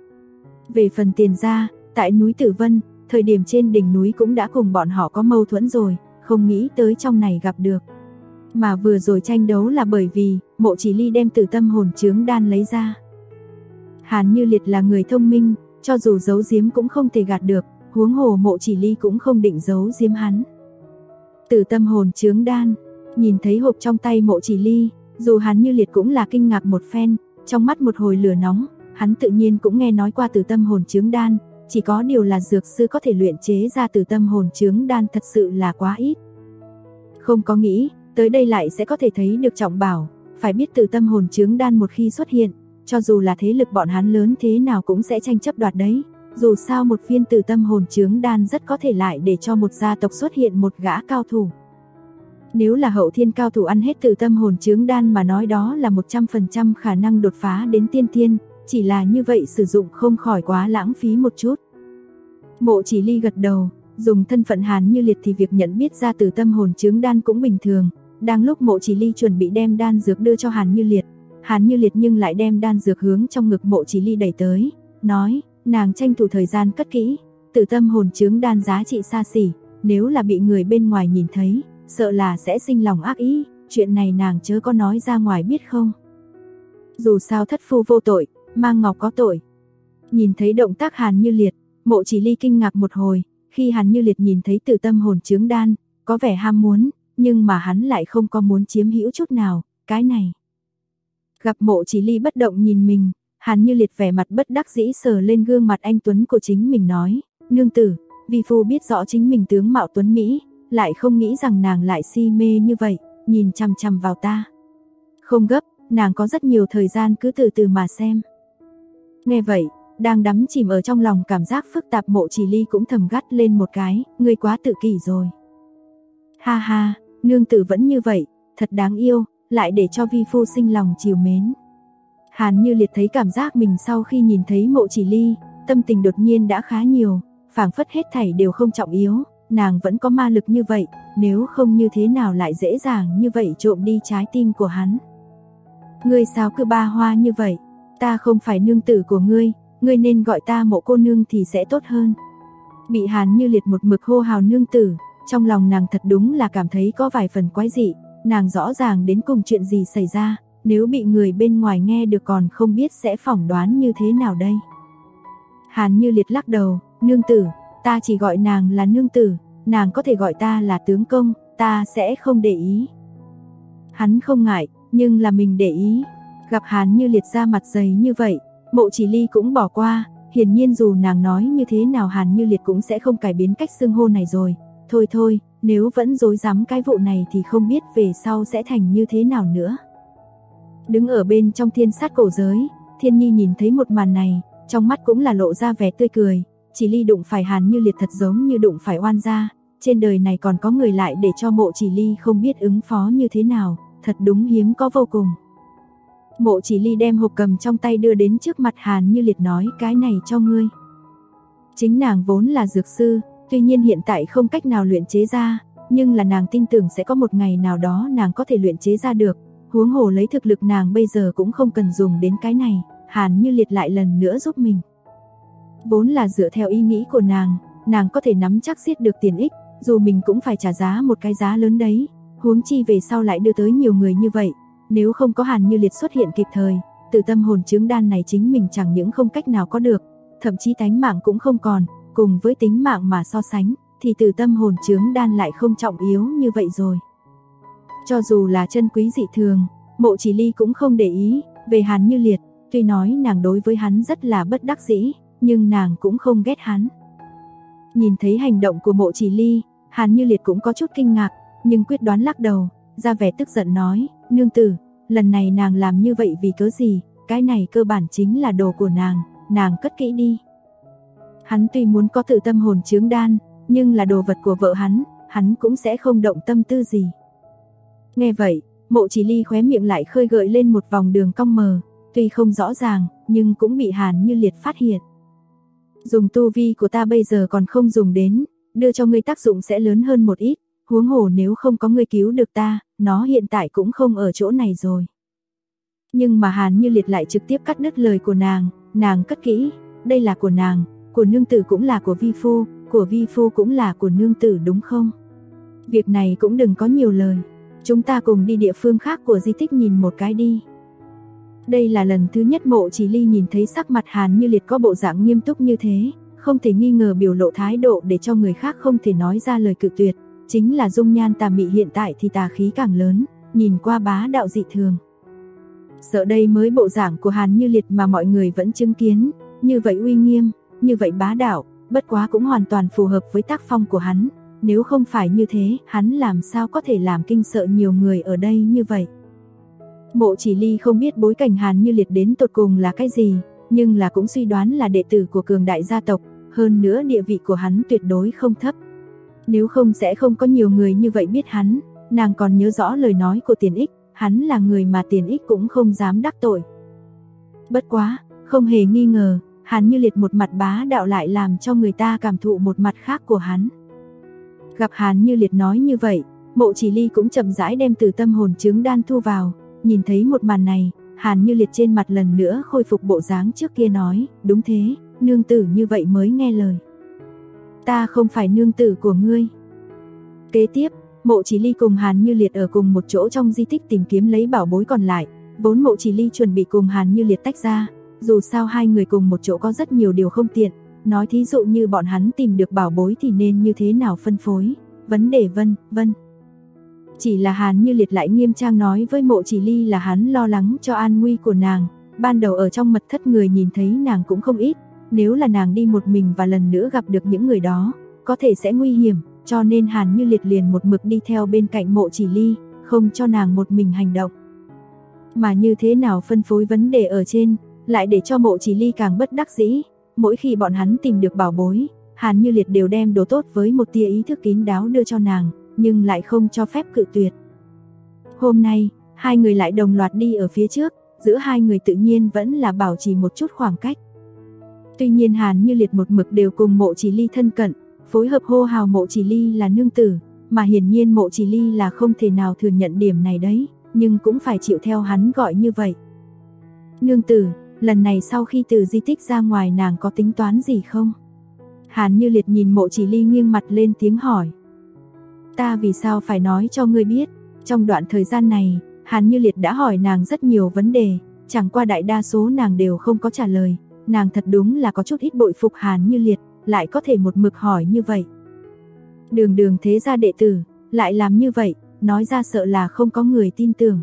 [SPEAKER 2] Về phần Tiền gia, tại núi Tử Vân, thời điểm trên đỉnh núi cũng đã cùng bọn họ có mâu thuẫn rồi, không nghĩ tới trong này gặp được. Mà vừa rồi tranh đấu là bởi vì Mộ Chỉ Ly đem Tử Tâm Hồn Chướng Đan lấy ra. Hàn Như Liệt là người thông minh, cho dù giấu giếm cũng không thể gạt được, huống hồ Mộ Chỉ Ly cũng không định giấu giếm hắn. Tử Tâm Hồn Chướng Đan, nhìn thấy hộp trong tay Mộ Chỉ Ly, dù Hàn Như Liệt cũng là kinh ngạc một phen, trong mắt một hồi lửa nóng, hắn tự nhiên cũng nghe nói qua Tử Tâm Hồn Chướng Đan, chỉ có điều là dược sư có thể luyện chế ra Tử Tâm Hồn Chướng Đan thật sự là quá ít. Không có nghĩ, tới đây lại sẽ có thể thấy được trọng bảo, phải biết Tử Tâm Hồn Chướng Đan một khi xuất hiện, cho dù là thế lực bọn hắn lớn thế nào cũng sẽ tranh chấp đoạt đấy, dù sao một viên Tử Tâm Hồn Chướng Đan rất có thể lại để cho một gia tộc xuất hiện một gã cao thủ. Nếu là hậu thiên cao thủ ăn hết Tử Tâm Hồn Chướng Đan mà nói đó là 100% khả năng đột phá đến tiên thiên, chỉ là như vậy sử dụng không khỏi quá lãng phí một chút. Mộ Chỉ Ly gật đầu, dùng thân phận Hàn Như Liệt thì việc nhận biết ra Tử Tâm Hồn Chướng Đan cũng bình thường. Đang lúc Mộ Chỉ Ly chuẩn bị đem đan dược đưa cho Hàn Như Liệt nhưng lại đem đan dược hướng trong ngực Mộ Chỉ Ly đẩy tới, nói, nàng tranh thủ thời gian cất kỹ, Tử Tâm Hồn Chướng Đan giá trị xa xỉ, nếu là bị người bên ngoài nhìn thấy, sợ là sẽ sinh lòng ác ý, chuyện này nàng chớ có nói ra ngoài biết không. Dù sao thất phu vô tội, mang ngọc có tội. Nhìn thấy động tác Hàn Như Liệt, Mộ Chỉ Ly kinh ngạc một hồi, khi Hàn Như Liệt nhìn thấy Tử Tâm Hồn Chướng Đan, có vẻ ham muốn, nhưng mà hắn lại không có muốn chiếm hữu chút nào, cái này. Gặp Mộ Chỉ Ly bất động nhìn mình, Hàn Như Liệt vẻ mặt bất đắc dĩ sờ lên gương mặt anh tuấn của chính mình nói, nương tử, vi phu biết rõ chính mình tướng mạo tuấn mỹ, lại không nghĩ rằng nàng lại si mê như vậy, nhìn chằm chằm vào ta. Không gấp, nàng có rất nhiều thời gian cứ từ từ mà xem. Nghe vậy, đang đắm chìm ở trong lòng cảm giác phức tạp Mộ Chỉ Ly cũng thầm gắt lên một cái, ngươi quá tự kỷ rồi. Ha ha, nương tử vẫn như vậy, thật đáng yêu, lại để cho vi phu sinh lòng trìu mến. Hàn Như Liệt thấy cảm giác mình sau khi nhìn thấy Mộ Chỉ Ly, tâm tình đột nhiên đã khá nhiều, phảng phất hết thảy đều không trọng yếu, nàng vẫn có ma lực như vậy, nếu không như thế nào lại dễ dàng như vậy trộm đi trái tim của hắn. Ngươi sao cứ ba hoa như vậy, ta không phải nương tử của ngươi, ngươi nên gọi ta Mộ cô nương thì sẽ tốt hơn. Bị Hàn Như Liệt một mực hô hào nương tử, trong lòng nàng thật đúng là cảm thấy có vài phần quái dị, nàng rõ ràng đến cùng chuyện gì xảy ra, nếu bị người bên ngoài nghe được còn không biết sẽ phỏng đoán như thế nào đây. Hàn Như Liệt lắc đầu, nương tử, ta chỉ gọi nàng là nương tử, nàng có thể gọi ta là tướng công, ta sẽ không để ý. Hắn không ngại, nhưng là mình để ý. Gặp Hàn Như Liệt ra mặt dày như vậy, Mộ Chỉ Ly cũng bỏ qua, hiển nhiên dù nàng nói như thế nào Hàn Như Liệt cũng sẽ không cải biến cách xưng hô này rồi. Thôi thôi, nếu vẫn dối dám cái vụ này thì không biết về sau sẽ thành như thế nào nữa. Đứng ở bên trong thiên sát cổ giới, Thiên Nhi nhìn thấy một màn này, trong mắt cũng là lộ ra vẻ tươi cười. Chỉ Ly đụng phải Hàn Như Liệt thật giống như đụng phải oan gia, trên đời này còn có người lại để cho Mộ Chỉ Ly không biết ứng phó như thế nào, thật đúng hiếm có vô cùng. Mộ Chỉ Ly đem hộp cầm trong tay đưa đến trước mặt Hàn Như Liệt nói, cái này cho ngươi. Chính nàng vốn là dược sư, tuy nhiên hiện tại không cách nào luyện chế ra, nhưng là nàng tin tưởng sẽ có một ngày nào đó nàng có thể luyện chế ra được. Huống hồ lấy thực lực nàng bây giờ cũng không cần dùng đến cái này, Hàn Như Liệt lại lần nữa giúp mình. Vốn là dựa theo ý nghĩ của nàng có thể nắm chắc giết được tiền ích, dù mình cũng phải trả giá một cái giá lớn đấy, huống chi về sau lại đưa tới nhiều người như vậy, nếu không có Hàn Như Liệt xuất hiện kịp thời, Tử Tâm Hồn Chướng Đan này chính mình chẳng những không cách nào có được, thậm chí tánh mạng cũng không còn, cùng với tính mạng mà so sánh, thì Tử Tâm Hồn Chướng Đan lại không trọng yếu như vậy rồi. Cho dù là chân quý dị thường, Mộ Chỉ Ly cũng không để ý về Hàn Như Liệt, tuy nói nàng đối với hắn rất là bất đắc dĩ, nhưng nàng cũng không ghét hắn. Nhìn thấy hành động của Mộ Chỉ Ly, Hàn Như Liệt cũng có chút kinh ngạc, nhưng quyết đoán lắc đầu, ra vẻ tức giận nói, nương tử, lần này nàng làm như vậy vì cớ gì, cái này cơ bản chính là đồ của nàng cất kỹ đi. Hắn tuy muốn có Tử Tâm Hồn Chướng Đan, nhưng là đồ vật của vợ hắn cũng sẽ không động tâm tư gì. Nghe vậy, Mộ Chỉ Ly khóe miệng lại khơi gợi lên một vòng đường cong mờ, tuy không rõ ràng, nhưng cũng bị Hàn Như Liệt phát hiện. Dùng tu vi của ta bây giờ còn không dùng đến, đưa cho ngươi tác dụng sẽ lớn hơn một ít, huống hồ nếu không có ngươi cứu được ta, nó hiện tại cũng không ở chỗ này rồi. Nhưng mà Hàn Như Liệt lại trực tiếp cắt đứt lời của nàng cất kỹ, đây là của nàng, của nương tử cũng là của vi phu, của vi phu cũng là của nương tử đúng không? Việc này cũng đừng có nhiều lời, chúng ta cùng đi địa phương khác của di tích nhìn một cái đi. Đây là lần thứ nhất Mộ Chỉ Ly nhìn thấy sắc mặt Hàn Như Liệt có bộ dạng nghiêm túc như thế, không thể nghi ngờ biểu lộ thái độ để cho người khác không thể nói ra lời cự tuyệt, chính là dung nhan tà mị hiện tại thì tà khí càng lớn, nhìn qua bá đạo dị thường. Sợ đây mới bộ dạng của Hàn Như Liệt mà mọi người vẫn chứng kiến, như vậy uy nghiêm, như vậy bá đạo, bất quá cũng hoàn toàn phù hợp với tác phong của hắn, nếu không phải như thế, hắn làm sao có thể làm kinh sợ nhiều người ở đây như vậy. Mộ Chỉ Ly không biết bối cảnh Hàn Như Liệt đến tột cùng là cái gì, nhưng là cũng suy đoán là đệ tử của cường đại gia tộc, hơn nữa địa vị của hắn tuyệt đối không thấp. Nếu không sẽ không có nhiều người như vậy biết hắn, nàng còn nhớ rõ lời nói của Tiền Ích, hắn là người mà Tiền Ích cũng không dám đắc tội. Bất quá, không hề nghi ngờ, Hàn Như Liệt một mặt bá đạo lại làm cho người ta cảm thụ một mặt khác của hắn. Gặp Hàn Như Liệt nói như vậy, Mộ Chỉ Ly cũng chậm rãi đem Tử Tâm Hồn Chướng Đan thu vào, nhìn thấy một màn này, Hàn Như Liệt trên mặt lần nữa khôi phục bộ dáng trước kia nói, đúng thế, nương tử như vậy mới nghe lời. Ta không phải nương tử của ngươi. Kế tiếp, Mộ Chỉ Ly cùng Hàn Như Liệt ở cùng một chỗ trong di tích tìm kiếm lấy bảo bối còn lại, vốn Mộ Chỉ Ly chuẩn bị cùng Hàn Như Liệt tách ra, dù sao hai người cùng một chỗ có rất nhiều điều không tiện, nói thí dụ như bọn hắn tìm được bảo bối thì nên như thế nào phân phối, vấn đề vân. Chỉ là Hàn Như Liệt lại nghiêm trang nói với Mộ Chỉ Ly là hắn lo lắng cho an nguy của nàng, ban đầu ở trong mật thất người nhìn thấy nàng cũng không ít, nếu là nàng đi một mình và lần nữa gặp được những người đó, có thể sẽ nguy hiểm, cho nên Hàn Như Liệt liền một mực đi theo bên cạnh Mộ Chỉ Ly, không cho nàng một mình hành động. Mà như thế nào phân phối vấn đề ở trên, lại để cho Mộ Chỉ Ly càng bất đắc dĩ, mỗi khi bọn hắn tìm được bảo bối, Hàn Như Liệt đều đem đồ tốt với một tia ý thức kín đáo đưa cho nàng, nhưng lại không cho phép cự tuyệt. Hôm nay, hai người lại đồng loạt đi ở phía trước, giữa hai người tự nhiên vẫn là bảo trì một chút khoảng cách. Tuy nhiên Hàn Như Liệt một mực đều cùng Mộ Chỉ Ly thân cận, phối hợp hô hào Mộ Chỉ Ly là nương tử, mà hiển nhiên Mộ Chỉ Ly là không thể nào thừa nhận điểm này đấy, nhưng cũng phải chịu theo hắn gọi như vậy. Nương tử, lần này sau khi từ di tích ra ngoài nàng có tính toán gì không? Hàn Như Liệt nhìn Mộ Chỉ Ly nghiêng mặt lên tiếng hỏi. Ta vì sao phải nói cho ngươi biết? Trong đoạn thời gian này, Hàn Như Liệt đã hỏi nàng rất nhiều vấn đề, chẳng qua đại đa số nàng đều không có trả lời, nàng thật đúng là có chút ít bội phục Hàn Như Liệt, lại có thể một mực hỏi như vậy. Đường thế gia đệ tử, lại làm như vậy, nói ra sợ là không có người tin tưởng.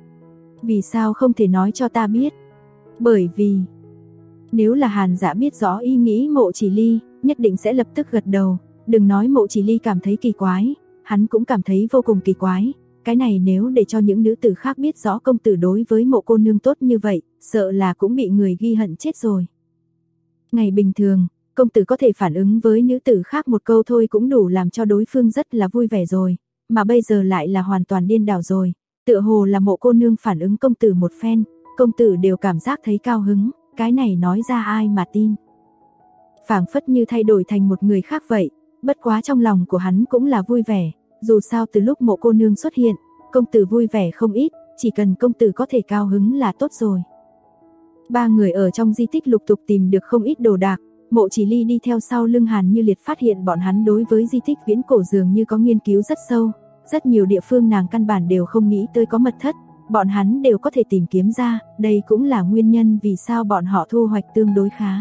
[SPEAKER 2] Vì sao không thể nói cho ta biết? Bởi vì, nếu là Hàn Dạ biết rõ ý nghĩ Mộ Chỉ Ly, nhất định sẽ lập tức gật đầu, đừng nói Mộ Chỉ Ly cảm thấy kỳ quái, hắn cũng cảm thấy vô cùng kỳ quái, cái này nếu để cho những nữ tử khác biết rõ công tử đối với Mộ cô nương tốt như vậy, sợ là cũng bị người ghi hận chết rồi. Ngày bình thường, công tử có thể phản ứng với nữ tử khác một câu thôi cũng đủ làm cho đối phương rất là vui vẻ rồi, mà bây giờ lại là hoàn toàn điên đảo rồi, tựa hồ là Mộ cô nương phản ứng công tử một phen, công tử đều cảm giác thấy cao hứng, cái này nói ra ai mà tin. phảng phất như thay đổi thành một người khác vậy. Bất quá trong lòng của hắn cũng là vui vẻ, dù sao từ lúc Mộ cô nương xuất hiện, công tử vui vẻ không ít, chỉ cần công tử có thể cao hứng là tốt rồi. Ba người ở trong di tích lục tục tìm được không ít đồ đạc, Mộ Chỉ Ly đi theo sau lưng Hàn Như Liệt phát hiện bọn hắn đối với di tích viễn cổ dường như có nghiên cứu rất sâu, rất nhiều địa phương nàng căn bản đều không nghĩ tới có mật thất, bọn hắn đều có thể tìm kiếm ra, đây cũng là nguyên nhân vì sao bọn họ thu hoạch tương đối khá.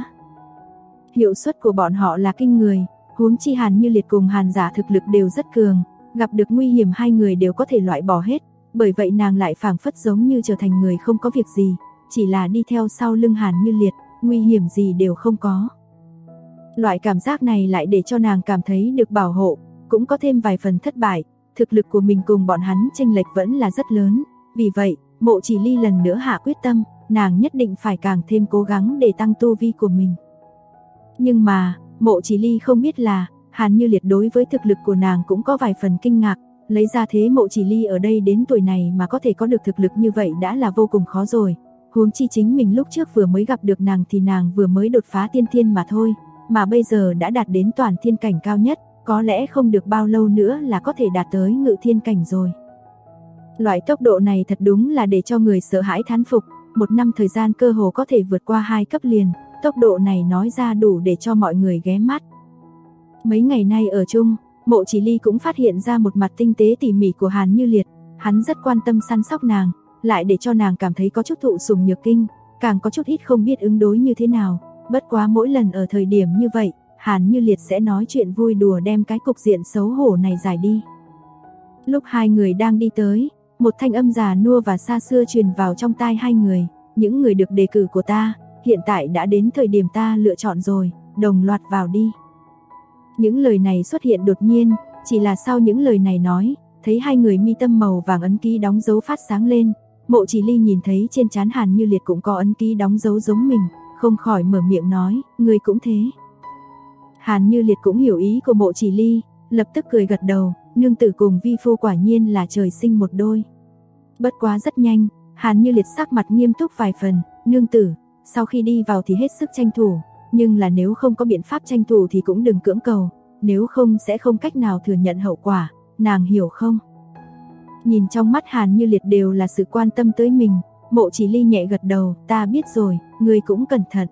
[SPEAKER 2] Hiệu suất của bọn họ là kinh người, huống chi Hàn Như Liệt cùng Hàn Giả thực lực đều rất cường, gặp được nguy hiểm hai người đều có thể loại bỏ hết, bởi vậy nàng lại phảng phất giống như trở thành người không có việc gì, chỉ là đi theo sau lưng Hàn Như Liệt, nguy hiểm gì đều không có. Loại cảm giác này lại để cho nàng cảm thấy được bảo hộ, cũng có thêm vài phần thất bại, thực lực của mình cùng bọn hắn chênh lệch vẫn là rất lớn, vì vậy, Mộ Chỉ Ly lần nữa hạ quyết tâm, nàng nhất định phải càng thêm cố gắng để tăng tu vi của mình. Nhưng mà, Mộ Chỉ Ly không biết là, Hàn Như Liệt đối với thực lực của nàng cũng có vài phần kinh ngạc, lấy ra thế Mộ Chỉ Ly ở đây đến tuổi này mà có thể có được thực lực như vậy đã là vô cùng khó rồi. Huống chi chính mình lúc trước vừa mới gặp được nàng thì nàng vừa mới đột phá tiên thiên mà thôi, mà bây giờ đã đạt đến toàn thiên cảnh cao nhất, có lẽ không được bao lâu nữa là có thể đạt tới ngự thiên cảnh rồi. Loại tốc độ này thật đúng là để cho người sợ hãi thán phục, một năm thời gian cơ hồ có thể vượt qua 2 cấp liền, tốc độ này nói ra đủ để cho mọi người ghé mắt. Mấy ngày nay ở chung, Mộ Chỉ Ly cũng phát hiện ra một mặt tinh tế tỉ mỉ của Hàn Như Liệt, hắn rất quan tâm săn sóc nàng, lại để cho nàng cảm thấy có chút thụ sủng nhược kinh, càng có chút ít không biết ứng đối như thế nào, bất quá mỗi lần ở thời điểm như vậy, Hàn Như Liệt sẽ nói chuyện vui đùa đem cái cục diện xấu hổ này giải đi. Lúc hai người đang đi tới, một thanh âm già nua và xa xưa truyền vào trong tai hai người, những người được đề cử của ta, hiện tại đã đến thời điểm ta lựa chọn rồi, đồng loạt vào đi. Những lời này xuất hiện đột nhiên, chỉ là sau những lời này nói, thấy hai người mi tâm màu vàng ấn ký đóng dấu phát sáng lên, Mộ Chỉ Ly nhìn thấy trên trán Hàn Như Liệt cũng có ấn ký đóng dấu giống mình, không khỏi mở miệng nói, người cũng thế. Hàn Như Liệt cũng hiểu ý của Mộ Chỉ Ly, lập tức cười gật đầu, nương tử cùng vi phu quả nhiên là trời sinh một đôi. Bất quá rất nhanh, Hàn Như Liệt sắc mặt nghiêm túc vài phần, nương tử, sau khi đi vào thì hết sức tranh thủ, nhưng là nếu không có biện pháp tranh thủ thì cũng đừng cưỡng cầu, nếu không sẽ không cách nào thừa nhận hậu quả, nàng hiểu không? Nhìn trong mắt Hàn Như Liệt đều là sự quan tâm tới mình, Mộ Chỉ Ly nhẹ gật đầu, ta biết rồi, ngươi cũng cẩn thận.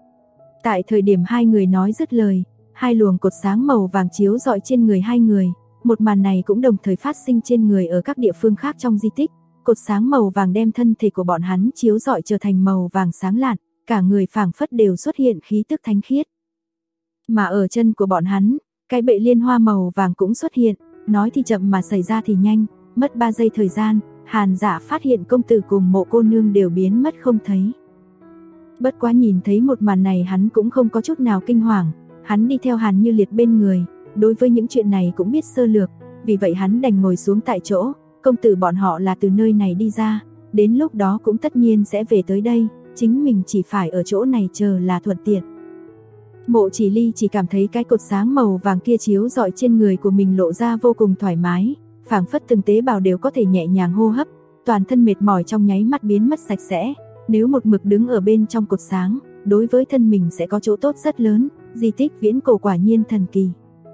[SPEAKER 2] Tại thời điểm hai người nói dứt lời, hai luồng cột sáng màu vàng chiếu rọi trên người hai người, một màn này cũng đồng thời phát sinh trên người ở các địa phương khác trong di tích, cột sáng màu vàng đem thân thể của bọn hắn chiếu rọi trở thành màu vàng sáng lạn, cả người phảng phất đều xuất hiện khí tức thánh khiết. Mà ở chân của bọn hắn, cái bệ liên hoa màu vàng cũng xuất hiện, nói thì chậm mà xảy ra thì nhanh, mất 3 giây thời gian, Hàn Dạ phát hiện công tử cùng Mộ cô nương đều biến mất không thấy. Bất quá nhìn thấy một màn này hắn cũng không có chút nào kinh hoàng, hắn đi theo Hàn Như Liệt bên người, đối với những chuyện này cũng biết sơ lược, vì vậy hắn đành ngồi xuống tại chỗ, công tử bọn họ là từ nơi này đi ra, đến lúc đó cũng tất nhiên sẽ về tới đây, chính mình chỉ phải ở chỗ này chờ là thuận tiện. Mộ Chỉ Ly chỉ cảm thấy cái cột sáng màu vàng kia chiếu rọi trên người của mình lộ ra vô cùng thoải mái, phảng phất từng tế bào đều có thể nhẹ nhàng hô hấp, toàn thân mệt mỏi trong nháy mắt biến mất sạch sẽ, nếu một mực đứng ở bên trong cột sáng, đối với thân mình sẽ có chỗ tốt rất lớn, di tích viễn cổ quả nhiên thần kỳ.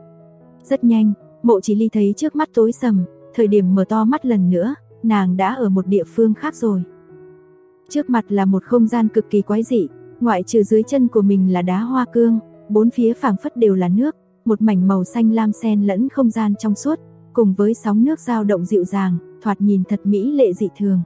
[SPEAKER 2] Rất nhanh, Mộ Chỉ Ly thấy trước mắt tối sầm, thời điểm mở to mắt lần nữa, nàng đã ở một địa phương khác rồi. Trước mặt là một không gian cực kỳ quái dị, ngoại trừ dưới chân của mình là đá hoa cương, bốn phía phảng phất đều là nước, một mảnh màu xanh lam xen lẫn không gian trong suốt, cùng với sóng nước dao động dịu dàng, thoạt nhìn thật mỹ lệ dị thường.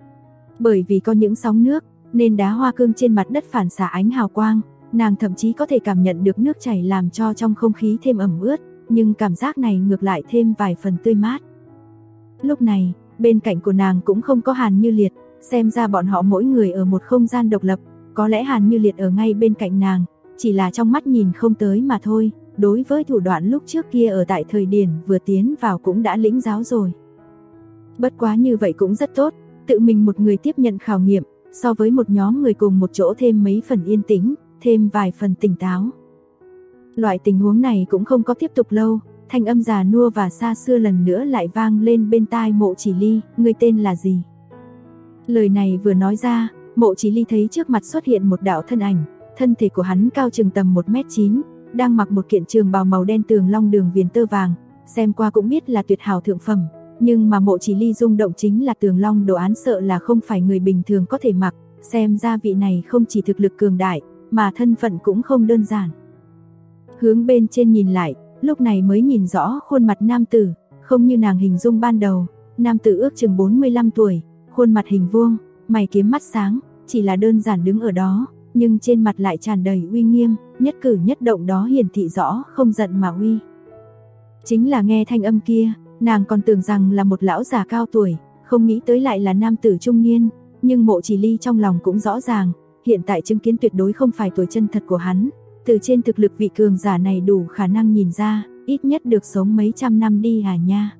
[SPEAKER 2] Bởi vì có những sóng nước, nên đá hoa cương trên mặt đất phản xạ ánh hào quang, nàng thậm chí có thể cảm nhận được nước chảy làm cho trong không khí thêm ẩm ướt, nhưng cảm giác này ngược lại thêm vài phần tươi mát. Lúc này, bên cạnh của nàng cũng không có Hàn Như Liệt, xem ra bọn họ mỗi người ở một không gian độc lập, có lẽ Hàn Như Liệt ở ngay bên cạnh nàng, chỉ là trong mắt nhìn không tới mà thôi, đối với thủ đoạn lúc trước kia ở tại thời điểm vừa tiến vào cũng đã lĩnh giáo rồi. Bất quá như vậy cũng rất tốt, tự mình một người tiếp nhận khảo nghiệm, so với một nhóm người cùng một chỗ thêm mấy phần yên tĩnh, thêm vài phần tỉnh táo. Loại tình huống này cũng không có tiếp tục lâu, thanh âm già nua và xa xưa lần nữa lại vang lên bên tai Mộ Chỉ Ly, ngươi tên là gì? Lời này vừa nói ra, Mộ Chỉ Ly thấy trước mặt xuất hiện một đạo thân ảnh, Thân thể của hắn cao chừng tầm 1m9, đang mặc một kiện trường bào màu đen tường long đường viền tơ vàng, xem qua cũng biết là tuyệt hảo thượng phẩm, nhưng mà Mộ Chỉ Ly rung động chính là tường long đồ án sợ là không phải người bình thường có thể mặc, xem ra vị này không chỉ thực lực cường đại, mà thân phận cũng không đơn giản. Hướng bên trên nhìn lại, lúc này mới nhìn rõ khuôn mặt nam tử, không như nàng hình dung ban đầu, nam tử ước chừng 45 tuổi, khuôn mặt hình vuông, mày kiếm mắt sáng, chỉ là đơn giản đứng ở đó, nhưng trên mặt lại tràn đầy uy nghiêm, nhất cử nhất động đó hiển thị rõ không giận mà uy. Chính là nghe thanh âm kia, nàng còn tưởng rằng là một lão già cao tuổi, không nghĩ tới lại là nam tử trung niên, nhưng Mộ Chỉ Ly trong lòng cũng rõ ràng, hiện tại chứng kiến tuyệt đối không phải tuổi chân thật của hắn, từ trên thực lực vị cường giả này đủ khả năng nhìn ra, ít nhất được sống mấy trăm năm đi à nha.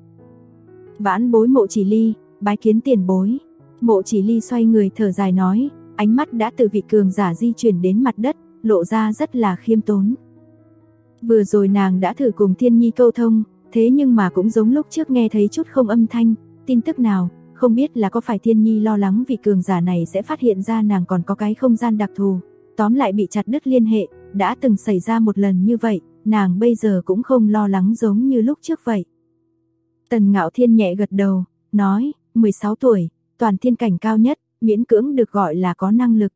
[SPEAKER 2] Vãn bối Mộ Chỉ Ly, bái kiến tiền bối. Mộ Chỉ Ly xoay người thở dài nói, ánh mắt đã từ vị cường giả di chuyển đến mặt đất, lộ ra rất là khiêm tốn. Vừa rồi nàng đã thử cùng Thiên Nhi câu thông, thế nhưng mà cũng giống lúc trước nghe thấy chút không âm thanh, tin tức nào, không biết là có phải Thiên Nhi lo lắng vị cường giả này sẽ phát hiện ra nàng còn có cái không gian đặc thù, tóm lại bị chặt đứt liên hệ, đã từng xảy ra một lần như vậy, nàng bây giờ cũng không lo lắng giống như lúc trước vậy. Tần Ngạo Thiên nhẹ gật đầu, nói, 16 tuổi, toàn thiên cảnh cao nhất, miễn cưỡng được gọi là có năng lực.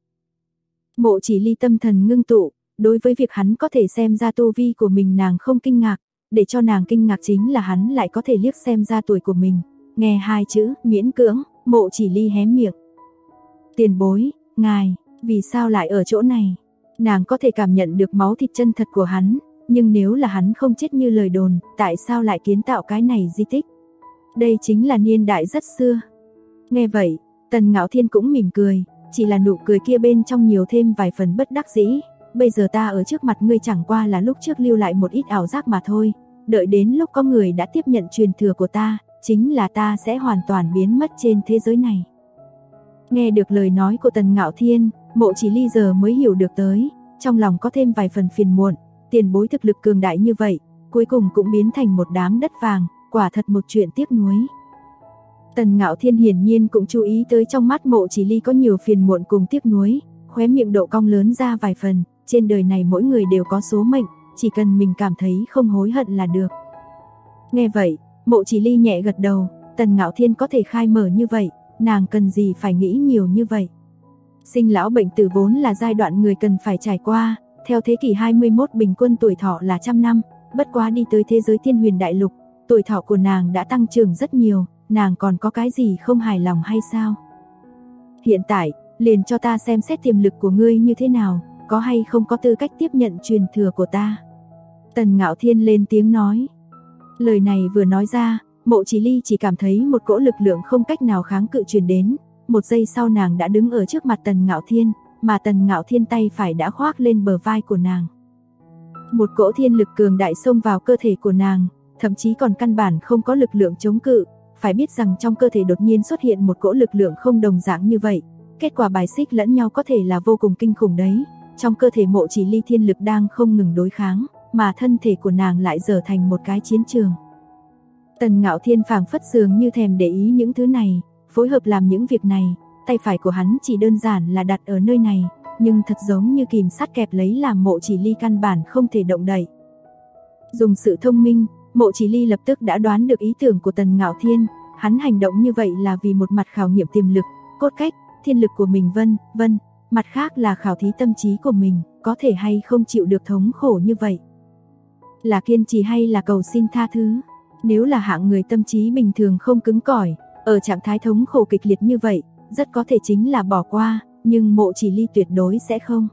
[SPEAKER 2] Mộ Chỉ Ly tâm thần ngưng tụ, đối với việc hắn có thể xem ra tu vi của mình nàng không kinh ngạc, để cho nàng kinh ngạc chính là hắn lại có thể liếc xem ra tuổi của mình. Nghe hai chữ, miễn cưỡng, Mộ Chỉ Ly hé miệng. Tiền bối, ngài, vì sao lại ở chỗ này? Nàng có thể cảm nhận được máu thịt chân thật của hắn, nhưng nếu là hắn không chết như lời đồn, tại sao lại kiến tạo cái này di tích? Đây chính là niên đại rất xưa. Nghe vậy, Tần Ngạo Thiên cũng mỉm cười, chỉ là nụ cười kia bên trong nhiều thêm vài phần bất đắc dĩ. Bây giờ ta ở trước mặt ngươi chẳng qua là lúc trước lưu lại một ít ảo giác mà thôi, đợi đến lúc có người đã tiếp nhận truyền thừa của ta, chính là ta sẽ hoàn toàn biến mất trên thế giới này. Nghe được lời nói của Tần Ngạo Thiên, Mộ Chỉ Ly giờ mới hiểu được tới, trong lòng có thêm vài phần phiền muộn, tiền bối thực lực cường đại như vậy, cuối cùng cũng biến thành một đám đất vàng, quả thật một chuyện tiếc nuối. Tần Ngạo Thiên hiển nhiên cũng chú ý tới trong mắt Mộ Chỉ Ly có nhiều phiền muộn cùng tiếc nuối, khóe miệng độ cong lớn ra vài phần, trên đời này mỗi người đều có số mệnh, chỉ cần mình cảm thấy không hối hận là được. Nghe vậy, Mộ Chỉ Ly nhẹ gật đầu, Tần Ngạo Thiên có thể khai mở như vậy, nàng cần gì phải nghĩ nhiều như vậy. Sinh lão bệnh tử vốn là giai đoạn người cần phải trải qua, theo thế kỷ 21 bình quân tuổi thọ là 100 năm, bất quá đi tới thế giới Thiên Huyền Đại Lục, tuổi thọ của nàng đã tăng trưởng rất nhiều, nàng còn có cái gì không hài lòng hay sao? Hiện tại, liền cho ta xem xét tiềm lực của ngươi như thế nào, có hay không có tư cách tiếp nhận truyền thừa của ta. Tần Ngạo Thiên lên tiếng nói. Lời này vừa nói ra, Mộ Chỉ Ly chỉ cảm thấy một cỗ lực lượng không cách nào kháng cự truyền đến, một giây sau nàng đã đứng ở trước mặt Tần Ngạo Thiên, mà Tần Ngạo Thiên tay phải đã khoác lên bờ vai của nàng. Một cỗ thiên lực cường đại xông vào cơ thể của nàng, thậm chí còn căn bản không có lực lượng chống cự, phải biết rằng trong cơ thể đột nhiên xuất hiện một cỗ lực lượng không đồng dạng như vậy, kết quả bài xích lẫn nhau có thể là vô cùng kinh khủng đấy. Trong cơ thể Mộ Chỉ Ly thiên lực đang không ngừng đối kháng, mà thân thể của nàng lại trở thành một cái chiến trường. Tần Ngạo Thiên phảng phất dường như thèm để ý những thứ này, phối hợp làm những việc này, tay phải của hắn chỉ đơn giản là đặt ở nơi này, nhưng thật giống như kìm sắt kẹp lấy làm Mộ Chỉ Ly căn bản không thể động đậy. Dùng sự thông minh, Mộ Chỉ Ly lập tức đã đoán được ý tưởng của Tần Ngạo Thiên, hắn hành động như vậy là vì một mặt khảo nghiệm tiềm lực, cốt cách, thiên lực của mình vân, mặt khác là khảo thí tâm trí của mình, có thể hay không chịu được thống khổ như vậy. Là kiên trì hay là cầu xin tha thứ? Nếu là hạng người tâm trí bình thường không cứng cỏi, ở trạng thái thống khổ kịch liệt như vậy, rất có thể chính là bỏ qua, nhưng Mộ Chỉ Ly tuyệt đối sẽ không.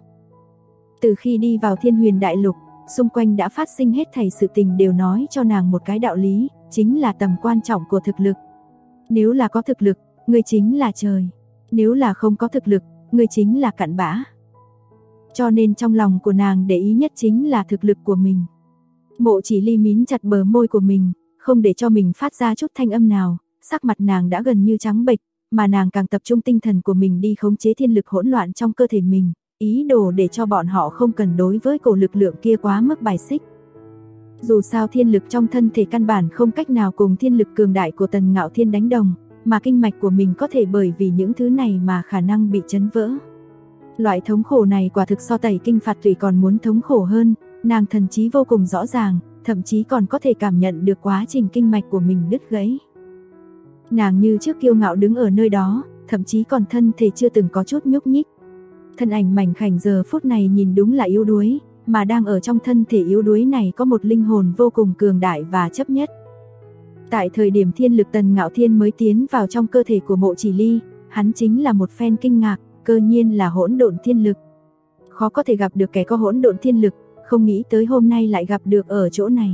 [SPEAKER 2] Từ khi đi vào Thiên Huyền Đại Lục, xung quanh đã phát sinh hết thảy sự tình đều nói cho nàng một cái đạo lý, chính là tầm quan trọng của thực lực. Nếu là có thực lực, người chính là trời. Nếu là không có thực lực, người chính là cặn bã. Cho nên trong lòng của nàng để ý nhất chính là thực lực của mình. Mộ Chỉ Ly mím chặt bờ môi của mình, không để cho mình phát ra chút thanh âm nào, sắc mặt nàng đã gần như trắng bệch, mà nàng càng tập trung tinh thần của mình đi khống chế thiên lực hỗn loạn trong cơ thể mình, ý đồ để cho bọn họ không cần đối với cổ lực lượng kia quá mức bài xích. Dù sao thiên lực trong thân thể căn bản không cách nào cùng thiên lực cường đại của Tần Ngạo Thiên đánh đồng, mà kinh mạch của mình có thể bởi vì những thứ này mà khả năng bị chấn vỡ. Loại thống khổ này quả thực so tẩy kinh phạt tủy còn muốn thống khổ hơn, nàng thần trí vô cùng rõ ràng, thậm chí còn có thể cảm nhận được quá trình kinh mạch của mình đứt gãy. Nàng như trước kiêu ngạo đứng ở nơi đó, thậm chí còn thân thể chưa từng có chút nhúc nhích. Thân ảnh mảnh khảnh giờ phút này nhìn đúng là yếu đuối, mà đang ở trong thân thể yếu đuối này có một linh hồn vô cùng cường đại và chấp nhất. Tại thời điểm thiên lực Tần Ngạo Thiên mới tiến vào trong cơ thể của Mộ Chỉ Ly, hắn chính là một phen kinh ngạc, cơ nhiên là hỗn độn thiên lực. Khó có thể gặp được kẻ có hỗn độn thiên lực, không nghĩ tới hôm nay lại gặp được ở chỗ này.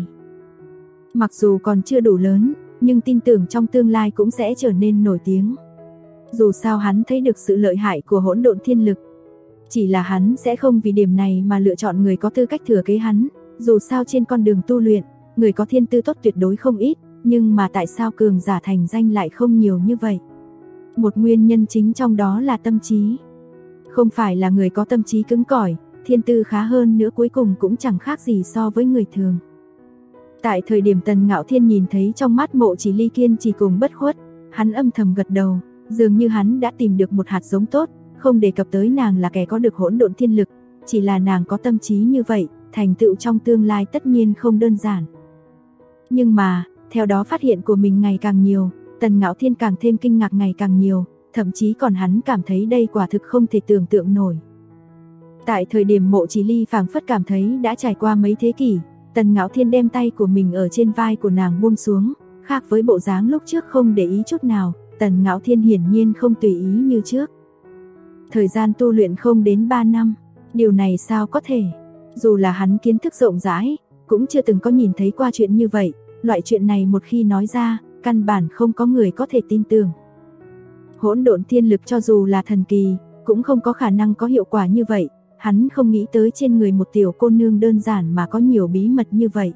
[SPEAKER 2] Mặc dù còn chưa đủ lớn, nhưng tin tưởng trong tương lai cũng sẽ trở nên nổi tiếng. Dù sao hắn thấy được sự lợi hại của hỗn độn thiên lực. Chỉ là hắn sẽ không vì điểm này mà lựa chọn người có tư cách thừa kế hắn, dù sao trên con đường tu luyện, người có thiên tư tốt tuyệt đối không ít, nhưng mà tại sao cường giả thành danh lại không nhiều như vậy? Một nguyên nhân chính trong đó là tâm trí. Không phải là người có tâm trí cứng cỏi, thiên tư khá hơn nữa cuối cùng cũng chẳng khác gì so với người thường. Tại thời điểm Tần Ngạo Thiên nhìn thấy trong mắt Mộ Chỉ Ly kiên trì cùng bất khuất, hắn âm thầm gật đầu, dường như hắn đã tìm được một hạt giống tốt, không đề cập tới nàng là kẻ có được hỗn độn thiên lực, chỉ là nàng có tâm trí như vậy, thành tựu trong tương lai tất nhiên không đơn giản. Nhưng mà, theo đó phát hiện của mình ngày càng nhiều, Tần Ngạo Thiên càng thêm kinh ngạc ngày càng nhiều, thậm chí còn hắn cảm thấy đây quả thực không thể tưởng tượng nổi. Tại thời điểm Mộ Chỉ Ly phảng phất cảm thấy đã trải qua mấy thế kỷ, Tần Ngạo Thiên đem tay của mình ở trên vai của nàng buông xuống, khác với bộ dáng lúc trước không để ý chút nào, Tần Ngạo Thiên hiển nhiên không tùy ý như trước. Thời gian tu luyện không đến 3 năm, điều này sao có thể? Dù là hắn kiến thức rộng rãi, cũng chưa từng có nhìn thấy qua chuyện như vậy, loại chuyện này một khi nói ra, căn bản không có người có thể tin tưởng. Hỗn độn thiên lực cho dù là thần kỳ, cũng không có khả năng có hiệu quả như vậy, hắn không nghĩ tới trên người một tiểu cô nương đơn giản mà có nhiều bí mật như vậy.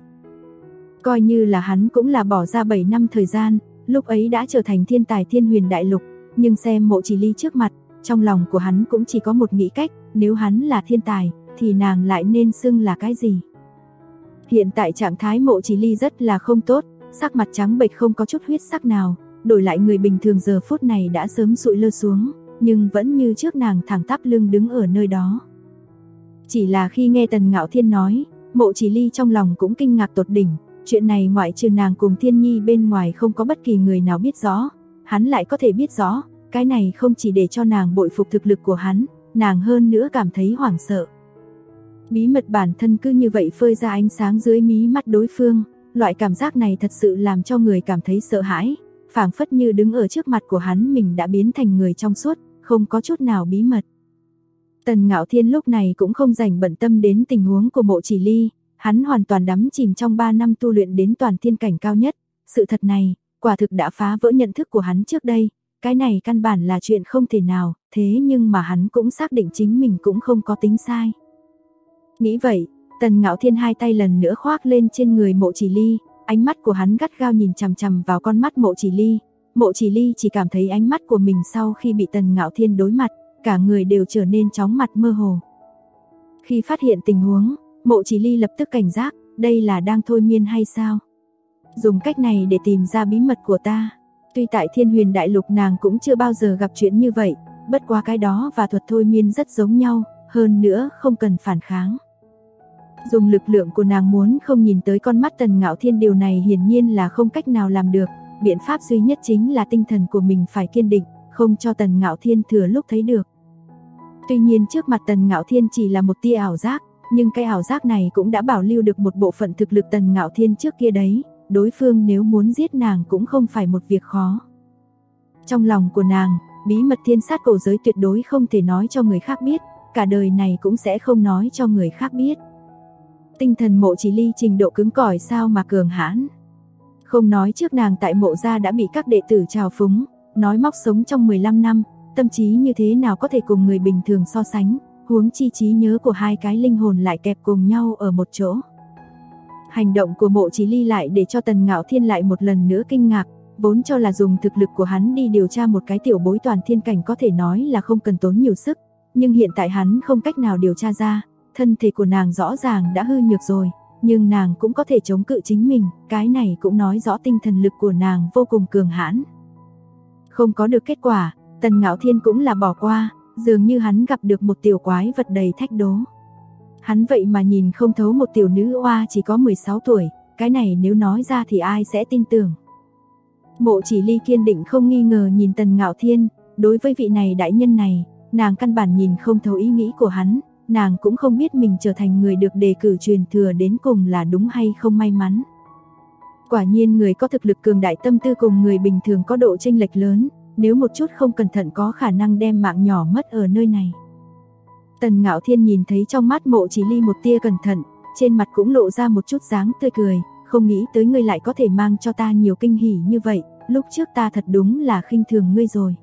[SPEAKER 2] Coi như là hắn cũng là bỏ ra 7 năm thời gian, lúc ấy đã trở thành thiên tài Thiên Huyền Đại Lục, nhưng xem Mộ Chỉ Ly trước mặt, trong lòng của hắn cũng chỉ có một nghĩ cách, nếu hắn là thiên tài, thì nàng lại nên xưng là cái gì? Hiện tại trạng thái Mộ Chỉ Ly rất là không tốt, sắc mặt trắng bệch không có chút huyết sắc nào, đổi lại người bình thường giờ phút này đã sớm sụi lơ xuống, nhưng vẫn như trước nàng thẳng tắp lưng đứng ở nơi đó. Chỉ là khi nghe Tần Ngạo Thiên nói, Mộ Chỉ Ly trong lòng cũng kinh ngạc tột đỉnh, chuyện này ngoại trừ nàng cùng Thiên Nhi bên ngoài không có bất kỳ người nào biết rõ, hắn lại có thể biết rõ, cái này không chỉ để cho nàng bội phục thực lực của hắn, nàng hơn nữa cảm thấy hoảng sợ. Bí mật bản thân cứ như vậy phơi ra ánh sáng dưới mí mắt đối phương, loại cảm giác này thật sự làm cho người cảm thấy sợ hãi, phảng phất như đứng ở trước mặt của hắn mình đã biến thành người trong suốt, không có chút nào bí mật. Tần Ngạo Thiên lúc này cũng không dành bận tâm đến tình huống của Mộ Chỉ Ly, hắn hoàn toàn đắm chìm trong 3 năm tu luyện đến toàn thiên cảnh cao nhất, sự thật này, quả thực đã phá vỡ nhận thức của hắn trước đây, cái này căn bản là chuyện không thể nào, thế nhưng mà hắn cũng xác định chính mình cũng không có tính sai. Nghĩ vậy, Tần Ngạo Thiên hai tay lần nữa khoác lên trên người Mộ Chỉ Ly, ánh mắt của hắn gắt gao nhìn chằm chằm vào con mắt Mộ Chỉ Ly. Mộ Chỉ Ly chỉ cảm thấy ánh mắt của mình sau khi bị Tần Ngạo Thiên đối mặt, cả người đều trở nên chóng mặt mơ hồ. Khi phát hiện tình huống, Mộ Chỉ Ly lập tức cảnh giác, đây là đang thôi miên hay sao? Dùng cách này để tìm ra bí mật của ta. Tuy tại Thiên Huyền Đại Lục nàng cũng chưa bao giờ gặp chuyện như vậy, bất quá cái đó và thuật thôi miên rất giống nhau, hơn nữa không cần phản kháng. Dùng lực lượng của nàng muốn không nhìn tới con mắt Tần Ngạo Thiên, điều này hiển nhiên là không cách nào làm được, biện pháp duy nhất chính là tinh thần của mình phải kiên định, không cho Tần Ngạo Thiên thừa lúc thấy được. Tuy nhiên trước mặt Tần Ngạo Thiên chỉ là một tia ảo giác, nhưng cái ảo giác này cũng đã bảo lưu được một bộ phận thực lực Tần Ngạo Thiên trước kia đấy, đối phương nếu muốn giết nàng cũng không phải một việc khó. Trong lòng của nàng, bí mật thiên sát cổ giới tuyệt đối không thể nói cho người khác biết, cả đời này cũng sẽ không nói cho người khác biết. Tinh thần Mộ Chỉ Ly trình độ cứng cỏi sao mà cường hãn. Không nói trước nàng tại Mộ gia đã bị các đệ tử trào phúng, nói móc sống trong 15 năm, tâm trí như thế nào có thể cùng người bình thường so sánh, huống chi trí nhớ của hai cái linh hồn lại kẹp cùng nhau ở một chỗ. Hành động của Mộ Chỉ Ly lại để cho Tần Ngạo Thiên lại một lần nữa kinh ngạc, vốn cho là dùng thực lực của hắn đi điều tra một cái tiểu bối toàn thiên cảnh có thể nói là không cần tốn nhiều sức, nhưng hiện tại hắn không cách nào điều tra ra, thân thể của nàng rõ ràng đã hư nhược rồi, nhưng nàng cũng có thể chống cự chính mình, cái này cũng nói rõ tinh thần lực của nàng vô cùng cường hãn. Không có được kết quả, Tần Ngạo Thiên cũng là bỏ qua, dường như hắn gặp được một tiểu quái vật đầy thách đố. Hắn vậy mà nhìn không thấu một tiểu nữ oa chỉ có 16 tuổi, cái này nếu nói ra thì ai sẽ tin tưởng. Mộ Chỉ Ly kiên định không nghi ngờ nhìn Tần Ngạo Thiên, đối với vị này đại nhân này, nàng căn bản nhìn không thấu ý nghĩ của hắn, nàng cũng không biết mình trở thành người được đề cử truyền thừa đến cùng là đúng hay không may mắn. Quả nhiên người có thực lực cường đại tâm tư cùng người bình thường có độ chênh lệch lớn, nếu một chút không cẩn thận có khả năng đem mạng nhỏ mất ở nơi này. Tần Ngạo Thiên nhìn thấy trong mắt Mộ Chỉ Ly một tia cẩn thận, trên mặt cũng lộ ra một chút dáng tươi cười, không nghĩ tới ngươi lại có thể mang cho ta nhiều kinh hỉ như vậy, lúc trước ta thật đúng là khinh thường ngươi rồi.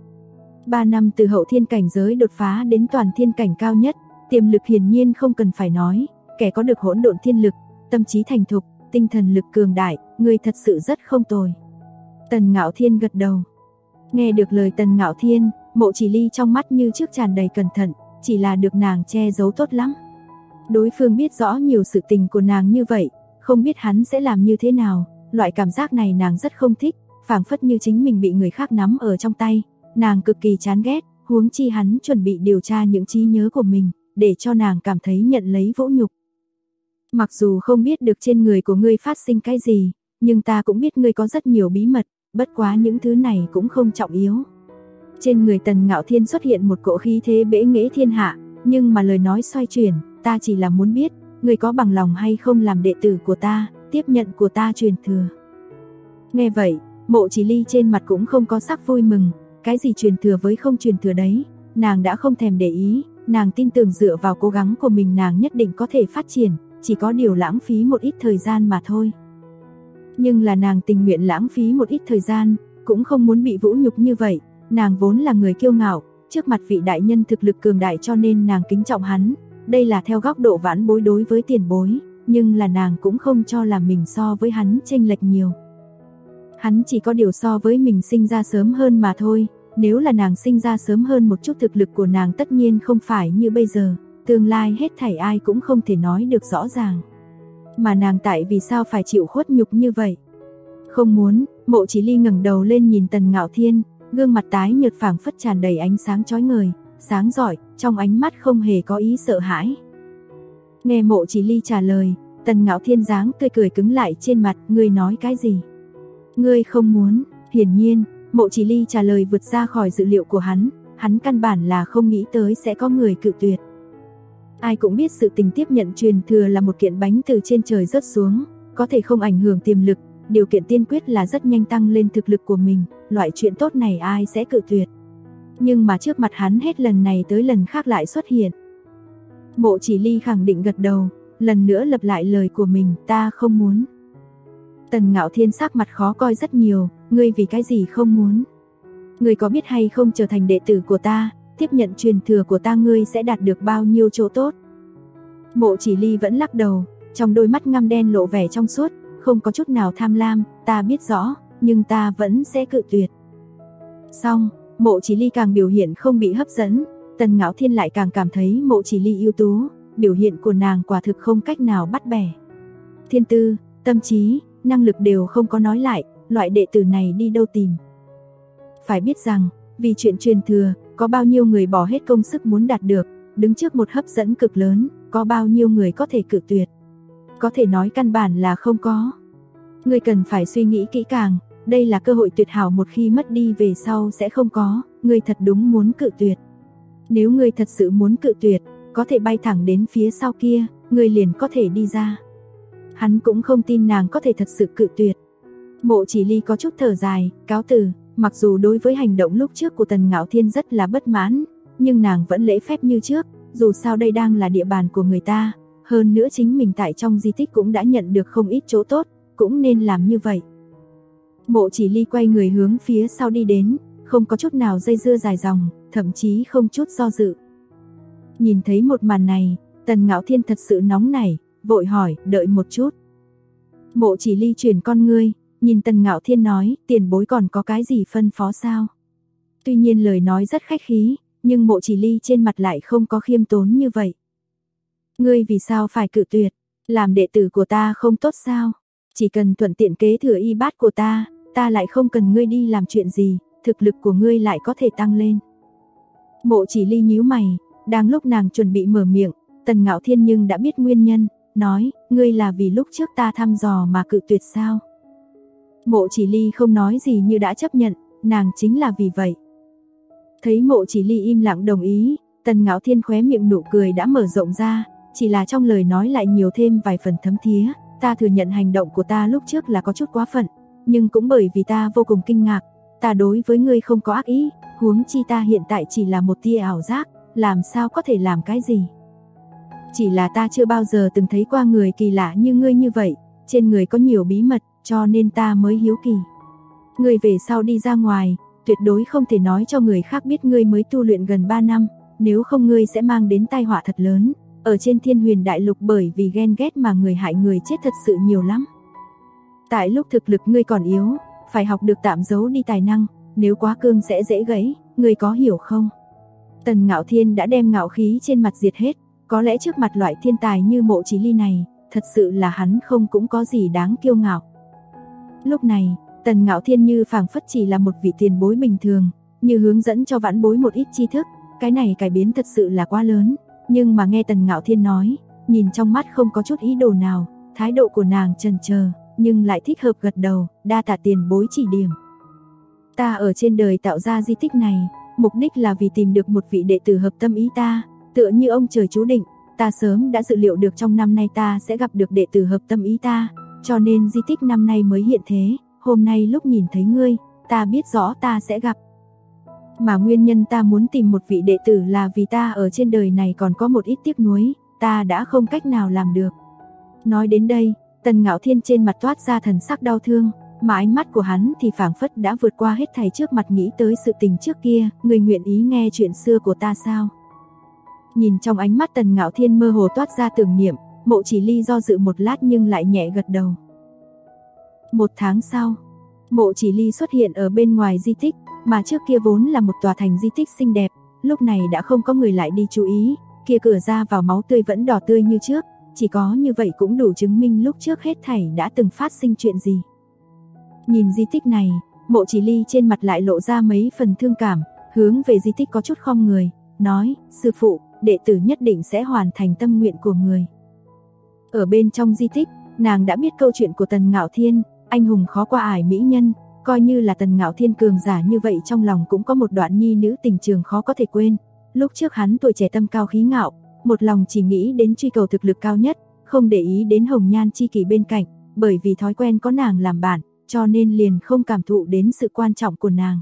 [SPEAKER 2] 3 năm từ hậu thiên cảnh giới đột phá đến toàn thiên cảnh cao nhất, tiềm lực hiển nhiên không cần phải nói, kẻ có được hỗn độn thiên lực, tâm trí thành thục, tinh thần lực cường đại, ngươi thật sự rất không tồi. Tần Ngạo Thiên gật đầu. Nghe được lời Tần Ngạo Thiên, Mộ Chỉ Ly trong mắt như trước tràn đầy cẩn thận, chỉ là được nàng che giấu tốt lắm. Đối phương biết rõ nhiều sự tình của nàng như vậy, không biết hắn sẽ làm như thế nào, loại cảm giác này nàng rất không thích, phảng phất như chính mình bị người khác nắm ở trong tay, nàng cực kỳ chán ghét, huống chi hắn chuẩn bị điều tra những trí nhớ của mình, để cho nàng cảm thấy nhận lấy vỗ nhục. Mặc dù không biết được trên người của ngươi phát sinh cái gì, nhưng ta cũng biết ngươi có rất nhiều bí mật, bất quá những thứ này cũng không trọng yếu. Trên người Tần Ngạo Thiên xuất hiện một cỗ khí thế bẽ nghễ thiên hạ, nhưng mà lời nói xoay chuyển, ta chỉ là muốn biết, ngươi có bằng lòng hay không làm đệ tử của ta, tiếp nhận của ta truyền thừa. Nghe vậy, Mộ Chỉ Ly trên mặt cũng không có sắc vui mừng, cái gì truyền thừa với không truyền thừa đấy, nàng đã không thèm để ý, nàng tin tưởng dựa vào cố gắng của mình nàng nhất định có thể phát triển, chỉ có điều lãng phí một ít thời gian mà thôi. Nhưng là nàng tình nguyện lãng phí một ít thời gian, cũng không muốn bị vũ nhục như vậy, nàng vốn là người kiêu ngạo, trước mặt vị đại nhân thực lực cường đại cho nên nàng kính trọng hắn, đây là theo góc độ vãn bối đối với tiền bối, nhưng là nàng cũng không cho là mình so với hắn chênh lệch nhiều. Hắn chỉ có điều so với mình sinh ra sớm hơn mà thôi, nếu là nàng sinh ra sớm hơn một chút thực lực của nàng tất nhiên không phải như bây giờ, tương lai hết thảy ai cũng không thể nói được rõ ràng. Mà nàng tại vì sao phải chịu khuất nhục như vậy? Không muốn, Mộ Chỉ Ly ngẩng đầu lên nhìn Tần Ngạo Thiên, gương mặt tái nhợt phảng phất tràn đầy ánh sáng chói ngời, sáng rọi, trong ánh mắt không hề có ý sợ hãi. Nghe Mộ Chỉ Ly trả lời, Tần Ngạo Thiên dáng tươi cười cứng lại trên mặt, ngươi nói cái gì? Ngươi không muốn? Hiển nhiên, Mộ Chỉ Ly trả lời vượt ra khỏi dự liệu của hắn căn bản là không nghĩ tới sẽ có người cự tuyệt. Ai cũng biết sự tình tiếp nhận truyền thừa là một kiện bánh từ trên trời rớt xuống, có thể không ảnh hưởng tiềm lực, điều kiện tiên quyết là rất nhanh tăng lên thực lực của mình, loại chuyện tốt này ai sẽ cự tuyệt. Nhưng mà trước mặt hắn hết lần này tới lần khác lại xuất hiện. Mộ Chỉ Ly khẳng định gật đầu, lần nữa lặp lại lời của mình, ta không muốn. Tần Ngạo Thiên sắc mặt khó coi rất nhiều, ngươi vì cái gì không muốn? Ngươi có biết hay không trở thành đệ tử của ta, tiếp nhận truyền thừa của ta ngươi sẽ đạt được bao nhiêu chỗ tốt? Mộ Chỉ Ly vẫn lắc đầu, trong đôi mắt ngăm đen lộ vẻ trong suốt, không có chút nào tham lam, ta biết rõ, nhưng ta vẫn sẽ cự tuyệt. Xong, Mộ Chỉ Ly càng biểu hiện không bị hấp dẫn, Tần Ngạo Thiên lại càng cảm thấy Mộ Chỉ Ly ưu tú, biểu hiện của nàng quả thực không cách nào bắt bẻ. Thiên tư, tâm trí, năng lực đều không có nói lại, loại đệ tử này đi đâu tìm? Phải biết rằng, vì chuyện truyền thừa, có bao nhiêu người bỏ hết công sức muốn đạt được, đứng trước một hấp dẫn cực lớn, có bao nhiêu người có thể cự tuyệt? Có thể nói căn bản là không có. Ngươi cần phải suy nghĩ kỹ càng, đây là cơ hội tuyệt hảo một khi mất đi về sau sẽ không có, ngươi thật đúng muốn cự tuyệt. Nếu ngươi thật sự muốn cự tuyệt, có thể bay thẳng đến phía sau kia, ngươi liền có thể đi ra. Hắn cũng không tin nàng có thể thật sự cự tuyệt. Mộ Chỉ Ly có chút thở dài, cáo từ, mặc dù đối với hành động lúc trước của Tần Ngạo Thiên rất là bất mãn, nhưng nàng vẫn lễ phép như trước, dù sao đây đang là địa bàn của người ta, hơn nữa chính mình tại trong di tích cũng đã nhận được không ít chỗ tốt, cũng nên làm như vậy. Mộ Chỉ Ly quay người hướng phía sau đi đến, không có chút nào dây dưa dài dòng, thậm chí không chút do dự. Nhìn thấy một màn này, Tần Ngạo Thiên thật sự nóng nảy, vội hỏi, đợi một chút. Mộ Chỉ Ly chuyển con ngươi, nhìn Tần Ngạo Thiên nói, tiền bối còn có cái gì phân phó sao? Tuy nhiên lời nói rất khách khí, nhưng Mộ Chỉ Ly trên mặt lại không có khiêm tốn như vậy. Ngươi vì sao phải cự tuyệt? Làm đệ tử của ta không tốt sao? Chỉ cần thuận tiện kế thừa y bát của ta lại không cần ngươi đi làm chuyện gì, thực lực của ngươi lại có thể tăng lên. Mộ Chỉ Ly nhíu mày, đang lúc nàng chuẩn bị mở miệng, Tần Ngạo Thiên nhưng đã biết nguyên nhân, nói, ngươi là vì lúc trước ta thăm dò mà cự tuyệt sao? Mộ Chỉ Ly không nói gì như đã chấp nhận, nàng chính là vì vậy. Thấy Mộ Chỉ Ly im lặng đồng ý, Tần Ngạo Thiên khóe miệng nụ cười đã mở rộng ra, chỉ là trong lời nói lại nhiều thêm vài phần thấm thía, ta thừa nhận hành động của ta lúc trước là có chút quá phận, nhưng cũng bởi vì ta vô cùng kinh ngạc, ta đối với ngươi không có ác ý, huống chi ta hiện tại chỉ là một tia ảo giác, làm sao có thể làm cái gì. Chỉ là ta chưa bao giờ từng thấy qua người kỳ lạ như ngươi như vậy, trên người có nhiều bí mật, cho nên ta mới hiếu kỳ. Ngươi về sau đi ra ngoài, tuyệt đối không thể nói cho người khác biết ngươi mới tu luyện gần 3 năm, nếu không ngươi sẽ mang đến tai họa thật lớn. Ở trên Thiên Huyền Đại Lục bởi vì ghen ghét mà người hại người chết thật sự nhiều lắm. Tại lúc thực lực ngươi còn yếu, phải học được tạm giấu đi tài năng, nếu quá cương sẽ dễ gãy, ngươi có hiểu không? Tần Ngạo Thiên đã đem ngạo khí trên mặt diệt hết, có lẽ trước mặt loại thiên tài như Mộ Chỉ Ly này, thật sự là hắn không cũng có gì đáng kiêu ngạo. Lúc này, Tần Ngạo Thiên như phảng phất chỉ là một vị tiền bối bình thường, như hướng dẫn cho vãn bối một ít tri thức, cái này cải biến thật sự là quá lớn, nhưng mà nghe Tần Ngạo Thiên nói, nhìn trong mắt không có chút ý đồ nào, thái độ của nàng chần chờ, nhưng lại thích hợp gật đầu, đa tạ tiền bối chỉ điểm. Ta ở trên đời tạo ra di tích này, mục đích là vì tìm được một vị đệ tử hợp tâm ý ta, tựa như ông trời chú định, ta sớm đã dự liệu được trong năm nay ta sẽ gặp được đệ tử hợp tâm ý ta, cho nên di tích năm nay mới hiện thế, hôm nay lúc nhìn thấy ngươi, ta biết rõ ta sẽ gặp. Mà nguyên nhân ta muốn tìm một vị đệ tử là vì ta ở trên đời này còn có một ít tiếc nuối, ta đã không cách nào làm được. Nói đến đây, Tần Ngạo Thiên trên mặt toát ra thần sắc đau thương, mà ánh mắt của hắn thì phảng phất đã vượt qua hết thảy trước mặt nghĩ tới sự tình trước kia, người nguyện ý nghe chuyện xưa của ta sao? Nhìn trong ánh mắt Tần Ngạo Thiên mơ hồ toát ra tưởng niệm, Mộ Chỉ Ly do dự một lát nhưng lại nhẹ gật đầu. 1 tháng sau, Mộ Chỉ Ly xuất hiện ở bên ngoài di tích, mà trước kia vốn là một tòa thành di tích xinh đẹp, lúc này đã không có người lại đi chú ý, kia cửa ra vào máu tươi vẫn đỏ tươi như trước, chỉ có như vậy cũng đủ chứng minh lúc trước hết thảy đã từng phát sinh chuyện gì. Nhìn di tích này, Mộ Chỉ Ly trên mặt lại lộ ra mấy phần thương cảm, hướng về di tích có chút khom người, nói, sư phụ, đệ tử nhất định sẽ hoàn thành tâm nguyện của người. Ở bên trong di tích, nàng đã biết câu chuyện của Tần Ngạo Thiên, anh hùng khó qua ải mỹ nhân, coi như là Tần Ngạo Thiên cường giả như vậy trong lòng cũng có một đoạn nhi nữ tình trường khó có thể quên. Lúc trước hắn tuổi trẻ tâm cao khí ngạo, một lòng chỉ nghĩ đến truy cầu thực lực cao nhất, không để ý đến hồng nhan chi kỷ bên cạnh, bởi vì thói quen có nàng làm bạn, cho nên liền không cảm thụ đến sự quan trọng của nàng.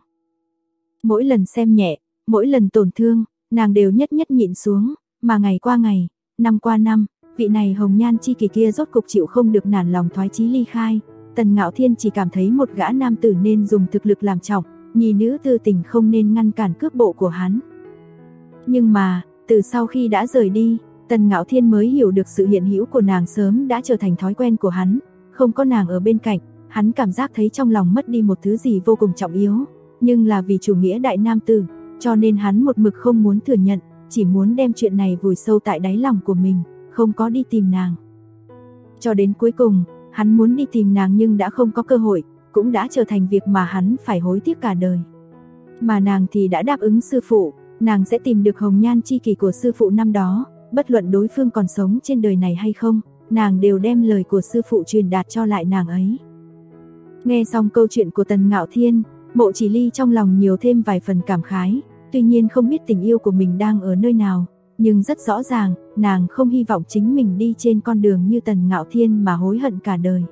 [SPEAKER 2] Mỗi lần xem nhẹ, mỗi lần tổn thương, nàng đều nhất nhất nhịn xuống, mà ngày qua ngày, năm qua năm, vị này hồng nhan chi kỷ kia rốt cục chịu không được nản lòng thoái chí ly khai. Tần Ngạo Thiên chỉ cảm thấy một gã nam tử nên dùng thực lực làm trọng, nhi nữ tư tình không nên ngăn cản cước bộ của hắn. Nhưng mà, từ sau khi đã rời đi, Tần Ngạo Thiên mới hiểu được sự hiện hữu của nàng sớm đã trở thành thói quen của hắn, không có nàng ở bên cạnh, hắn cảm giác thấy trong lòng mất đi một thứ gì vô cùng trọng yếu, nhưng là vì chủ nghĩa đại nam tử, cho nên hắn một mực không muốn thừa nhận, chỉ muốn đem chuyện này vùi sâu tại đáy lòng của mình, không có đi tìm nàng. Cho đến cuối cùng, hắn muốn đi tìm nàng nhưng đã không có cơ hội, cũng đã trở thành việc mà hắn phải hối tiếc cả đời. Mà nàng thì đã đáp ứng sư phụ, nàng sẽ tìm được hồng nhan chi kỷ của sư phụ năm đó, bất luận đối phương còn sống trên đời này hay không, nàng đều đem lời của sư phụ truyền đạt cho lại nàng ấy. Nghe xong câu chuyện của Tần Ngạo Thiên, Mộ Chỉ Ly trong lòng nhiều thêm vài phần cảm khái, tuy nhiên không biết tình yêu của mình đang ở nơi nào, nhưng rất rõ ràng, nàng không hy vọng chính mình đi trên con đường như Tần Ngạo Thiên mà hối hận cả đời.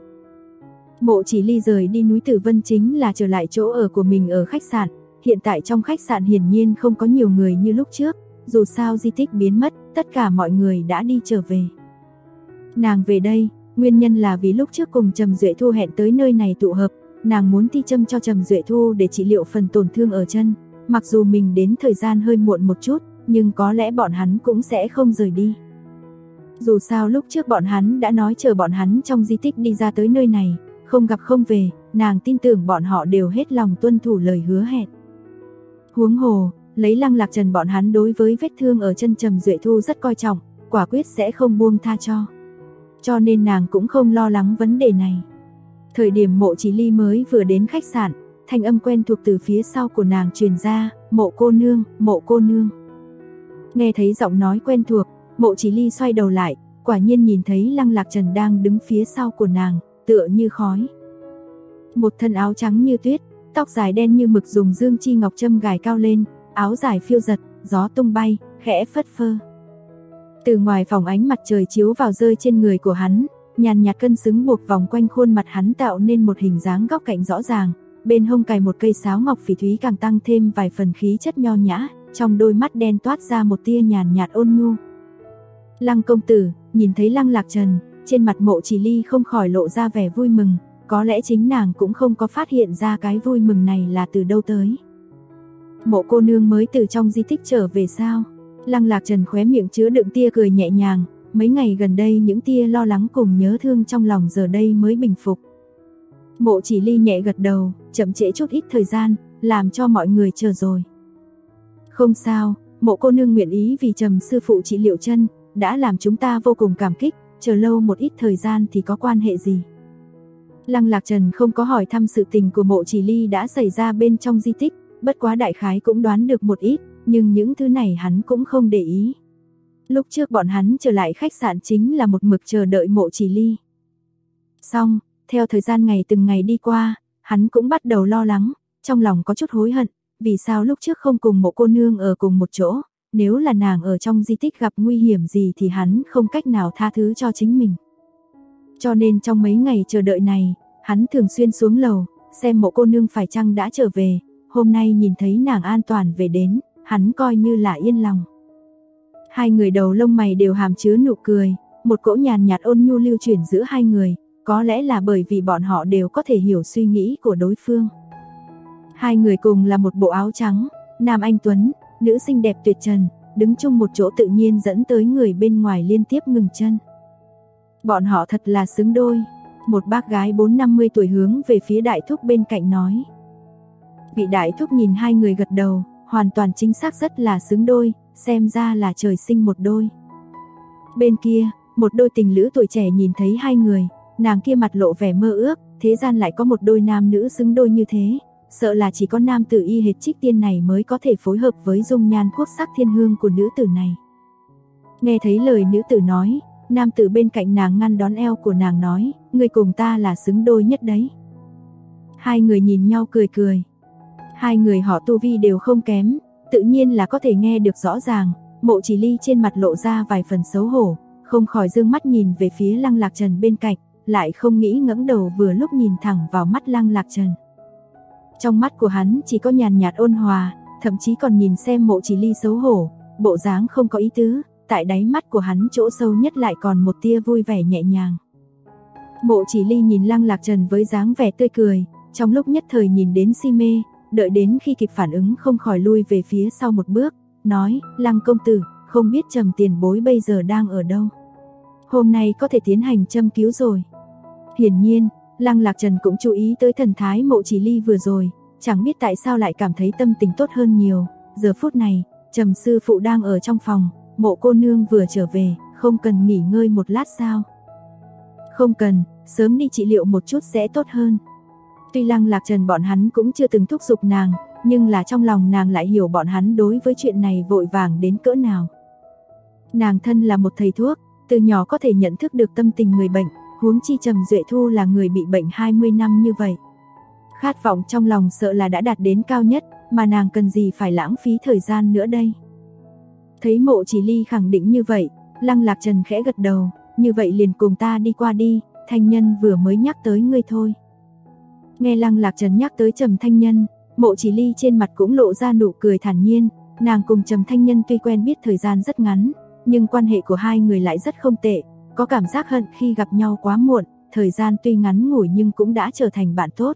[SPEAKER 2] Mộ Chỉ Ly rời đi núi Tử Vân chính là trở lại chỗ ở của mình ở khách sạn, hiện tại trong khách sạn hiển nhiên không có nhiều người như lúc trước, dù sao di tích biến mất, tất cả mọi người đã đi trở về. Nàng về đây, nguyên nhân là vì lúc trước cùng Trầm Duệ Thu hẹn tới nơi này tụ hợp, nàng muốn thi châm cho Trầm Duệ Thu để trị liệu phần tổn thương ở chân, mặc dù mình đến thời gian hơi muộn một chút, nhưng có lẽ bọn hắn cũng sẽ không rời đi. Dù sao lúc trước bọn hắn đã nói chờ bọn hắn trong di tích đi ra tới nơi này, không gặp không về, nàng tin tưởng bọn họ đều hết lòng tuân thủ lời hứa hẹn. Huống hồ, lấy Lăng Lạc Trần bọn hắn đối với vết thương ở chân Trầm Duệ Thu rất coi trọng, quả quyết sẽ không buông tha cho. Cho nên nàng cũng không lo lắng vấn đề này. Thời điểm Mộ Chỉ Ly mới vừa đến khách sạn, thanh âm quen thuộc từ phía sau của nàng truyền ra, "Mộ cô nương, Mộ cô nương." Nghe thấy giọng nói quen thuộc, Mộ Chỉ Ly xoay đầu lại, quả nhiên nhìn thấy Lăng Lạc Trần đang đứng phía sau của nàng, tựa như khói. Một thân áo trắng như tuyết, tóc dài đen như mực dùng dương chi ngọc châm gài cao lên, áo dài phiêu giật, gió tung bay, khẽ phất phơ. Từ ngoài phòng ánh mặt trời chiếu vào rơi trên người của hắn, nhàn nhạt cân xứng buộc vòng quanh khuôn mặt hắn tạo nên một hình dáng góc cạnh rõ ràng, bên hông cài một cây sáo ngọc phỉ thúy càng tăng thêm vài phần khí chất nho nhã, trong đôi mắt đen toát ra một tia nhàn nhạt ôn nhu. Lăng công tử, nhìn thấy Lăng Lạc Trần, trên mặt Mộ Chỉ Ly không khỏi lộ ra vẻ vui mừng, có lẽ chính nàng cũng không có phát hiện ra cái vui mừng này là từ đâu tới. Mộ cô nương mới từ trong di tích trở về sao? Lăng Lạc Trần khóe miệng chứa đựng tia cười nhẹ nhàng, mấy ngày gần đây những tia lo lắng cùng nhớ thương trong lòng giờ đây mới bình phục. Mộ Chỉ Ly nhẹ gật đầu, chậm trễ chút ít thời gian, làm cho mọi người chờ rồi. Không sao, Mộ cô nương nguyện ý vì Trầm sư phụ trị liệu chân, đã làm chúng ta vô cùng cảm kích, chờ lâu một ít thời gian thì có quan hệ gì. Lăng Lạc Trần không có hỏi thăm sự tình của Mộ Chỉ Ly đã xảy ra bên trong di tích, bất quá đại khái cũng đoán được một ít, nhưng những thứ này hắn cũng không để ý. Lúc trước bọn hắn trở lại khách sạn chính là một mực chờ đợi Mộ Chỉ Ly. Xong, theo thời gian ngày từng ngày đi qua, hắn cũng bắt đầu lo lắng, trong lòng có chút hối hận, vì sao lúc trước không cùng Mộ cô nương ở cùng một chỗ, nếu là nàng ở trong di tích gặp nguy hiểm gì thì hắn không cách nào tha thứ cho chính mình. Cho nên trong mấy ngày chờ đợi này, hắn thường xuyên xuống lầu, xem Mộ cô nương phải chăng đã trở về, hôm nay nhìn thấy nàng an toàn về đến, hắn coi như là yên lòng. Hai người đầu lông mày đều hàm chứa nụ cười, một cỗ nhàn nhạt ôn nhu lưu chuyển giữa hai người, có lẽ là bởi vì bọn họ đều có thể hiểu suy nghĩ của đối phương. Hai người cùng là một bộ áo trắng, nam anh tuấn, nữ xinh đẹp tuyệt trần, đứng chung một chỗ tự nhiên dẫn tới người bên ngoài liên tiếp ngừng chân. Bọn họ thật là xứng đôi. Một bác gái 4-50 tuổi hướng về phía đại thúc bên cạnh nói. Vị đại thúc nhìn hai người gật đầu, hoàn toàn chính xác rất là xứng đôi, xem ra là trời sinh một đôi. Bên kia, một đôi tình lữ tuổi trẻ nhìn thấy hai người, nàng kia mặt lộ vẻ mơ ước, thế gian lại có một đôi nam nữ xứng đôi như thế, sợ là chỉ có nam tử y hệt Trích Tiên này mới có thể phối hợp với dung nhan quốc sắc thiên hương của nữ tử này. Nghe thấy lời nữ tử nói, nam tử bên cạnh nàng ngăn đón eo của nàng nói, người cùng ta là xứng đôi nhất đấy. Hai người nhìn nhau cười cười. Hai người họ tu vi đều không kém, tự nhiên là có thể nghe được rõ ràng. Mộ Chỉ Ly trên mặt lộ ra vài phần xấu hổ, không khỏi dương mắt nhìn về phía Lăng Lạc Trần bên cạnh, lại không nghĩ ngẩng đầu vừa lúc nhìn thẳng vào mắt Lăng Lạc Trần. Trong mắt của hắn chỉ có nhàn nhạt ôn hòa, thậm chí còn nhìn xem Mộ Chỉ Ly xấu hổ, bộ dáng không có ý tứ, tại đáy mắt của hắn chỗ sâu nhất lại còn một tia vui vẻ nhẹ nhàng. Mộ Chỉ Ly nhìn Lăng Lạc Trần với dáng vẻ tươi cười, trong lúc nhất thời nhìn đến si mê, đợi đến khi kịp phản ứng không khỏi lui về phía sau một bước, nói, Lăng công tử, không biết Trầm tiền bối bây giờ đang ở đâu. Hôm nay có thể tiến hành châm cứu rồi. Hiển nhiên, Lăng Lạc Trần cũng chú ý tới thần thái Mộ Chỉ Ly vừa rồi, chẳng biết tại sao lại cảm thấy tâm tình tốt hơn nhiều. Giờ phút này, Trầm sư phụ đang ở trong phòng, Mộ cô nương vừa trở về, không cần nghỉ ngơi một lát sao? Không cần, sớm đi trị liệu một chút sẽ tốt hơn. Tuy Lăng Lạc Trần bọn hắn cũng chưa từng thúc giục nàng, nhưng là trong lòng nàng lại hiểu bọn hắn đối với chuyện này vội vàng đến cỡ nào. Nàng thân là một thầy thuốc, từ nhỏ có thể nhận thức được tâm tình người bệnh, huống chi Trầm Duệ Thu là người bị bệnh 20 năm như vậy. Khát vọng trong lòng sợ là đã đạt đến cao nhất, mà nàng cần gì phải lãng phí thời gian nữa đây. Thấy Mộ Chỉ Ly khẳng định như vậy, Lăng Lạc Trần khẽ gật đầu, như vậy liền cùng ta đi qua đi, Thanh Nhân vừa mới nhắc tới ngươi thôi. Nghe Lăng Lạc Trần nhắc tới Trầm Thanh Nhân, Mộ Chỉ Ly trên mặt cũng lộ ra nụ cười thản nhiên, nàng cùng Trầm Thanh Nhân tuy quen biết thời gian rất ngắn, nhưng quan hệ của hai người lại rất không tệ, có cảm giác hận khi gặp nhau quá muộn, thời gian tuy ngắn ngủi nhưng cũng đã trở thành bạn tốt.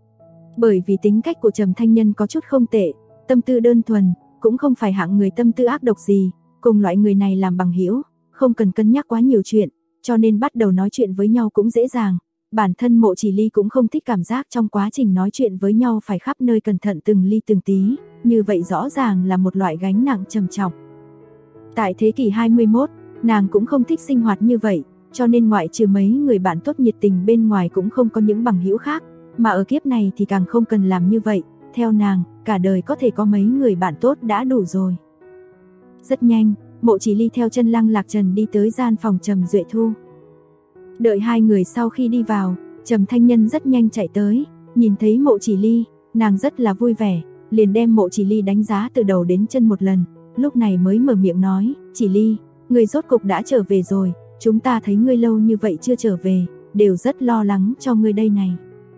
[SPEAKER 2] Bởi vì tính cách của Trầm Thanh Nhân có chút không tệ, tâm tư đơn thuần, cũng không phải hạng người tâm tư ác độc gì, cùng loại người này làm bằng hữu, không cần cân nhắc quá nhiều chuyện, cho nên bắt đầu nói chuyện với nhau cũng dễ dàng. Bản thân Mộ Chỉ Ly cũng không thích cảm giác trong quá trình nói chuyện với nhau phải khắp nơi cẩn thận từng ly từng tí, như vậy rõ ràng là một loại gánh nặng trầm trọng. Tại thế kỷ 21, nàng cũng không thích sinh hoạt như vậy, cho nên ngoại trừ mấy người bạn tốt nhiệt tình bên ngoài cũng không có những bằng hữu khác, mà ở kiếp này thì càng không cần làm như vậy, theo nàng, cả đời có thể có mấy người bạn tốt đã đủ rồi. Rất nhanh, Mộ Chỉ Ly theo chân Lăng Lạc Trần đi tới gian phòng Trầm Duệ Thu. Đợi hai người sau khi đi vào, Trầm Thanh Nhân rất nhanh chạy tới, nhìn thấy Mộ Chỉ Ly, nàng rất là vui vẻ, liền đem Mộ Chỉ Ly đánh giá từ đầu đến chân một lần, lúc này mới mở miệng nói, Chỉ Ly, ngươi rốt cục đã trở về rồi, chúng ta thấy ngươi lâu như vậy chưa trở về, đều rất lo lắng cho ngươi đây này.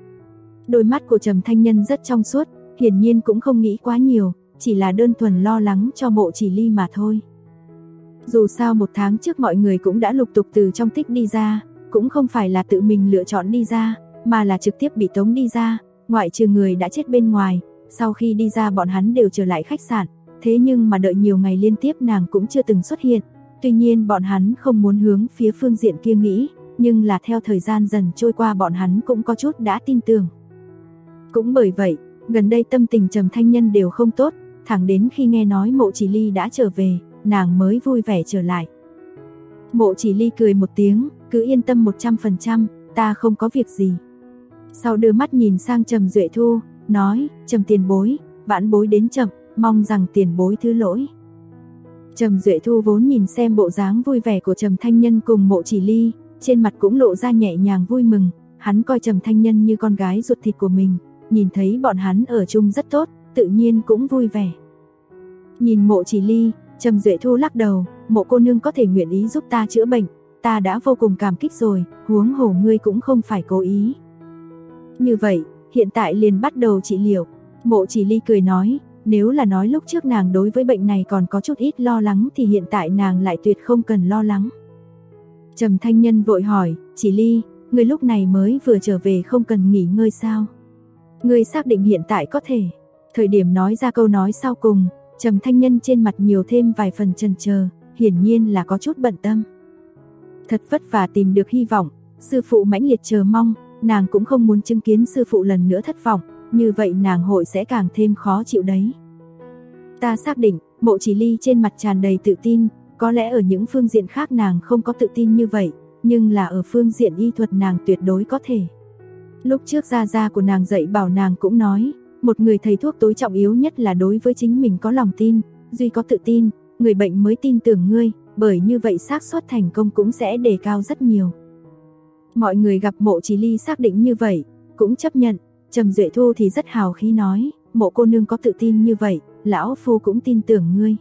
[SPEAKER 2] Đôi mắt của Trầm Thanh Nhân rất trong suốt, hiển nhiên cũng không nghĩ quá nhiều, chỉ là đơn thuần lo lắng cho Mộ Chỉ Ly mà thôi. Dù sao 1 tháng trước mọi người cũng đã lục tục từ trong tích đi ra, cũng không phải là tự mình lựa chọn đi ra, mà là trực tiếp bị tống đi ra, ngoại trừ người đã chết bên ngoài, sau khi đi ra bọn hắn đều trở lại khách sạn, thế nhưng mà đợi nhiều ngày liên tiếp nàng cũng chưa từng xuất hiện, tuy nhiên bọn hắn không muốn hướng phía phương diện kia nghĩ, nhưng là theo thời gian dần trôi qua bọn hắn cũng có chút đã tin tưởng. Cũng bởi vậy, gần đây tâm tình Trầm Thanh Nhân đều không tốt, thẳng đến khi nghe nói Mộ Chỉ Ly đã trở về, nàng mới vui vẻ trở lại. Mộ Chỉ Ly cười một tiếng, cứ yên tâm 100%, ta không có việc gì. Sau đưa mắt nhìn sang Trầm Duệ Thu, nói, Trầm tiền bối, vãn bối đến chậm, mong rằng tiền bối thứ lỗi. Trầm Duệ Thu vốn nhìn xem bộ dáng vui vẻ của Trầm Thanh Nhân cùng Mộ Chỉ Ly, trên mặt cũng lộ ra nhẹ nhàng vui mừng, hắn coi Trầm Thanh Nhân như con gái ruột thịt của mình, nhìn thấy bọn hắn ở chung rất tốt, tự nhiên cũng vui vẻ. Nhìn Mộ Chỉ Ly, Trầm Duệ Thu lắc đầu, Mộ cô nương có thể nguyện ý giúp ta chữa bệnh, ta đã vô cùng cảm kích rồi, huống hồ ngươi cũng không phải cố ý. Như vậy, hiện tại liền bắt đầu trị liệu. Mộ Chỉ Ly cười nói, nếu là nói lúc trước nàng đối với bệnh này còn có chút ít lo lắng thì hiện tại nàng lại tuyệt không cần lo lắng. Trầm Thanh Nhân vội hỏi, Chỉ Ly, ngươi lúc này mới vừa trở về không cần nghỉ ngơi sao? Ngươi xác định hiện tại có thể? Thời điểm nói ra câu nói sau cùng, Trầm Thanh Nhân trên mặt nhiều thêm vài phần chần chờ, hiển nhiên là có chút bận tâm. Thật vất vả tìm được hy vọng, sư phụ mãnh liệt chờ mong, nàng cũng không muốn chứng kiến sư phụ lần nữa thất vọng, như vậy nàng hội sẽ càng thêm khó chịu đấy. Ta xác định, Mộ Chỉ Ly trên mặt tràn đầy tự tin, có lẽ ở những phương diện khác nàng không có tự tin như vậy, nhưng là ở phương diện y thuật nàng tuyệt đối có thể. Lúc trước gia gia của nàng dạy bảo nàng cũng nói, một người thầy thuốc tối trọng yếu nhất là đối với chính mình có lòng tin, duy có tự tin, người bệnh mới tin tưởng ngươi, bởi như vậy xác suất thành công cũng sẽ đề cao rất nhiều. Mọi người gặp Mộ Chỉ Ly xác định như vậy, cũng chấp nhận. Trầm Duệ Thu thì rất hào khí nói, Mộ cô nương có tự tin như vậy, lão phu cũng tin tưởng ngươi.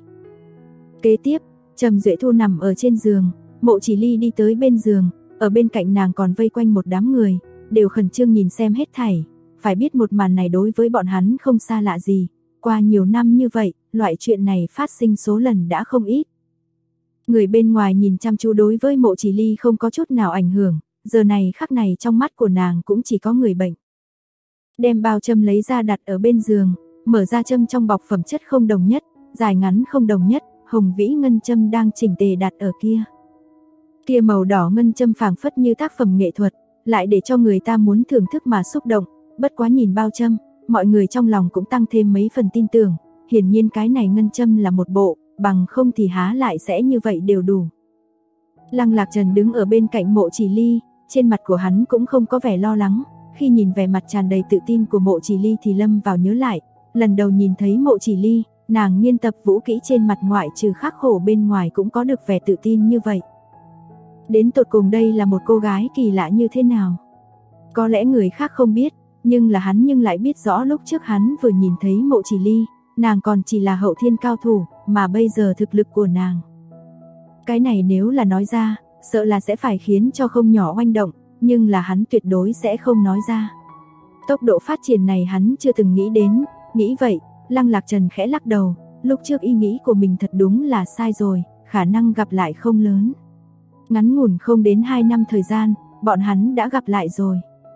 [SPEAKER 2] Kế tiếp, Trầm Duệ Thu nằm ở trên giường, Mộ Chỉ Ly đi tới bên giường, ở bên cạnh nàng còn vây quanh một đám người, đều khẩn trương nhìn xem hết thảy. Phải biết một màn này đối với bọn hắn không xa lạ gì, qua nhiều năm như vậy, loại chuyện này phát sinh số lần đã không ít. Người bên ngoài nhìn chăm chú đối với Mộ Chỉ Ly không có chút nào ảnh hưởng, giờ này khắc này trong mắt của nàng cũng chỉ có người bệnh. Đem bao châm lấy ra đặt ở bên giường, mở ra châm trong bọc phẩm chất không đồng nhất, dài ngắn không đồng nhất, hồng vĩ ngân châm đang chỉnh tề đặt ở kia. Kia màu đỏ ngân châm phảng phất như tác phẩm nghệ thuật, lại để cho người ta muốn thưởng thức mà xúc động, bất quá nhìn bao châm, mọi người trong lòng cũng tăng thêm mấy phần tin tưởng, hiển nhiên cái này ngân châm là một bộ, bằng không thì há lại sẽ như vậy đều đủ. Lăng Lạc Trần đứng ở bên cạnh Mộ Chỉ Ly, trên mặt của hắn cũng không có vẻ lo lắng, khi nhìn vẻ mặt tràn đầy tự tin của Mộ Chỉ Ly thì lâm vào nhớ lại, lần đầu nhìn thấy Mộ Chỉ Ly, nàng nghiên tập vũ kỹ trên mặt ngoại trừ khắc khổ bên ngoài cũng có được vẻ tự tin như vậy. Đến tột cùng đây là một cô gái kỳ lạ như thế nào? Có lẽ người khác không biết, nhưng là hắn nhưng lại biết rõ lúc trước hắn vừa nhìn thấy Mộ Chỉ Ly, nàng còn chỉ là hậu thiên cao thủ, mà bây giờ thực lực của nàng. Cái này nếu là nói ra, sợ là sẽ phải khiến cho không nhỏ oanh động, nhưng là hắn tuyệt đối sẽ không nói ra. Tốc độ phát triển này hắn chưa từng nghĩ đến, nghĩ vậy, Lăng Lạc Trần khẽ lắc đầu, lúc trước ý nghĩ của mình thật đúng là sai rồi, khả năng gặp lại không lớn. Ngắn ngủn không đến 2 năm thời gian, bọn hắn đã gặp lại rồi.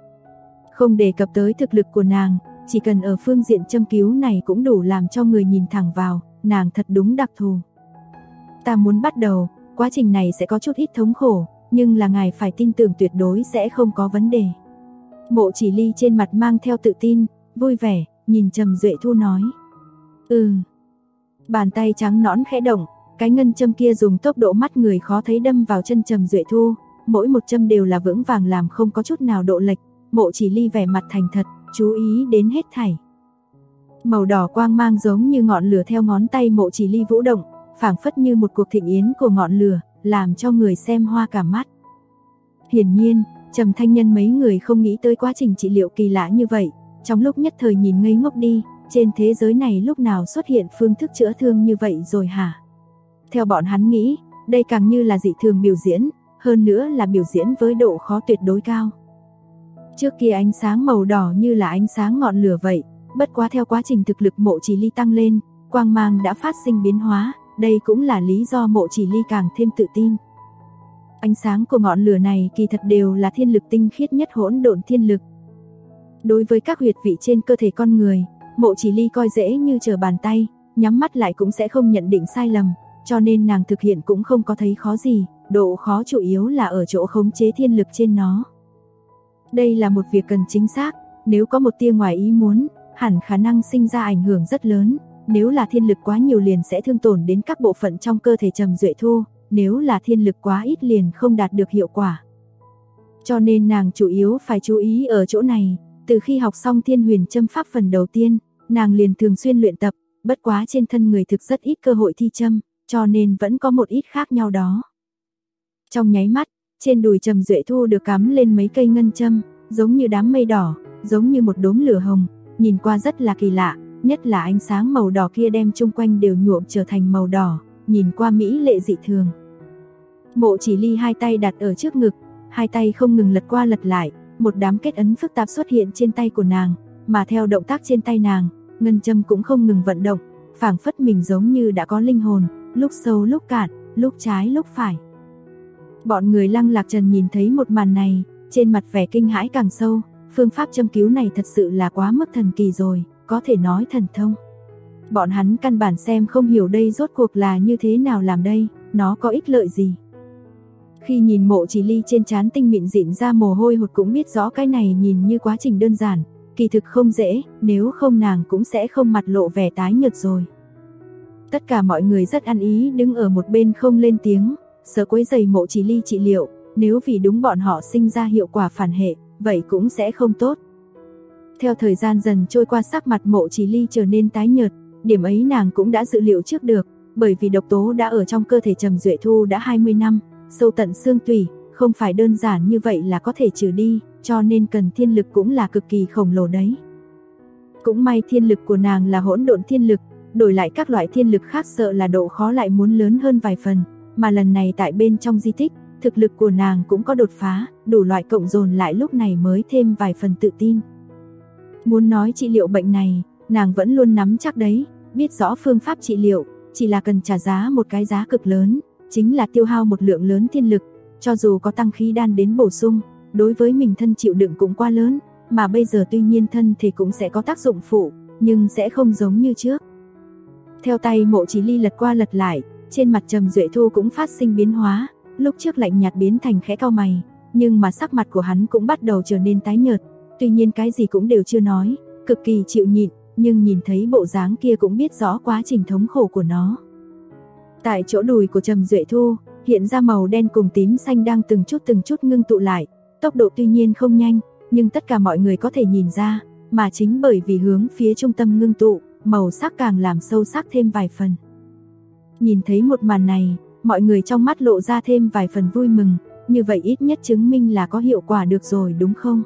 [SPEAKER 2] Không đề cập tới thực lực của nàng, chỉ cần ở phương diện châm cứu này cũng đủ làm cho người nhìn thẳng vào, nàng thật đúng đặc thù. Ta muốn bắt đầu, quá trình này sẽ có chút ít thống khổ, nhưng là ngài phải tin tưởng tuyệt đối sẽ không có vấn đề. Mộ Chỉ Ly trên mặt mang theo tự tin, vui vẻ, nhìn Trầm Duệ Thu nói. Bàn tay trắng nõn khẽ động, cái ngân châm kia dùng tốc độ mắt người khó thấy đâm vào chân Trầm Duệ Thu, mỗi một châm đều là vững vàng làm không có chút nào độ lệch. Mộ Chỉ Ly vẻ mặt thành thật, chú ý đến hết thảy. Màu đỏ quang mang giống như ngọn lửa theo ngón tay Mộ Chỉ Ly vũ động, phảng phất như một cuộc thịnh yến của ngọn lửa, làm cho người xem hoa cả mắt. Hiển nhiên, Trầm Thanh Nhân mấy người không nghĩ tới quá trình trị liệu kỳ lạ như vậy, trong lúc nhất thời nhìn ngây ngốc đi, trên thế giới này lúc nào xuất hiện phương thức chữa thương như vậy rồi hả? Theo bọn hắn nghĩ, đây càng như là dị thường biểu diễn, hơn nữa là biểu diễn với độ khó tuyệt đối cao. Trước kia ánh sáng màu đỏ như là ánh sáng ngọn lửa vậy, bất quá theo quá trình thực lực Mộ Chỉ Ly tăng lên, quang mang đã phát sinh biến hóa, đây cũng là lý do Mộ Chỉ Ly càng thêm tự tin. Ánh sáng của ngọn lửa này kỳ thật đều là thiên lực tinh khiết nhất hỗn độn thiên lực. Đối với các huyệt vị trên cơ thể con người, Mộ Chỉ Ly coi dễ như trở bàn tay, nhắm mắt lại cũng sẽ không nhận định sai lầm, cho nên nàng thực hiện cũng không có thấy khó gì, độ khó chủ yếu là ở chỗ khống chế thiên lực trên nó. Đây là một việc cần chính xác, nếu có một tia ngoài ý muốn, hẳn khả năng sinh ra ảnh hưởng rất lớn, nếu là thiên lực quá nhiều liền sẽ thương tổn đến các bộ phận trong cơ thể Trầm Duệ Thu, nếu là thiên lực quá ít liền không đạt được hiệu quả. Cho nên nàng chủ yếu phải chú ý ở chỗ này, từ khi học xong Thiên Huyền Châm pháp phần đầu tiên, nàng liền thường xuyên luyện tập, bất quá trên thân người thực rất ít cơ hội thi châm, cho nên vẫn có một ít khác nhau đó. Trong nháy mắt, trên đùi Trầm Duệ Thu được cắm lên mấy cây ngân châm, giống như đám mây đỏ, giống như một đốm lửa hồng, nhìn qua rất là kỳ lạ, nhất là ánh sáng màu đỏ kia đem chung quanh đều nhuộm trở thành màu đỏ, nhìn qua mỹ lệ dị thường. Mộ Chỉ Ly hai tay đặt ở trước ngực, hai tay không ngừng lật qua lật lại, một đám kết ấn phức tạp xuất hiện trên tay của nàng, mà theo động tác trên tay nàng, ngân châm cũng không ngừng vận động, phảng phất mình giống như đã có linh hồn, lúc sâu lúc cạn, lúc trái lúc phải. Bọn người Lăng Lạc Trần nhìn thấy một màn này, trên mặt vẻ kinh hãi càng sâu, phương pháp châm cứu này thật sự là quá mức thần kỳ rồi, có thể nói thần thông. Bọn hắn căn bản xem không hiểu đây rốt cuộc là như thế nào làm đây, nó có ích lợi gì. Khi nhìn Mộ Chỉ Ly trên trán tinh mịn rịn ra mồ hôi hột cũng biết rõ cái này nhìn như quá trình đơn giản, kỳ thực không dễ, nếu không nàng cũng sẽ không mặt lộ vẻ tái nhợt rồi. Tất cả mọi người rất ăn ý đứng ở một bên không lên tiếng, sợ quấy rầy Mộ Chỉ Ly trị liệu, nếu vì đúng bọn họ sinh ra hiệu quả phản hệ, vậy cũng sẽ không tốt. Theo thời gian dần trôi qua sắc mặt Mộ Chỉ Ly trở nên tái nhợt, điểm ấy nàng cũng đã dự liệu trước được, bởi vì độc tố đã ở trong cơ thể Trầm Duệ Thu đã 20 năm, sâu tận xương tủy, không phải đơn giản như vậy là có thể trừ đi, cho nên cần thiên lực cũng là cực kỳ khổng lồ đấy. Cũng may thiên lực của nàng là hỗn độn thiên lực, đổi lại các loại thiên lực khác sợ là độ khó lại muốn lớn hơn vài phần, mà lần này tại bên trong di tích, thực lực của nàng cũng có đột phá, đủ loại cộng dồn lại lúc này mới thêm vài phần tự tin. Muốn nói trị liệu bệnh này, nàng vẫn luôn nắm chắc đấy, biết rõ phương pháp trị liệu, chỉ là cần trả giá một cái giá cực lớn, chính là tiêu hao một lượng lớn thiên lực, cho dù có tăng khí đan đến bổ sung, đối với mình thân chịu đựng cũng quá lớn, mà bây giờ tuy nhiên thân thể cũng sẽ có tác dụng phụ, nhưng sẽ không giống như trước. Theo tay Mộ Chỉ Ly lật qua lật lại, trên mặt Trầm Duệ Thu cũng phát sinh biến hóa, lúc trước lạnh nhạt biến thành khẽ cau mày, nhưng mà sắc mặt của hắn cũng bắt đầu trở nên tái nhợt, tuy nhiên cái gì cũng đều chưa nói, cực kỳ chịu nhịn, nhưng nhìn thấy bộ dáng kia cũng biết rõ quá trình thống khổ của nó. Tại chỗ đùi của Trầm Duệ Thu, hiện ra màu đen cùng tím xanh đang từng chút ngưng tụ lại, tốc độ tuy nhiên không nhanh, nhưng tất cả mọi người có thể nhìn ra, mà chính bởi vì hướng phía trung tâm ngưng tụ, màu sắc càng làm sâu sắc thêm vài phần. Nhìn thấy một màn này, mọi người trong mắt lộ ra thêm vài phần vui mừng, như vậy ít nhất chứng minh là có hiệu quả được rồi đúng không?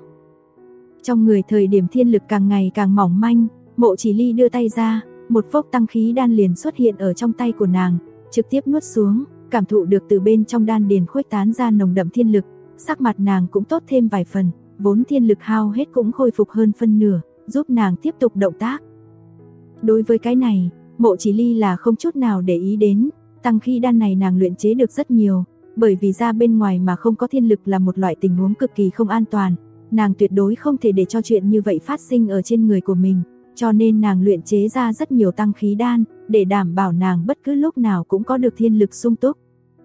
[SPEAKER 2] Trong người thời điểm thiên lực càng ngày càng mỏng manh, Mộ Chỉ Ly đưa tay ra, một phốc tăng khí đan liền xuất hiện ở trong tay của nàng, trực tiếp nuốt xuống, cảm thụ được từ bên trong đan điền khuếch tán ra nồng đậm thiên lực, sắc mặt nàng cũng tốt thêm vài phần, vốn thiên lực hao hết cũng khôi phục hơn phân nửa, giúp nàng tiếp tục động tác. Đối với cái này, Mộ Chỉ Ly là không chút nào để ý đến, tăng khí đan này nàng luyện chế được rất nhiều, bởi vì ra bên ngoài mà không có thiên lực là một loại tình huống cực kỳ không an toàn, nàng tuyệt đối không thể để cho chuyện như vậy phát sinh ở trên người của mình, cho nên nàng luyện chế ra rất nhiều tăng khí đan, để đảm bảo nàng bất cứ lúc nào cũng có được thiên lực sung túc.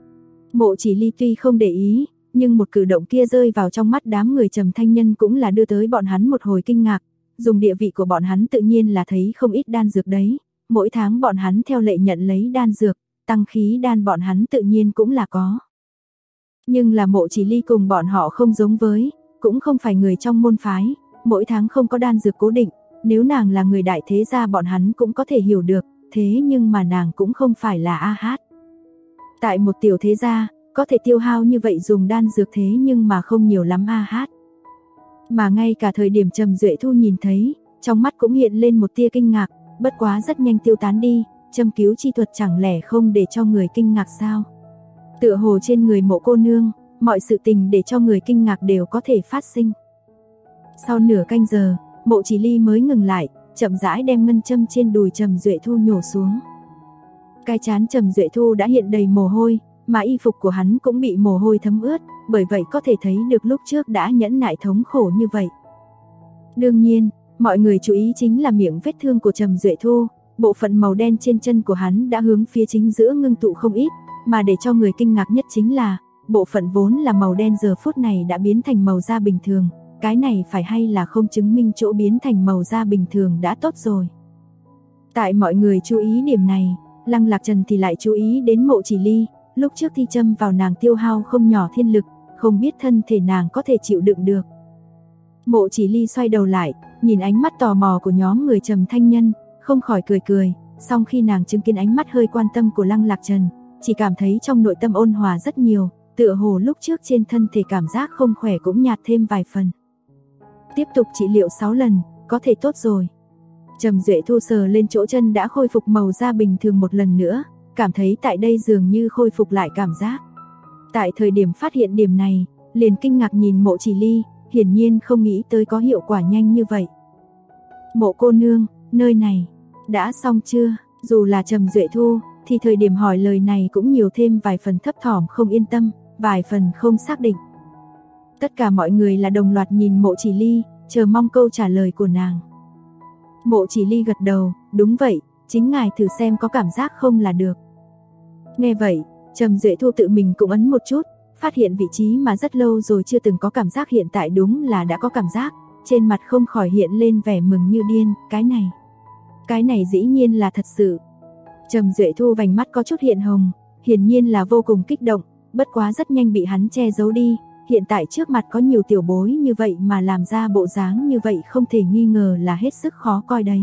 [SPEAKER 2] Mộ Chỉ Ly tuy không để ý, nhưng một cử động kia rơi vào trong mắt đám người Trầm Thanh Nhân cũng là đưa tới bọn hắn một hồi kinh ngạc, dùng địa vị của bọn hắn tự nhiên là thấy không ít đan dược đấy, mỗi tháng bọn hắn theo lệ nhận lấy đan dược, tăng khí đan bọn hắn tự nhiên cũng là có. Nhưng là Mộ Chỉ Ly cùng bọn họ không giống với, cũng không phải người trong môn phái, mỗi tháng không có đan dược cố định, nếu nàng là người đại thế gia bọn hắn cũng có thể hiểu được, thế nhưng mà nàng cũng không phải là A Hát. Tại một tiểu thế gia, có thể tiêu hao như vậy dùng đan dược thế nhưng mà không nhiều lắm A Hát. Mà ngay cả thời điểm Trầm Duệ Thu nhìn thấy, trong mắt cũng hiện lên một tia kinh ngạc, bất quá rất nhanh tiêu tán đi, châm cứu chi thuật chẳng lẽ không để cho người kinh ngạc sao? Tựa hồ trên người Mộ cô nương, mọi sự tình để cho người kinh ngạc đều có thể phát sinh. Sau nửa canh giờ, Mộ Chỉ Ly mới ngừng lại, chậm rãi đem ngân châm trên đùi Trầm Duệ Thu nhổ xuống. Cái trán Trầm Duệ Thu đã hiện đầy mồ hôi, mà y phục của hắn cũng bị mồ hôi thấm ướt, bởi vậy có thể thấy được lúc trước đã nhẫn nại thống khổ như vậy. Đương nhiên, mọi người chú ý chính là miệng vết thương của Trầm Duệ Thu, bộ phận màu đen trên chân của hắn đã hướng phía chính giữa ngưng tụ không ít, mà để cho người kinh ngạc nhất chính là, bộ phận vốn là màu đen giờ phút này đã biến thành màu da bình thường, cái này phải hay là không chứng minh chỗ biến thành màu da bình thường đã tốt rồi. Tại mọi người chú ý điểm này, Lăng Lạc Trần thì lại chú ý đến Mộ Chỉ Ly, lúc trước thi châm vào nàng tiêu hao không nhỏ thiên lực, không biết thân thể nàng có thể chịu đựng được. Mộ Chỉ Ly xoay đầu lại, nhìn ánh mắt tò mò của nhóm người Trầm Thanh Nhân, không khỏi cười cười, song khi nàng chứng kiến ánh mắt hơi quan tâm của Lăng Lạc Trần, chỉ cảm thấy trong nội tâm ôn hòa rất nhiều, tựa hồ lúc trước trên thân thể cảm giác không khỏe cũng nhạt thêm vài phần. Tiếp tục trị liệu 6 lần, có thể tốt rồi. Trầm Duệ Thu sờ lên chỗ chân đã khôi phục màu da bình thường một lần nữa, cảm thấy tại đây dường như khôi phục lại cảm giác. Tại thời điểm phát hiện điểm này, liền kinh ngạc nhìn Mộ Chỉ Ly, hiển nhiên không nghĩ tới có hiệu quả nhanh như vậy. Mộ cô nương, nơi này, đã xong chưa? Dù là Trầm Duệ Thu, thì thời điểm hỏi lời này cũng nhiều thêm vài phần thấp thỏm không yên tâm, vài phần không xác định. Tất cả mọi người là đồng loạt nhìn Mộ Chỉ Ly, chờ mong câu trả lời của nàng. Mộ Chỉ Ly gật đầu, đúng vậy, chính ngài thử xem có cảm giác không là được. Nghe vậy, Trầm Duệ Thu tự mình cũng ấn một chút, phát hiện vị trí mà rất lâu rồi chưa từng có cảm giác hiện tại đúng là đã có cảm giác, trên mặt không khỏi hiện lên vẻ mừng như điên, cái này dĩ nhiên là thật sự. Trầm Duệ Thu vành mắt có chút hiện hồng, hiển nhiên là vô cùng kích động, bất quá rất nhanh bị hắn che giấu đi, hiện tại trước mặt có nhiều tiểu bối như vậy mà làm ra bộ dáng như vậy không thể nghi ngờ là hết sức khó coi đấy.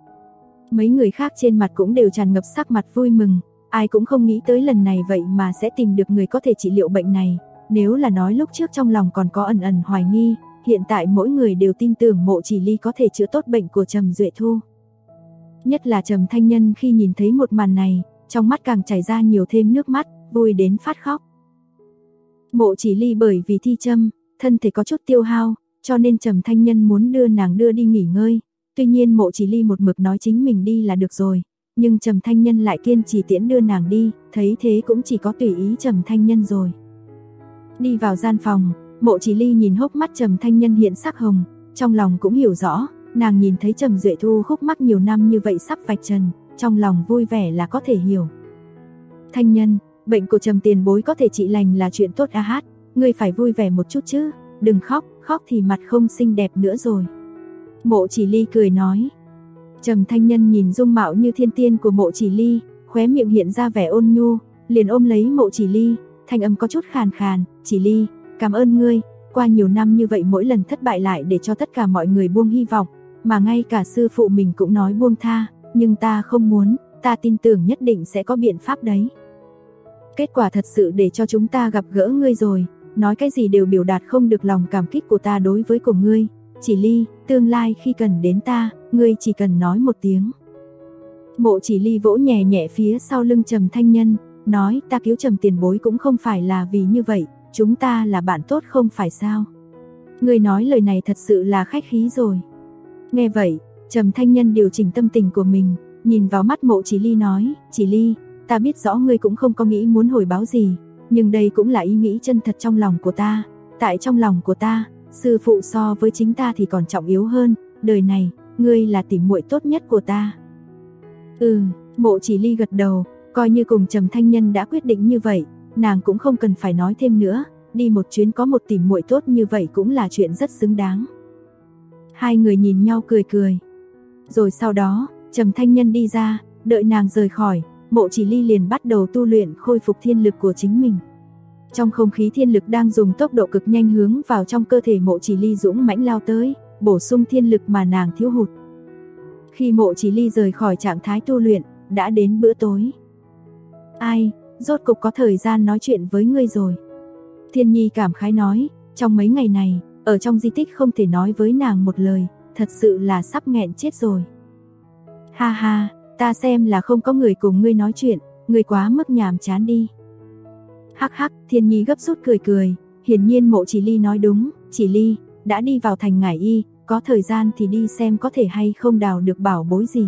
[SPEAKER 2] Mấy người khác trên mặt cũng đều tràn ngập sắc mặt vui mừng, ai cũng không nghĩ tới lần này vậy mà sẽ tìm được người có thể trị liệu bệnh này, nếu là nói lúc trước trong lòng còn có ẩn ẩn hoài nghi, hiện tại mỗi người đều tin tưởng Mộ Chỉ Ly có thể chữa tốt bệnh của Trầm Duệ Thu. Nhất là Trầm Thanh Nhân khi nhìn thấy một màn này, trong mắt càng chảy ra nhiều thêm nước mắt, vui đến phát khóc. Mộ Chỉ Ly bởi vì thi châm, thân thể có chút tiêu hao, cho nên Trầm Thanh Nhân muốn đưa nàng đưa đi nghỉ ngơi. Tuy nhiên Mộ Chỉ Ly một mực nói chính mình đi là được rồi, nhưng Trầm Thanh Nhân lại kiên trì tiễn đưa nàng đi, thấy thế cũng chỉ có tùy ý Trầm Thanh Nhân rồi. Đi vào gian phòng, Mộ Chỉ Ly nhìn hốc mắt Trầm Thanh Nhân hiện sắc hồng, trong lòng cũng hiểu rõ, nàng nhìn thấy Trầm Duệ Thu khúc mắc nhiều năm như vậy sắp vạch trần, trong lòng vui vẻ là có thể hiểu. Thanh Nhân, bệnh của Trầm tiền bối có thể trị lành là chuyện tốt A Hát, ngươi phải vui vẻ một chút chứ, đừng khóc, khóc thì mặt không xinh đẹp nữa rồi. Mộ Chỉ Ly cười nói. Trầm Thanh Nhân nhìn dung mạo như thiên tiên của Mộ Chỉ Ly, khóe miệng hiện ra vẻ ôn nhu, liền ôm lấy Mộ Chỉ Ly, thanh âm có chút khàn khàn, "Chỉ Ly, cảm ơn ngươi, qua nhiều năm như vậy mỗi lần thất bại lại để cho tất cả mọi người buông hy vọng, mà ngay cả sư phụ mình cũng nói buông tha, nhưng ta không muốn, ta tin tưởng nhất định sẽ có biện pháp đấy. Kết quả thật sự để cho chúng ta gặp gỡ ngươi rồi, nói cái gì đều biểu đạt không được lòng cảm kích của ta đối với của ngươi. Chỉ Ly, tương lai khi cần đến ta, ngươi chỉ cần nói một tiếng." Mộ Chỉ Ly vỗ nhẹ nhẹ phía sau lưng Trầm Thanh Nhân, nói, "Ta cứu Trầm tiền bối cũng không phải là vì như vậy, chúng ta là bạn tốt không phải sao? Ngươi nói lời này thật sự là khách khí rồi." Nghe vậy, Trầm Thanh Nhân điều chỉnh tâm tình của mình, nhìn vào mắt Mộ Chỉ Ly nói, "Chỉ Ly, ta biết rõ ngươi cũng không có nghĩ muốn hồi báo gì, nhưng đây cũng là ý nghĩ chân thật trong lòng của ta. Tại trong lòng của ta, sư phụ so với chính ta thì còn trọng yếu hơn, đời này, ngươi là tỉ muội tốt nhất của ta." Mộ Chỉ Ly gật đầu, coi như cùng Trầm Thanh Nhân đã quyết định như vậy, nàng cũng không cần phải nói thêm nữa, đi một chuyến có một tỉ muội tốt như vậy cũng là chuyện rất xứng đáng. Hai người nhìn nhau cười cười. Rồi sau đó, Trầm Thanh Nhân đi ra, đợi nàng rời khỏi, Mộ Chỉ Ly liền bắt đầu tu luyện khôi phục thiên lực của chính mình. Trong không khí thiên lực đang dùng tốc độ cực nhanh hướng vào trong cơ thể Mộ Chỉ Ly dũng mãnh lao tới, bổ sung thiên lực mà nàng thiếu hụt. Khi Mộ Chỉ Ly rời khỏi trạng thái tu luyện, đã đến bữa tối. Ai, rốt cục có thời gian nói chuyện với ngươi rồi. Thiên Nhi cảm khái nói, trong mấy ngày này, ở trong di tích không thể nói với nàng một lời, thật sự là sắp nghẹn chết rồi. Ha ha, ta xem là không có người cùng ngươi nói chuyện, ngươi quá mức nhàm chán đi. Hắc hắc, Thiên Nhi gấp rút cười cười, hiển nhiên Mộ Chỉ Ly nói đúng, Chỉ Ly, đã đi vào thành Ngải Y, có thời gian thì đi xem có thể hay không đào được bảo bối gì.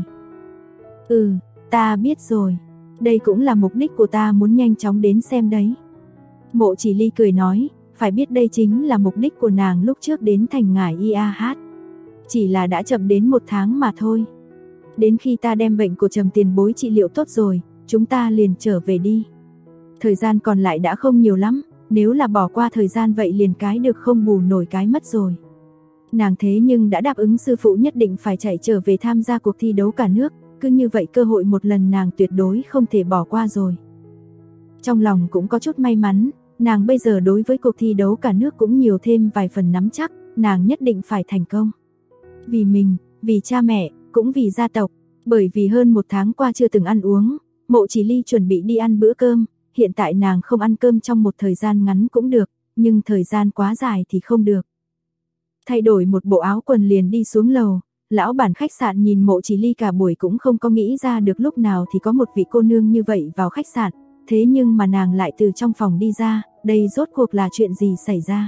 [SPEAKER 2] Ta biết rồi, đây cũng là mục đích của ta muốn nhanh chóng đến xem đấy. Mộ Chỉ Ly cười nói, phải biết đây chính là mục đích của nàng lúc trước đến thành Ngải Y hát. Chỉ là đã chậm đến 1 tháng mà thôi. Đến khi ta đem bệnh của Trầm tiền bối trị liệu tốt rồi, chúng ta liền trở về đi. Thời gian còn lại đã không nhiều lắm, nếu là bỏ qua thời gian vậy liền cái được không bù nổi cái mất rồi. Nàng thế nhưng đã đáp ứng sư phụ nhất định phải chạy trở về tham gia cuộc thi đấu cả nước, cứ như vậy cơ hội một lần nàng tuyệt đối không thể bỏ qua rồi. Trong lòng cũng có chút may mắn, nàng bây giờ đối với cuộc thi đấu cả nước cũng nhiều thêm vài phần nắm chắc, nàng nhất định phải thành công. Vì mình, vì cha mẹ, cũng vì gia tộc, bởi vì hơn 1 tháng qua chưa từng ăn uống, Mộ Chỉ Ly chuẩn bị đi ăn bữa cơm, hiện tại nàng không ăn cơm trong một thời gian ngắn cũng được, nhưng thời gian quá dài thì không được. Thay đổi một bộ áo quần liền đi xuống lầu, lão bản khách sạn nhìn Mộ Chỉ Ly cả buổi cũng không có nghĩ ra được lúc nào thì có một vị cô nương như vậy vào khách sạn, thế nhưng mà nàng lại từ trong phòng đi ra, đây rốt cuộc là chuyện gì xảy ra.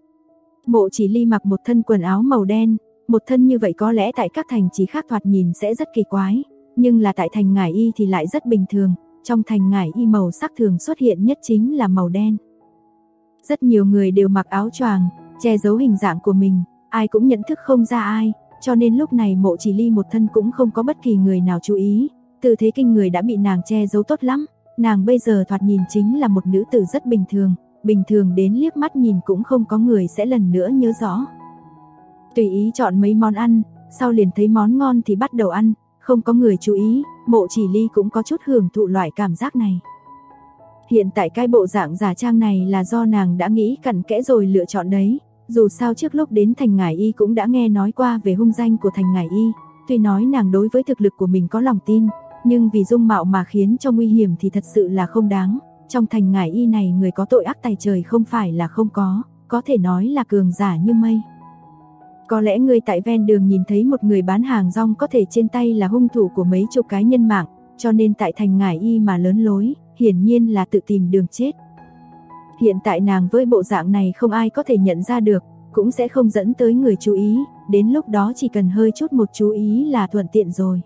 [SPEAKER 2] Mộ Chỉ Ly mặc một thân quần áo màu đen, một thân như vậy có lẽ tại các thành trì khác thoạt nhìn sẽ rất kỳ quái, nhưng là tại thành Ngải Y thì lại rất bình thường, trong thành Ngải Y màu sắc thường xuất hiện nhất chính là màu đen. Rất nhiều người đều mặc áo choàng, che giấu hình dạng của mình, ai cũng nhận thức không ra ai, cho nên lúc này Mộ Chỉ Ly một thân cũng không có bất kỳ người nào chú ý, tư thế kinh người đã bị nàng che giấu tốt lắm, nàng bây giờ thoạt nhìn chính là một nữ tử rất bình thường đến liếc mắt nhìn cũng không có người sẽ lần nữa nhớ rõ. Tùy ý chọn mấy món ăn, sau liền thấy món ngon thì bắt đầu ăn, không có người chú ý, Mộ Chỉ Ly cũng có chút hưởng thụ loại cảm giác này. Hiện tại cái bộ dạng giả trang này là do nàng đã nghĩ cặn kẽ rồi lựa chọn đấy, dù sao trước lúc đến thành Ngải Y cũng đã nghe nói qua về hung danh của thành Ngải Y, tuy nói nàng đối với thực lực của mình có lòng tin, nhưng vì dung mạo mà khiến cho nguy hiểm thì thật sự là không đáng, trong thành Ngải Y này người có tội ác tày trời không phải là không có thể nói là cường giả như mây. Có lẽ người tại ven đường nhìn thấy một người bán hàng rong có thể trên tay là hung thủ của mấy chục cái nhân mạng, cho nên tại thành Ngải Y mà lớn lối, hiển nhiên là tự tìm đường chết. Hiện tại nàng với bộ dạng này không ai có thể nhận ra được, cũng sẽ không dẫn tới người chú ý, đến lúc đó chỉ cần hơi chút một chú ý là thuận tiện rồi.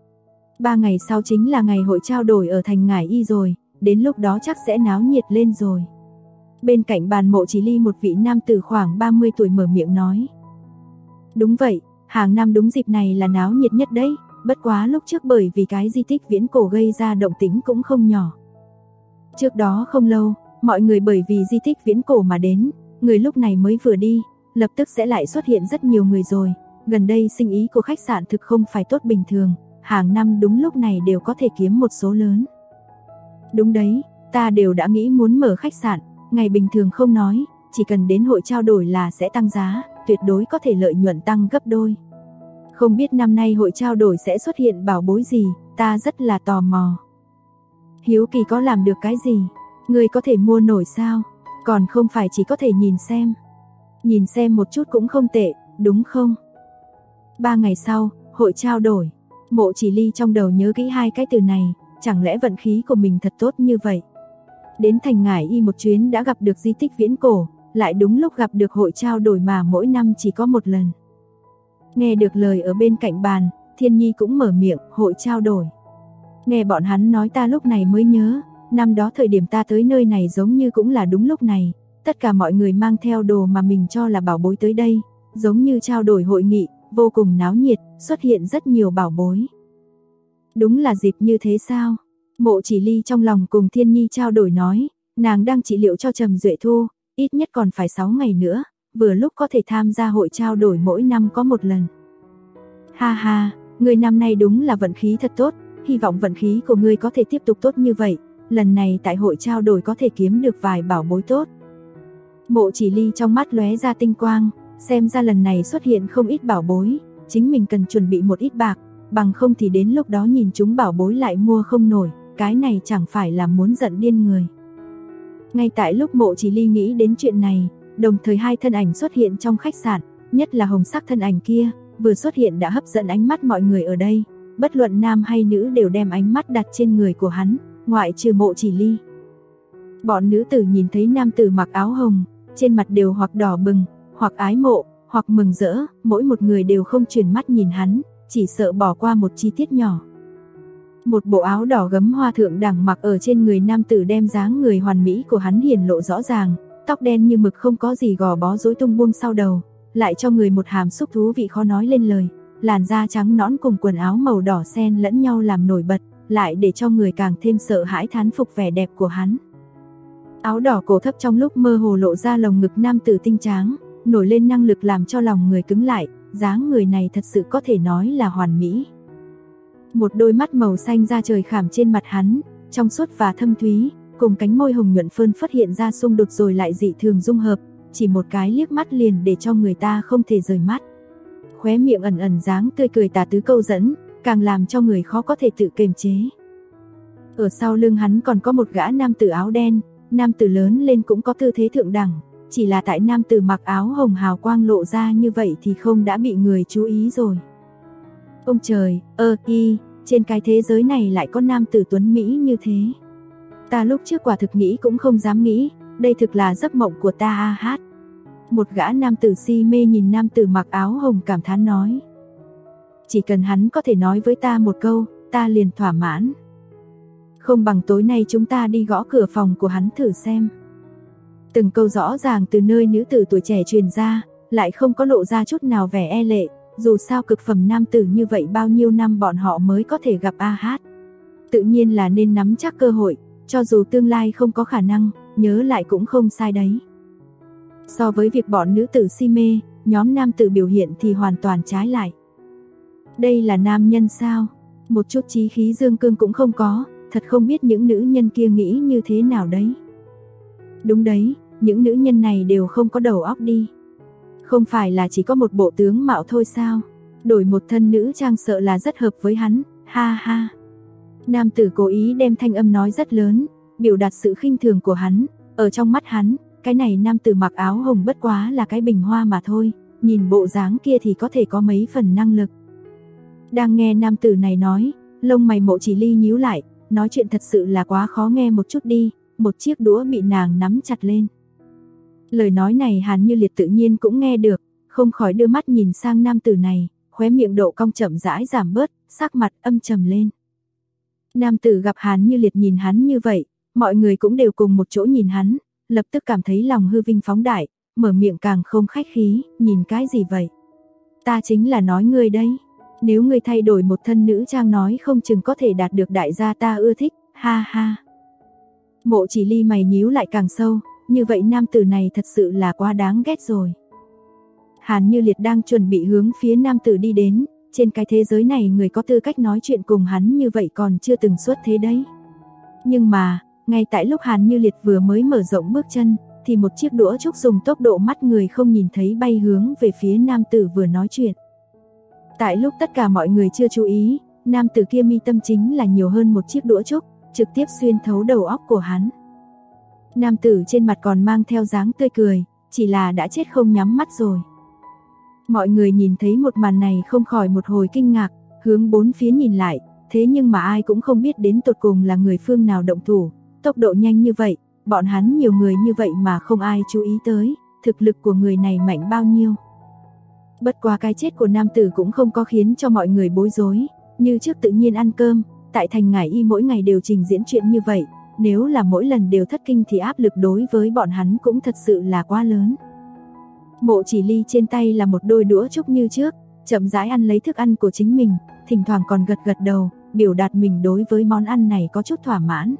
[SPEAKER 2] 3 ngày sau chính là ngày hội trao đổi ở thành Ngải Y rồi, đến lúc đó chắc sẽ náo nhiệt lên rồi. Bên cạnh bàn Mộ Chỉ Ly một vị nam tử khoảng 30 tuổi mở miệng nói. Đúng vậy, hàng năm đúng dịp này là náo nhiệt nhất đấy, bất quá lúc trước bởi vì cái di tích viễn cổ gây ra động tĩnh cũng không nhỏ. Trước đó không lâu, mọi người bởi vì di tích viễn cổ mà đến, người lúc này mới vừa đi, lập tức sẽ lại xuất hiện rất nhiều người rồi, gần đây sinh ý của khách sạn thực không phải tốt bình thường, hàng năm đúng lúc này đều có thể kiếm một số lớn. Đúng đấy, ta đều đã nghĩ muốn mở khách sạn, ngày bình thường không nói, chỉ cần đến hội trao đổi là sẽ tăng giá, tuyệt đối có thể lợi nhuận tăng gấp đôi. Không biết năm nay hội trao đổi sẽ xuất hiện bảo bối gì, ta rất là tò mò. Hiếu kỳ có làm được cái gì? Người có thể mua nổi sao? Còn không phải chỉ có thể nhìn xem. Nhìn xem một chút cũng không tệ, đúng không? 3 ngày sau, hội trao đổi. Mộ Chỉ Ly trong đầu nhớ kỹ 2 cái từ này, chẳng lẽ vận khí của mình thật tốt như vậy? Đến thành Ngải Y một chuyến đã gặp được di tích viễn cổ, lại đúng lúc gặp được hội trao đổi mà mỗi năm chỉ có một lần. Nghe được lời ở bên cạnh bàn, Thiên Nhi cũng mở miệng, hội trao đổi. Nghe bọn hắn nói ta lúc này mới nhớ, năm đó thời điểm ta tới nơi này giống như cũng là đúng lúc này, tất cả mọi người mang theo đồ mà mình cho là bảo bối tới đây, giống như trao đổi hội nghị, vô cùng náo nhiệt, xuất hiện rất nhiều bảo bối. Đúng là dịp như thế sao? Mộ Chỉ Ly trong lòng cùng Thiên Nhi trao đổi nói, nàng đang trị liệu cho Trầm Duệ Thu, ít nhất còn phải 6 ngày nữa, vừa lúc có thể tham gia hội trao đổi mỗi năm có một lần. Ha ha, người năm nay đúng là vận khí thật tốt, hy vọng vận khí của ngươi có thể tiếp tục tốt như vậy, lần này tại hội trao đổi có thể kiếm được vài bảo bối tốt. Mộ Chỉ Ly trong mắt lóe ra tinh quang, xem ra lần này xuất hiện không ít bảo bối, chính mình cần chuẩn bị một ít bạc, bằng không thì đến lúc đó nhìn chúng bảo bối lại mua không nổi, cái này chẳng phải là muốn giận điên người. Ngay tại lúc Mộ Chỉ Ly nghĩ đến chuyện này, đồng thời hai thân ảnh xuất hiện trong khách sạn, nhất là hồng sắc thân ảnh kia, vừa xuất hiện đã hấp dẫn ánh mắt mọi người ở đây, bất luận nam hay nữ đều đem ánh mắt đặt trên người của hắn, ngoại trừ Mộ Chỉ Ly. Bọn nữ tử nhìn thấy nam tử mặc áo hồng, trên mặt đều hoặc đỏ bừng, hoặc ái mộ, hoặc mừng rỡ, mỗi một người đều không chuyển mắt nhìn hắn, chỉ sợ bỏ qua một chi tiết nhỏ. Một bộ áo đỏ gấm hoa thượng đẳng mặc ở trên người nam tử đem dáng người hoàn mỹ của hắn hiển lộ rõ ràng, tóc đen như mực không có gì gò bó rối tung buông sau đầu, lại cho người một hàm xúc thú vị khó nói lên lời, làn da trắng nõn cùng quần áo màu đỏ xen lẫn nhau làm nổi bật, lại để cho người càng thêm sợ hãi thán phục vẻ đẹp của hắn. Áo đỏ cổ thấp trong lúc mơ hồ lộ ra lồng ngực nam tử tinh tráng, nổi lên năng lực làm cho lòng người cứng lại, dáng người này thật sự có thể nói là hoàn mỹ. Một đôi mắt màu xanh da trời khảm trên mặt hắn, trong suốt và thâm thúy, cùng cánh môi hồng nhuận phơn phất hiện ra xung đột rồi lại dị thường dung hợp, chỉ một cái liếc mắt liền để cho người ta không thể rời mắt. Khóe miệng ẩn ẩn dáng tươi cười tà tứ câu dẫn, càng làm cho người khó có thể tự kiềm chế. Ở sau lưng hắn còn có một gã nam tử áo đen, nam tử lớn lên cũng có tư thế thượng đẳng, chỉ là tại nam tử mặc áo hồng hào quang lộ ra như vậy thì không đã bị người chú ý rồi. Ông trời, trên cái thế giới này lại có nam tử tuấn Mỹ như thế. Ta lúc trước quả thực nghĩ cũng không dám nghĩ, đây thực là giấc mộng của ta hát. Một gã nam tử si mê nhìn nam tử mặc áo hồng cảm thán nói. Chỉ cần hắn có thể nói với ta một câu, ta liền thỏa mãn. Không bằng tối nay chúng ta đi gõ cửa phòng của hắn thử xem. Từng câu rõ ràng từ nơi nữ tử tuổi trẻ truyền ra, lại không có lộ ra chút nào vẻ e lệ, dù sao cực phẩm nam tử như vậy bao nhiêu năm bọn họ mới có thể gặp hát. Tự nhiên là nên nắm chắc cơ hội, cho dù tương lai không có khả năng, nhớ lại cũng không sai đấy. So với việc bọn nữ tử si mê, nhóm nam tử biểu hiện thì hoàn toàn trái lại. Đây là nam nhân sao? Một chút chí khí dương cương cũng không có, thật không biết những nữ nhân kia nghĩ như thế nào đấy. Đúng đấy, những nữ nhân này đều không có đầu óc đi. Không phải là chỉ có một bộ tướng mạo thôi sao? Đổi một thân nữ trang sợ là rất hợp với hắn, ha ha. Nam tử cố ý đem thanh âm nói rất lớn, biểu đạt sự khinh thường của hắn. Ở trong mắt hắn, cái này nam tử mặc áo hồng bất quá là cái bình hoa mà thôi, nhìn bộ dáng kia thì có thể có mấy phần năng lực. Đang nghe nam tử này nói, lông mày Mộ Chỉ Ly nhíu lại, nói chuyện thật sự là quá khó nghe một chút đi, một chiếc đũa bị nàng nắm chặt lên. Lời nói này Hàn Như Liệt tự nhiên cũng nghe được, không khỏi đưa mắt nhìn sang nam tử này, khóe miệng độ cong chậm rãi giảm bớt, sắc mặt âm trầm lên. Nam tử gặp Hàn Như Liệt nhìn hắn như vậy, mọi người cũng đều cùng một chỗ nhìn hắn, lập tức cảm thấy lòng hư vinh phóng đại, mở miệng càng không khách khí, nhìn cái gì vậy? Ta chính là nói ngươi đấy, nếu ngươi thay đổi một thân nữ trang nói không chừng có thể đạt được đại gia ta ưa thích, ha ha. Mộ Chỉ Ly mày nhíu lại càng sâu, như vậy nam tử này thật sự là quá đáng ghét rồi. Hàn Như Liệt đang chuẩn bị hướng phía nam tử đi đến, trên cái thế giới này người có tư cách nói chuyện cùng hắn như vậy còn chưa từng xuất thế đấy. Nhưng mà, ngay tại lúc Hàn Như Liệt vừa mới mở rộng bước chân, thì một chiếc đũa trúc dùng tốc độ mắt người không nhìn thấy bay hướng về phía nam tử vừa nói chuyện. Tại lúc tất cả mọi người chưa chú ý, nam tử kia mi tâm chính là nhiều hơn một chiếc đũa trúc, trực tiếp xuyên thấu đầu óc của hắn. Nam tử trên mặt còn mang theo dáng tươi cười, chỉ là đã chết không nhắm mắt rồi. Mọi người nhìn thấy một màn này không khỏi một hồi kinh ngạc, hướng bốn phía nhìn lại, thế nhưng mà ai cũng không biết đến tột cùng là người phương nào động thủ, tốc độ nhanh như vậy, bọn hắn nhiều người như vậy mà không ai chú ý tới, thực lực của người này mạnh bao nhiêu. Bất quá cái chết của nam tử cũng không có khiến cho mọi người bối rối, như trước tự nhiên ăn cơm, tại thành Ngải Y mỗi ngày đều trình diễn chuyện như vậy, nếu là mỗi lần đều thất kinh thì áp lực đối với bọn hắn cũng thật sự là quá lớn. Mộ Chỉ Ly trên tay là một đôi đũa trúc như trước, chậm rãi ăn lấy thức ăn của chính mình, thỉnh thoảng còn gật gật đầu, biểu đạt mình đối với món ăn này có chút thỏa mãn.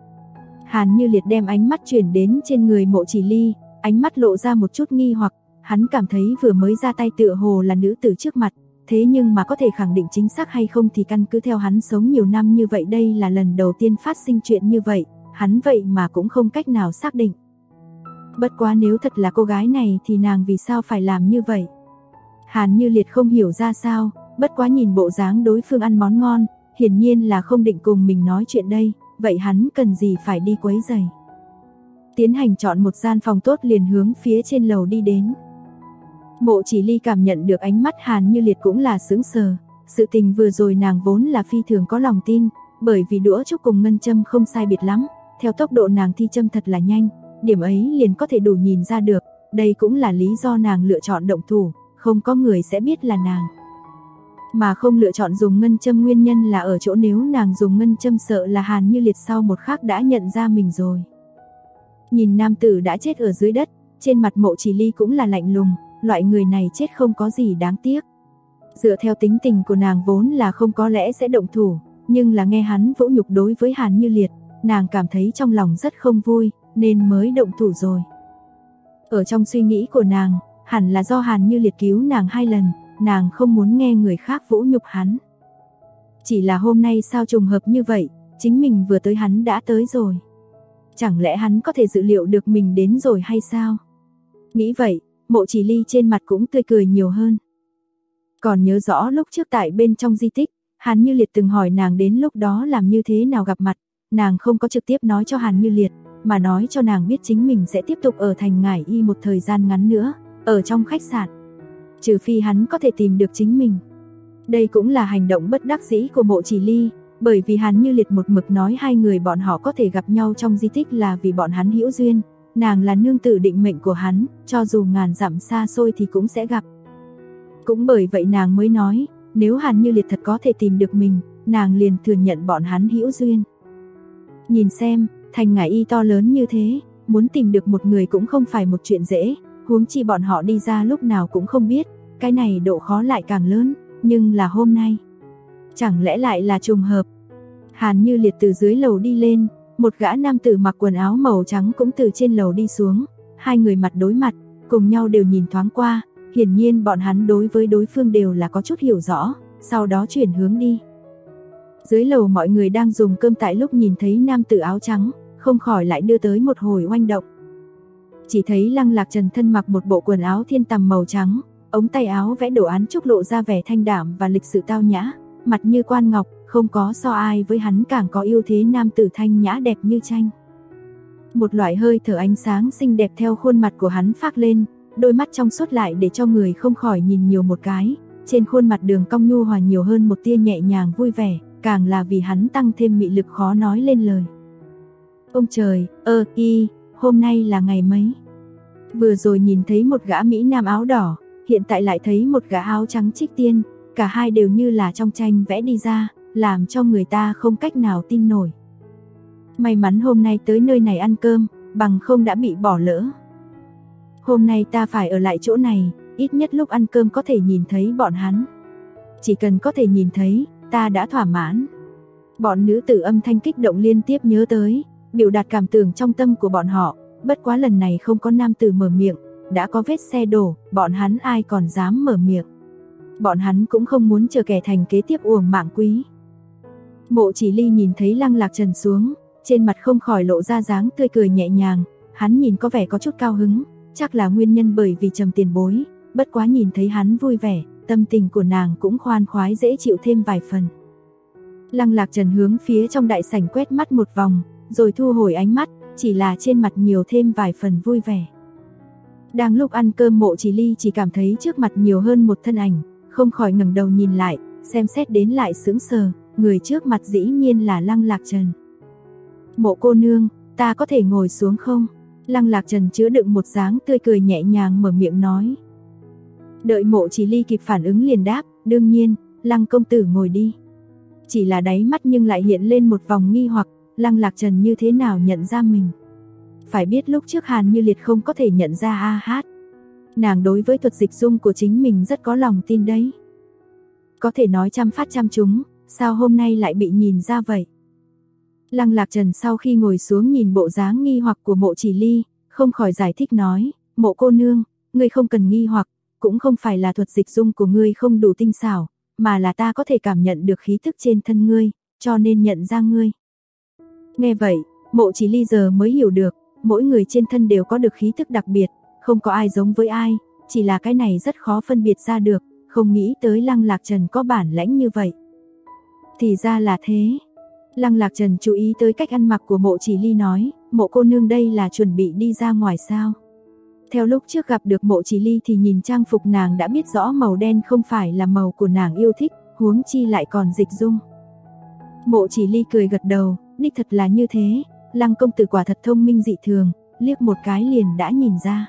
[SPEAKER 2] Hàn Như Liệt đem ánh mắt chuyển đến trên người Mộ Chỉ Ly, ánh mắt lộ ra một chút nghi hoặc, hắn cảm thấy vừa mới ra tay tựa hồ là nữ tử trước mặt, thế nhưng mà có thể khẳng định chính xác hay không thì căn cứ theo hắn sống nhiều năm như vậy đây là lần đầu tiên phát sinh chuyện như vậy, hắn vậy mà cũng không cách nào xác định. Bất quá nếu thật là cô gái này thì nàng vì sao phải làm như vậy? Hàn Như Liệt không hiểu ra sao, bất quá nhìn bộ dáng đối phương ăn món ngon, hiển nhiên là không định cùng mình nói chuyện đây, vậy hắn cần gì phải đi quấy rầy. Tiến hành chọn một gian phòng tốt liền hướng phía trên lầu đi đến. Mộ Chỉ Ly cảm nhận được ánh mắt Hàn Như Liệt cũng là sững sờ, sự tình vừa rồi nàng vốn là phi thường có lòng tin, bởi vì đũa trúc cùng ngân châm không sai biệt lắm, theo tốc độ nàng thi châm thật là nhanh, điểm ấy liền có thể đủ nhìn ra được, đây cũng là lý do nàng lựa chọn động thủ, không có người sẽ biết là nàng. Mà không lựa chọn dùng ngân châm nguyên nhân là ở chỗ nếu nàng dùng ngân châm sợ là Hàn Như Liệt sau một khắc đã nhận ra mình rồi. Nhìn nam tử đã chết ở dưới đất, trên mặt Mộ Chỉ Ly cũng là lạnh lùng, loại người này chết không có gì đáng tiếc. Dựa theo tính tình của nàng vốn là không có lẽ sẽ động thủ, nhưng là nghe hắn vũ nhục đối với Hàn Như Liệt, nàng cảm thấy trong lòng rất không vui, nên mới động thủ rồi. Ở trong suy nghĩ của nàng, hẳn là do Hàn Như Liệt cứu nàng 2 lần, nàng không muốn nghe người khác vũ nhục hắn. Chỉ là hôm nay sao trùng hợp như vậy, chính mình vừa tới hắn đã tới rồi. Chẳng lẽ hắn có thể dự liệu được mình đến rồi hay sao? Nghĩ vậy, Mộ Chỉ Ly trên mặt cũng tươi cười nhiều hơn. Còn nhớ rõ lúc trước tại bên trong di tích, Hàn Như Liệt từng hỏi nàng đến lúc đó làm như thế nào gặp mặt, nàng không có trực tiếp nói cho Hàn Như Liệt, mà nói cho nàng biết chính mình sẽ tiếp tục ở thành Ngải Y một thời gian ngắn nữa, ở trong khách sạn. Trừ phi hắn có thể tìm được chính mình. Đây cũng là hành động bất đắc dĩ của Mộ Chỉ Ly, bởi vì Hàn Như Liệt một mực nói hai người bọn họ có thể gặp nhau trong di tích là vì bọn hắn hữu duyên, nàng là nương tử định mệnh của hắn, cho dù ngàn dặm xa xôi thì cũng sẽ gặp. Cũng bởi vậy nàng mới nói, nếu Hàn Như Liệt thật có thể tìm được mình, nàng liền thừa nhận bọn hắn hữu duyên. Nhìn xem, thành Ngải Y to lớn như thế, muốn tìm được một người cũng không phải một chuyện dễ, huống chi bọn họ đi ra lúc nào cũng không biết, cái này độ khó lại càng lớn, nhưng là hôm nay. Chẳng lẽ lại là trùng hợp? Hàn Như Liệt từ dưới lầu đi lên, một gã nam tử mặc quần áo màu trắng cũng từ trên lầu đi xuống, hai người mặt đối mặt, cùng nhau đều nhìn thoáng qua, hiển nhiên bọn hắn đối với đối phương đều là có chút hiểu rõ, sau đó chuyển hướng đi. Dưới lầu mọi người đang dùng cơm tại lúc nhìn thấy nam tử áo trắng, không khỏi lại đưa tới một hồi oanh động. Chỉ thấy Lăng Lạc Trần thân mặc một bộ quần áo thiên tầm màu trắng, ống tay áo vẽ đồ án trúc lộ ra vẻ thanh đạm và lịch sự tao nhã, mặt như quan ngọc, không có so ai với hắn càng có ưu thế nam tử thanh nhã đẹp như tranh. Một loại hơi thở ánh sáng xinh đẹp theo khuôn mặt của hắn phác lên, đôi mắt trong suốt lại để cho người không khỏi nhìn nhiều một cái, trên khuôn mặt đường cong nhu hòa nhiều hơn một tia nhẹ nhàng vui vẻ, càng là vì hắn tăng thêm mị lực khó nói lên lời. Ông trời, hôm nay là ngày mấy? Vừa rồi nhìn thấy một gã mỹ nam áo đỏ, hiện tại lại thấy một gã áo trắng trích tiên, cả hai đều như là trong tranh vẽ đi ra, làm cho người ta không cách nào tin nổi. May mắn hôm nay tới nơi này ăn cơm, bằng không đã bị bỏ lỡ. Hôm nay ta phải ở lại chỗ này, ít nhất lúc ăn cơm có thể nhìn thấy bọn hắn. Chỉ cần có thể nhìn thấy, ta đã thỏa mãn. Bọn nữ tử âm thanh kích động liên tiếp nhớ tới, biểu đạt cảm tưởng trong tâm của bọn họ, bất quá lần này không có nam tử mở miệng, đã có vết xe đổ, bọn hắn ai còn dám mở miệng. Bọn hắn cũng không muốn chờ kẻ thành kế tiếp uổng mạng quý. Mộ Chỉ Ly nhìn thấy Lăng Lạc Trần xuống, trên mặt không khỏi lộ ra dáng tươi cười nhẹ nhàng, hắn nhìn có vẻ có chút cao hứng, chắc là nguyên nhân bởi vì Trầm tiền bối, bất quá nhìn thấy hắn vui vẻ, tâm tình của nàng cũng khoan khoái dễ chịu thêm vài phần. Lăng Lạc Trần hướng phía trong đại sảnh quét mắt một vòng, rồi thu hồi ánh mắt, chỉ là trên mặt nhiều thêm vài phần vui vẻ. Đang lúc ăn cơm Mộ Chỉ Ly chỉ cảm thấy trước mặt nhiều hơn một thân ảnh, không khỏi ngẩng đầu nhìn lại, xem xét đến lại sững sờ, người trước mặt dĩ nhiên là Lăng Lạc Trần. Mộ cô nương, ta có thể ngồi xuống không? Lăng Lạc Trần chứa đựng một dáng tươi cười nhẹ nhàng mở miệng nói. Đợi Mộ Chỉ Ly kịp phản ứng liền đáp, đương nhiên, Lăng công tử ngồi đi. Chỉ là đáy mắt nhưng lại hiện lên một vòng nghi hoặc, Lăng Lạc Trần như thế nào nhận ra mình. Phải biết lúc trước Hàn Như Liệt không có thể nhận ra nàng đối với thuật dịch dung của chính mình rất có lòng tin đấy. Có thể nói trăm phát trăm trúng, sao hôm nay lại bị nhìn ra vậy? Lăng Lạc Trần sau khi ngồi xuống nhìn bộ dáng nghi hoặc của Mộ Chỉ Ly, không khỏi giải thích nói, Mộ cô nương, ngươi không cần nghi hoặc, cũng không phải là thuật dịch dung của ngươi không đủ tinh xảo, mà là ta có thể cảm nhận được khí thức trên thân ngươi, cho nên nhận ra ngươi. Nghe vậy, Mộ Chỉ Ly giờ mới hiểu được, mỗi người trên thân đều có được khí thức đặc biệt, không có ai giống với ai, chỉ là cái này rất khó phân biệt ra được, không nghĩ tới Lăng Lạc Trần có bản lãnh như vậy. Thì ra là thế. Lăng Lạc Trần chú ý tới cách ăn mặc của Mộ Chỉ Ly nói, Mộ cô nương đây là chuẩn bị đi ra ngoài sao? Theo lúc trước gặp được Mộ Chỉ Ly thì nhìn trang phục nàng đã biết rõ màu đen không phải là màu của nàng yêu thích, huống chi lại còn dịch dung. Mộ Chỉ Ly cười gật đầu, đích thật là như thế, Lăng công tử quả thật thông minh dị thường, liếc một cái liền đã nhìn ra.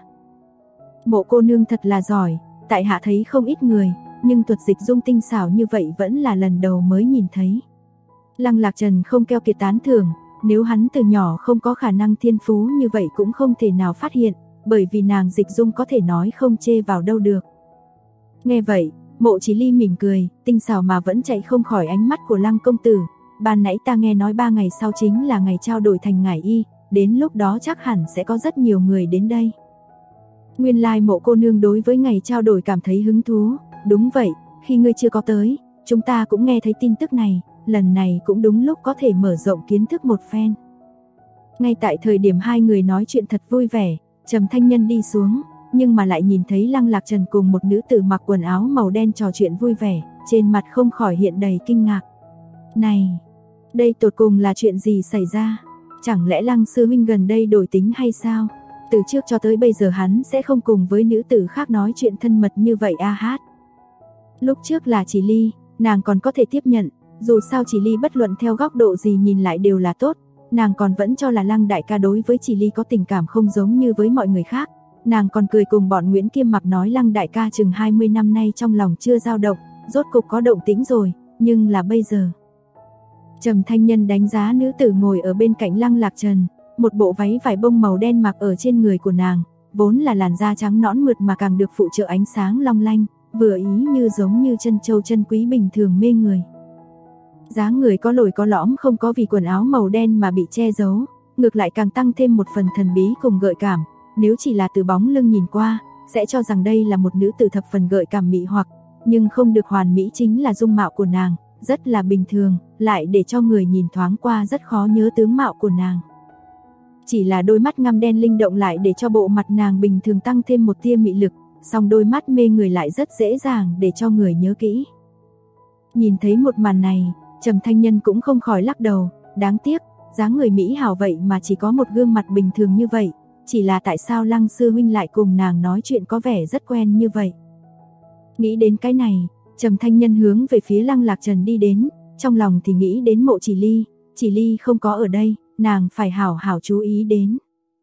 [SPEAKER 2] Mộ cô nương thật là giỏi, tại hạ thấy không ít người, nhưng thuật dịch dung tinh xảo như vậy vẫn là lần đầu mới nhìn thấy. Lăng Lạc Trần không keo kiệt tán thưởng, nếu hắn từ nhỏ không có khả năng thiên phú như vậy cũng không thể nào phát hiện, bởi vì nàng dịch dung có thể nói không chê vào đâu được. Nghe vậy, Mộ Chỉ Ly mỉm cười, tinh xảo mà vẫn chạy không khỏi ánh mắt của Lăng công tử. Ban nãy ta nghe nói 3 ngày sau chính là ngày trao đổi thành ngải y, đến lúc đó chắc hẳn sẽ có rất nhiều người đến đây. Nguyên lai Mộ cô nương đối với ngày trao đổi cảm thấy hứng thú, đúng vậy, khi ngươi chưa có tới, chúng ta cũng nghe thấy tin tức này, lần này cũng đúng lúc có thể mở rộng kiến thức một phen. Ngay tại thời điểm hai người nói chuyện thật vui vẻ, Trầm Thanh Nhân đi xuống, nhưng mà lại nhìn thấy Lăng Lạc Trần cùng một nữ tử mặc quần áo màu đen trò chuyện vui vẻ, trên mặt không khỏi hiện đầy kinh ngạc. Này, đây tột cùng là chuyện gì xảy ra? Chẳng lẽ Lăng sư huynh gần đây đổi tính hay sao? Từ trước cho tới bây giờ hắn sẽ không cùng với nữ tử khác nói chuyện thân mật như vậy a hát. Lúc trước là Chỉ Ly, nàng còn có thể tiếp nhận, dù sao Chỉ Ly bất luận theo góc độ gì nhìn lại đều là tốt, nàng còn vẫn cho là Lăng đại ca đối với Chỉ Ly có tình cảm không giống như với mọi người khác. Nàng còn cười cùng bọn Nguyễn Kiêm Mặc nói Lăng đại ca chừng 20 năm nay trong lòng chưa dao động, rốt cục có động tĩnh rồi, nhưng là bây giờ. Trầm Thanh Nhân đánh giá nữ tử ngồi ở bên cạnh Lăng Lạc Trần, một bộ váy vải bông màu đen mặc ở trên người của nàng, vốn là làn da trắng nõn mượt mà càng được phụ trợ ánh sáng long lanh, vừa ý như giống như chân châu chân quý bình thường mê người. Dáng người có lồi có lõm không có vì quần áo màu đen mà bị che giấu, ngược lại càng tăng thêm một phần thần bí cùng gợi cảm, nếu chỉ là từ bóng lưng nhìn qua, sẽ cho rằng đây là một nữ tử thập phần gợi cảm mị hoặc, nhưng không được hoàn mỹ chính là dung mạo của nàng, rất là bình thường, lại để cho người nhìn thoáng qua rất khó nhớ tướng mạo của nàng. Chỉ là đôi mắt ngăm đen linh động lại để cho bộ mặt nàng bình thường tăng thêm một tia mị lực, song đôi mắt mê người lại rất dễ dàng để cho người nhớ kỹ. Nhìn thấy một màn này, Trầm Thanh Nhân cũng không khỏi lắc đầu, đáng tiếc, dáng người mỹ hảo vậy mà chỉ có một gương mặt bình thường như vậy, chỉ là tại sao Lăng sư huynh lại cùng nàng nói chuyện có vẻ rất quen như vậy. Nghĩ đến cái này, Trầm Thanh Nhân hướng về phía Lăng Lạc Trần đi đến, trong lòng thì nghĩ đến Mộ Chỉ Ly không có ở đây, nàng phải hảo hảo chú ý đến.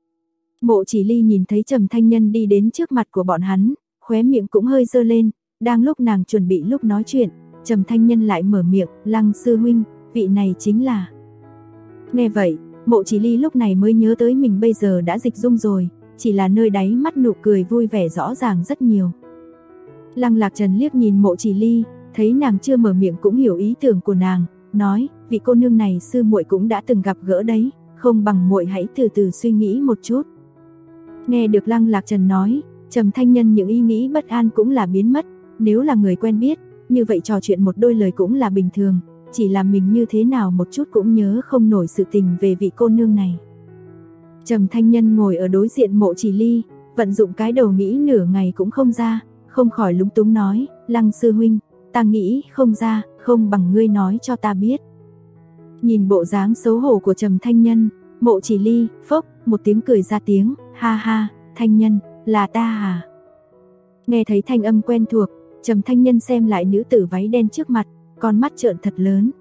[SPEAKER 2] Mộ Chỉ Ly nhìn thấy Trầm Thanh Nhân đi đến trước mặt của bọn hắn, khóe miệng cũng hơi dơ lên, đang lúc nàng chuẩn bị lúc nói chuyện, Trầm Thanh Nhân lại mở miệng, Lăng sư huynh, vị này chính là. Nghe vậy, Mộ Chỉ Ly lúc này mới nhớ tới mình bây giờ đã dịch dung rồi, chỉ là nơi đáy mắt nụ cười vui vẻ rõ ràng rất nhiều. Lăng Lạc Trần liếc nhìn Mộ Chỉ Ly, thấy nàng chưa mở miệng cũng hiểu ý tưởng của nàng, nói, vị cô nương này sư muội cũng đã từng gặp gỡ đấy, không bằng muội hãy từ từ suy nghĩ một chút. Nghe được Lăng Lạc Trần nói, Trầm Thanh Nhân những ý nghĩ bất an cũng là biến mất, nếu là người quen biết, như vậy trò chuyện một đôi lời cũng là bình thường, chỉ là mình như thế nào một chút cũng nhớ không nổi sự tình về vị cô nương này. Trầm Thanh Nhân ngồi ở đối diện Mộ Chỉ Ly, vận dụng cái đầu nghĩ nửa ngày cũng không ra, không khỏi lúng túng nói, Lăng sư huynh, ta nghĩ không ra, không bằng ngươi nói cho ta biết. Nhìn bộ dáng xấu hổ của Trầm Thanh Nhân, Mộ Chỉ Ly, phốc, một tiếng cười ra tiếng, ha ha, Thanh Nhân, là ta à? Nghe thấy thanh âm quen thuộc, Trầm Thanh Nhân xem lại nữ tử váy đen trước mặt, con mắt trợn thật lớn,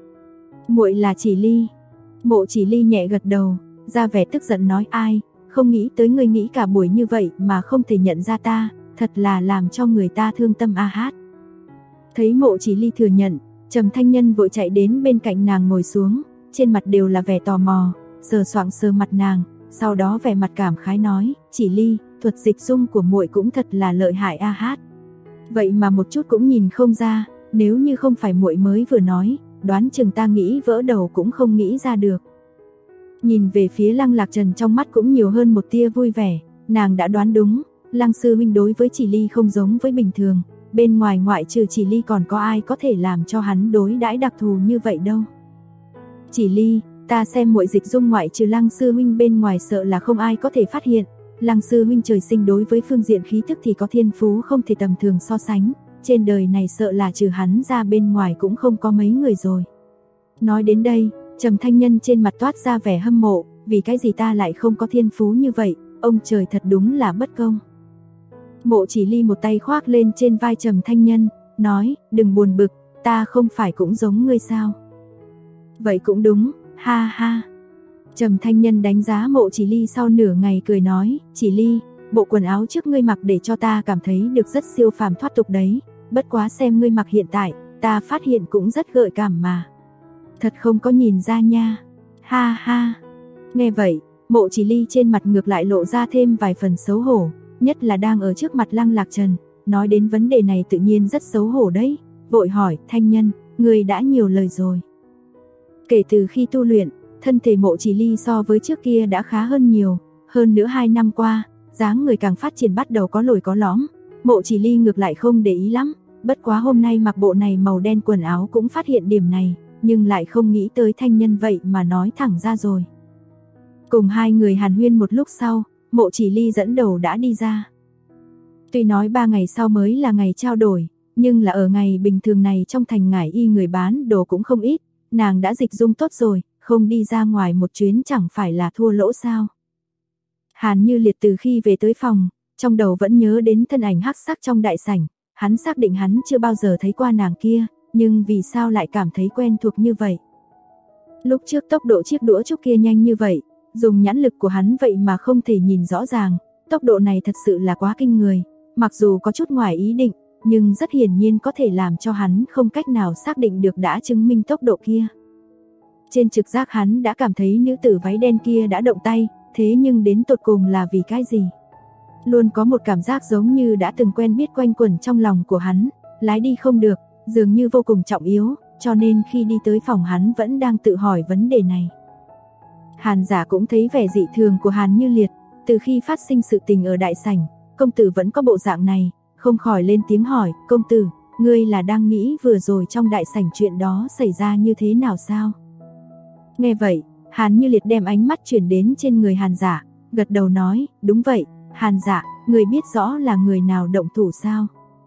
[SPEAKER 2] muội là Chỉ Ly. Mộ Chỉ Ly nhẹ gật đầu, ra vẻ tức giận nói ai, không nghĩ tới ngươi nghĩ cả buổi như vậy mà không thể nhận ra ta, thật là làm cho người ta thương tâm a hát. Thấy Mộ Chỉ Ly thừa nhận, Trầm Thanh Nhân vội chạy đến bên cạnh nàng ngồi xuống, trên mặt đều là vẻ tò mò, sờ soạng sờ mặt nàng, sau đó vẻ mặt cảm khái nói, Chỉ Ly, thuật dịch dung của muội cũng thật là lợi hại a hát. Vậy mà một chút cũng nhìn không ra, nếu như không phải muội mới vừa nói, đoán chừng ta nghĩ vỡ đầu cũng không nghĩ ra được. Nhìn về phía Lăng Lạc Trần trong mắt cũng nhiều hơn một tia vui vẻ, nàng đã đoán đúng, Lăng sư huynh đối với Chỉ Ly không giống với bình thường, bên ngoài ngoại trừ Chỉ Ly còn có ai có thể làm cho hắn đối đãi đặc thù như vậy đâu. Chỉ Ly, ta xem muội dịch dung ngoại trừ Lăng sư huynh bên ngoài sợ là không ai có thể phát hiện, Lăng sư huynh trời sinh đối với phương diện khí thức thì có thiên phú không thể tầm thường so sánh, trên đời này sợ là trừ hắn ra bên ngoài cũng không có mấy người rồi. Nói đến đây, Trầm Thanh Nhân trên mặt toát ra vẻ hâm mộ, vì cái gì ta lại không có thiên phú như vậy, ông trời thật đúng là bất công. Mộ Chỉ Ly một tay khoác lên trên vai Trầm Thanh Nhân, nói, đừng buồn bực, ta không phải cũng giống ngươi sao? Vậy cũng đúng, ha ha. Trầm Thanh Nhân đánh giá Mộ Chỉ Ly sau nửa ngày cười nói, Chỉ Ly, bộ quần áo trước ngươi mặc để cho ta cảm thấy được rất siêu phàm thoát tục đấy, bất quá xem ngươi mặc hiện tại, ta phát hiện cũng rất gợi cảm mà. Thật không có nhìn ra nha, ha ha. Nghe vậy, Mộ Chỉ Ly trên mặt ngược lại lộ ra thêm vài phần xấu hổ, nhất là đang ở trước mặt Lăng Lạc Trần, nói đến vấn đề này tự nhiên rất xấu hổ đấy, vội hỏi, Thanh Nhân, ngươi đã nhiều lời rồi. Kể từ khi tu luyện, thân thể Mộ Chỉ Ly so với trước kia đã khá hơn nhiều, hơn nữa 2 năm qua, dáng người càng phát triển bắt đầu có lồi có lõm, Mộ Chỉ Ly ngược lại không để ý lắm, bất quá hôm nay mặc bộ này màu đen quần áo cũng phát hiện điểm này, nhưng lại không nghĩ tới Thanh Nhân vậy mà nói thẳng ra rồi. Cùng hai người hàn huyên một lúc sau, Mộ Chỉ Ly dẫn đầu đã đi ra. Tuy nói 3 ngày sau mới là ngày trao đổi, nhưng là ở ngày bình thường này trong thành Ngải Y người bán đồ cũng không ít, nàng đã dịch dung tốt rồi, không đi ra ngoài một chuyến chẳng phải là thua lỗ sao. Hàn Như Liệt từ khi về tới phòng, trong đầu vẫn nhớ đến thân ảnh hắc sắc trong đại sảnh, hắn xác định hắn chưa bao giờ thấy qua nàng kia, nhưng vì sao lại cảm thấy quen thuộc như vậy. Lúc trước tốc độ chiếc đũa trúc kia nhanh như vậy, dùng nhãn lực của hắn vậy mà không thể nhìn rõ ràng, tốc độ này thật sự là quá kinh người, mặc dù có chút ngoài ý định, nhưng rất hiển nhiên có thể làm cho hắn không cách nào xác định được đã chứng minh tốc độ kia. Trên trực giác hắn đã cảm thấy nữ tử váy đen kia đã động tay, thế nhưng đến tột cùng là vì cái gì? Luôn có một cảm giác giống như đã từng quen biết quanh quẩn trong lòng của hắn, lái đi không được, dường như vô cùng trọng yếu, cho nên khi đi tới phòng hắn vẫn đang tự hỏi vấn đề này. Hàn Giả cũng thấy vẻ dị thường của Hàn Như Liệt, từ khi phát sinh sự tình ở đại sảnh, công tử vẫn có bộ dạng này, không khỏi lên tiếng hỏi, công tử, ngươi là đang nghĩ vừa rồi trong đại sảnh chuyện đó xảy ra như thế nào sao? Nghe vậy, Hàn Như Liệt đem ánh mắt chuyển đến trên người Hàn Giả, gật đầu nói, đúng vậy, Hàn Giả, ngươi biết rõ là người nào động thủ sao?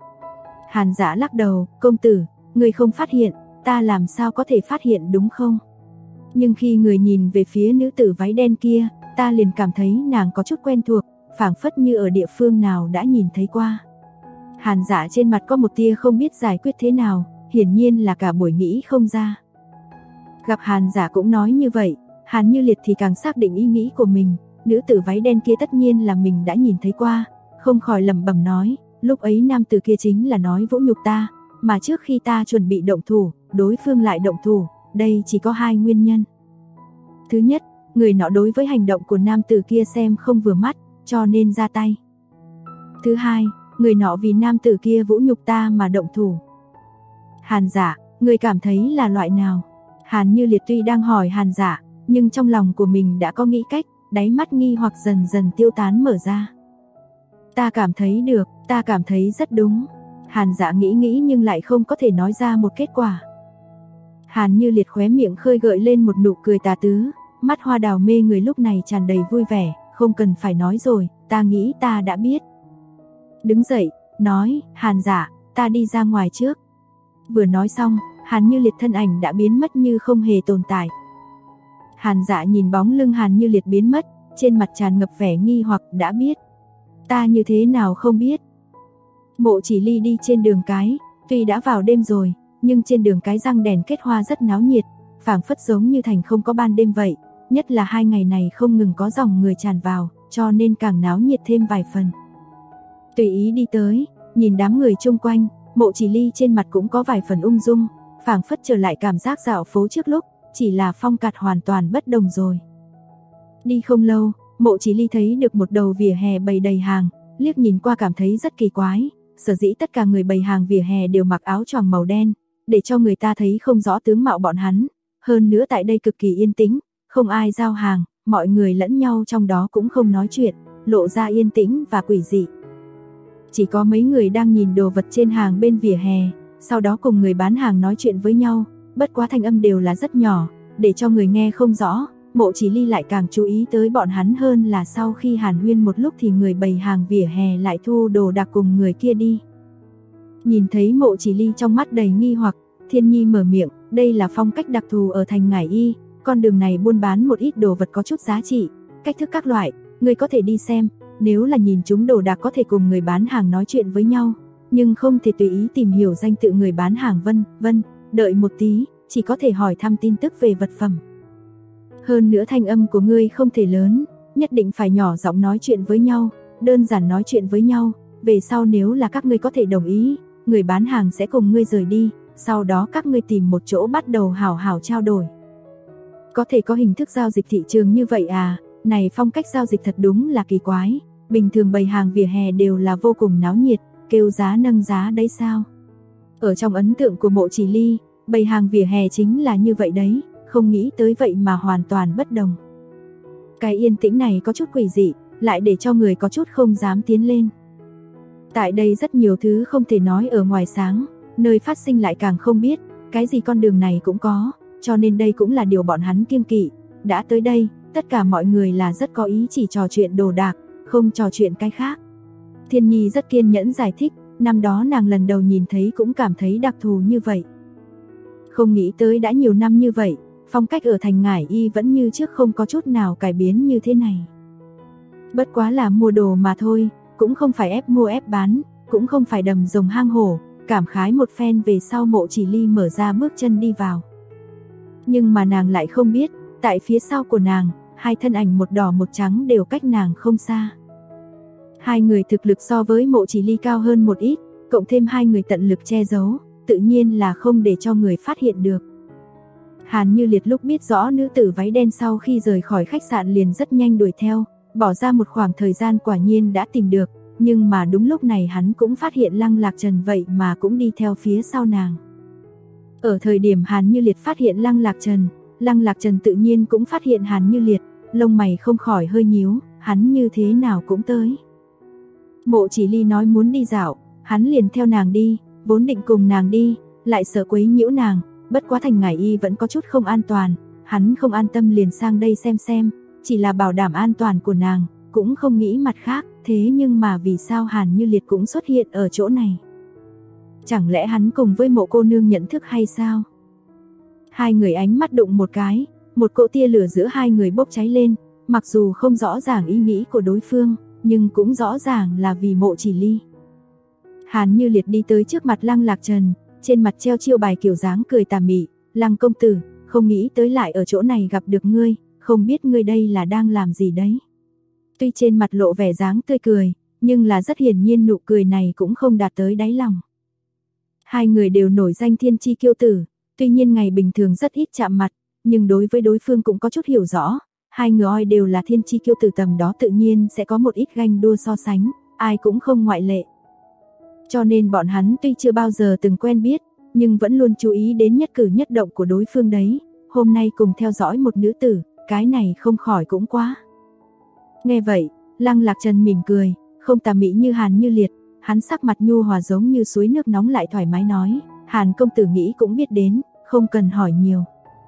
[SPEAKER 2] Hàn Giả lắc đầu, công tử, ngươi không phát hiện, ta làm sao có thể phát hiện đúng không? Nhưng khi người nhìn về phía nữ tử váy đen kia, ta liền cảm thấy nàng có chút quen thuộc, phảng phất như ở địa phương nào đã nhìn thấy qua. Hàn Giả trên mặt có một tia không biết giải quyết thế nào, hiển nhiên là cả buổi nghĩ không ra. Gặp Hàn Giả cũng nói như vậy, Hàn Như Liệt thì càng xác định ý nghĩ của mình, nữ tử váy đen kia tất nhiên là mình đã nhìn thấy qua, không khỏi lẩm bẩm nói, lúc ấy nam tử kia chính là nói vũ nhục ta, mà trước khi ta chuẩn bị động thủ, đối phương lại động thủ, đây chỉ có 2 nguyên nhân. Thứ nhất, người nọ đối với hành động của nam tử kia xem không vừa mắt, cho nên ra tay. Thứ hai, người nọ vì nam tử kia vũ nhục ta mà động thủ. Hàn Giả, người cảm thấy là loại nào? Hàn Như Liệt tuy đang hỏi Hàn Giả, nhưng trong lòng của mình đã có nghĩ cách, đáy mắt nghi hoặc dần dần tiêu tán mở ra. Ta cảm thấy được, ta cảm thấy rất đúng. Hàn Giả nghĩ nhưng lại không có thể nói ra một kết quả. Hàn Như Liệt khóe miệng khơi gợi lên một nụ cười tà tứ, mắt hoa đào mê người lúc này tràn đầy vui vẻ, không cần phải nói rồi, ta nghĩ ta đã biết. Đứng dậy, nói, Hàn Giả, ta đi ra ngoài trước. Vừa nói xong, Hàn Như Liệt thân ảnh đã biến mất như không hề tồn tại. Hàn Giả nhìn bóng lưng Hàn Như Liệt biến mất, trên mặt tràn ngập vẻ nghi hoặc, đã biết. Ta như thế nào không biết. Mộ Chỉ Ly đi trên đường cái, tuy đã vào đêm rồi, nhưng trên đường cái răng đèn kết hoa rất náo nhiệt, phảng phất giống như thành không có ban đêm vậy, nhất là 2 ngày này không ngừng có dòng người tràn vào, cho nên càng náo nhiệt thêm vài phần. Tùy ý đi tới, nhìn đám người chung quanh, Mộ Chỉ Ly trên mặt cũng có vài phần ung dung, phảng phất trở lại cảm giác dạo phố trước lúc, chỉ là phong cách hoàn toàn bất đồng rồi. Đi không lâu, Mộ Chỉ Ly thấy được một đầu vỉa hè bày đầy hàng, liếc nhìn qua cảm thấy rất kỳ quái, sở dĩ tất cả người bày hàng vỉa hè đều mặc áo choàng màu đen, để cho người ta thấy không rõ tướng mạo bọn hắn, hơn nữa tại đây cực kỳ yên tĩnh, không ai giao hàng, mọi người lẫn nhau trong đó cũng không nói chuyện, lộ ra yên tĩnh và quỷ dị. Chỉ có mấy người đang nhìn đồ vật trên hàng bên vỉa hè, sau đó cùng người bán hàng nói chuyện với nhau, bất quá thanh âm đều là rất nhỏ, để cho người nghe không rõ. Mộ Chỉ Ly lại càng chú ý tới bọn hắn hơn là sau khi hàn huyên một lúc thì người bày hàng vỉa hè lại thu đồ đạc cùng người kia đi. Nhìn thấy Mộ Chỉ Ly trong mắt đầy nghi hoặc, Thiên Nhi mở miệng, đây là phong cách đặc thù ở thành Ngải Y, con đường này buôn bán một ít đồ vật có chút giá trị, cách thức các loại, người có thể đi xem, nếu là nhìn chúng đồ đạc có thể cùng người bán hàng nói chuyện với nhau, nhưng không thể tùy ý tìm hiểu danh tự người bán hàng vân, đợi một tí, chỉ có thể hỏi thăm tin tức về vật phẩm. Hơn nữa thanh âm của ngươi không thể lớn, nhất định phải nhỏ giọng nói chuyện với nhau, đơn giản nói chuyện với nhau, về sau nếu là các ngươi có thể đồng ý, người bán hàng sẽ cùng ngươi rời đi, sau đó các ngươi tìm một chỗ bắt đầu hảo hảo trao đổi. Có thể có hình thức giao dịch thị trường như vậy à, này phong cách giao dịch thật đúng là kỳ quái, bình thường bày hàng vỉa hè đều là vô cùng náo nhiệt, kêu giá nâng giá đấy sao? Ở trong ấn tượng của Mộ Chỉ Ly, bày hàng vỉa hè chính là như vậy đấy, không nghĩ tới vậy mà hoàn toàn bất đồng. Cái yên tĩnh này có chút quỷ dị, lại để cho người có chút không dám tiến lên. Tại đây rất nhiều thứ không thể nói ở ngoài sáng, nơi phát sinh lại càng không biết, cái gì con đường này cũng có, cho nên đây cũng là điều bọn hắn kiêng kỵ. Đã tới đây, tất cả mọi người là rất có ý chỉ trò chuyện đồ đạc, không trò chuyện cái khác. Thiên Nhi rất kiên nhẫn giải thích, năm đó nàng lần đầu nhìn thấy cũng cảm thấy đặc thù như vậy. Không nghĩ tới đã nhiều năm như vậy, phong cách ở thành Ngải Y vẫn như trước không có chút nào cải biến như thế này. Bất quá là mua đồ mà thôi, cũng không phải ép mua ép bán, cũng không phải đầm rồng hang hổ, cảm khái một phen về sau Mộ Chỉ Ly mở ra bước chân đi vào. Nhưng mà nàng lại không biết, tại phía sau của nàng, hai thân ảnh một đỏ một trắng đều cách nàng không xa. Hai người thực lực so với Mộ Chỉ Ly cao hơn một ít, cộng thêm hai người tận lực che giấu, tự nhiên là không để cho người phát hiện được. Hàn Như Liệt lúc biết rõ nữ tử váy đen sau khi rời khỏi khách sạn liền rất nhanh đuổi theo, bỏ ra một khoảng thời gian quả nhiên đã tìm được, nhưng mà đúng lúc này hắn cũng phát hiện Lăng Lạc Trần vậy mà cũng đi theo phía sau nàng. Ở thời điểm Hàn Như Liệt phát hiện Lăng Lạc Trần tự nhiên cũng phát hiện Hàn Như Liệt, lông mày không khỏi hơi nhíu, hắn như thế nào cũng tới. Mộ Chỉ Ly nói muốn đi dạo, hắn liền theo nàng đi, vốn định cùng nàng đi, lại sợ quấy nhiễu nàng, bất quá thành Ngải Y vẫn có chút không an toàn, hắn không an tâm liền sang đây xem, chỉ là bảo đảm an toàn của nàng, cũng không nghĩ mặt khác, thế nhưng mà vì sao Hàn Như Liệt cũng xuất hiện ở chỗ này? Chẳng lẽ hắn cùng với Mộ cô nương nhận thức hay sao? Hai người ánh mắt đụng một cái, một cỗ tia lửa giữa hai người bốc cháy lên, mặc dù không rõ ràng ý nghĩ của đối phương, nhưng cũng rõ ràng là vì Mộ Chỉ Ly. Hàn Như Liệt đi tới trước mặt Lăng Lạc Trần, trên mặt treo chiêu bài kiểu dáng cười tà mị, "Lăng công tử, không nghĩ tới lại ở chỗ này gặp được ngươi, không biết ngươi đây là đang làm gì đấy?" Tuy trên mặt lộ vẻ dáng tươi cười, nhưng là rất hiển nhiên nụ cười này cũng không đạt tới đáy lòng. Hai người đều nổi danh thiên chi kiêu tử, tuy nhiên ngày bình thường rất ít chạm mặt, nhưng đối với đối phương cũng có chút hiểu rõ, hai người đều là thiên chi kiêu tử tầm đó tự nhiên sẽ có một ít ganh đua so sánh, ai cũng không ngoại lệ. Cho nên bọn hắn tuy chưa bao giờ từng quen biết, nhưng vẫn luôn chú ý đến nhất cử nhất động của đối phương đấy, hôm nay cùng theo dõi một nữ tử, cái này không khỏi cũng quá. Nghe vậy, Lăng Lạc Trần mỉm cười, không tà mị như Hàn Như Liệt, hắn sắc mặt nhu hòa giống như suối nước nóng lại thoải mái nói, Hàn công tử nghĩ cũng biết đến, không cần hỏi nhiều.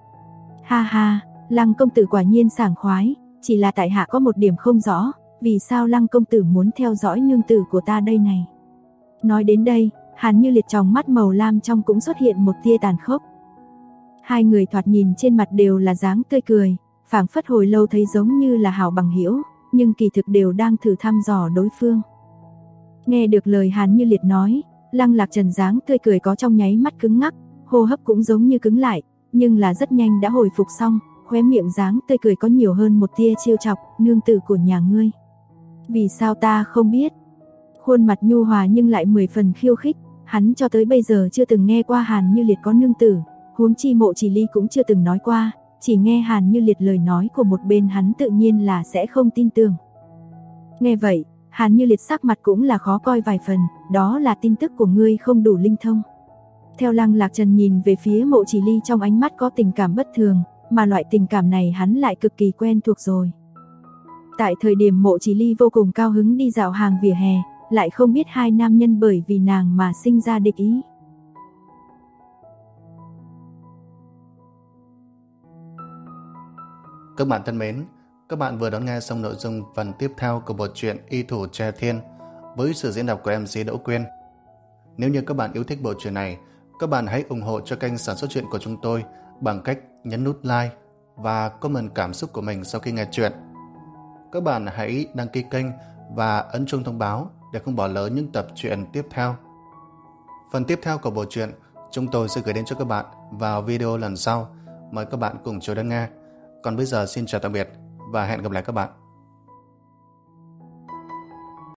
[SPEAKER 2] Ha ha, Lăng công tử quả nhiên sảng khoái, chỉ là tại hạ có một điểm không rõ, vì sao Lăng công tử muốn theo dõi nương tử của ta đây này. Nói đến đây, Hàn Như Liệt trong mắt màu lam trong cũng xuất hiện một tia tàn khốc. Hai người thoạt nhìn trên mặt đều là dáng tươi cười, phảng phất hồi lâu thấy giống như là hảo bằng hữu, nhưng kỳ thực đều đang thử thăm dò đối phương. Nghe được lời Hàn Như Liệt nói, Lăng Lạc Trần dáng tươi cười có trong nháy mắt cứng ngắc, hô hấp cũng giống như cứng lại, nhưng là rất nhanh đã hồi phục xong, khóe miệng dáng tươi cười có nhiều hơn một tia trêu chọc, nương tử của nhà ngươi. Vì sao ta không biết? Khuôn mặt nhu hòa nhưng lại 10 phần khiêu khích, hắn cho tới bây giờ chưa từng nghe qua Hàn Như Liệt có nương tử, huống chi Mộ Chỉ Ly cũng chưa từng nói qua, chỉ nghe Hàn Như Liệt lời nói của một bên hắn tự nhiên là sẽ không tin tưởng. Nghe vậy, Hàn Như Liệt sắc mặt cũng là khó coi vài phần, đó là tin tức của ngươi không đủ linh thông. Theo Lăng Lạc Trần nhìn về phía Mộ Chỉ Ly trong ánh mắt có tình cảm bất thường, mà loại tình cảm này hắn lại cực kỳ quen thuộc rồi. Tại thời điểm Mộ Chỉ Ly vô cùng cao hứng đi dạo hàng vỉa hè, lại không biết hai nam nhân bởi vì nàng mà sinh ra địch ý.
[SPEAKER 1] Các bạn thân mến, các bạn vừa đón nghe xong nội dung phần tiếp theo của bộ truyện Y Thủ Che Thiên với sự diễn đọc của MC Đỗ Quyên. Nếu như các bạn yêu thích bộ truyện này, các bạn hãy ủng hộ cho kênh sản xuất truyện của chúng tôi bằng cách nhấn nút like và comment cảm xúc của mình sau khi nghe truyện. Các bạn hãy đăng ký kênh và ấn chuông thông báo để không bỏ lỡ những tập truyện tiếp theo. Phần tiếp theo của bộ truyện chúng tôi sẽ gửi đến cho các bạn vào video lần sau. Mời các bạn cùng chờ đón nghe. Còn bây giờ xin chào tạm biệt và hẹn gặp lại các bạn.